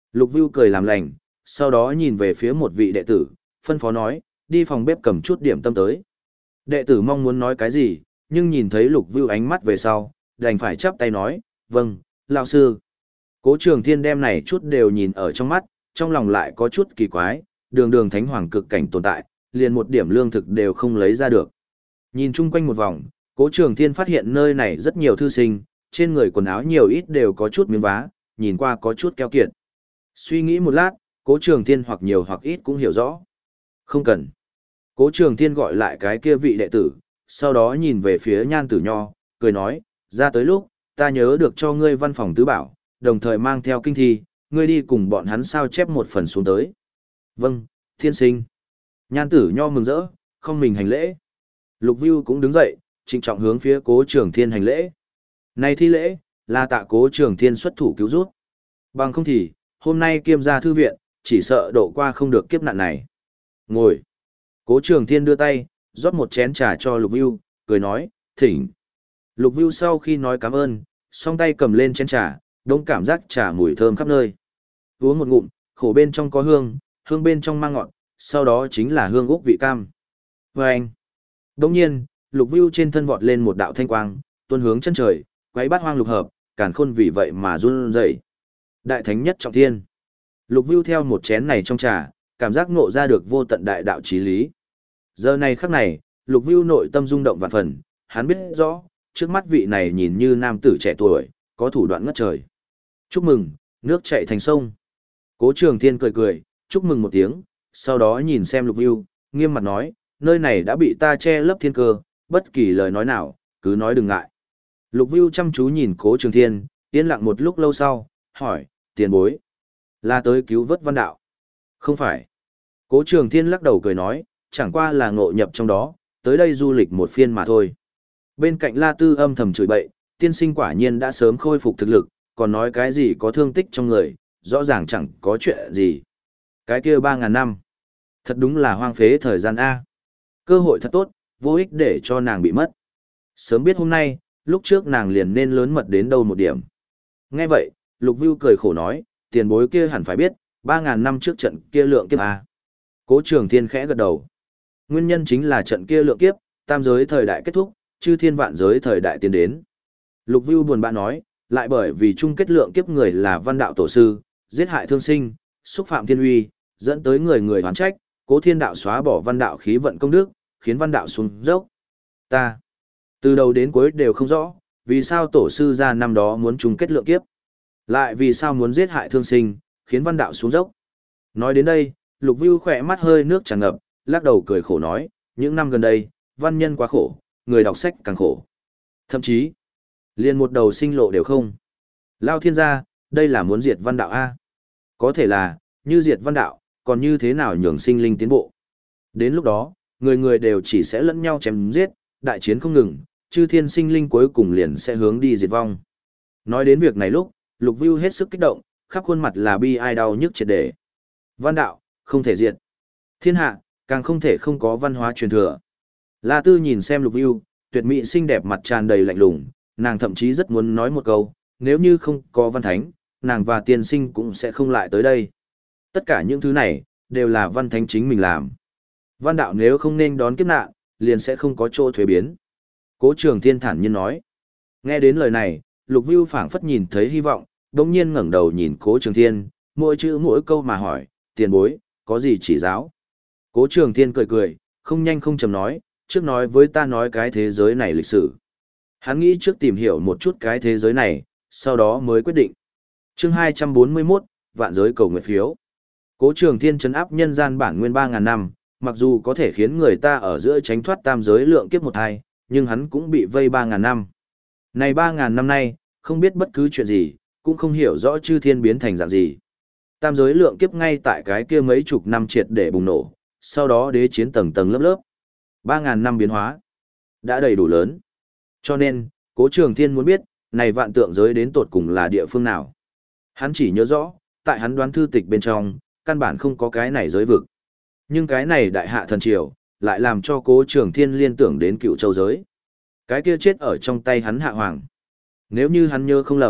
Lục Vưu cười làm lành, sau đó nhìn về phía một vị đệ tử, phân phó nói, đi phòng bếp cầm chút điểm tâm tới. Đệ tử mong muốn nói cái gì, nhưng nhìn thấy Lục Vưu ánh mắt về sau, đành phải chắp tay nói, vâng, lão sư. Cố Trường Thiên đem này chút đều nhìn ở trong mắt, trong lòng lại có chút kỳ quái, đường đường thánh hoàng cực cảnh tồn tại, liền một điểm lương thực đều không lấy ra được. Nhìn chung quanh một vòng, Cố Trường Thiên phát hiện nơi này rất nhiều thư sinh, trên người quần áo nhiều ít đều có chút miếng vá, nhìn qua có chút keo kiệt. Suy nghĩ một lát, Cố Trường Thiên hoặc nhiều hoặc ít cũng hiểu rõ. Không cần. Cố Trường Thiên gọi lại cái kia vị đệ tử, sau đó nhìn về phía Nhan Tử Nho, cười nói, ra tới lúc, ta nhớ được cho ngươi văn phòng tứ bảo, đồng thời mang theo kinh thi, ngươi đi cùng bọn hắn sao chép một phần xuống tới. Vâng, thiên sinh. Nhan Tử Nho mừng rỡ, không mình hành lễ. Lục Vưu cũng đứng dậy, trịnh trọng hướng phía Cố Trường Thiên hành lễ. Này thi lễ, là tạ Cố Trường Thiên xuất thủ cứu rút. Bằng không thì, hôm nay kiêm gia thư viện, chỉ sợ độ qua không được kiếp nạn này. Ngồi. Cố Trường Thiên đưa tay, rót một chén trà cho Lục Vưu, cười nói, thỉnh. Lục Vưu sau khi nói cảm ơn, song tay cầm lên chén trà, đông cảm giác trà mùi thơm khắp nơi. Uống một ngụm, khổ bên trong có hương, hương bên trong mang ngọt, sau đó chính là hương úc vị cam. Vâng! Đồng nhiên, Lục Vưu trên thân vọt lên một đạo thanh quang, tuôn hướng chân trời, quấy bát hoang lục hợp, càn khôn vì vậy mà run rẩy. Đại thánh nhất trọng thiên. Lục Vưu theo một chén này trong trà, cảm giác ngộ ra được vô tận đại đạo chí lý. Giờ này khắc này, Lục Vưu nội tâm rung động vạn phần, hắn biết rõ, trước mắt vị này nhìn như nam tử trẻ tuổi, có thủ đoạn ngất trời. Chúc mừng, nước chảy thành sông. Cố Trường Thiên cười cười, chúc mừng một tiếng, sau đó nhìn xem Lục Vưu, nghiêm mặt nói, nơi này đã bị ta che lấp thiên cơ, bất kỳ lời nói nào, cứ nói đừng ngại. Lục Vưu chăm chú nhìn Cố Trường Thiên, yên lặng một lúc lâu sau, hỏi, tiền bối, là tới cứu vớt Văn Đạo? Không phải. Cố Trường Thiên lắc đầu cười nói, chẳng qua là ngộ nhập trong đó, tới đây du lịch một phiên mà thôi. Bên cạnh La Tư âm thầm chửi bậy, tiên sinh quả nhiên đã sớm khôi phục thực lực, còn nói cái gì có thương tích trong người, rõ ràng chẳng có chuyện gì. Cái kia 3.000 năm. Thật đúng là hoang phế thời gian A. Cơ hội thật tốt, vô ích để cho nàng bị mất. Sớm biết hôm nay, lúc trước nàng liền nên lớn mật đến đâu một điểm. Nghe vậy, Lục Vưu cười khổ nói, tiền bối kia hẳn phải biết, 3.000 năm trước trận kia lượng kiếp A. Cố Trường Thiên khẽ gật đầu. Nguyên nhân chính là trận kia lượng kiếp, tam giới thời đại kết thúc, chư thiên vạn giới thời đại tiến đến. Lục Vưu buồn bã nói, lại bởi vì chung kết lượng kiếp người là Văn Đạo tổ sư, giết hại thương sinh, xúc phạm thiên uy, dẫn tới người người oán trách, Cố Thiên Đạo xóa bỏ Văn Đạo khí vận công đức, khiến Văn Đạo xuống dốc. Ta từ đầu đến cuối đều không rõ, vì sao tổ sư ra năm đó muốn chung kết lượng kiếp, lại vì sao muốn giết hại thương sinh, khiến Văn Đạo xuống dốc. Nói đến đây, Lục Vưu khỏe mắt hơi nước tràn ngập, lắc đầu cười khổ nói, những năm gần đây, văn nhân quá khổ, người đọc sách càng khổ. Thậm chí, liền một đầu sinh lộ đều không. Lao thiên gia, đây là muốn diệt Văn Đạo A. Có thể là, như diệt Văn Đạo, còn như thế nào nhường sinh linh tiến bộ. Đến lúc đó, người người đều chỉ sẽ lẫn nhau chém giết, đại chiến không ngừng, chư thiên sinh linh cuối cùng liền sẽ hướng đi diệt vong. Nói đến việc này lúc, Lục Vưu hết sức kích động, khắp khuôn mặt là bi ai đau nhức triệt để. Văn Đạo, không thể diệt. Thiên hạ, càng không thể không có văn hóa truyền thừa. La Tư nhìn xem Lục Vưu, tuyệt mỹ xinh đẹp mặt tràn đầy lạnh lùng, nàng thậm chí rất muốn nói một câu, nếu như không có văn thánh, nàng và tiên sinh cũng sẽ không lại tới đây. Tất cả những thứ này, đều là văn thánh chính mình làm. Văn Đạo nếu không nên đón kiếp nạn, liền sẽ không có chỗ thuế biến. Cố Trường Thiên thản nhiên nói. Nghe đến lời này, Lục Vưu phảng phất nhìn thấy hy vọng, đống nhiên ngẩng đầu nhìn Cố Trường Thiên, mỗi chữ mỗi câu mà hỏi, tiền bối, có gì chỉ giáo? Cố Trường Thiên cười cười, không nhanh không chậm nói, trước nói với ta nói cái thế giới này lịch sử. Hắn nghĩ trước tìm hiểu một chút cái thế giới này, sau đó mới quyết định. Chương 241, Vạn giới cầu nguyện phiếu. Cố Trường Thiên trấn áp nhân gian bản nguyên 3.000 năm, mặc dù có thể khiến người ta ở giữa tránh thoát tam giới lượng kiếp một hai, nhưng hắn cũng bị vây 3.000 năm. Này 3.000 năm nay, không biết bất cứ chuyện gì, cũng không hiểu rõ chư thiên biến thành dạng gì. Tam giới lượng kiếp ngay tại cái kia mấy chục năm triệt để bùng nổ, sau đó đế chiến tầng tầng lớp lớp. 3.000 năm biến hóa, đã đầy đủ lớn. Cho nên, Cố Trường Thiên muốn biết, này vạn tượng giới đến tột cùng là địa phương nào. Hắn chỉ nhớ rõ, tại hắn đoán thư tịch bên trong, căn bản không có cái này giới vực. Nhưng cái này đại hạ thần triều, lại làm cho Cố Trường Thiên liên tưởng đến Cựu Châu giới. Cái kia chết ở trong tay hắn Hạ Hoàng. Nếu như hắn nhớ không lầm,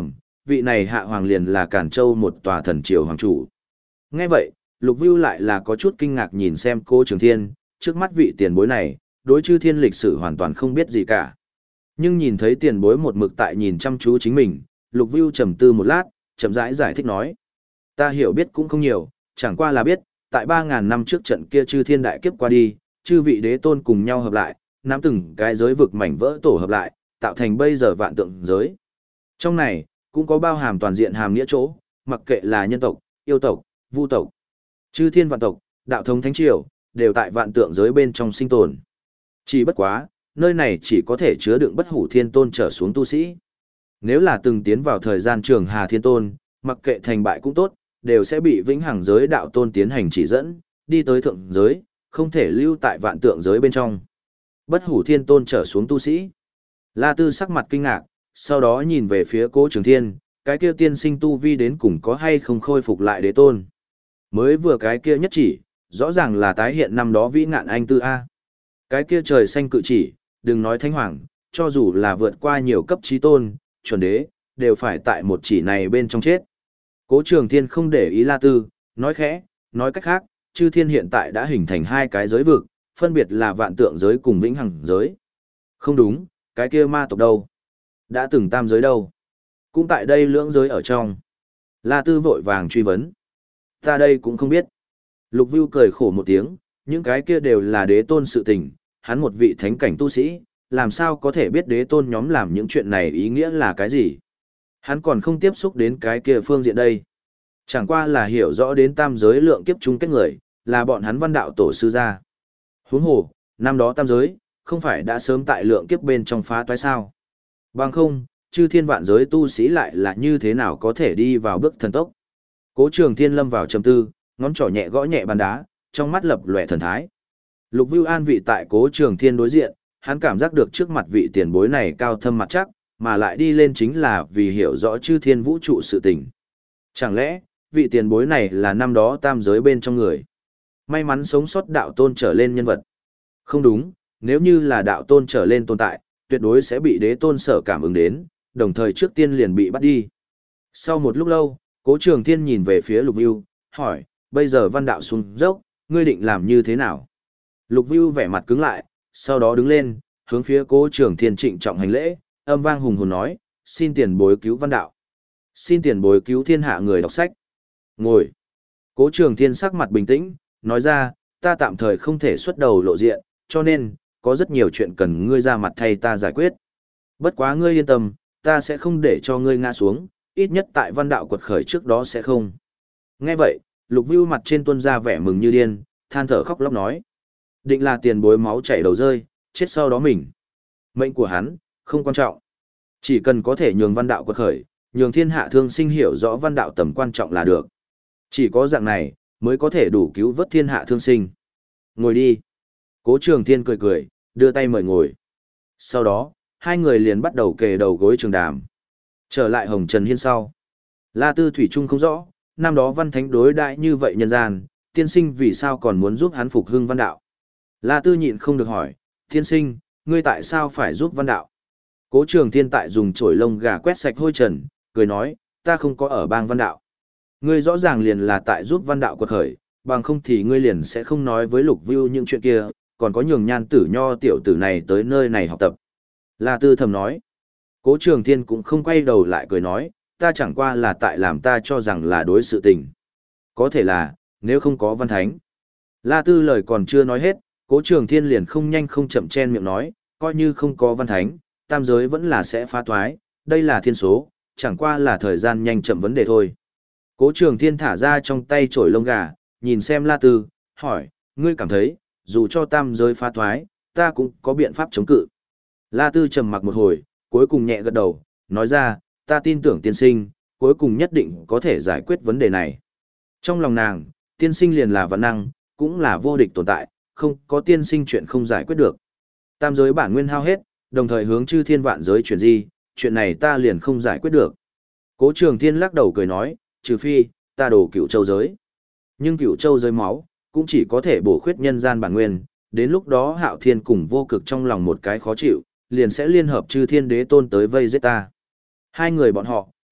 vị này hạ hoàng liền là Càn Châu một tòa thần triều hoàng chủ. Nghe vậy, Lục Vưu lại là có chút kinh ngạc nhìn xem Cố Trường Thiên, trước mắt vị tiền bối này, đối chư thiên lịch sử hoàn toàn không biết gì cả. Nhưng nhìn thấy tiền bối một mực tại nhìn chăm chú chính mình, Lục Vưu trầm tư một lát, chậm rãi giải thích nói. Ta hiểu biết cũng không nhiều, chẳng qua là biết, tại 3.000 năm trước trận kia chư thiên đại kiếp qua đi, chư vị đế tôn cùng nhau hợp lại, nắm từng cái giới vực mảnh vỡ tổ hợp lại, tạo thành bây giờ vạn tượng giới. Trong này, cũng có bao hàm toàn diện hàm nghĩa chỗ, mặc kệ là nhân tộc, yêu tộc, vu tộc, chư thiên vạn tộc, đạo thống thánh triều, đều tại vạn tượng giới bên trong sinh tồn. Chỉ bất quá, nơi này chỉ có thể chứa đựng bất hủ thiên tôn trở xuống tu sĩ. Nếu là từng tiến vào thời gian trường hà thiên tôn, mặc kệ thành bại cũng tốt, đều sẽ bị vĩnh hằng giới đạo tôn tiến hành chỉ dẫn, đi tới thượng giới, không thể lưu tại vạn tượng giới bên trong. Bất hủ thiên tôn trở xuống tu sĩ. La Tư sắc mặt kinh ngạc, sau đó nhìn về phía Cố Trường Thiên, cái kia tiên sinh tu vi đến cùng có hay không khôi phục lại đế tôn. Mới vừa cái kia nhất chỉ, rõ ràng là tái hiện năm đó vĩ ngạn anh tư A. Cái kia trời xanh cự chỉ, đừng nói thánh hoàng, cho dù là vượt qua nhiều cấp trí tôn, chuẩn đế, đều phải tại một chỉ này bên trong chết. Cố Trường Thiên không để ý La Tư, nói khẽ, nói cách khác, chư thiên hiện tại đã hình thành hai cái giới vực, phân biệt là vạn tượng giới cùng vĩnh hằng giới. Không đúng, cái kia ma tộc đâu? Đã từng tam giới đâu? Cũng tại đây lưỡng giới ở trong. La Tư vội vàng truy vấn. Ta đây cũng không biết. Lục Vưu cười khổ một tiếng, những cái kia đều là đế tôn sự tình, hắn một vị thánh cảnh tu sĩ, làm sao có thể biết đế tôn nhóm làm những chuyện này ý nghĩa là cái gì? Hắn còn không tiếp xúc đến cái kia phương diện đây. Chẳng qua là hiểu rõ đến tam giới lượng kiếp chung kết người, là bọn hắn văn đạo tổ sư gia. Huống hồ, năm đó tam giới, không phải đã sớm tại lượng kiếp bên trong phá toái sao? Bằng không, chư thiên vạn giới tu sĩ lại là như thế nào có thể đi vào bước thần tốc? Cố Trường Thiên lâm vào trầm tư, ngón trỏ nhẹ gõ nhẹ bàn đá, trong mắt lập lòe thần thái. Lục Vưu an vị tại Cố Trường Thiên đối diện, hắn cảm giác được trước mặt vị tiền bối này cao thâm mặt chắc, mà lại đi lên chính là vì hiểu rõ chư thiên vũ trụ sự tình. Chẳng lẽ, vị tiền bối này là năm đó tam giới bên trong người? May mắn sống sót đạo tôn trở lên nhân vật. Không đúng, nếu như là đạo tôn trở lên tồn tại, tuyệt đối sẽ bị đế tôn sở cảm ứng đến, đồng thời trước tiên liền bị bắt đi. Sau một lúc lâu, Cố Trường Thiên nhìn về phía Lục Vưu, hỏi, bây giờ văn đạo xuống dốc, ngươi định làm như thế nào? Lục Vưu vẻ mặt cứng lại, sau đó đứng lên, hướng phía Cố Trường Thiên trịnh trọng hành lễ, âm vang hùng hồn nói, xin tiền bối cứu văn đạo. Xin tiền bối cứu thiên hạ người đọc sách. Ngồi. Cố Trường Thiên sắc mặt bình tĩnh, nói ra, ta tạm thời không thể xuất đầu lộ diện, cho nên, có rất nhiều chuyện cần ngươi ra mặt thay ta giải quyết. Bất quá ngươi yên tâm, ta sẽ không để cho ngươi ngã xuống, ít nhất tại văn đạo quật khởi trước đó sẽ không. Nghe vậy, Lục Vưu mặt trên tuôn ra vẻ mừng như điên, than thở khóc lóc nói. Định là tiền bối máu chảy đầu rơi, chết sau đó mình. Mệnh của hắn, không quan trọng. Chỉ cần có thể nhường văn đạo quật khởi, nhường thiên hạ thương sinh hiểu rõ văn đạo tầm quan trọng là được. Chỉ có dạng này, mới có thể đủ cứu vớt thiên hạ thương sinh. Ngồi đi. Cố Trường Thiên cười cười, đưa tay mời ngồi. Sau đó, hai người liền bắt đầu kề đầu gối trường đàm. Trở lại Hồng Trần Hiên sau. La Tư thủy chung không rõ, năm đó văn thánh đối đại như vậy nhân gian, tiên sinh vì sao còn muốn giúp hắn phục hưng văn đạo. La Tư nhịn không được hỏi, tiên sinh, ngươi tại sao phải giúp văn đạo? Cố Trường Thiên tại dùng chổi lông gà quét sạch hôi trần, cười nói, ta không có ở bang văn đạo. Ngươi rõ ràng liền là tại giúp văn đạo quật khởi, bằng không thì ngươi liền sẽ không nói với Lục Vưu những chuyện kia, còn có nhường nhan tử nho tiểu tử này tới nơi này học tập. La Tư thầm nói. Cố Trường Thiên cũng không quay đầu lại cười nói, ta chẳng qua là tại làm ta cho rằng là đối sự tình. Có thể là, nếu không có văn thánh. La Tư lời còn chưa nói hết, Cố Trường Thiên liền không nhanh không chậm chen miệng nói, coi như không có văn thánh, tam giới vẫn là sẽ phá thoái, đây là thiên số, chẳng qua là thời gian nhanh chậm vấn đề thôi. Cố Trường Thiên thả ra trong tay chổi lông gà, nhìn xem La Tư, hỏi, ngươi cảm thấy, dù cho tam giới phá thoái, ta cũng có biện pháp chống cự. La Tư trầm mặc một hồi, cuối cùng nhẹ gật đầu, nói ra, ta tin tưởng tiên sinh, cuối cùng nhất định có thể giải quyết vấn đề này. Trong lòng nàng, tiên sinh liền là vạn năng, cũng là vô địch tồn tại, không có tiên sinh chuyện không giải quyết được. Tam giới bản nguyên hao hết, đồng thời hướng chư thiên vạn giới chuyển di, chuyện này ta liền không giải quyết được. Cố Trường Thiên lắc đầu cười nói, trừ phi, ta đổ Cửu Châu giới. Nhưng Cửu Châu giới máu, cũng chỉ có thể bổ khuyết nhân gian bản nguyên, đến lúc đó Hạo Thiên cùng Vô Cực trong lòng một cái khó chịu, liền sẽ liên hợp chư thiên đế tôn tới vây giết ta. Hai người bọn họ,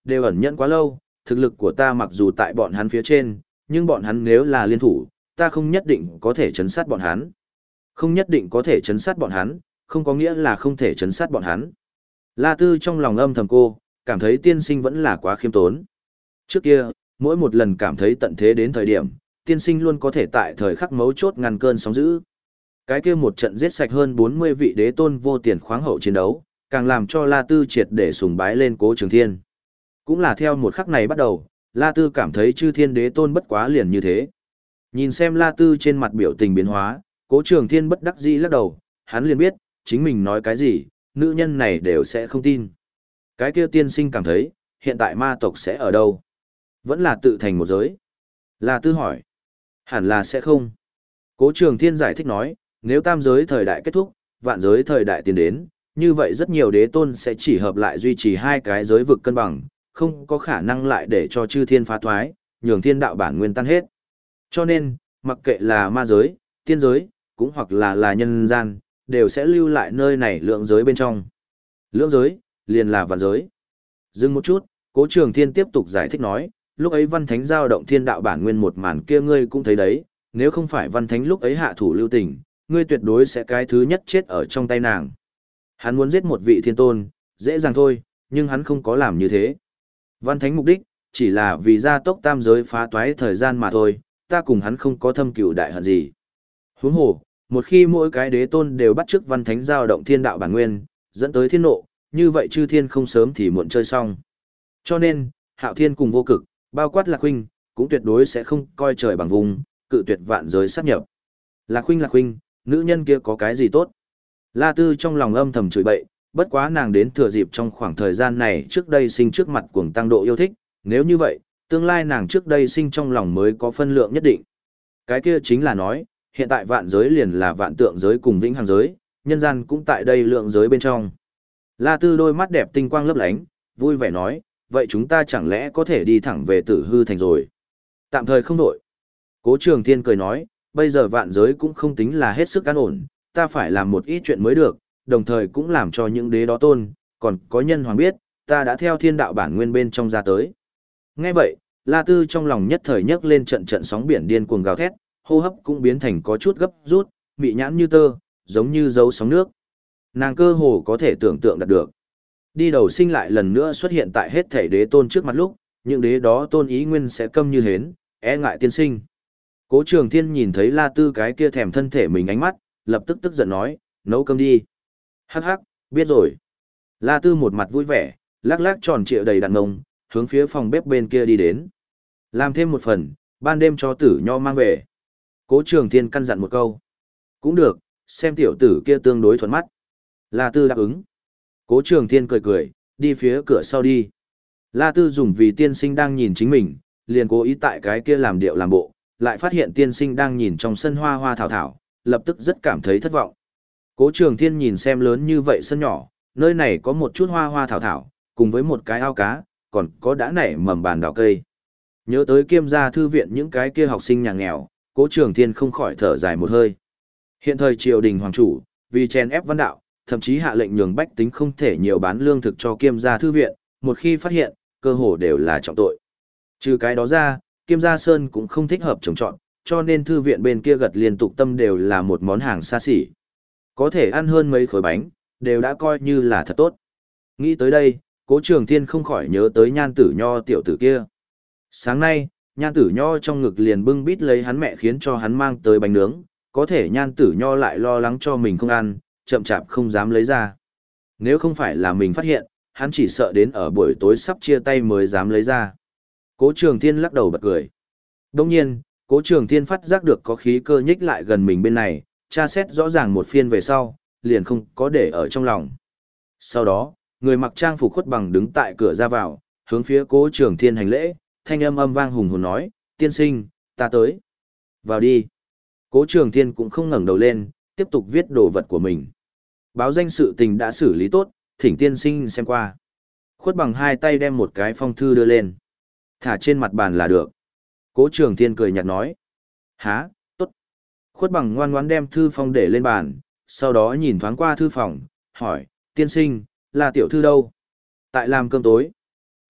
đều ẩn nhẫn quá lâu, thực lực của ta mặc dù tại bọn hắn phía trên, nhưng bọn hắn nếu là liên thủ, ta không nhất định có thể trấn sát bọn hắn. Không nhất định có thể trấn sát bọn hắn, không có nghĩa là không thể trấn sát bọn hắn. La Tư trong lòng âm thầm cô, cảm thấy tiên sinh vẫn là quá khiêm tốn. Trước kia, mỗi một lần cảm thấy tận thế đến thời điểm, tiên sinh luôn có thể tại thời khắc mấu chốt ngăn cơn sóng dữ. Cái kia một trận giết sạch hơn 40 vị đế tôn vô tiền khoáng hậu chiến đấu, càng làm cho La Tư triệt để sùng bái lên Cố Trường Thiên. Cũng là theo một khắc này bắt đầu, La Tư cảm thấy chư thiên đế tôn bất quá liền như thế. Nhìn xem La Tư trên mặt biểu tình biến hóa, Cố Trường Thiên bất đắc dĩ lắc đầu, hắn liền biết, chính mình nói cái gì, nữ nhân này đều sẽ không tin. Cái kia tiên sinh cảm thấy, hiện tại ma tộc sẽ ở đâu? Vẫn là tự thành một giới. La Tư hỏi. Hẳn là sẽ không. Cố Trường Thiên giải thích nói, nếu tam giới thời đại kết thúc, vạn giới thời đại tiến đến, như vậy rất nhiều đế tôn sẽ chỉ hợp lại duy trì hai cái giới vực cân bằng, không có khả năng lại để cho chư thiên phá thoái, nhường thiên đạo bản nguyên tan hết. Cho nên, mặc kệ là ma giới, tiên giới, cũng hoặc là nhân gian, đều sẽ lưu lại nơi này lượng giới bên trong. Lượng giới, liền là vạn giới. Dừng một chút, Cố Trường Thiên tiếp tục giải thích nói, lúc ấy Văn Thánh giao động thiên đạo bản nguyên một màn kia ngươi cũng thấy đấy, nếu không phải Văn Thánh lúc ấy hạ thủ lưu tình, ngươi tuyệt đối sẽ cái thứ nhất chết ở trong tay nàng. Hắn muốn giết một vị thiên tôn, dễ dàng thôi, nhưng hắn không có làm như thế. Văn Thánh mục đích, chỉ là vì gia tốc tam giới phá toái thời gian mà thôi, ta cùng hắn không có thâm cừu đại hận gì. Huống hồ, một khi mỗi cái đế tôn đều bắt chước Văn Thánh giao động thiên đạo bản nguyên, dẫn tới thiên nộ, như vậy chư thiên không sớm thì muộn chơi xong. Cho nên, Hạo Thiên cùng Vô Cực, bao quát Lạc Huynh, cũng tuyệt đối sẽ không coi trời bằng vùng, cự tuyệt vạn giới sát nhập. Lạc Huynh, nữ nhân kia có cái gì tốt? La Tư trong lòng âm thầm chửi bậy, bất quá nàng đến thừa dịp trong khoảng thời gian này trước đây sinh trước mặt cuồng tăng độ yêu thích, nếu như vậy, tương lai nàng trước đây sinh trong lòng mới có phân lượng nhất định. Cái kia chính là nói, hiện tại vạn giới liền là vạn tượng giới cùng vĩnh hằng giới, nhân gian cũng tại đây lượng giới bên trong. La Tư đôi mắt đẹp tinh quang lấp lánh, vui vẻ nói, vậy chúng ta chẳng lẽ có thể đi thẳng về Tử Hư Thành rồi? Tạm thời không đổi. Cố Trường Thiên cười nói, bây giờ vạn giới cũng không tính là hết sức an ổn, ta phải làm một ít chuyện mới được, đồng thời cũng làm cho những đế đó tôn, còn có nhân hoàng biết, ta đã theo thiên đạo bản nguyên bên trong ra tới. Nghe vậy, La Tư trong lòng nhất thời nhấc lên trận trận sóng biển điên cuồng gào thét, hô hấp cũng biến thành có chút gấp rút, mị nhãn như tơ, giống như dấu sóng nước. Nàng cơ hồ có thể tưởng tượng được. Đi đầu sinh lại lần nữa xuất hiện tại hết thể đế tôn trước mặt lúc, những đế đó tôn ý nguyên sẽ câm như hến, e ngại tiên sinh. Cố Trường Thiên nhìn thấy La Tư cái kia thèm thân thể mình ánh mắt, lập tức tức giận nói, nấu cơm đi. Hắc hắc, biết rồi. La Tư một mặt vui vẻ, lắc lắc tròn trịa đầy đặn ngông, hướng phía phòng bếp bên kia đi đến. Làm thêm một phần, ban đêm cho Tử Nho mang về. Cố Trường Thiên căn dặn một câu. Cũng được, xem tiểu tử kia tương đối thuận mắt. La Tư đáp ứng. Cố Trường Thiên cười cười, đi phía cửa sau đi. La Tư dùng vì tiên sinh đang nhìn chính mình, liền cố ý tại cái kia làm điệu làm bộ, lại phát hiện tiên sinh đang nhìn trong sân hoa hoa thảo thảo, lập tức rất cảm thấy thất vọng. Cố Trường Thiên nhìn xem lớn như vậy sân nhỏ, nơi này có một chút hoa hoa thảo thảo, cùng với một cái ao cá, còn có đã nảy mầm bàn đào cây. Nhớ tới Kiêm gia thư viện những cái kia học sinh nhà nghèo, Cố Trường Thiên không khỏi thở dài một hơi. Hiện thời triều đình hoàng chủ, vì chèn ép văn đạo, thậm chí hạ lệnh nhường bách tính không thể nhiều bán lương thực cho Kiêm gia thư viện, một khi phát hiện, cơ hồ đều là trọng tội. Trừ cái đó ra, Kiêm gia sơn cũng không thích hợp trồng trọt, cho nên thư viện bên kia gật liên tục tâm đều là một món hàng xa xỉ. Có thể ăn hơn mấy khối bánh, đều đã coi như là thật tốt. Nghĩ tới đây, Cố Trường Thiên không khỏi nhớ tới Nhan Tử Nho tiểu tử kia. Sáng nay, Nhan Tử Nho trong ngực liền bưng bít lấy hắn mẹ khiến cho hắn mang tới bánh nướng, có thể Nhan Tử Nho lại lo lắng cho mình không ăn, chậm chạp không dám lấy ra. Nếu không phải là mình phát hiện, hắn chỉ sợ đến ở buổi tối sắp chia tay mới dám lấy ra. Cố Trường Thiên lắc đầu bật cười. Đồng nhiên, Cố Trường Thiên phát giác được có khí cơ nhích lại gần mình bên này, tra xét rõ ràng một phiên về sau, liền không có để ở trong lòng. Sau đó, người mặc trang phục khuất bằng đứng tại cửa ra vào, hướng phía Cố Trường Thiên hành lễ, thanh âm âm vang hùng hồn nói, tiên sinh, ta tới. Vào đi. Cố Trường Thiên cũng không ngẩng đầu lên, tiếp tục viết đồ vật của mình. Báo danh sự tình đã xử lý tốt, thỉnh tiên sinh xem qua. Khuất bằng hai tay đem một cái phong thư đưa lên. Thả trên mặt bàn là được. Cố Trường Thiên cười nhạt nói. Hả, tốt. Khuất bằng ngoan ngoãn đem thư phong để lên bàn, sau đó nhìn thoáng qua thư phòng, hỏi, tiên sinh, là tiểu thư đâu? Tại làm cơm tối.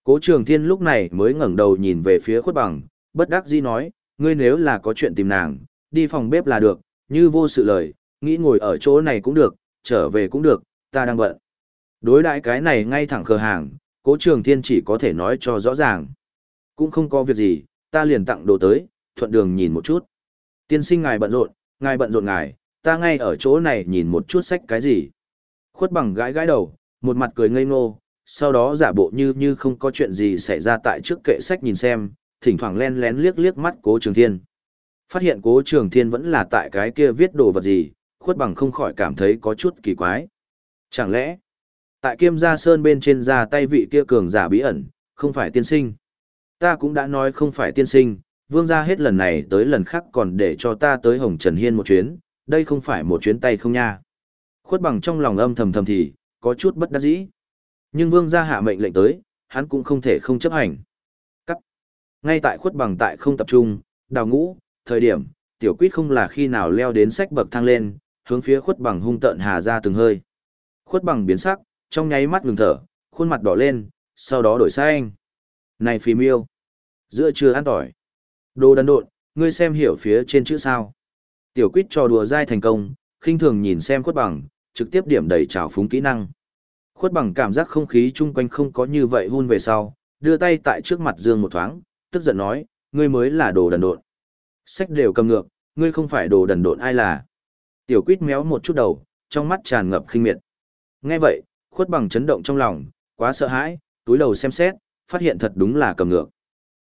Cố Trường Thiên lúc này mới ngẩng đầu nhìn về phía Khuất Bằng, bất đắc dĩ nói, ngươi nếu là có chuyện tìm nàng, đi phòng bếp là được, như vô sự lời, nghĩ ngồi ở chỗ này cũng được, trở về cũng được, ta đang bận. Đối đãi cái này ngay thẳng khờ hàng, Cố Trường Thiên chỉ có thể nói cho rõ ràng. Cũng không có việc gì, ta liền tặng đồ tới, thuận đường nhìn một chút. Tiên sinh ngài bận rộn ngài, ta ngay ở chỗ này nhìn một chút sách cái gì. Khuất Bằng gãi gãi đầu, một mặt cười ngây ngô, sau đó giả bộ như không có chuyện gì xảy ra tại trước kệ sách nhìn xem, thỉnh thoảng len lén liếc liếc mắt Cố Trường Thiên. Phát hiện Cố Trường Thiên vẫn là tại cái kia viết đồ vật gì, Khuất Bằng không khỏi cảm thấy có chút kỳ quái. Chẳng lẽ, tại Kiêm Gia Sơn bên trên ra tay vị kia cường giả bí ẩn, không phải tiên sinh? Ta cũng đã nói không phải tiên sinh, vương gia hết lần này tới lần khác còn để cho ta tới Hồng Trần Hiên một chuyến, đây không phải một chuyến tay không nha. Khuất Bằng trong lòng âm thầm thầm thì, có chút bất đắc dĩ. Nhưng vương gia hạ mệnh lệnh tới, hắn cũng không thể không chấp hành. Cắt. Ngay tại Khuất Bằng tại không tập trung, đào ngũ, thời điểm, tiểu quýt không là khi nào leo đến sách bậc thang lên, hướng phía Khuất Bằng hung tợn hà ra từng hơi. Khuất Bằng biến sắc, trong nháy mắt ngừng thở, khuôn mặt đỏ lên, sau đó đổi sang. Này phì miêu, giữa trưa ăn tỏi. Đồ đần độn, ngươi xem hiểu phía trên chữ sao. Tiểu quýt trò đùa dai thành công, khinh thường nhìn xem Khuất Bằng, trực tiếp điểm đầy trào phúng kỹ năng. Khuất Bằng cảm giác không khí chung quanh không có như vậy hun về sau, đưa tay tại trước mặt Dương một thoáng, tức giận nói, ngươi mới là đồ đần độn. Sách đều cầm ngược, ngươi không phải đồ đần độn ai là. Tiểu quýt méo một chút đầu, trong mắt tràn ngập khinh miệt. Nghe vậy, Khuất Bằng chấn động trong lòng, quá sợ hãi, túi đầu xem xét, phát hiện thật đúng là cầm ngược.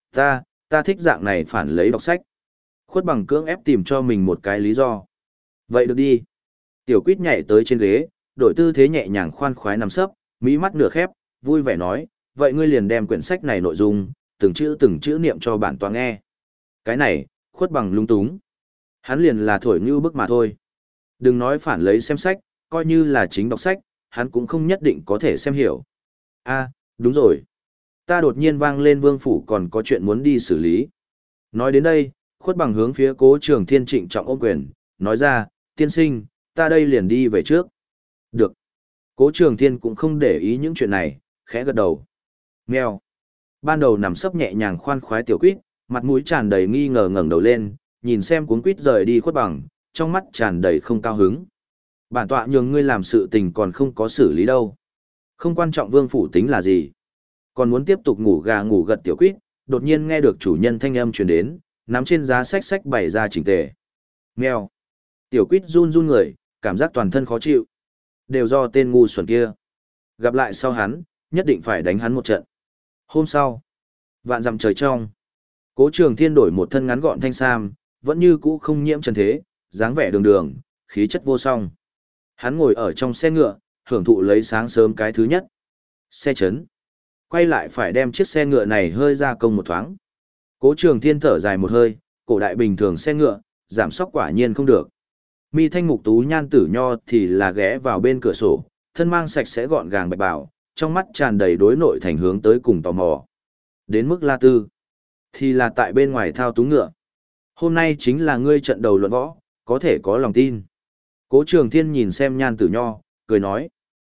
Ta thích dạng này phản lấy đọc sách. Khuất Bằng cưỡng ép tìm cho mình một cái lý do. Vậy được đi. Tiểu quýt nhảy tới trên ghế, đổi tư thế nhẹ nhàng khoan khoái nằm sấp, mỹ mắt nửa khép, vui vẻ nói, vậy ngươi liền đem quyển sách này nội dung, từng chữ niệm cho bản tọa nghe. Cái này, Khuất Bằng lung túng. Hắn liền là thổi như bức mà thôi. Đừng nói phản lấy xem sách, coi như là chính đọc sách, hắn cũng không nhất định có thể xem hiểu. A, đúng rồi. Ta đột nhiên vang lên vương phủ còn có chuyện muốn đi xử lý. Nói đến đây, Khuất Bằng hướng phía Cố Trường Thiên trịnh trọng ôm quyền, nói ra, tiên sinh, ta đây liền đi về trước. Được. Cố Trường Thiên cũng không để ý những chuyện này, khẽ gật đầu. Mèo. Ban đầu nằm sấp nhẹ nhàng khoan khoái tiểu quýt, mặt mũi tràn đầy nghi ngờ ngẩng đầu lên, nhìn xem cuốn quýt rời đi Khuất Bằng, trong mắt tràn đầy không cao hứng. Bản tọa nhường ngươi làm sự tình còn không có xử lý đâu. Không quan trọng vương phủ tính là gì. Còn muốn tiếp tục ngủ gà ngủ gật tiểu quýt, đột nhiên nghe được chủ nhân thanh âm truyền đến, nắm trên giá sách bày ra chỉnh tề. Mèo. Tiểu quýt run run người, cảm giác toàn thân khó chịu. Đều do tên ngu xuẩn kia. Gặp lại sau hắn, nhất định phải đánh hắn một trận. Hôm sau, vạn dặm trời trong. Cố Trường Thiên đổi một thân ngắn gọn thanh sam, vẫn như cũ không nhiễm trần thế, dáng vẻ đường đường, khí chất vô song. Hắn ngồi ở trong xe ngựa, hưởng thụ lấy sáng sớm cái thứ nhất. Xe chấn. Quay lại phải đem chiếc xe ngựa này hơi ra công một thoáng. Cố Trường Thiên thở dài một hơi, cổ đại bình thường xe ngựa, giảm sóc quả nhiên không được. Mi thanh mục tú nhan tử nho thì là ghé vào bên cửa sổ, thân mang sạch sẽ gọn gàng bạch bảo, trong mắt tràn đầy đối nội thành hướng tới cùng tò mò. Đến mức La Tư, thì là tại bên ngoài thao túng ngựa. Hôm nay chính là ngươi trận đầu luận võ, có thể có lòng tin. Cố Trường Thiên nhìn xem nhan tử nho, cười nói.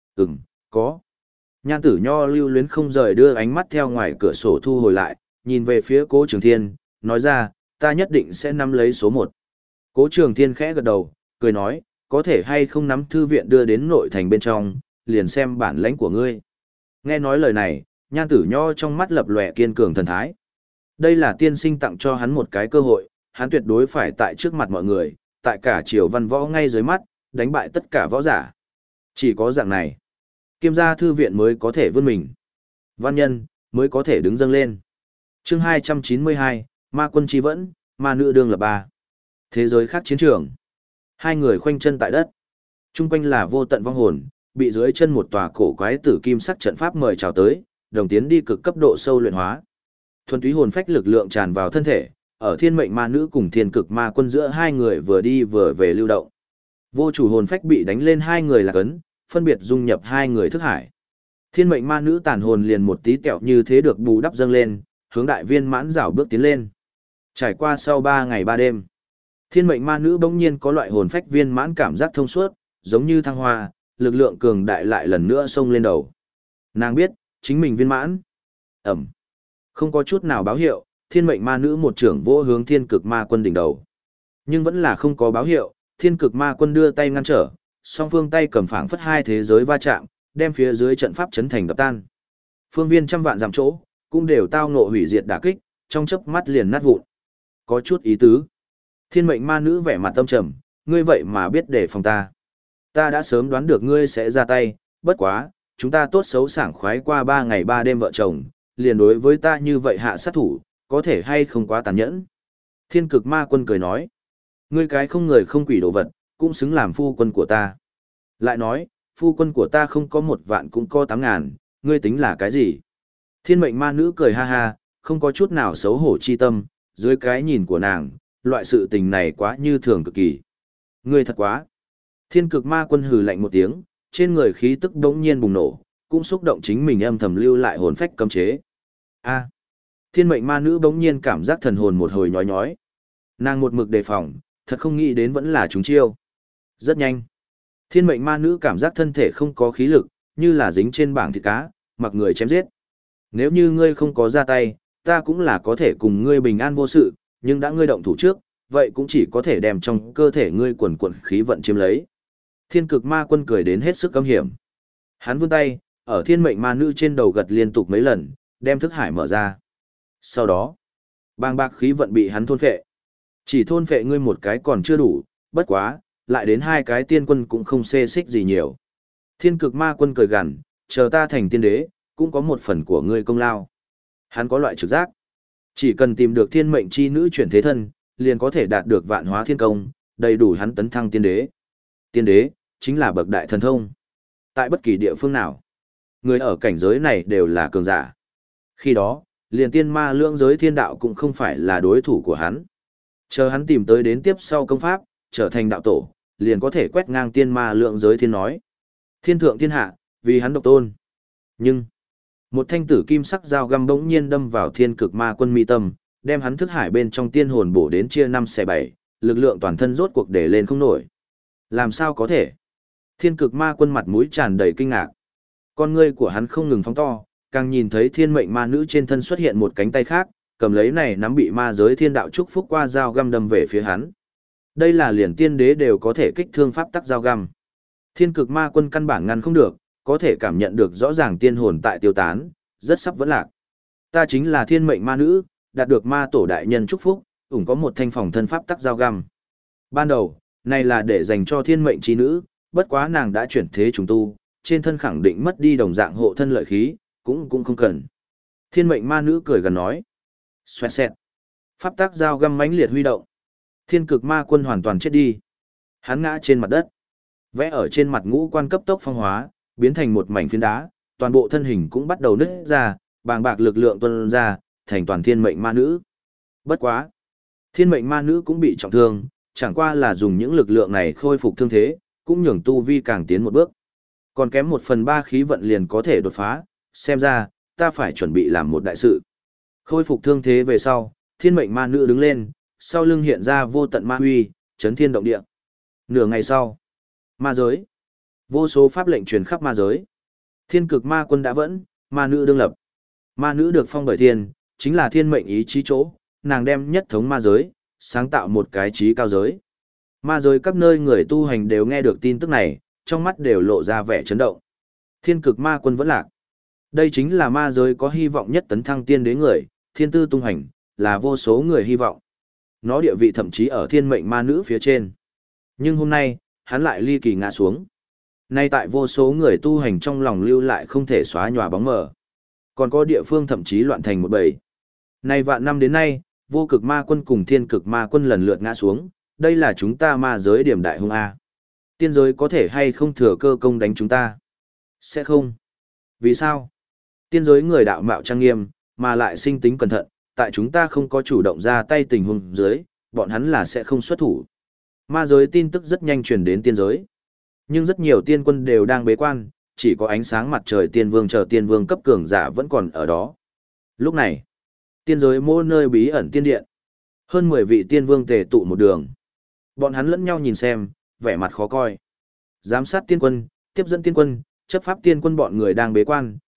Có. Nhan tử nho lưu luyến không rời đưa ánh mắt theo ngoài cửa sổ thu hồi lại, nhìn về phía Cố Trường Thiên, nói ra, ta nhất định sẽ nắm lấy số 1. Cố Trường Thiên khẽ gật đầu, cười nói, có thể hay không nắm thư viện đưa đến nội thành bên trong, liền xem bản lãnh của ngươi. Nghe nói lời này, nhan tử nho trong mắt lập lòe kiên cường thần thái. Đây là tiên sinh tặng cho hắn một cái cơ hội, hắn tuyệt đối phải tại trước mặt mọi người, tại cả triều văn võ ngay dưới mắt, đánh bại tất cả võ giả. Chỉ có dạng này, Kiêm gia thư viện mới có thể vươn mình. Văn nhân, mới có thể đứng dâng lên. Chương 292, Ma quân chi vẫn, ma nữ đương lập 3. Thế giới khác chiến trường. Hai người khoanh chân tại đất. Trung quanh là vô tận vong hồn, bị dưới chân một tòa cổ quái tử kim sắc trận pháp mời chào tới, đồng tiến đi cực cấp độ sâu luyện hóa. Thuần túy hồn phách lực lượng tràn vào thân thể, ở thiên mệnh ma nữ cùng thiên cực ma quân giữa hai người vừa đi vừa về lưu động. Vô chủ hồn phách bị đánh lên hai người là cấn, phân biệt dung nhập hai người thức hải. Thiên mệnh ma nữ tàn hồn liền một tí kẹo như thế được bù đắp dâng lên, hướng đại viên mãn rảo bước tiến lên. Trải qua sau 3 ngày 3 đêm, thiên mệnh ma nữ bỗng nhiên có loại hồn phách viên mãn cảm giác thông suốt, giống như thăng hoa, lực lượng cường đại lại lần nữa xông lên đầu. Nàng biết, chính mình viên mãn. Ẩm. Không có chút nào báo hiệu, thiên mệnh ma nữ một trưởng vỗ hướng thiên cực ma quân đỉnh đầu. Nhưng vẫn là không có báo hiệu, thiên cực ma quân đưa tay ngăn trở, song phương tay cầm phảng phất hai thế giới va chạm, đem phía dưới trận pháp chấn thành đập tan. Phương viên trăm vạn dặm chỗ, cũng đều tao ngộ hủy diệt đả kích, trong chớp mắt liền nát vụn. Có chút ý tứ. Thiên mệnh ma nữ vẻ mặt tâm trầm, ngươi vậy mà biết để phòng ta. Ta đã sớm đoán được ngươi sẽ ra tay, bất quá, chúng ta tốt xấu sảng khoái qua 3 ngày 3 đêm vợ chồng, liền đối với ta như vậy hạ sát thủ, có thể hay không quá tàn nhẫn. Thiên cực ma quân cười nói, ngươi cái không người không quỷ đồ vật, cũng xứng làm phu quân của ta. Lại nói, phu quân của ta không có 1 vạn cũng có 8.000, ngươi tính là cái gì? Thiên mệnh ma nữ cười ha ha, không có chút nào xấu hổ chi tâm, dưới cái nhìn của nàng, loại sự tình này quá như thường cực kỳ. Ngươi thật quá. Thiên cực ma quân hừ lạnh một tiếng, trên người khí tức đống nhiên bùng nổ, cũng xúc động chính mình âm thầm lưu lại hồn phách cấm chế. A. Thiên mệnh ma nữ bỗng nhiên cảm giác thần hồn một hồi nhói nhói. Nàng một mực đề phòng, thật không nghĩ đến vẫn là chúng chiêu. Rất nhanh. Thiên mệnh ma nữ cảm giác thân thể không có khí lực, như là dính trên bảng thịt cá, mặc người chém giết. Nếu như ngươi không có ra tay, ta cũng là có thể cùng ngươi bình an vô sự, nhưng đã ngươi động thủ trước, vậy cũng chỉ có thể đem trong cơ thể ngươi quần quần khí vận chiếm lấy. Thiên cực ma quân cười đến hết sức cấm hiểm. Hắn vươn tay, ở thiên mệnh ma nữ trên đầu gật liên tục mấy lần, đem thức hải mở ra. Sau đó, bàng bạc khí vận bị hắn thôn phệ. Chỉ thôn phệ ngươi một cái còn chưa đủ, bất quá, lại đến 2 cái tiên quân cũng không xê xích gì nhiều. Thiên cực ma quân cười gằn, chờ ta thành tiên đế, cũng có một phần của ngươi công lao. Hắn có loại trực giác. Chỉ cần tìm được thiên mệnh chi nữ chuyển thế thân, liền có thể đạt được vạn hóa thiên công, đầy đủ hắn tấn thăng tiên đế. Tiên đế, chính là bậc đại thần thông. Tại bất kỳ địa phương nào, người ở cảnh giới này đều là cường giả. Khi đó, liền tiên ma lưỡng giới thiên đạo cũng không phải là đối thủ của hắn. Chờ hắn tìm tới đến tiếp sau công pháp, trở thành đạo tổ, liền có thể quét ngang tiên ma lưỡng giới thiên nói. Thiên thượng thiên hạ, vì hắn độc tôn. Nhưng, một thanh tử kim sắc dao găm bỗng nhiên đâm vào thiên cực ma quân mi tâm, đem hắn thức hải bên trong tiên hồn bổ đến chia 5 xẻ 7, lực lượng toàn thân rốt cuộc để lên không nổi. Làm sao có thể? Thiên cực ma quân mặt mũi tràn đầy kinh ngạc. Con ngươi của hắn không ngừng phóng to, càng nhìn thấy thiên mệnh ma nữ trên thân xuất hiện một cánh tay khác, cầm lấy này nắm bị ma giới thiên đạo chúc phúc qua dao găm đâm về phía hắn. Đây là liền tiên đế đều có thể kích thương pháp tắc dao găm. Thiên cực ma quân căn bản ngăn không được, có thể cảm nhận được rõ ràng tiên hồn tại tiêu tán, rất sắp vẫn lạc. Ta chính là thiên mệnh ma nữ, đạt được ma tổ đại nhân chúc phúc, ủng có một thanh phòng thân pháp tắc dao găm. Ban đầu, này là để dành cho thiên mệnh chi nữ, bất quá nàng đã chuyển thế trùng tu, trên thân khẳng định mất đi đồng dạng hộ thân lợi khí, cũng không cần. Thiên mệnh ma nữ cười gần nói. Xoẹt xẹt. Pháp tắc dao găm mãnh liệt huy động. Thiên cực ma quân hoàn toàn chết đi. Hắn ngã trên mặt đất. Vẽ ở trên mặt ngũ quan cấp tốc phong hóa, biến thành một mảnh phiến đá, toàn bộ thân hình cũng bắt đầu nứt ra, bàng bạc lực lượng tuôn ra, thành toàn thiên mệnh ma nữ. Bất quá. Thiên mệnh ma nữ cũng bị trọng thương, chẳng qua là dùng những lực lượng này khôi phục thương thế, cũng nhường tu vi càng tiến một bước. Còn kém 1/3 khí vận liền có thể đột phá, xem ra, ta phải chuẩn bị làm một đại sự. Khôi phục thương thế về sau, thiên mệnh ma nữ đứng lên, sau lưng hiện ra vô tận ma huy, chấn thiên động địa. Nửa ngày sau, ma giới. Vô số pháp lệnh truyền khắp ma giới. Thiên cực ma quân đã vẫn, ma nữ đương lập. Ma nữ được phong bởi thiên, chính là thiên mệnh ý chí chỗ, nàng đem nhất thống ma giới, sáng tạo một cái trí cao giới. Ma giới các nơi người tu hành đều nghe được tin tức này, trong mắt đều lộ ra vẻ chấn động. Thiên cực ma quân vẫn lạc. Đây chính là ma giới có hy vọng nhất tấn thăng tiên đế người, thiên tư tung hành, là vô số người hy vọng. Nó địa vị thậm chí ở thiên mệnh ma nữ phía trên. Nhưng hôm nay, hắn lại ly kỳ ngã xuống. Nay tại vô số người tu hành trong lòng lưu lại không thể xóa nhòa bóng mờ. Còn có địa phương thậm chí loạn thành một bầy. Nay vạn năm đến nay, vô cực ma quân cùng thiên cực ma quân lần lượt ngã xuống, đây là chúng ta ma giới điểm đại hung A. Tiên giới có thể hay không thừa cơ công đánh chúng ta? Sẽ không. Vì sao? Tiên giới người đạo mạo trang nghiêm, mà lại sinh tính cẩn thận, tại chúng ta không có chủ động ra tay tình huống dưới, bọn hắn là sẽ không xuất thủ. Ma giới tin tức rất nhanh truyền đến tiên giới. Nhưng rất nhiều tiên quân đều đang bế quan, chỉ có ánh sáng mặt trời tiên vương chờ tiên vương cấp cường giả vẫn còn ở đó. Lúc này, tiên giới mỗi nơi bí ẩn tiên điện. Hơn 10 vị tiên vương tề tụ một đường. Bọn hắn lẫn nhau nhìn xem, vẻ mặt khó coi. Giám sát tiên quân, tiếp dẫn tiên quân, chấp pháp tiên quân bọn người đang bế quan,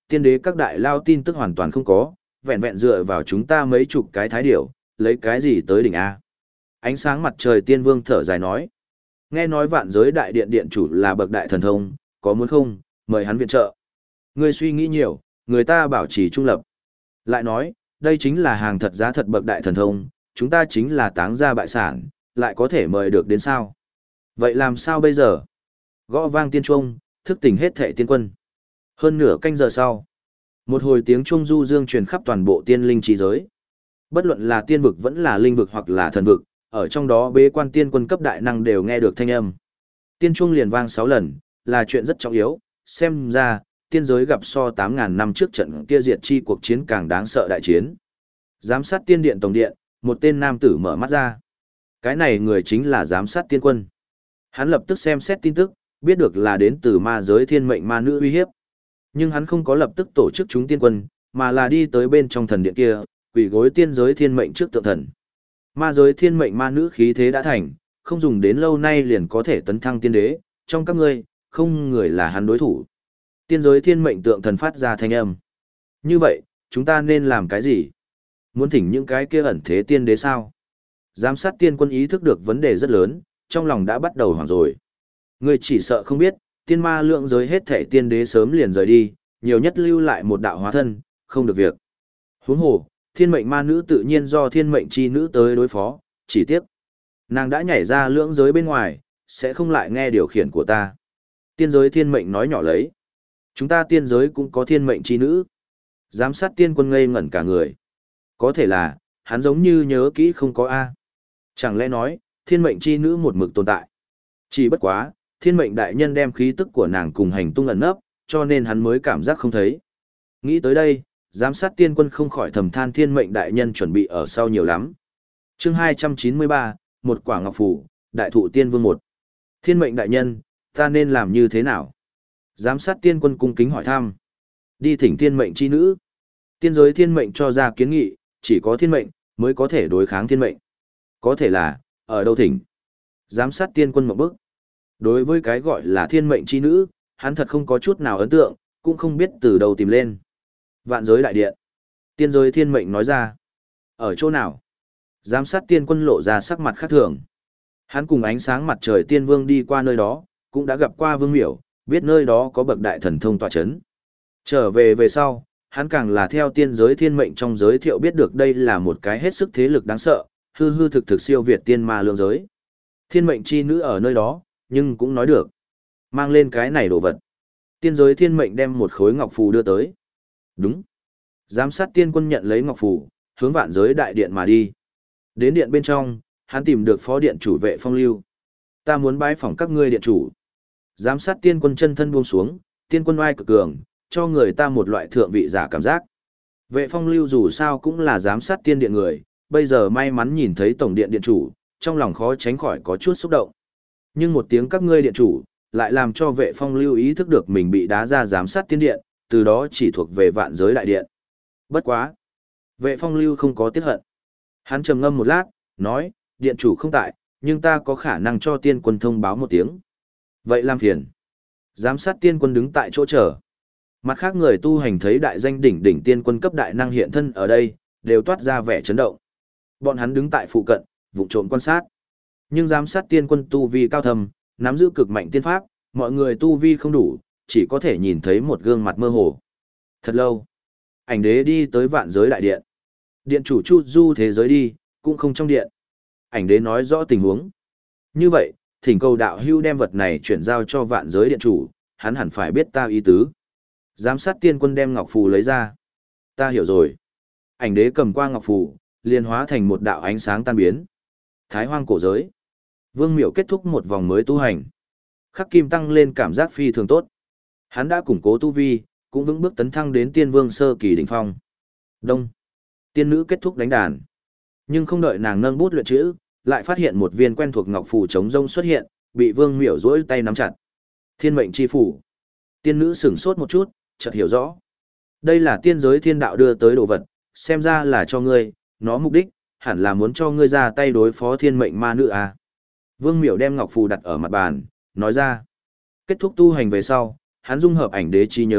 tiên đế các đại lao tin tức hoàn toàn không có, vẹn vẹn dựa vào chúng ta mấy chục cái thái điểu, lấy cái gì tới đỉnh A. Ánh sáng mặt trời tiên vương thở dài nói. Nghe nói vạn giới đại điện điện chủ là bậc đại thần thông, có muốn không, mời hắn viện trợ. Ngươi suy nghĩ nhiều, người ta bảo trì trung lập. Lại nói, đây chính là hàng thật giá thật bậc đại thần thông, chúng ta chính là táng gia bại sản, lại có thể mời được đến sao. Vậy làm sao bây giờ? Gõ vang tiên trung, thức tỉnh hết thệ tiên quân. Hơn nửa canh giờ sau, một hồi tiếng trung du dương truyền khắp toàn bộ tiên linh trí giới. Bất luận là tiên vực vẫn là linh vực hoặc là thần vực, ở trong đó bế quan tiên quân cấp đại năng đều nghe được thanh âm. Tiên trung liền vang 6 lần, là chuyện rất trọng yếu, xem ra, tiên giới gặp so 8.000 năm trước trận kia diệt chi cuộc chiến càng đáng sợ đại chiến. Giám sát tiên điện tổng điện, một tên nam tử mở mắt ra. Cái này người chính là giám sát tiên quân. Hắn lập tức xem xét tin tức, biết được là đến từ ma giới thiên mệnh ma nữ uy hiếp. Nhưng hắn không có lập tức tổ chức chúng tiên quân, mà là đi tới bên trong thần điện kia, quỳ gối tiên giới thiên mệnh trước tượng thần. Ma giới thiên mệnh ma nữ khí thế đã thành, không dùng đến lâu nay liền có thể tấn thăng tiên đế, trong các ngươi, không người là hắn đối thủ. Tiên giới thiên mệnh tượng thần phát ra thanh âm. Như vậy, chúng ta nên làm cái gì? Muốn thỉnh những cái kia ẩn thế tiên đế sao? Giám sát tiên quân ý thức được vấn đề rất lớn, trong lòng đã bắt đầu hoảng rồi. Ngươi chỉ sợ không biết, tiên ma lượng giới hết thảy tiên đế sớm liền rời đi, nhiều nhất lưu lại một đạo hóa thân, không được việc. Huống hồ, thiên mệnh ma nữ tự nhiên do thiên mệnh chi nữ tới đối phó, chỉ tiếc. Nàng đã nhảy ra lưỡng giới bên ngoài, sẽ không lại nghe điều khiển của ta. Tiên giới thiên mệnh nói nhỏ lấy. Chúng ta tiên giới cũng có thiên mệnh chi nữ. Giám sát tiên quân ngây ngẩn cả người. Có thể là, hắn giống như nhớ kỹ không có A. Chẳng lẽ nói, thiên mệnh chi nữ một mực tồn tại. Chỉ bất quá, thiên mệnh đại nhân đem khí tức của nàng cùng hành tung ẩn nấp, cho nên hắn mới cảm giác không thấy. Nghĩ tới đây, giám sát tiên quân không khỏi thầm than thiên mệnh đại nhân chuẩn bị ở sau nhiều lắm. Chương 293, một quả ngọc phủ, đại thụ tiên vương 1. Thiên mệnh đại nhân, ta nên làm như thế nào? Giám sát tiên quân cung kính hỏi thăm. Đi thỉnh thiên mệnh chi nữ. Tiên giới thiên mệnh cho ra kiến nghị, chỉ có thiên mệnh mới có thể đối kháng thiên mệnh. Có thể là, ở đâu thỉnh? Giám sát tiên quân một bước. Đối với cái gọi là thiên mệnh chi nữ, hắn thật không có chút nào ấn tượng, cũng không biết từ đâu tìm lên. Vạn giới đại điện. Tiên giới thiên mệnh nói ra. Ở chỗ nào? Giám sát tiên quân lộ ra sắc mặt khác thường. Hắn cùng ánh sáng mặt trời tiên vương đi qua nơi đó, cũng đã gặp qua vương miểu, biết nơi đó có bậc đại thần thông tọa chấn. Trở về sau, hắn càng là theo tiên giới thiên mệnh trong giới thiệu biết được đây là một cái hết sức thế lực đáng sợ, hư hư thực thực siêu việt tiên ma lượng giới. Thiên mệnh chi nữ ở nơi đó, nhưng cũng nói được. Mang lên cái này đồ vật. Tiên giới thiên mệnh đem một khối ngọc phù đưa tới. Đúng. Giám sát tiên quân nhận lấy ngọc phù, hướng vạn giới đại điện mà đi. Đến điện bên trong, hắn tìm được phó điện chủ Vệ Phong Lưu. Ta muốn bái phỏng các ngươi điện chủ. Giám sát tiên quân chân thân buông xuống, tiên quân oai cực cường, cho người ta một loại thượng vị giả cảm giác. Vệ Phong Lưu dù sao cũng là giám sát tiên điện người, bây giờ may mắn nhìn thấy tổng điện điện chủ, trong lòng khó tránh khỏi có chút xúc động. Nhưng một tiếng các ngươi điện chủ, lại làm cho Vệ Phong Lưu ý thức được mình bị đá ra giám sát tiên điện, từ đó chỉ thuộc về vạn giới đại điện. Bất quá. Vệ Phong Lưu không có tiếc hận. Hắn trầm ngâm một lát, nói, điện chủ không tại, nhưng ta có khả năng cho tiên quân thông báo một tiếng. Vậy làm phiền. Giám sát tiên quân đứng tại chỗ chờ. Mặt khác người tu hành thấy đại danh đỉnh đỉnh tiên quân cấp đại năng hiện thân ở đây, đều toát ra vẻ chấn động. Bọn hắn đứng tại phụ cận, vụng trộm quan sát. Nhưng giám sát tiên quân tu vi cao thâm, nắm giữ cực mạnh tiên pháp, mọi người tu vi không đủ, chỉ có thể nhìn thấy một gương mặt mơ hồ. Thật lâu, ảnh đế đi tới vạn giới đại điện. Điện chủ chu du thế giới đi, cũng không trong điện. Ảnh đế nói rõ tình huống. Như vậy, thỉnh cầu đạo hưu đem vật này chuyển giao cho vạn giới điện chủ, hắn hẳn phải biết ta ý tứ. Giám sát tiên quân đem ngọc phù lấy ra. Ta hiểu rồi. Ảnh đế cầm qua ngọc phù, liền hóa thành một đạo ánh sáng tan biến. Thái hoang cổ giới. Vương Miểu kết thúc một vòng mới tu hành. Khắc kim tăng lên cảm giác phi thường tốt. Hắn đã củng cố tu vi, cũng vững bước tấn thăng đến tiên vương sơ kỳ đỉnh phong. Đông. Tiên nữ kết thúc đánh đàn. Nhưng không đợi nàng nâng bút luyện chữ, lại phát hiện một viên quen thuộc ngọc phù trống rông xuất hiện, bị Vương Miểu duỗi tay nắm chặt. Thiên mệnh chi phủ. Tiên nữ sửng sốt một chút, chợt hiểu rõ. Đây là tiên giới thiên đạo đưa tới đồ vật, xem ra là cho ngươi, nó mục đích, hẳn là muốn cho ngươi ra tay đối phó thiên mệnh ma nữ à. Vương Miểu đem ngọc phù đặt ở mặt bàn, nói ra. Kết thúc tu hành về sau, hắn dung hợp ảnh đế trí nhớ,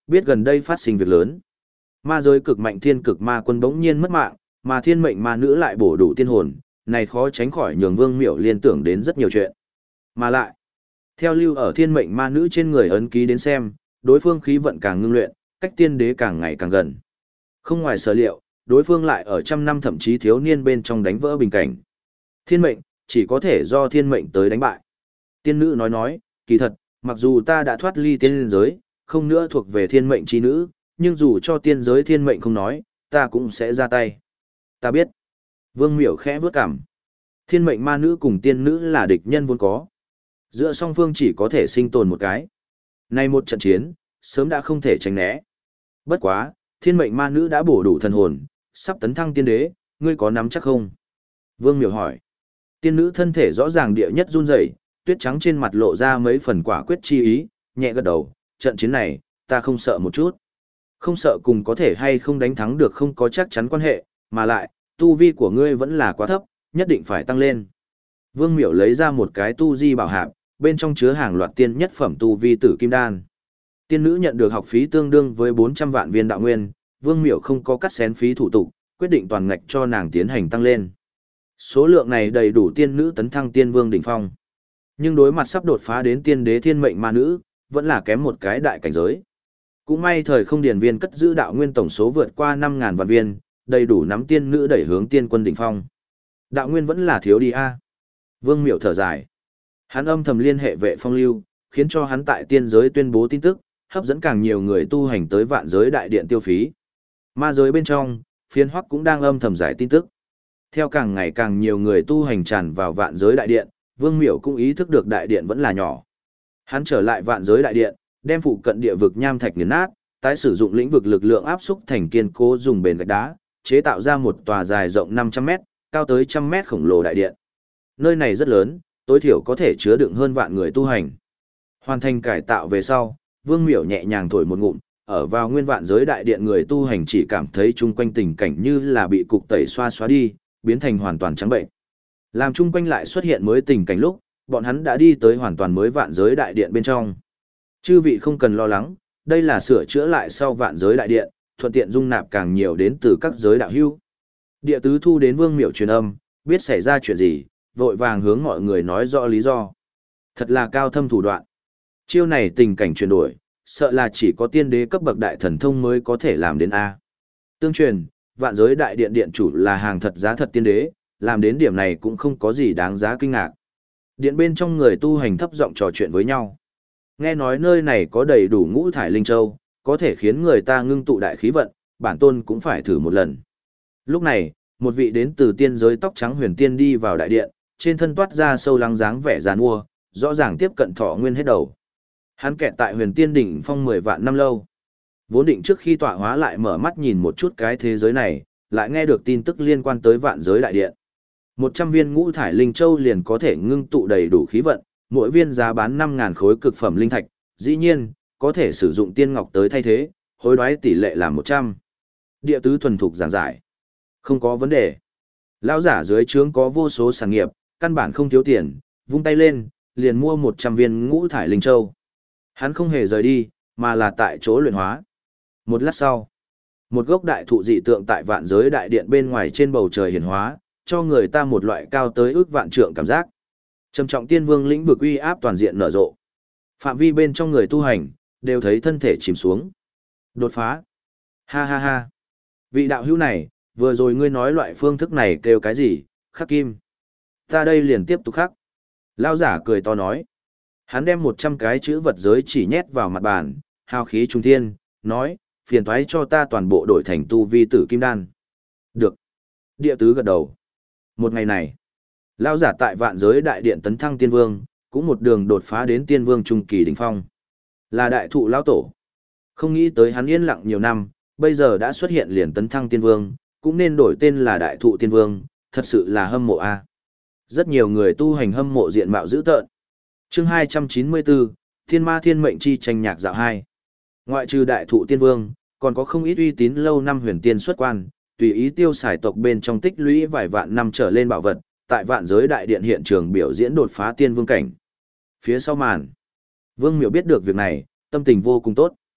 biết gần đây phát sinh việc lớn. Ma giới cực mạnh thiên cực ma quân bỗng nhiên mất mạng, mà thiên mệnh ma nữ lại bổ đủ tiên hồn, này khó tránh khỏi nhường Vương Miểu liên tưởng đến rất nhiều chuyện. Mà lại, theo lưu ở thiên mệnh ma nữ trên người ấn ký đến xem, đối phương khí vận càng ngưng luyện, cách tiên đế càng ngày càng gần. Không ngoài sở liệu, đối phương lại ở trăm năm thậm chí thiếu niên bên trong đánh vỡ bình cảnh. Thiên mệnh, chỉ có thể do thiên mệnh tới đánh bại. Tiên nữ nói, kỳ thật, mặc dù ta đã thoát ly tiên giới, không nữa thuộc về thiên mệnh chi nữ, nhưng dù cho tiên giới thiên mệnh không nói, ta cũng sẽ ra tay. Ta biết. Vương Miểu khẽ vướt cằm. Thiên mệnh ma nữ cùng tiên nữ là địch nhân vốn có. Giữa song phương chỉ có thể sinh tồn một cái. Nay một trận chiến, sớm đã không thể tránh né. Bất quá, thiên mệnh ma nữ đã bổ đủ thần hồn, sắp tấn thăng tiên đế, ngươi có nắm chắc không? Vương Miểu hỏi. Tiên nữ thân thể rõ ràng địa nhất run rẩy, tuyết trắng trên mặt lộ ra mấy phần quả quyết chi ý, nhẹ gật đầu, trận chiến này, ta không sợ một chút. Không sợ cùng có thể hay không đánh thắng được không có chắc chắn quan hệ, mà lại, tu vi của ngươi vẫn là quá thấp, nhất định phải tăng lên. Vương Miểu lấy ra một cái tu di bảo hạp, bên trong chứa hàng loạt tiên nhất phẩm tu vi tử kim đan. Tiên nữ nhận được học phí tương đương với 400 vạn viên đạo nguyên, Vương Miểu không có cắt xén phí thủ tục, quyết định toàn ngạch cho nàng tiến hành tăng lên. Số lượng này đầy đủ tiên nữ tấn thăng tiên vương đỉnh phong. Nhưng đối mặt sắp đột phá đến tiên đế thiên mệnh ma nữ, vẫn là kém một cái đại cảnh giới. Cũng may thời không điển viên cất giữ đạo nguyên tổng số vượt qua 5.000 vạn viên, đầy đủ nắm tiên nữ đẩy hướng tiên quân đỉnh phong. Đạo nguyên vẫn là thiếu đi a. Vương Miểu thở dài. Hắn âm thầm liên hệ vệ phong lưu, khiến cho hắn tại tiên giới tuyên bố tin tức, hấp dẫn càng nhiều người tu hành tới vạn giới đại điện tiêu phí. Ma giới bên trong, phiến hoắc cũng đang âm thầm giải tin tức. Theo càng ngày càng nhiều người tu hành tràn vào vạn giới đại điện, Vương Miểu cũng ý thức được đại điện vẫn là nhỏ. Hắn trở lại vạn giới đại điện, đem phụ cận địa vực nham thạch nghiền nát, tái sử dụng lĩnh vực lực lượng áp xúc thành kiên cố dùng bền gạch đá, chế tạo ra một tòa dài rộng 500 mét, cao tới 100 mét khổng lồ đại điện. Nơi này rất lớn, tối thiểu có thể chứa đựng hơn vạn người tu hành. Hoàn thành cải tạo về sau, Vương Miểu nhẹ nhàng thổi một ngụm, ở vào nguyên vạn giới đại điện người tu hành chỉ cảm thấy chung quanh tình cảnh như là bị cục tẩy xóa đi, biến thành hoàn toàn trắng bệnh. Làm chung quanh lại xuất hiện mới tình cảnh lúc, bọn hắn đã đi tới hoàn toàn mới vạn giới đại điện bên trong. Chư vị không cần lo lắng, đây là sửa chữa lại sau vạn giới đại điện, thuận tiện dung nạp càng nhiều đến từ các giới đạo hữu. Địa tứ thu đến Vương Miểu truyền âm, biết xảy ra chuyện gì, vội vàng hướng mọi người nói rõ lý do. Thật là cao thâm thủ đoạn. Chiêu này tình cảnh chuyển đổi, sợ là chỉ có tiên đế cấp bậc đại thần thông mới có thể làm đến A. Tương truyền, vạn giới đại điện điện chủ là hàng thật giá thật tiên đế, làm đến điểm này cũng không có gì đáng giá kinh ngạc. Điện bên trong người tu hành thấp giọng trò chuyện với nhau. Nghe nói nơi này có đầy đủ ngũ thải linh châu, có thể khiến người ta ngưng tụ đại khí vận, bản tôn cũng phải thử một lần. Lúc này, một vị đến từ tiên giới tóc trắng huyền tiên đi vào đại điện, trên thân toát ra sâu lắng dáng vẻ giàn mua, rõ ràng tiếp cận thọ nguyên hết đầu. Hắn kẹt tại huyền tiên đỉnh phong 10 vạn năm lâu. Vốn định trước khi tọa hóa lại mở mắt nhìn một chút cái thế giới này, lại nghe được tin tức liên quan tới vạn giới đại điện. 100 viên ngũ thải linh châu liền có thể ngưng tụ đầy đủ khí vận, mỗi viên giá bán 5.000 khối cực phẩm linh thạch, dĩ nhiên, có thể sử dụng tiên ngọc tới thay thế, hối đoái tỷ lệ là 100. Địa tứ thuần thục giảng giải. Không có vấn đề. Lão giả dưới trướng có vô số sản nghiệp, căn bản không thiếu tiền, vung tay lên, liền mua 100 viên ngũ thải linh châu. Hắn không hề rời đi, mà là tại chỗ luyện hóa. Một lát sau, một gốc đại thụ dị tượng tại vạn giới đại điện bên ngoài trên bầu trời hiển hóa, cho người ta một loại cao tới ước vạn trượng cảm giác. Trầm trọng tiên vương lĩnh vực uy áp toàn diện nở rộ. Phạm vi bên trong người tu hành, đều thấy thân thể chìm xuống. Đột phá. Ha ha ha. Vị đạo hữu này, vừa rồi ngươi nói loại phương thức này kêu cái gì, khắc kim. Ta đây liền tiếp tục khắc. Lao giả cười to nói. Hắn đem 100 cái chữ vật giới chỉ nhét vào mặt bàn, hào khí trung thiên, nói, phiền toái cho ta toàn bộ đổi thành tu vi tử kim đan. Được. Địa tứ gật đầu. Một ngày này, Lao giả tại vạn giới đại điện tấn thăng tiên vương, cũng một đường đột phá đến tiên vương trung kỳ đỉnh phong. Là đại thụ lão tổ. Không nghĩ tới hắn yên lặng nhiều năm, bây giờ đã xuất hiện liền tấn thăng tiên vương, cũng nên đổi tên là đại thụ tiên vương, thật sự là hâm mộ a. Rất nhiều người tu hành hâm mộ diện mạo dữ tợn. Chương 294, Thiên Ma Thiên Mệnh chi tranh nhạc dạo 2. Ngoại trừ đại thụ tiên vương, còn có không ít uy tín lâu năm huyền tiên xuất quan, tùy ý tiêu xài tộc bên trong tích lũy vài vạn năm trở lên bảo vật, tại vạn giới đại điện hiện trường biểu diễn đột phá tiên vương cảnh. Phía sau màn, Vương Miểu biết được việc này, tâm tình vô cùng tốt.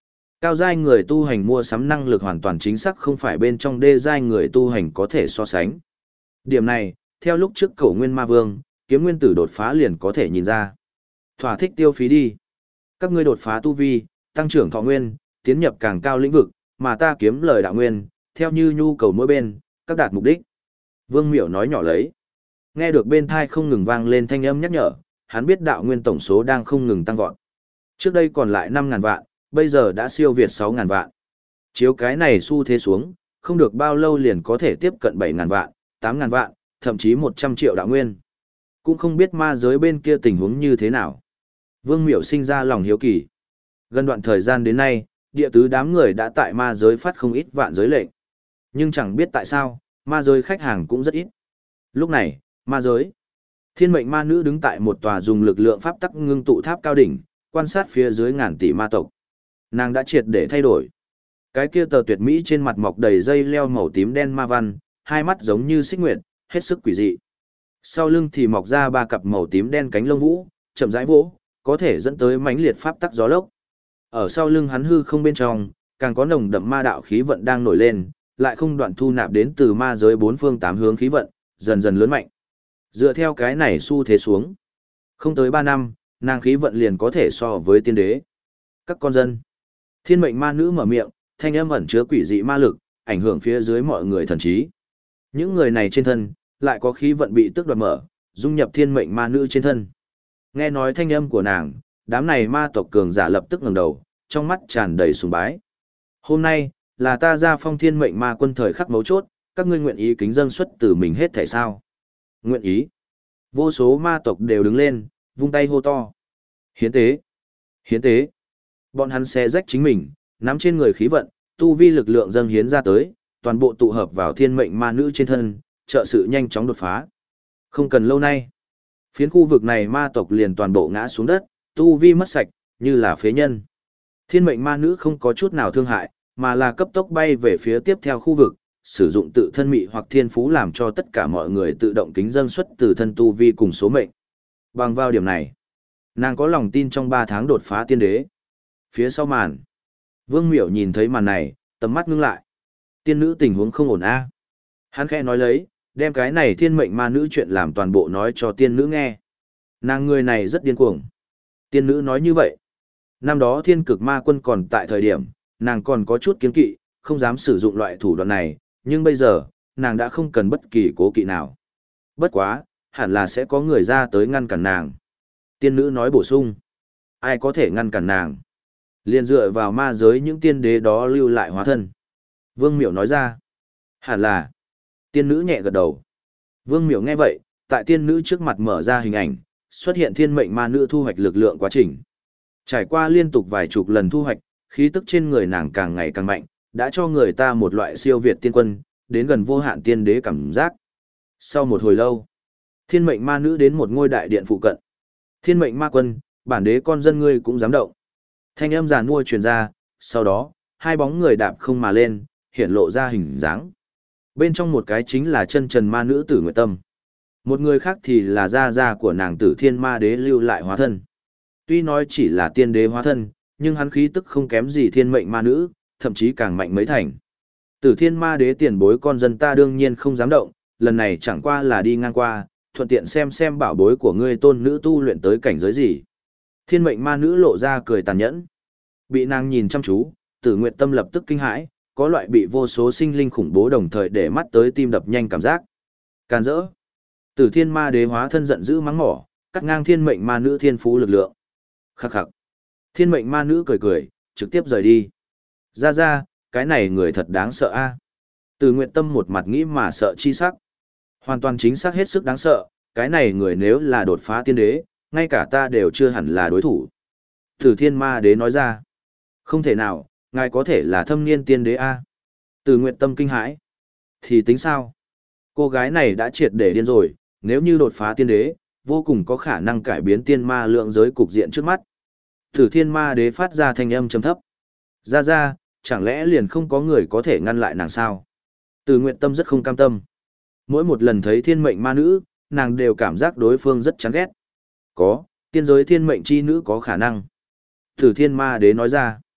Cao giai người tu hành mua sắm năng lực hoàn toàn chính xác không phải bên trong đê giai người tu hành có thể so sánh. Điểm này, theo lúc trước Cổ Nguyên Ma Vương, kiếm nguyên tử đột phá liền có thể nhìn ra. Thỏa thích tiêu phí đi. Các ngươi đột phá tu vi, tăng trưởng thọ nguyên, tiến nhập càng cao lĩnh vực, mà ta kiếm lời đạo nguyên, theo như nhu cầu mỗi bên, các đạt mục đích. Vương Miểu nói nhỏ lấy. Nghe được bên thai không ngừng vang lên thanh âm nhắc nhở, hắn biết đạo nguyên tổng số đang không ngừng tăng vọt. Trước đây còn lại 5.000 vạn, bây giờ đã siêu việt 6.000 vạn. Chiếu cái này xu thế xuống, không được bao lâu liền có thể tiếp cận 7.000 vạn, 8.000 vạn, thậm chí 100 triệu đạo nguyên. Cũng không biết ma giới bên kia tình huống như thế nào. Vương Miểu sinh ra lòng hiếu kỳ. Gần đoạn thời gian đến nay, địa tứ đám người đã tại ma giới phát không ít vạn giới lệnh. Nhưng chẳng biết tại sao, ma giới khách hàng cũng rất ít. Lúc này, ma giới. Thiên mệnh ma nữ đứng tại một tòa dùng lực lượng pháp tắc ngưng tụ tháp cao đỉnh, quan sát phía dưới ngàn tỷ ma tộc. Nàng đã triệt để thay đổi. Cái kia tờ tuyệt mỹ trên mặt mọc đầy dây leo màu tím đen ma văn, hai mắt giống như xích nguyệt, hết sức quỷ dị. Sau lưng thì mọc ra ba cặp màu tím đen cánh lông vũ, chậm rãi vỗ, có thể dẫn tới mãnh liệt pháp tắc gió lốc. Ở sau lưng hắn hư không bên trong, càng có nồng đậm ma đạo khí vận đang nổi lên, lại không đoạn thu nạp đến từ ma giới bốn phương tám hướng khí vận, dần dần lớn mạnh. Dựa theo cái này xu thế xuống, không tới 3 năm, nàng khí vận liền có thể so với tiên đế. Các con dân. Thiên mệnh ma nữ mở miệng, thanh âm ẩn chứa quỷ dị ma lực, ảnh hưởng phía dưới mọi người thần trí. Những người này trên thân, lại có khí vận bị tước đoạt mở, dung nhập thiên mệnh ma nữ trên thân. Nghe nói thanh âm của nàng, đám này ma tộc cường giả lập tức ngẩng đầu, trong mắt tràn đầy sùng bái. Hôm nay, là ta ra phong thiên mệnh ma quân thời khắc mấu chốt, các ngươi nguyện ý kính dâng xuất từ mình hết thảy sao? Nguyện ý. Vô số ma tộc đều đứng lên, vung tay hô to. Hiến tế. Hiến tế. Bọn hắn xé rách chính mình, nắm trên người khí vận, tu vi lực lượng dâng hiến ra tới, toàn bộ tụ hợp vào thiên mệnh ma nữ trên thân, trợ sự nhanh chóng đột phá. Không cần lâu nay. Phiến khu vực này ma tộc liền toàn bộ ngã xuống đất, tu vi mất sạch, như là phế nhân. Thiên mệnh ma nữ không có chút nào thương hại, mà là cấp tốc bay về phía tiếp theo khu vực, sử dụng tự thân mị hoặc thiên phú làm cho tất cả mọi người tự động kính dâng xuất từ thân tu vi cùng số mệnh. Bằng vào điểm này, nàng có lòng tin trong 3 tháng đột phá tiên đế. Phía sau màn, Vương Miểu nhìn thấy màn này, tầm mắt ngưng lại. Tiên nữ tình huống không ổn a. Hắn khẽ nói lấy, đem cái này thiên mệnh ma nữ chuyện làm toàn bộ nói cho tiên nữ nghe. Nàng người này rất điên cuồng. Tiên nữ nói như vậy. Năm đó thiên cực ma quân còn tại thời điểm, nàng còn có chút kiêng kỵ, không dám sử dụng loại thủ đoạn này, nhưng bây giờ, nàng đã không cần bất kỳ cố kỵ nào. Bất quá, hẳn là sẽ có người ra tới ngăn cản nàng. Tiên nữ nói bổ sung. Ai có thể ngăn cản nàng? Liên dựa vào ma giới những tiên đế đó lưu lại hóa thân. Vương Miểu nói ra. Hẳn là. Tiên nữ nhẹ gật đầu. Vương Miểu nghe vậy, tại tiên nữ trước mặt mở ra hình ảnh, xuất hiện thiên mệnh ma nữ thu hoạch lực lượng quá trình. Trải qua liên tục vài chục lần thu hoạch, khí tức trên người nàng càng ngày càng mạnh, đã cho người ta một loại siêu việt tiên quân, đến gần vô hạn tiên đế cảm giác. Sau một hồi lâu, thiên mệnh ma nữ đến một ngôi đại điện phụ cận. Thiên mệnh ma quân, bản đế con dân ngươi cũng dám động. Thanh âm giàn mua truyền ra, sau đó, hai bóng người đạp không mà lên, hiện lộ ra hình dáng. Bên trong một cái chính là chân trần ma nữ Tử Nguyệt Tâm. Một người khác thì là gia gia của nàng Tử Thiên Ma Đế lưu lại hóa thân. Tuy nói chỉ là tiên đế hóa thân, nhưng hắn khí tức không kém gì thiên mệnh ma nữ, thậm chí càng mạnh mấy thành. Tử Thiên Ma Đế tiền bối con dân ta đương nhiên không dám động, lần này chẳng qua là đi ngang qua, thuận tiện xem bảo bối của ngươi tôn nữ tu luyện tới cảnh giới gì. Thiên mệnh ma nữ lộ ra cười tàn nhẫn. Bị nàng nhìn chăm chú, Tử Nguyệt Tâm lập tức kinh hãi, có loại bị vô số sinh linh khủng bố đồng thời để mắt tới tim đập nhanh cảm giác. Càn rỡ. Tử Thiên Ma Đế hóa thân giận dữ mắng mỏ, cắt ngang thiên mệnh ma nữ thiên phú lực lượng. Khắc khắc. Thiên mệnh ma nữ cười cười, trực tiếp rời đi. Ra, cái này người thật đáng sợ a. Từ Nguyệt Tâm một mặt nghĩ mà sợ chi sắc. Hoàn toàn chính xác hết sức đáng sợ, cái này người nếu là đột phá tiên đế, ngay cả ta đều chưa hẳn là đối thủ. Tử Thiên Ma Đế nói ra. Không thể nào, ngài có thể là thâm niên tiên đế a. Từ Nguyệt Tâm kinh hãi. Thì tính sao? Cô gái này đã triệt để điên rồi, nếu như đột phá tiên đế, vô cùng có khả năng cải biến tiên ma lượng giới cục diện trước mắt. Tử Thiên Ma Đế phát ra thanh âm trầm thấp. Ra, chẳng lẽ liền không có người có thể ngăn lại nàng sao? Từ Nguyệt Tâm rất không cam tâm. Mỗi một lần thấy thiên mệnh ma nữ, nàng đều cảm giác đối phương rất chán ghét. Có, tiên giới thiên mệnh chi nữ có khả năng. Tử Thiên Ma Đế nói ra.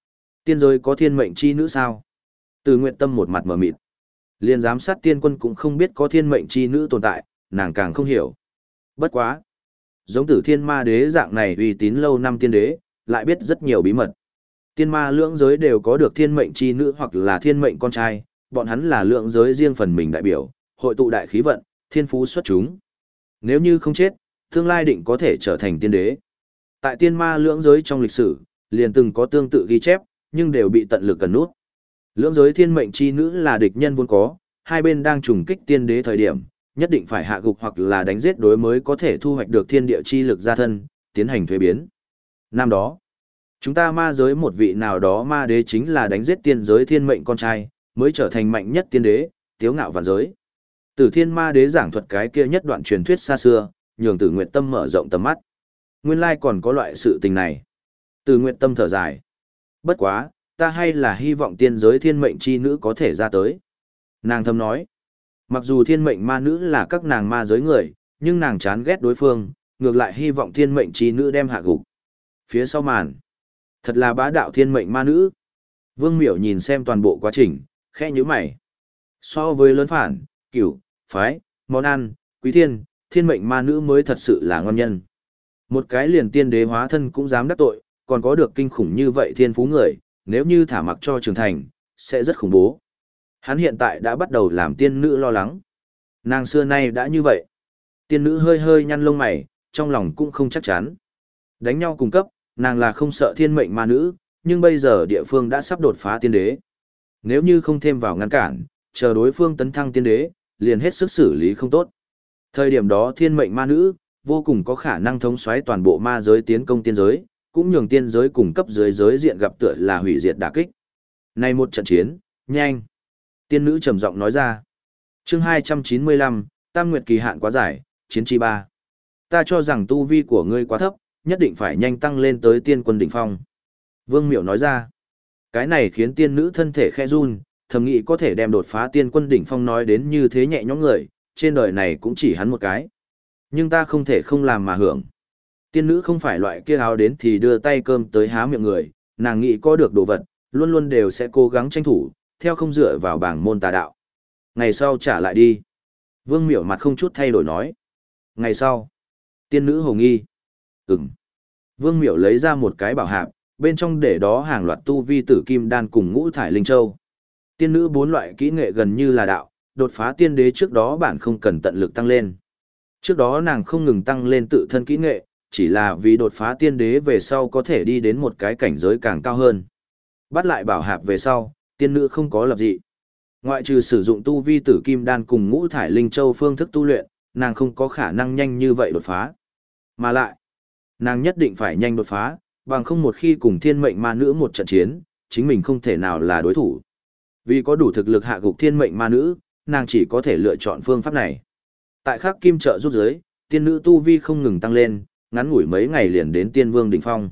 Tiên giới có thiên mệnh chi nữ sao? Từ Nguyệt Tâm một mặt mở mịt. Liên giám sát tiên quân cũng không biết có thiên mệnh chi nữ tồn tại, nàng càng không hiểu. Bất quá. Giống Tử Thiên Ma Đế dạng này uy tín lâu năm tiên đế, lại biết rất nhiều bí mật. Tiên ma lưỡng giới đều có được thiên mệnh chi nữ hoặc là thiên mệnh con trai, bọn hắn là lưỡng giới riêng phần mình đại biểu, hội tụ đại khí vận, thiên phú xuất chúng. Nếu như không chết, tương lai định có thể trở thành tiên đế. Tại tiên ma lưỡng giới trong lịch sử, liền từng có tương tự ghi chép, nhưng đều bị tận lực cẩn nút. Lưỡng giới thiên mệnh chi nữ là địch nhân vốn có, hai bên đang trùng kích tiên đế thời điểm, nhất định phải hạ gục hoặc là đánh giết đối mới có thể thu hoạch được thiên địa chi lực gia thân, tiến hành thuế biến. Năm đó, chúng ta ma giới một vị nào đó ma đế chính là đánh giết tiên giới thiên mệnh con trai, mới trở thành mạnh nhất tiên đế, tiếu ngạo vạn giới. Tử Thiên Ma Đế giảng thuật cái kia nhất đoạn truyền thuyết xa xưa, nhường Tử Nguyệt Tâm mở rộng tầm mắt. Nguyên lai còn có loại sự tình này. Tử Nguyệt Tâm thở dài. Bất quá, ta hay là hy vọng tiên giới thiên mệnh chi nữ có thể ra tới. Nàng thầm nói. Mặc dù thiên mệnh ma nữ là các nàng ma giới người, nhưng nàng chán ghét đối phương, ngược lại hy vọng thiên mệnh chi nữ đem hạ gục. Phía sau màn. Thật là bá đạo thiên mệnh ma nữ. Vương Miểu nhìn xem toàn bộ quá trình, khẽ nhíu mày. So với lớn phản, cửu, phái, món ăn, quý thiên, thiên mệnh ma nữ mới thật sự là ngon nhân. Một cái liền tiên đế hóa thân cũng dám đắc tội, còn có được kinh khủng như vậy thiên phú người, nếu như thả mặc cho trưởng thành, sẽ rất khủng bố. Hắn hiện tại đã bắt đầu làm tiên nữ lo lắng. Nàng xưa nay đã như vậy. Tiên nữ hơi hơi nhăn lông mày, trong lòng cũng không chắc chắn. Đánh nhau cùng cấp, nàng là không sợ thiên mệnh ma nữ, nhưng bây giờ địa phương đã sắp đột phá tiên đế. Nếu như không thêm vào ngăn cản, chờ đối phương tấn thăng tiên đế, liền hết sức xử lý không tốt. Thời điểm đó thiên mệnh ma nữ, vô cùng có khả năng thống soái toàn bộ ma giới tiến công tiên giới, cũng nhường tiên giới cùng cấp dưới giới diện gặp tựa là hủy diệt đả kích. Này một trận chiến, nhanh. Tiên nữ trầm giọng nói ra. Chương 295, Tam Nguyệt kỳ hạn quá dài, chiến chi 3. Ta cho rằng tu vi của ngươi quá thấp, nhất định phải nhanh tăng lên tới tiên quân đỉnh phong. Vương Miểu nói ra. Cái này khiến tiên nữ thân thể khẽ run, thầm nghĩ có thể đem đột phá tiên quân đỉnh phong nói đến như thế nhẹ nhõm người, trên đời này cũng chỉ hắn một cái. Nhưng ta không thể không làm mà hưởng. Tiên nữ không phải loại kia áo đến thì đưa tay cơm tới há miệng người, nàng nghĩ có được đồ vật, luôn luôn đều sẽ cố gắng tranh thủ, theo không dựa vào bảng môn tà đạo. Ngày sau trả lại đi. Vương Miểu mặt không chút thay đổi nói. Ngày sau. Tiên nữ hồ nghi. Ừm. Vương Miểu lấy ra một cái bảo hạp, bên trong để đó hàng loạt tu vi tử kim đan cùng ngũ thải linh châu. Tiên nữ 4 loại kỹ nghệ gần như là đạo, đột phá tiên đế trước đó bản không cần tận lực tăng lên. Trước đó nàng không ngừng tăng lên tự thân kỹ nghệ, chỉ là vì đột phá tiên đế về sau có thể đi đến một cái cảnh giới càng cao hơn. Bắt lại bảo hạp về sau, tiên nữ không có lập dị. Ngoại trừ sử dụng tu vi tử kim đan cùng ngũ thải linh châu phương thức tu luyện, nàng không có khả năng nhanh như vậy đột phá. Mà lại, nàng nhất định phải nhanh đột phá, bằng không một khi cùng thiên mệnh ma nữ một trận chiến, chính mình không thể nào là đối thủ. Vì có đủ thực lực hạ gục thiên mệnh ma nữ, nàng chỉ có thể lựa chọn phương pháp này. Tại Khắc Kim trợ giúp giới, tiên nữ tu vi không ngừng tăng lên, ngắn ngủi mấy ngày liền đến tiên vương đỉnh phong.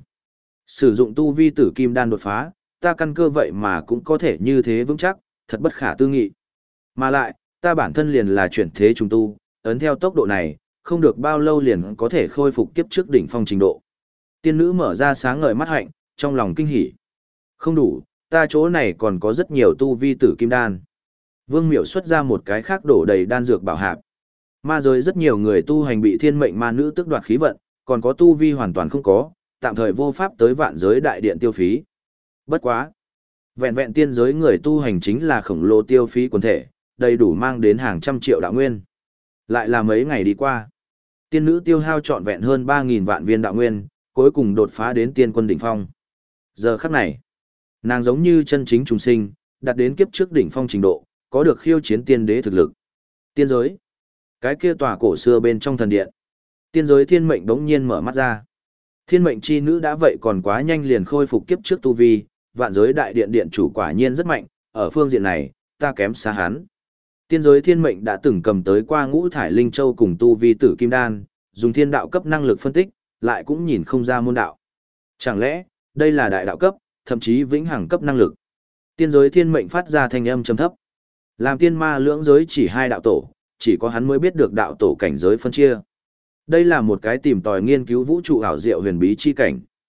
Sử dụng tu vi tử kim đan đột phá, ta căn cơ vậy mà cũng có thể như thế vững chắc, thật bất khả tư nghị. Mà lại, ta bản thân liền là chuyển thế trùng tu, ấn theo tốc độ này, không được bao lâu liền có thể khôi phục kiếp trước đỉnh phong trình độ. Tiên nữ mở ra sáng ngời mắt hạnh, trong lòng kinh hỉ. Không đủ, ta chỗ này còn có rất nhiều tu vi tử kim đan. Vương Miểu xuất ra một cái khác đổ đầy đan dược bảo hạp. Ma giới rất nhiều người tu hành bị thiên mệnh ma nữ tước đoạt khí vận, còn có tu vi hoàn toàn không có, tạm thời vô pháp tới vạn giới đại điện tiêu phí. Bất quá. Vẹn vẹn tiên giới người tu hành chính là khổng lồ tiêu phí quần thể, đầy đủ mang đến hàng trăm triệu đạo nguyên. Lại là mấy ngày đi qua. Tiên nữ tiêu hao trọn vẹn hơn 3.000 vạn viên đạo nguyên, cuối cùng đột phá đến tiên quân đỉnh phong. Giờ khắc này, nàng giống như chân chính trùng sinh, đạt đến kiếp trước đỉnh phong trình độ, có được khiêu chiến tiên đế thực lực. Tiên giới. Cái kia tòa cổ xưa bên trong thần điện. Tiên giới thiên mệnh bỗng nhiên mở mắt ra. Thiên mệnh chi nữ đã vậy còn quá nhanh liền khôi phục kiếp trước tu vi, vạn giới đại điện điện chủ quả nhiên rất mạnh, ở phương diện này, ta kém xa hắn. Tiên giới thiên mệnh đã từng cầm tới qua ngũ thải linh châu cùng tu vi tử kim đan, dùng thiên đạo cấp năng lực phân tích, lại cũng nhìn không ra môn đạo. Chẳng lẽ, đây là đại đạo cấp, thậm chí vĩnh hằng cấp năng lực. Tiên giới thiên mệnh phát ra thanh âm trầm thấp. Làm tiên ma lưỡng giới chỉ 2 đạo tổ, chỉ có hắn mới biết được đạo tổ cảnh giới phân chia. Đây là một cái tìm tòi nghiên cứu vũ trụ ảo diệu huyền bí chi cảnh.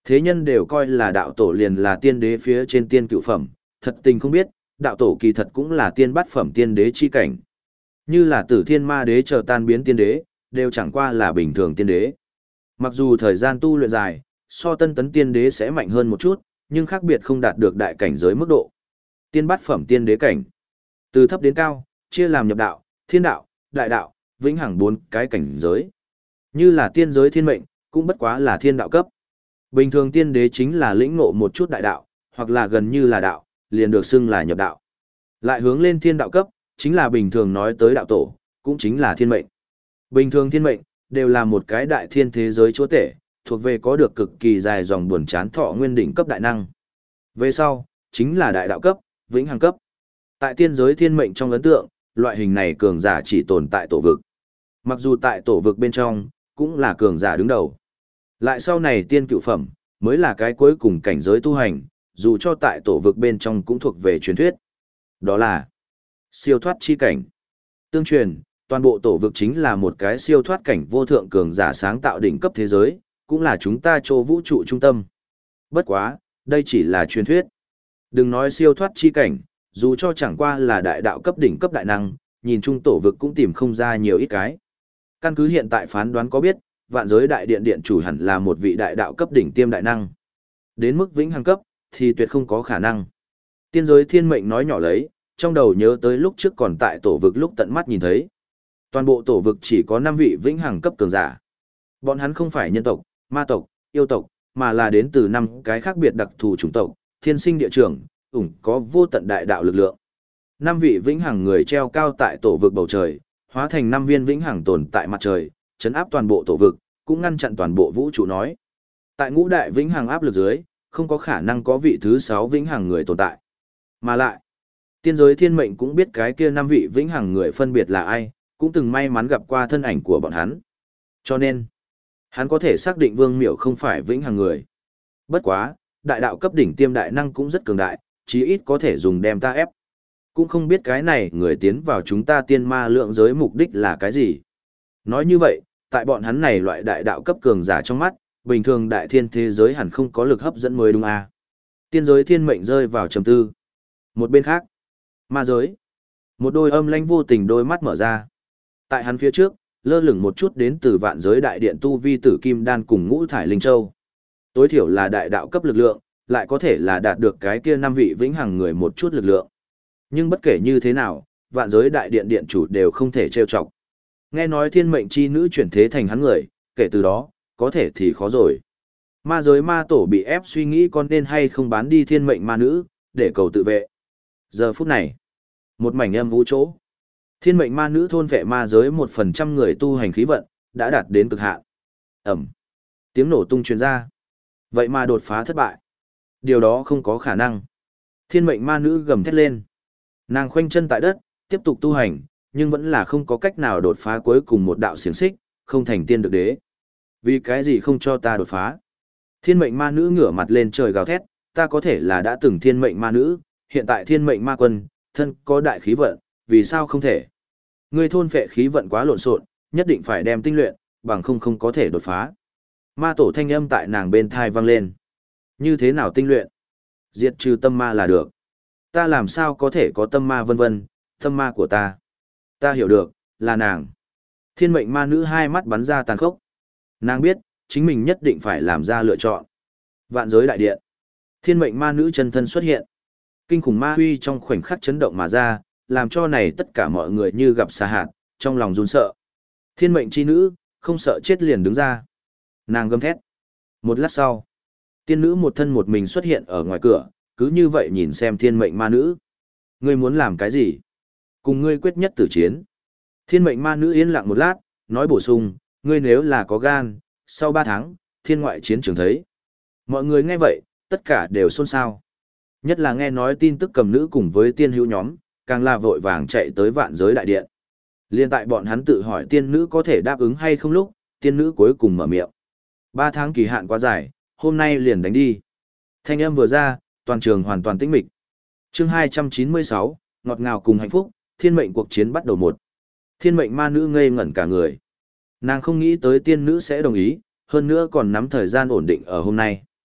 Thế nhân đều coi là đạo tổ liền là tiên đế phía trên tiên cựu phẩm, thật tình không biết, đạo tổ kỳ thật cũng là tiên bát phẩm tiên đế chi cảnh. Như là Tử Thiên Ma Đế chờ tan biến tiên đế, đều chẳng qua là bình thường tiên đế. Mặc dù thời gian tu luyện dài, so Tân Tấn tiên đế sẽ mạnh hơn một chút, nhưng khác biệt không đạt được đại cảnh giới mức độ. Tiên bát phẩm tiên đế cảnh, từ thấp đến cao, chia làm nhập đạo, thiên đạo, đại đạo, vĩnh hằng 4 cái cảnh giới. Như là tiên giới thiên mệnh, cũng bất quá là thiên đạo cấp. Bình thường tiên đế chính là lĩnh ngộ một chút đại đạo, hoặc là gần như là đạo, liền được xưng là nhập đạo. Lại hướng lên thiên đạo cấp, chính là bình thường nói tới đạo tổ, cũng chính là thiên mệnh. Bình thường thiên mệnh, đều là một cái đại thiên thế giới chúa tể, thuộc về có được cực kỳ dài dòng buồn chán thọ nguyên đỉnh cấp đại năng. Về sau, chính là đại đạo cấp, vĩnh hằng cấp. Tại tiên giới thiên mệnh trong ấn tượng, loại hình này cường giả chỉ tồn tại tổ vực. Mặc dù tại tổ vực bên trong, cũng là cường giả đứng đầu. Lại sau này tiên cựu phẩm, mới là cái cuối cùng cảnh giới tu hành, dù cho tại tổ vực bên trong cũng thuộc về truyền thuyết. Đó là siêu thoát chi cảnh. Tương truyền, toàn bộ tổ vực chính là một cái siêu thoát cảnh vô thượng cường giả sáng tạo đỉnh cấp thế giới, cũng là chúng ta chỗ vũ trụ trung tâm. Bất quá, đây chỉ là truyền thuyết. Đừng nói siêu thoát chi cảnh, dù cho chẳng qua là đại đạo cấp đỉnh cấp đại năng, nhìn chung tổ vực cũng tìm không ra nhiều ít cái. Căn cứ hiện tại phán đoán có biết, vạn giới đại điện điện chủ hẳn là một vị đại đạo cấp đỉnh tiêm đại năng. Đến mức vĩnh hằng cấp, thì tuyệt không có khả năng. Tiên giới thiên mệnh nói nhỏ lấy, trong đầu nhớ tới lúc trước còn tại tổ vực lúc tận mắt nhìn thấy. Toàn bộ tổ vực chỉ có 5 vị vĩnh hằng cấp cường giả. Bọn hắn không phải nhân tộc, ma tộc, yêu tộc, mà là đến từ 5 cái khác biệt đặc thù chủng tộc, thiên sinh địa trưởng, có vô tận đại đạo lực lượng. 5 vị vĩnh hằng người treo cao tại tổ vực bầu trời, hóa thành 5 viên vĩnh hằng tồn tại mặt trời, chấn áp toàn bộ tổ vực, cũng ngăn chặn toàn bộ vũ trụ nói. Tại ngũ đại vĩnh hằng áp lực dưới, không có khả năng có vị thứ 6 vĩnh hằng người tồn tại. Mà lại, tiên giới thiên mệnh cũng biết cái kia 5 vị vĩnh hằng người phân biệt là ai, cũng từng may mắn gặp qua thân ảnh của bọn hắn. Cho nên, hắn có thể xác định Vương Miểu không phải vĩnh hằng người. Bất quá, đại đạo cấp đỉnh tiêm đại năng cũng rất cường đại, chí ít có thể dùng đem ta ép. Cũng không biết cái này người tiến vào chúng ta tiên ma lượng giới mục đích là cái gì. Nói như vậy, tại bọn hắn này loại đại đạo cấp cường giả trong mắt, bình thường đại thiên thế giới hẳn không có lực hấp dẫn mới đúng à. Tiên giới thiên mệnh rơi vào trầm tư. Một bên khác, ma giới. Một đôi âm lãnh vô tình đôi mắt mở ra. Tại hắn phía trước, lơ lửng một chút đến từ vạn giới đại điện tu vi tử kim đan cùng ngũ thải linh châu. Tối thiểu là đại đạo cấp lực lượng, lại có thể là đạt được cái kia 5 vị vĩnh hằng người một chút lực lượng. Nhưng bất kể như thế nào, vạn giới đại điện điện chủ đều không thể trêu chọc. Nghe nói thiên mệnh chi nữ chuyển thế thành hắn người, kể từ đó, có thể thì khó rồi. Ma giới ma tổ bị ép suy nghĩ con nên hay không bán đi thiên mệnh ma nữ, để cầu tự vệ. Giờ phút này, một mảnh âm vũ chỗ. Thiên mệnh ma nữ thôn vệ ma giới 1% người tu hành khí vận, đã đạt đến cực hạn. Ẩm. Tiếng nổ tung truyền ra. Vậy mà đột phá thất bại. Điều đó không có khả năng. Thiên mệnh ma nữ gầm thét lên. Nàng khoanh chân tại đất, tiếp tục tu hành, nhưng vẫn là không có cách nào đột phá cuối cùng một đạo xiềng xích, không thành tiên được đế. Vì cái gì không cho ta đột phá? Thiên mệnh ma nữ ngửa mặt lên trời gào thét, ta có thể là đã từng thiên mệnh ma nữ, hiện tại thiên mệnh ma quân, thân có đại khí vận, vì sao không thể? Ngươi thôn phệ khí vận quá lộn xộn, nhất định phải đem tinh luyện, bằng không có thể đột phá. Ma tổ thanh âm tại nàng bên thai vang lên. Như thế nào tinh luyện? Diệt trừ tâm ma là được. Ta làm sao có thể có tâm ma vân vân, tâm ma của ta. Ta hiểu được, là nàng. Thiên mệnh ma nữ hai mắt bắn ra tàn khốc. Nàng biết, chính mình nhất định phải làm ra lựa chọn. Vạn giới đại điện. Thiên mệnh ma nữ chân thân xuất hiện. Kinh khủng ma huy trong khoảnh khắc chấn động mà ra, làm cho này tất cả mọi người như gặp xà hạt, trong lòng run sợ. Thiên mệnh chi nữ, không sợ chết liền đứng ra. Nàng gầm thét. Một lát sau, tiên nữ một thân một mình xuất hiện ở ngoài cửa, cứ như vậy nhìn xem thiên mệnh ma nữ. Ngươi muốn làm cái gì? Cùng ngươi quyết nhất tử chiến. Thiên mệnh ma nữ yên lặng một lát, nói bổ sung, ngươi nếu là có gan, sau 3 tháng, thiên ngoại chiến trường thấy. Mọi người nghe vậy, tất cả đều xôn xao. Nhất là nghe nói tin tức cầm nữ cùng với tiên hữu nhóm, càng là vội vàng chạy tới vạn giới đại điện. Liên tại bọn hắn tự hỏi tiên nữ có thể đáp ứng hay không lúc, tiên nữ cuối cùng mở miệng. 3 tháng kỳ hạn quá dài, hôm nay liền đánh đi. Thanh âm vừa ra, toàn trường hoàn toàn tĩnh mịch. Chương 296, ngọt ngào cùng hạnh phúc, thiên mệnh cuộc chiến bắt đầu một. Thiên mệnh ma nữ ngây ngẩn cả người. Nàng không nghĩ tới tiên nữ sẽ đồng ý, hơn nữa còn nắm thời gian ổn định ở hôm nay.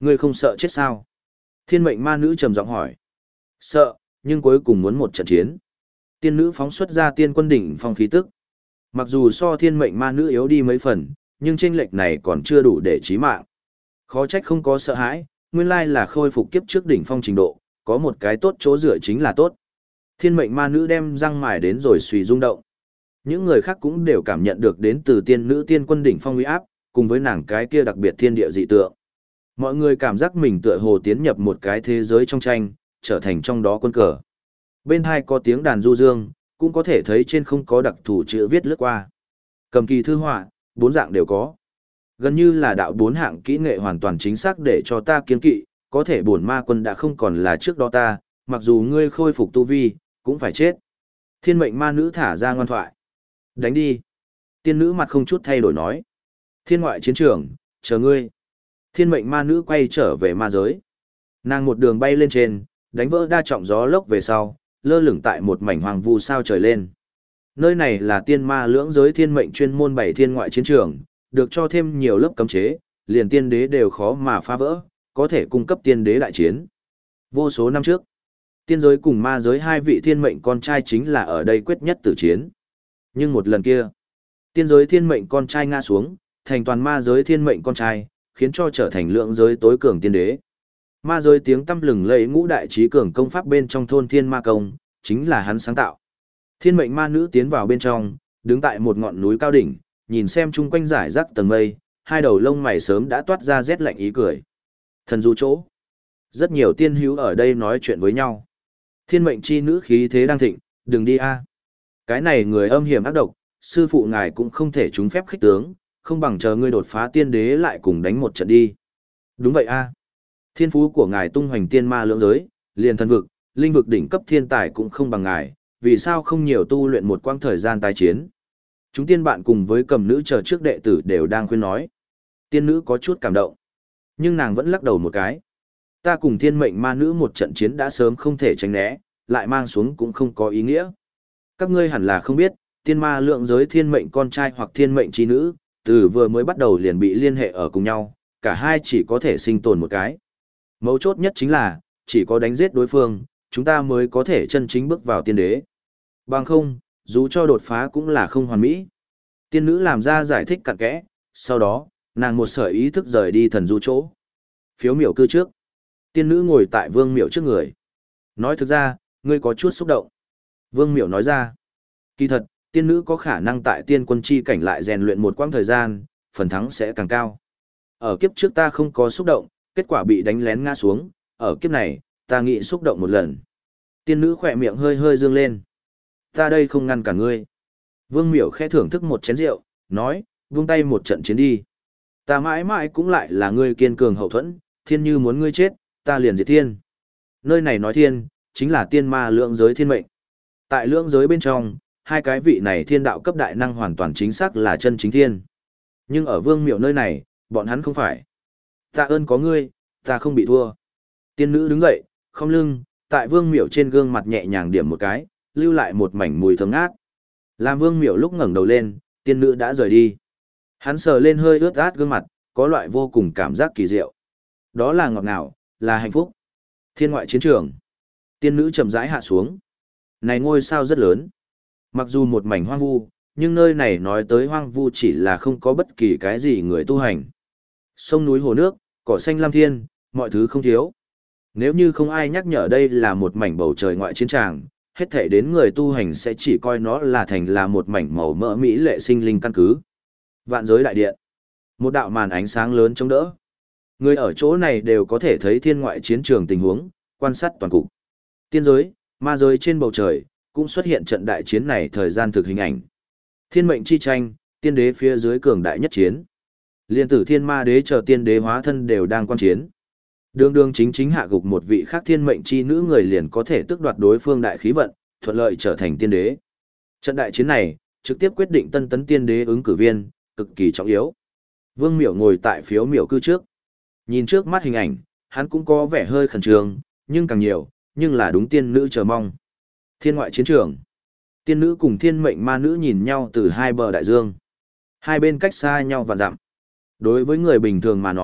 Ngươi không sợ chết sao? Thiên mệnh ma nữ trầm giọng hỏi. Sợ, nhưng cuối cùng muốn một trận chiến. Tiên nữ phóng xuất ra tiên quân đỉnh phong khí tức. Mặc dù so thiên mệnh ma nữ yếu đi mấy phần, nhưng chênh lệch này còn chưa đủ để chí mạng. Khó trách không có sợ hãi, nguyên lai là khôi phục kiếp trước đỉnh phong trình độ, có một cái tốt chỗ dựa chính là tốt. Thiên mệnh ma nữ đem răng mài đến rồi suy rung động. Những người khác cũng đều cảm nhận được đến từ tiên nữ tiên quân đỉnh phong uy áp, cùng với nàng cái kia đặc biệt thiên địa dị tượng. Mọi người cảm giác mình tựa hồ tiến nhập một cái thế giới trong tranh, trở thành trong đó quân cờ. Bên hai có tiếng đàn du dương, cũng có thể thấy trên không có đặc thủ chữ viết lướt qua. Cầm kỳ thư họa, 4 dạng đều có. Gần như là đạo 4 hạng kỹ nghệ hoàn toàn chính xác để cho ta kiên kỵ, có thể bổn ma quân đã không còn là trước đó ta, mặc dù ngươi khôi phục tu vi, cũng phải chết. Thiên mệnh ma nữ thả ra ngoan thoại. Đánh đi. Tiên nữ mặt không chút thay đổi nói. Thiên ngoại chiến trường, chờ ngươi. Thiên mệnh ma nữ quay trở về ma giới. Nàng một đường bay lên trên, đánh vỡ đa trọng gió lốc về sau, lơ lửng tại một mảnh hoàng vu sao trời lên. Nơi này là tiên ma lưỡng giới thiên mệnh chuyên môn bày thiên ngoại chiến trường, được cho thêm nhiều lớp cấm chế, liền tiên đế đều khó mà phá vỡ, có thể cung cấp tiên đế đại chiến. Vô số năm trước, tiên giới cùng ma giới hai vị thiên mệnh con trai chính là ở đây quyết nhất tử chiến. Nhưng một lần kia, tiên giới thiên mệnh con trai ngã xuống, thành toàn ma giới thiên mệnh con trai, khiến cho trở thành lượng giới tối cường tiên đế. Ma giới tiếng tăm lừng lẫy ngũ đại trí cường công pháp bên trong thôn thiên ma công, chính là hắn sáng tạo. Thiên mệnh ma nữ tiến vào bên trong, đứng tại một ngọn núi cao đỉnh, nhìn xem chung quanh rải rác tầng mây, hai đầu lông mày sớm đã toát ra rét lạnh ý cười. Thần du chỗ. Rất nhiều tiên hữu ở đây nói chuyện với nhau. Thiên mệnh chi nữ khí thế đang thịnh, đừng đi a. Cái này người âm hiểm ác độc, sư phụ ngài cũng không thể trúng phép khích tướng, không bằng chờ ngươi đột phá tiên đế lại cùng đánh một trận đi. Đúng vậy a. Thiên phú của ngài tung hoành tiên ma lưỡng giới, liền thần vực, linh vực đỉnh cấp thiên tài cũng không bằng ngài, vì sao không nhiều tu luyện một quãng thời gian tái chiến. Chúng tiên bạn cùng với cầm nữ chờ trước đệ tử đều đang khuyên nói. Tiên nữ có chút cảm động, nhưng nàng vẫn lắc đầu một cái. Ta cùng thiên mệnh ma nữ một trận chiến đã sớm không thể tránh né, lại mang xuống cũng không có ý nghĩa. Các ngươi hẳn là không biết, tiên ma lượng giới thiên mệnh con trai hoặc thiên mệnh trí nữ, từ vừa mới bắt đầu liền bị liên hệ ở cùng nhau, cả hai chỉ có thể sinh tồn một cái. Mấu chốt nhất chính là, chỉ có đánh giết đối phương, chúng ta mới có thể chân chính bước vào tiên đế. Bằng không, dù cho đột phá cũng là không hoàn mỹ. Tiên nữ làm ra giải thích cặn kẽ, sau đó, nàng một sợi ý thức rời đi thần du chỗ. Phiếu miểu cư trước. Tiên nữ ngồi tại vương miểu trước người. Nói thực ra, ngươi có chút xúc động. Vương miểu nói ra. Kỳ thật, tiên nữ có khả năng tại tiên quân chi cảnh lại rèn luyện một quãng thời gian, phần thắng sẽ càng cao. Ở kiếp trước ta không có xúc động, kết quả bị đánh lén ngã xuống, ở kiếp này, ta nghĩ xúc động một lần. Tiên nữ khỏe miệng hơi hơi dương lên. Ta đây không ngăn cả ngươi. Vương miểu khẽ thưởng thức một chén rượu, nói, vung tay một trận chiến đi. Ta mãi mãi cũng lại là ngươi kiên cường hậu thuẫn, thiên như muốn ngươi chết, ta liền diệt thiên. Nơi này nói thiên, chính là tiên ma lượng giới thiên mệnh. Tại lượng giới bên trong, hai cái vị này thiên đạo cấp đại năng hoàn toàn chính xác là chân chính thiên. Nhưng ở vương miểu nơi này, bọn hắn không phải. Tạ ơn có ngươi, ta không bị thua. Tiên nữ đứng dậy, không lưng, tại vương miểu trên gương mặt nhẹ nhàng điểm một cái, lưu lại một mảnh mùi thơm ngát. Làm vương miểu lúc ngẩng đầu lên, tiên nữ đã rời đi. Hắn sờ lên hơi ướt át gương mặt, có loại vô cùng cảm giác kỳ diệu. Đó là ngọt ngào, là hạnh phúc. Thiên ngoại chiến trường. Tiên nữ chậm rãi hạ xuống. Này ngôi sao rất lớn. Mặc dù một mảnh hoang vu, nhưng nơi này nói tới hoang vu chỉ là không có bất kỳ cái gì người tu hành. Sông núi hồ nước, cỏ xanh lam thiên, mọi thứ không thiếu. Nếu như không ai nhắc nhở đây là một mảnh bầu trời ngoại chiến tràng, hết thể đến người tu hành sẽ chỉ coi nó là thành là một mảnh màu mỡ mỹ lệ sinh linh căn cứ. Vạn giới đại điện. Một đạo màn ánh sáng lớn chống đỡ. Người ở chỗ này đều có thể thấy thiên ngoại chiến trường tình huống, quan sát toàn cục. Tiên giới, ma giới trên bầu trời, cũng xuất hiện trận đại chiến này thời gian thực hình ảnh. Thiên mệnh chi tranh, tiên đế phía dưới cường đại nhất chiến. Liên tử thiên ma đế chờ tiên đế hóa thân đều đang quan chiến. Đường đường chính chính hạ gục một vị khác thiên mệnh chi nữ người liền có thể tước đoạt đối phương đại khí vận, thuận lợi trở thành tiên đế. Trận đại chiến này, trực tiếp quyết định tân tấn tiên đế ứng cử viên, cực kỳ trọng yếu. Vương Miểu ngồi tại phiếu miểu cư trước. Nhìn trước mắt hình ảnh, hắn cũng có vẻ hơi khẩn trương, nhưng càng nhiều, nhưng là đúng tiên nữ chờ mong. Thiên ngoại chiến trường. Tiên nữ cùng thiên mệnh ma nữ nhìn nhau từ hai bờ đại dương. Hai bên cách xa nhau vạn dặm. Đối với người bình thường mà nói,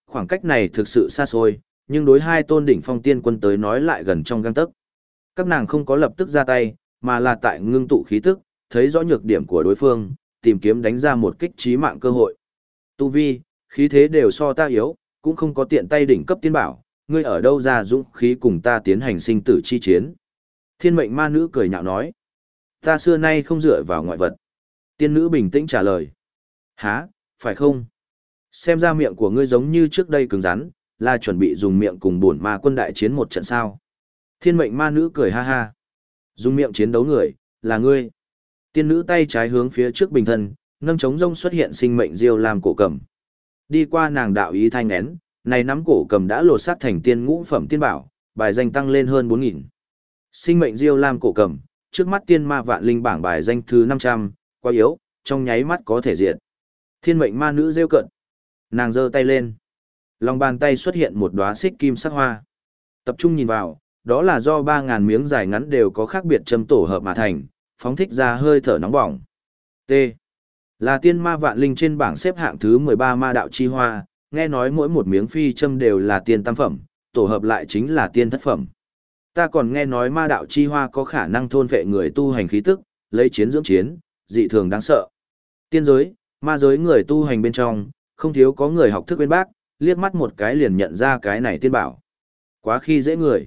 Khoảng cách này thực sự xa xôi, nhưng đối hai tôn đỉnh phong tiên quân tới nói lại gần trong gang tấc. Các nàng không có lập tức ra tay, mà là tại ngưng tụ khí tức, thấy rõ nhược điểm của đối phương, tìm kiếm đánh ra một kích chí mạng cơ hội. Tu vi, khí thế đều so ta yếu, cũng không có tiện tay đỉnh cấp tiên bảo, ngươi ở đâu ra dũng khí cùng ta tiến hành sinh tử chi chiến. Thiên mệnh ma nữ cười nhạo nói, ta xưa nay không dựa vào ngoại vật. Tiên nữ bình tĩnh trả lời, há, phải không? Xem ra miệng của ngươi giống như trước đây cứng rắn, là chuẩn bị dùng miệng cùng bổn ma quân đại chiến một trận sao. Thiên mệnh ma nữ cười ha ha. Dùng miệng chiến đấu người, là ngươi. Tiên nữ tay trái hướng phía trước bình thân, nâng trống rông xuất hiện sinh mệnh diêu làm cổ cầm. Đi qua nàng đạo ý thanh nén, này nắm cổ cầm đã lột xác thành tiên ngũ phẩm tiên bảo, bài danh tăng lên hơn 4.000. Sinh mệnh diêu lam cổ cầm, trước mắt tiên ma vạn linh bảng bài danh thứ 500, quá yếu, trong nháy mắt có thể diệt. Thiên mệnh ma nữ rêu cận. Nàng giơ tay lên. Lòng bàn tay xuất hiện một đóa xích kim sắc hoa. Tập trung nhìn vào, đó là do 3.000 miếng dài ngắn đều có khác biệt châm tổ hợp mà thành, phóng thích ra hơi thở nóng bỏng. T. Là tiên ma vạn linh trên bảng xếp hạng thứ 13 ma đạo chi hoa, nghe nói mỗi một miếng phi châm đều là tiên tam phẩm, tổ hợp lại chính là tiên thất phẩm. Ta còn nghe nói ma đạo chi hoa có khả năng thôn vệ người tu hành khí tức, lấy chiến dưỡng chiến, dị thường đáng sợ. Tiên giới, ma giới người tu hành bên trong, không thiếu có người học thức bên bác, liếc mắt một cái liền nhận ra cái này tiên bảo. Quá khi dễ người.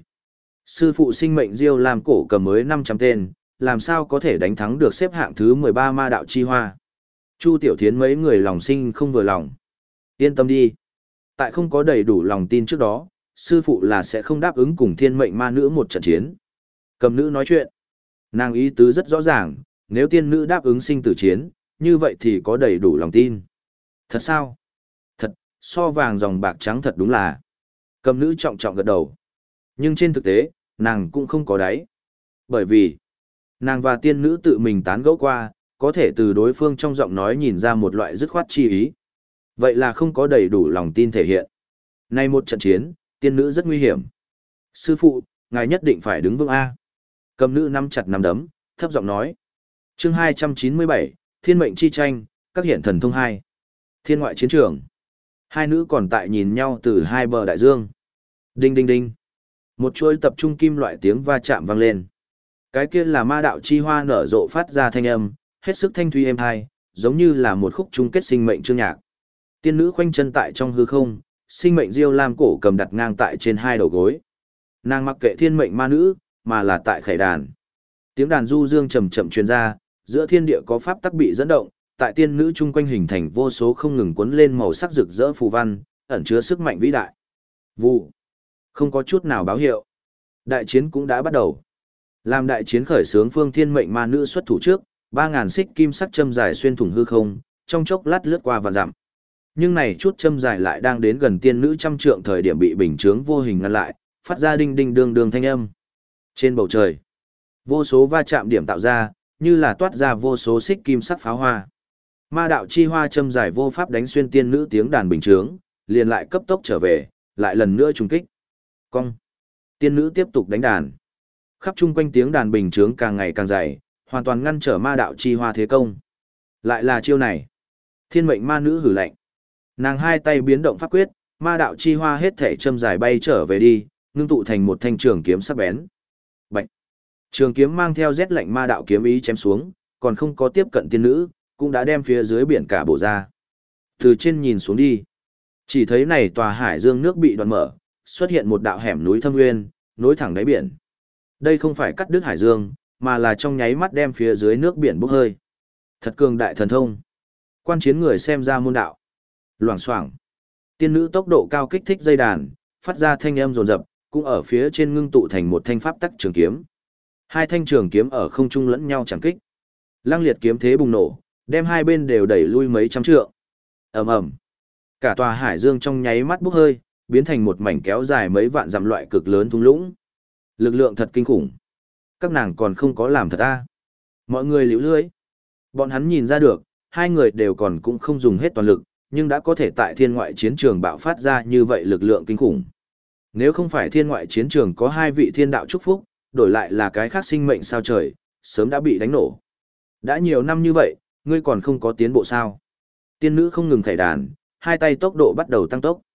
Sư phụ sinh mệnh diêu làm cổ cầm mới 500 tên, làm sao có thể đánh thắng được xếp hạng thứ 13 ma đạo chi hoa. Chu Tiểu Thiến mấy người lòng sinh không vừa lòng. Yên tâm đi. Tại không có đầy đủ lòng tin trước đó, sư phụ là sẽ không đáp ứng cùng thiên mệnh ma nữ một trận chiến. Cầm nữ nói chuyện. Nàng ý tứ rất rõ ràng, nếu tiên nữ đáp ứng sinh tử chiến, như vậy thì có đầy đủ lòng tin. Thật sao? Thật, so vàng dòng bạc trắng thật đúng là. Cầm nữ trọng trọng gật đầu. Nhưng trên thực tế, nàng cũng không có đáy. Bởi vì, nàng và tiên nữ tự mình tán gẫu qua, có thể từ đối phương trong giọng nói nhìn ra một loại dứt khoát chi ý. Vậy là không có đầy đủ lòng tin thể hiện. Nay một trận chiến, tiên nữ rất nguy hiểm. Sư phụ, ngài nhất định phải đứng vững A. Cầm nữ nắm chặt nắm đấm, thấp giọng nói. Chương 297, Thiên mệnh chi tranh, các hiện thần thông 2. Thiên ngoại chiến trường. Hai nữ còn tại nhìn nhau từ hai bờ đại dương. Đinh đinh đinh. Một chuỗi tập trung kim loại tiếng va chạm vang lên. Cái kia là ma đạo chi hoa nở rộ phát ra thanh âm, hết sức thanh thuy êm hai, giống như là một khúc chung kết sinh mệnh chương nhạc. Tiên nữ khoanh chân tại trong hư không, sinh mệnh diêu lam cổ cầm đặt ngang tại trên hai đầu gối. Nàng mặc kệ thiên mệnh ma nữ, mà là tại khải đàn. Tiếng đàn du dương chậm chậm truyền ra, giữa thiên địa có pháp tắc bị dẫn động, tại tiên nữ chung quanh hình thành vô số không ngừng cuốn lên màu sắc rực rỡ phù văn, ẩn chứa sức mạnh vĩ đại. Vụ. Không có chút nào báo hiệu. Đại chiến cũng đã bắt đầu. Làm đại chiến khởi xướng phương thiên mệnh ma nữ xuất thủ trước, 3.000 xích kim sắc châm dài xuyên thủng hư không, trong chốc lát lướt qua vạn dặm. Nhưng này chút châm dài lại đang đến gần tiên nữ trăm trượng thời điểm bị bình chướng vô hình ngăn lại, phát ra đinh đinh đường đường thanh âm. Trên bầu trời, vô số va chạm điểm tạo ra, như là toát ra vô số xích kim sắc pháo hoa. Ma đạo chi hoa châm dài vô pháp đánh xuyên tiên nữ tiếng đàn bình chướng, liền lại cấp tốc trở về, lại lần nữa trùng kích. Cong. Tiên nữ tiếp tục đánh đàn. Khắp chung quanh tiếng đàn bình chướng càng ngày càng dày, hoàn toàn ngăn trở ma đạo chi hoa thế công. Lại là chiêu này. Thiên mệnh ma nữ hử lạnh. Nàng hai tay biến động pháp quyết, ma đạo chi hoa hết thể châm dài bay trở về đi, ngưng tụ thành một thanh trường kiếm sắc bén. Bạch. Trường kiếm mang theo rét lạnh ma đạo kiếm ý chém xuống, còn không có tiếp cận tiên nữ, cũng đã đem phía dưới biển cả bổ ra. Từ trên nhìn xuống đi, chỉ thấy này tòa hải dương nước bị đoạn mở, xuất hiện một đạo hẻm núi thâm nguyên, nối thẳng đáy biển. Đây không phải cắt đứt hải dương, mà là trong nháy mắt đem phía dưới nước biển bốc hơi. Thật cường đại thần thông. Quan chiến người xem ra môn đạo. Loảng xoảng. Tiên nữ tốc độ cao kích thích dây đàn, phát ra thanh âm rồn rập, cũng ở phía trên ngưng tụ thành một thanh pháp tắc trường kiếm. Hai thanh trường kiếm ở không trung lẫn nhau chẳng kích. Lăng liệt kiếm thế bùng nổ, đem hai bên đều đẩy lui mấy trăm trượng. Ầm ầm. Cả tòa hải dương trong nháy mắt bốc hơi, biến thành một mảnh kéo dài mấy vạn dặm loại cực lớn thung lũng. Lực lượng thật kinh khủng. Các nàng còn không có làm thật a. Mọi người liễu lưới. Bọn hắn nhìn ra được, hai người đều còn cũng không dùng hết toàn lực, nhưng đã có thể tại thiên ngoại chiến trường bạo phát ra như vậy lực lượng kinh khủng. Nếu không phải thiên ngoại chiến trường có hai vị thiên đạo chúc phúc, đổi lại là cái khác sinh mệnh sao trời, sớm đã bị đánh nổ. Đã nhiều năm như vậy, ngươi còn không có tiến bộ sao? Tiên nữ không ngừng khải đàn, hai tay tốc độ bắt đầu tăng tốc.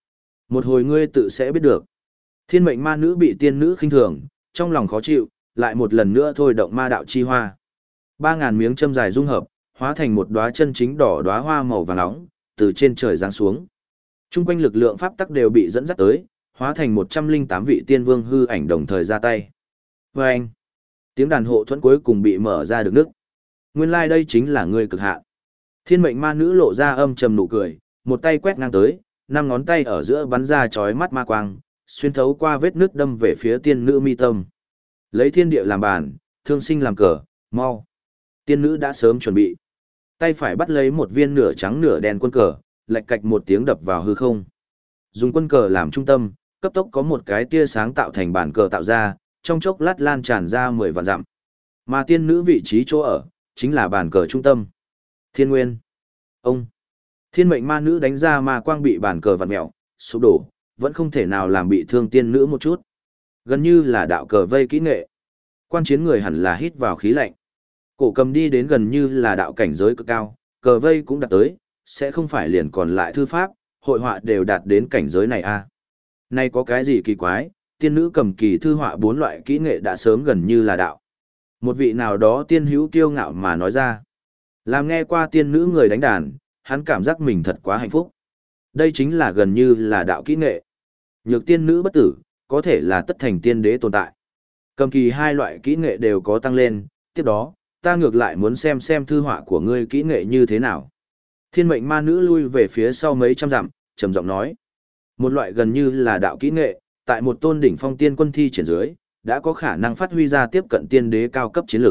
Một hồi ngươi tự sẽ biết được. Thiên mệnh ma nữ bị tiên nữ khinh thường, trong lòng khó chịu, lại một lần nữa thôi động ma đạo chi hoa. 3.000 miếng châm dài dung hợp, hóa thành một đóa chân chính đỏ đóa hoa màu vàng nóng, từ trên trời giáng xuống. Trung quanh lực lượng pháp tắc đều bị dẫn dắt tới, hóa thành 108 vị tiên vương hư ảnh đồng thời ra tay. Và anh, tiếng đàn hộ thuẫn cuối cùng bị mở ra được nước. Nguyên lai đây chính là ngươi cực hạn. Thiên mệnh ma nữ lộ ra âm trầm nụ cười, một tay quét ngang tới, 5 ngón tay ở giữa bắn ra chói mắt ma quang, xuyên thấu qua vết nước đâm về phía tiên nữ mi tâm. Lấy thiên địa làm bàn, thương sinh làm cờ, mau. Tiên nữ đã sớm chuẩn bị. Tay phải bắt lấy một viên nửa trắng nửa đen quân cờ, lạch cạch một tiếng đập vào hư không. Dùng quân cờ làm trung tâm, cấp tốc có một cái tia sáng tạo thành bản cờ tạo ra, trong chốc lát lan tràn ra 10 vạn dặm. Mà tiên nữ vị trí chỗ ở, chính là bản cờ trung tâm. Thiên Nguyên. Ông. Thiên mệnh ma nữ đánh ra ma quang bị bản cờ vặn mẹo, sụp đổ, vẫn không thể nào làm bị thương tiên nữ một chút. Gần như là đạo cờ vây kỹ nghệ. Quan chiến người hẳn là hít vào khí lạnh. Cổ cầm đi đến gần như là đạo cảnh giới cực cao, cờ vây cũng đạt tới, sẽ không phải liền còn lại thư pháp, hội họa đều đạt đến cảnh giới này à. Nay có cái gì kỳ quái, tiên nữ cầm kỳ thư họa 4 loại kỹ nghệ đã sớm gần như là đạo. Một vị nào đó tiên hữu kiêu ngạo mà nói ra. Làm nghe qua tiên nữ người đánh đàn, hắn cảm giác mình thật quá hạnh phúc. Đây chính là gần như là đạo kỹ nghệ. Nhược tiên nữ bất tử, có thể là tất thành tiên đế tồn tại. Cầm kỳ 2 loại kỹ nghệ đều có tăng lên, tiếp đó, ta ngược lại muốn xem thư họa của ngươi kỹ nghệ như thế nào. Thiên mệnh ma nữ lui về phía sau mấy trăm dặm, trầm giọng nói. Một loại gần như là đạo kỹ nghệ, tại một tôn đỉnh phong tiên quân thi triển dưới, đã có khả năng phát huy ra tiếp cận tiên đế cao cấp chiến lược.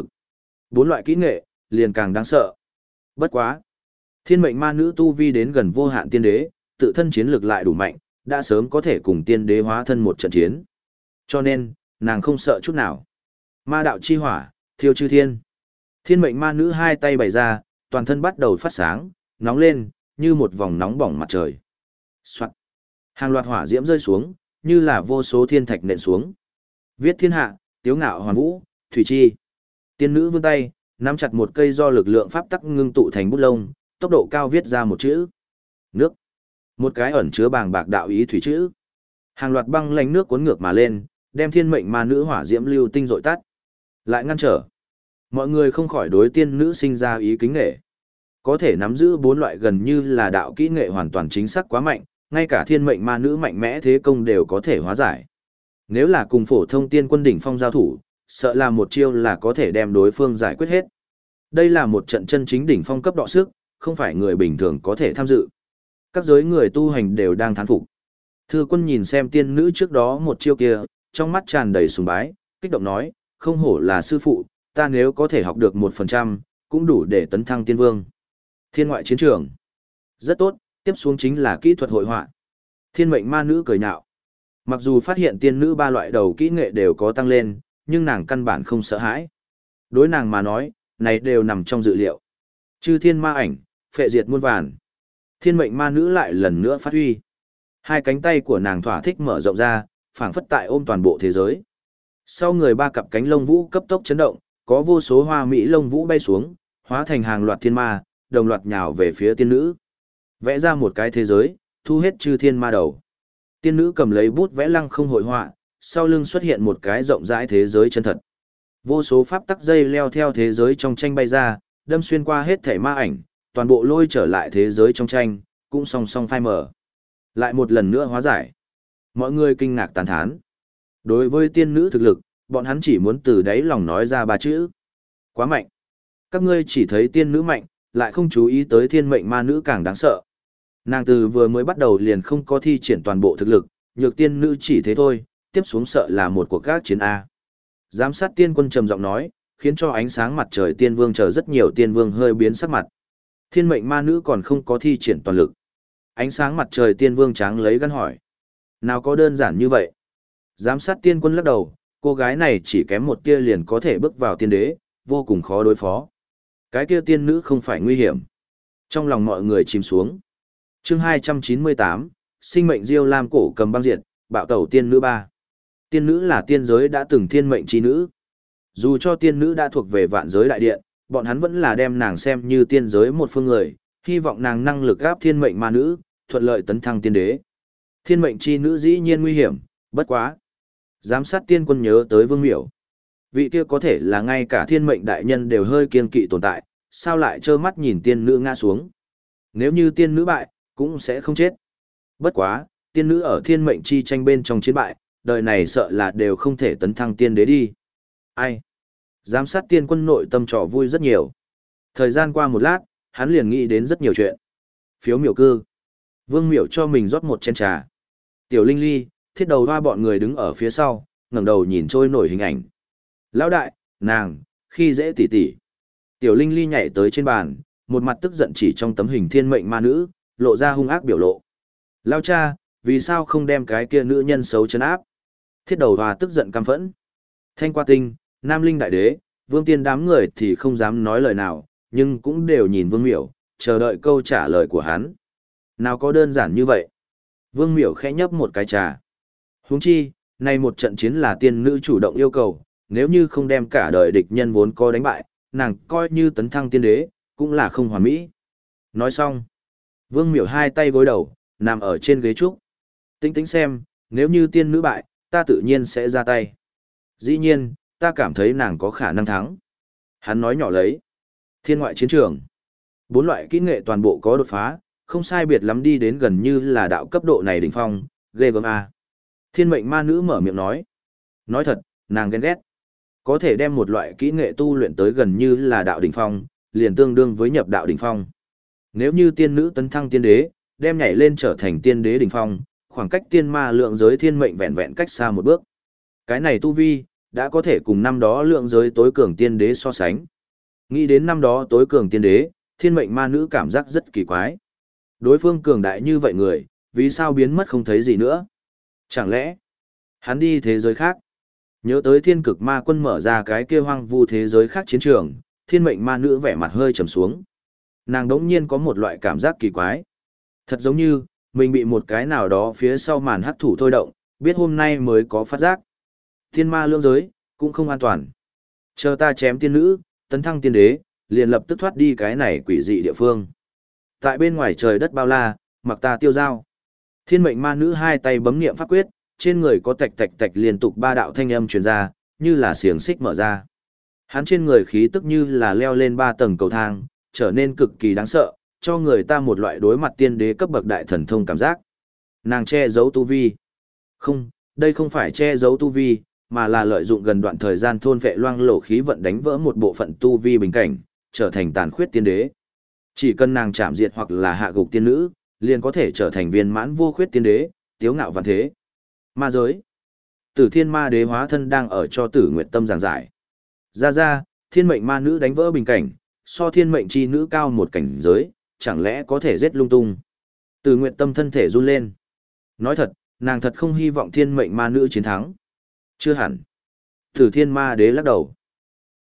4 loại kỹ nghệ, liền càng đáng sợ. Bất quá. Thiên mệnh ma nữ tu vi đến gần vô hạn tiên đế, tự thân chiến lược lại đủ mạnh, đã sớm có thể cùng tiên đế hóa thân một trận chiến. Cho nên, nàng không sợ chút nào. Ma đạo chi hỏa, thiêu chư thiên. Thiên mệnh ma nữ 2 tay bày ra, toàn thân bắt đầu phát sáng, nóng lên, như một vòng nóng bỏng mặt trời. Soạn. Hàng loạt hỏa diễm rơi xuống, như là vô số thiên thạch nện xuống. Viết thiên hạ, tiếu ngạo hoàn vũ, thủy chi. Tiên nữ vươn tay, nắm chặt một cây do lực lượng pháp tắc ngưng tụ thành bút lông, tốc độ cao viết ra một chữ. Nước. Một cái ẩn chứa bàng bạc đạo ý thủy chữ. Hàng loạt băng lánh nước cuốn ngược mà lên, đem thiên mệnh ma nữ hỏa diễm lưu tinh dội tắt. Lại ngăn trở. Mọi người không khỏi đối tiên nữ sinh ra ý kính nghệ. Có thể nắm giữ 4 loại gần như là đạo kỹ nghệ hoàn toàn chính xác quá mạnh, ngay cả thiên mệnh ma nữ mạnh mẽ thế công đều có thể hóa giải. Nếu là cùng phổ thông tiên quân đỉnh phong giao thủ, sợ là một chiêu là có thể đem đối phương giải quyết hết. Đây là một trận chân chính đỉnh phong cấp đọ sức, không phải người bình thường có thể tham dự. Các giới người tu hành đều đang thán phục. Thư quân nhìn xem tiên nữ trước đó một chiêu kia, trong mắt tràn đầy sùng bái, kích động nói, không hổ là sư phụ, ta nếu có thể học được 1%, cũng đủ để tấn thăng tiên vương. Thiên ngoại chiến trường. Rất tốt, tiếp xuống chính là kỹ thuật hội họa. Thiên mệnh ma nữ cười nhạo. Mặc dù phát hiện tiên nữ 3 loại đầu kỹ nghệ đều có tăng lên, nhưng nàng căn bản không sợ hãi. Đối nàng mà nói, này đều nằm trong dự liệu. Chư thiên ma ảnh, phệ diệt muôn vàn. Thiên mệnh ma nữ lại lần nữa phát huy. 2 cánh tay của nàng thỏa thích mở rộng ra, phảng phất tại ôm toàn bộ thế giới. Sau người 3 cặp cánh lông vũ cấp tốc chấn động, có vô số hoa mỹ lông vũ bay xuống, hóa thành hàng loạt thiên ma, đồng loạt nhào về phía tiên nữ. Vẽ ra một cái thế giới, thu hết chư thiên ma đầu. Tiên nữ cầm lấy bút vẽ lăng không hội họa, sau lưng xuất hiện một cái rộng rãi thế giới chân thật. Vô số pháp tắc dây leo theo thế giới trong tranh bay ra, đâm xuyên qua hết thảy ma ảnh, toàn bộ lôi trở lại thế giới trong tranh, cũng song song phai mở. Lại một lần nữa hóa giải. Mọi người kinh ngạc tán thán. Đối với tiên nữ thực lực, bọn hắn chỉ muốn từ đáy lòng nói ra 3 chữ. Quá mạnh. Các ngươi chỉ thấy tiên nữ mạnh, lại không chú ý tới thiên mệnh ma nữ càng đáng sợ. Nàng từ vừa mới bắt đầu liền không có thi triển toàn bộ thực lực, nhược tiên nữ chỉ thế thôi, tiếp xuống sợ là một cuộc các chiến A. Giám sát tiên quân trầm giọng nói, khiến cho ánh sáng mặt trời tiên vương chờ rất nhiều tiên vương hơi biến sắc mặt. Thiên mệnh ma nữ còn không có thi triển toàn lực. Ánh sáng mặt trời tiên vương tráng lấy gắn hỏi. Nào có đơn giản như vậy? Giám sát tiên quân lắc đầu, cô gái này chỉ kém một tia liền có thể bước vào tiên đế, vô cùng khó đối phó. Cái kia tiên nữ không phải nguy hiểm. Trong lòng mọi người chìm xuống. Chương 298, sinh mệnh diêu lam cổ cầm băng diệt, bạo tẩu tiên nữ 3. Tiên nữ là tiên giới đã từng thiên mệnh chi nữ. Dù cho tiên nữ đã thuộc về vạn giới đại điện, bọn hắn vẫn là đem nàng xem như tiên giới một phương người, hy vọng nàng năng lực gáp thiên mệnh ma nữ, thuận lợi tấn thăng tiên đế. Thiên mệnh chi nữ dĩ nhiên nguy hiểm, bất quá. Giám sát tiên quân nhớ tới Vương Miểu. Vị kia có thể là ngay cả thiên mệnh đại nhân đều hơi kiên kỵ tồn tại, sao lại trơ mắt nhìn tiên nữ ngã xuống. Nếu như tiên nữ bại, cũng sẽ không chết. Bất quá, tiên nữ ở thiên mệnh chi tranh bên trong chiến bại, đời này sợ là đều không thể tấn thăng tiên đế đi. Ai? Giám sát tiên quân nội tâm trò vui rất nhiều. Thời gian qua một lát, hắn liền nghĩ đến rất nhiều chuyện. Phiếu miểu cư. Vương miểu cho mình rót một chén trà. Tiểu Linh Ly, thiết đầu hoa bọn người đứng ở phía sau, ngẩng đầu nhìn trôi nổi hình ảnh. Lão đại, nàng, khi dễ tỉ tỉ. Tiểu Linh Ly nhảy tới trên bàn, một mặt tức giận chỉ trong tấm hình thiên mệnh ma nữ, lộ ra hung ác biểu lộ. Lao cha, vì sao không đem cái kia nữ nhân xấu trấn áp? Thiết đầu hoa tức giận căm phẫn. Thanh qua tinh, Nam Linh đại đế, Vương Tiên đám người thì không dám nói lời nào, nhưng cũng đều nhìn Vương Miểu, chờ đợi câu trả lời của hắn. Nào có đơn giản như vậy? Vương Miểu khẽ nhấp một cái trà. Huống chi, nay một trận chiến là tiên nữ chủ động yêu cầu, nếu như không đem cả đời địch nhân vốn có đánh bại, nàng coi như tấn thăng tiên đế, cũng là không hoàn mỹ. Nói xong, Vương Miểu hai tay gối đầu, nằm ở trên ghế trúc. Tính tính xem, nếu như tiên nữ bại, ta tự nhiên sẽ ra tay. Dĩ nhiên, ta cảm thấy nàng có khả năng thắng. Hắn nói nhỏ lấy. Thiên ngoại chiến trường. 4 loại kỹ nghệ toàn bộ có đột phá, không sai biệt lắm đi đến gần như là đạo cấp độ này đỉnh phong, ghê gớm a. Thiên mệnh ma nữ mở miệng nói. Nói thật, nàng ghen ghét. Có thể đem một loại kỹ nghệ tu luyện tới gần như là đạo đỉnh phong, liền tương đương với nhập đạo đỉnh phong. Nếu như tiên nữ tấn thăng tiên đế, đem nhảy lên trở thành tiên đế đỉnh phong, khoảng cách tiên ma lượng giới thiên mệnh vẹn vẹn cách xa một bước. Cái này tu vi, đã có thể cùng năm đó lượng giới tối cường tiên đế so sánh. Nghĩ đến năm đó tối cường tiên đế, thiên mệnh ma nữ cảm giác rất kỳ quái. Đối phương cường đại như vậy người, vì sao biến mất không thấy gì nữa? Chẳng lẽ, hắn đi thế giới khác? Nhớ tới thiên cực ma quân mở ra cái kia hoang vu thế giới khác chiến trường, thiên mệnh ma nữ vẻ mặt hơi trầm xuống. Nàng đống nhiên có một loại cảm giác kỳ quái. Thật giống như, mình bị một cái nào đó phía sau màn hắc thủ thôi động, biết hôm nay mới có phát giác. Thiên ma lưỡng giới, cũng không an toàn. Chờ ta chém tiên nữ, tấn thăng tiên đế, liền lập tức thoát đi cái này quỷ dị địa phương. Tại bên ngoài trời đất bao la, mặc ta tiêu dao. Thiên mệnh ma nữ hai tay bấm niệm pháp quyết, trên người có tạch tạch tạch liên tục 3 đạo thanh âm truyền ra, như là xiềng xích mở ra. Hắn trên người khí tức như là leo lên 3 tầng cầu thang, trở nên cực kỳ đáng sợ, cho người ta một loại đối mặt tiên đế cấp bậc đại thần thông cảm giác. Nàng che giấu tu vi. Không, đây không phải che giấu tu vi, mà là lợi dụng gần đoạn thời gian thôn vệ loang lổ khí vận đánh vỡ một bộ phận tu vi bình cảnh, trở thành tàn khuyết tiên đế. Chỉ cần nàng chạm diệt hoặc là hạ gục tiên nữ, liền có thể trở thành viên mãn vô khuyết tiên đế, tiếu ngạo vạn thế. Ma giới. Tử Thiên Ma Đế hóa thân đang ở cho Tử Nguyệt Tâm giảng giải. Ra, thiên mệnh ma nữ đánh vỡ bình cảnh, so thiên mệnh chi nữ cao một cảnh giới, chẳng lẽ có thể giết lung tung. Tử Nguyệt Tâm thân thể run lên. Nói thật, nàng thật không hy vọng thiên mệnh ma nữ chiến thắng. Chưa hẳn. Tử Thiên Ma Đế lắc đầu.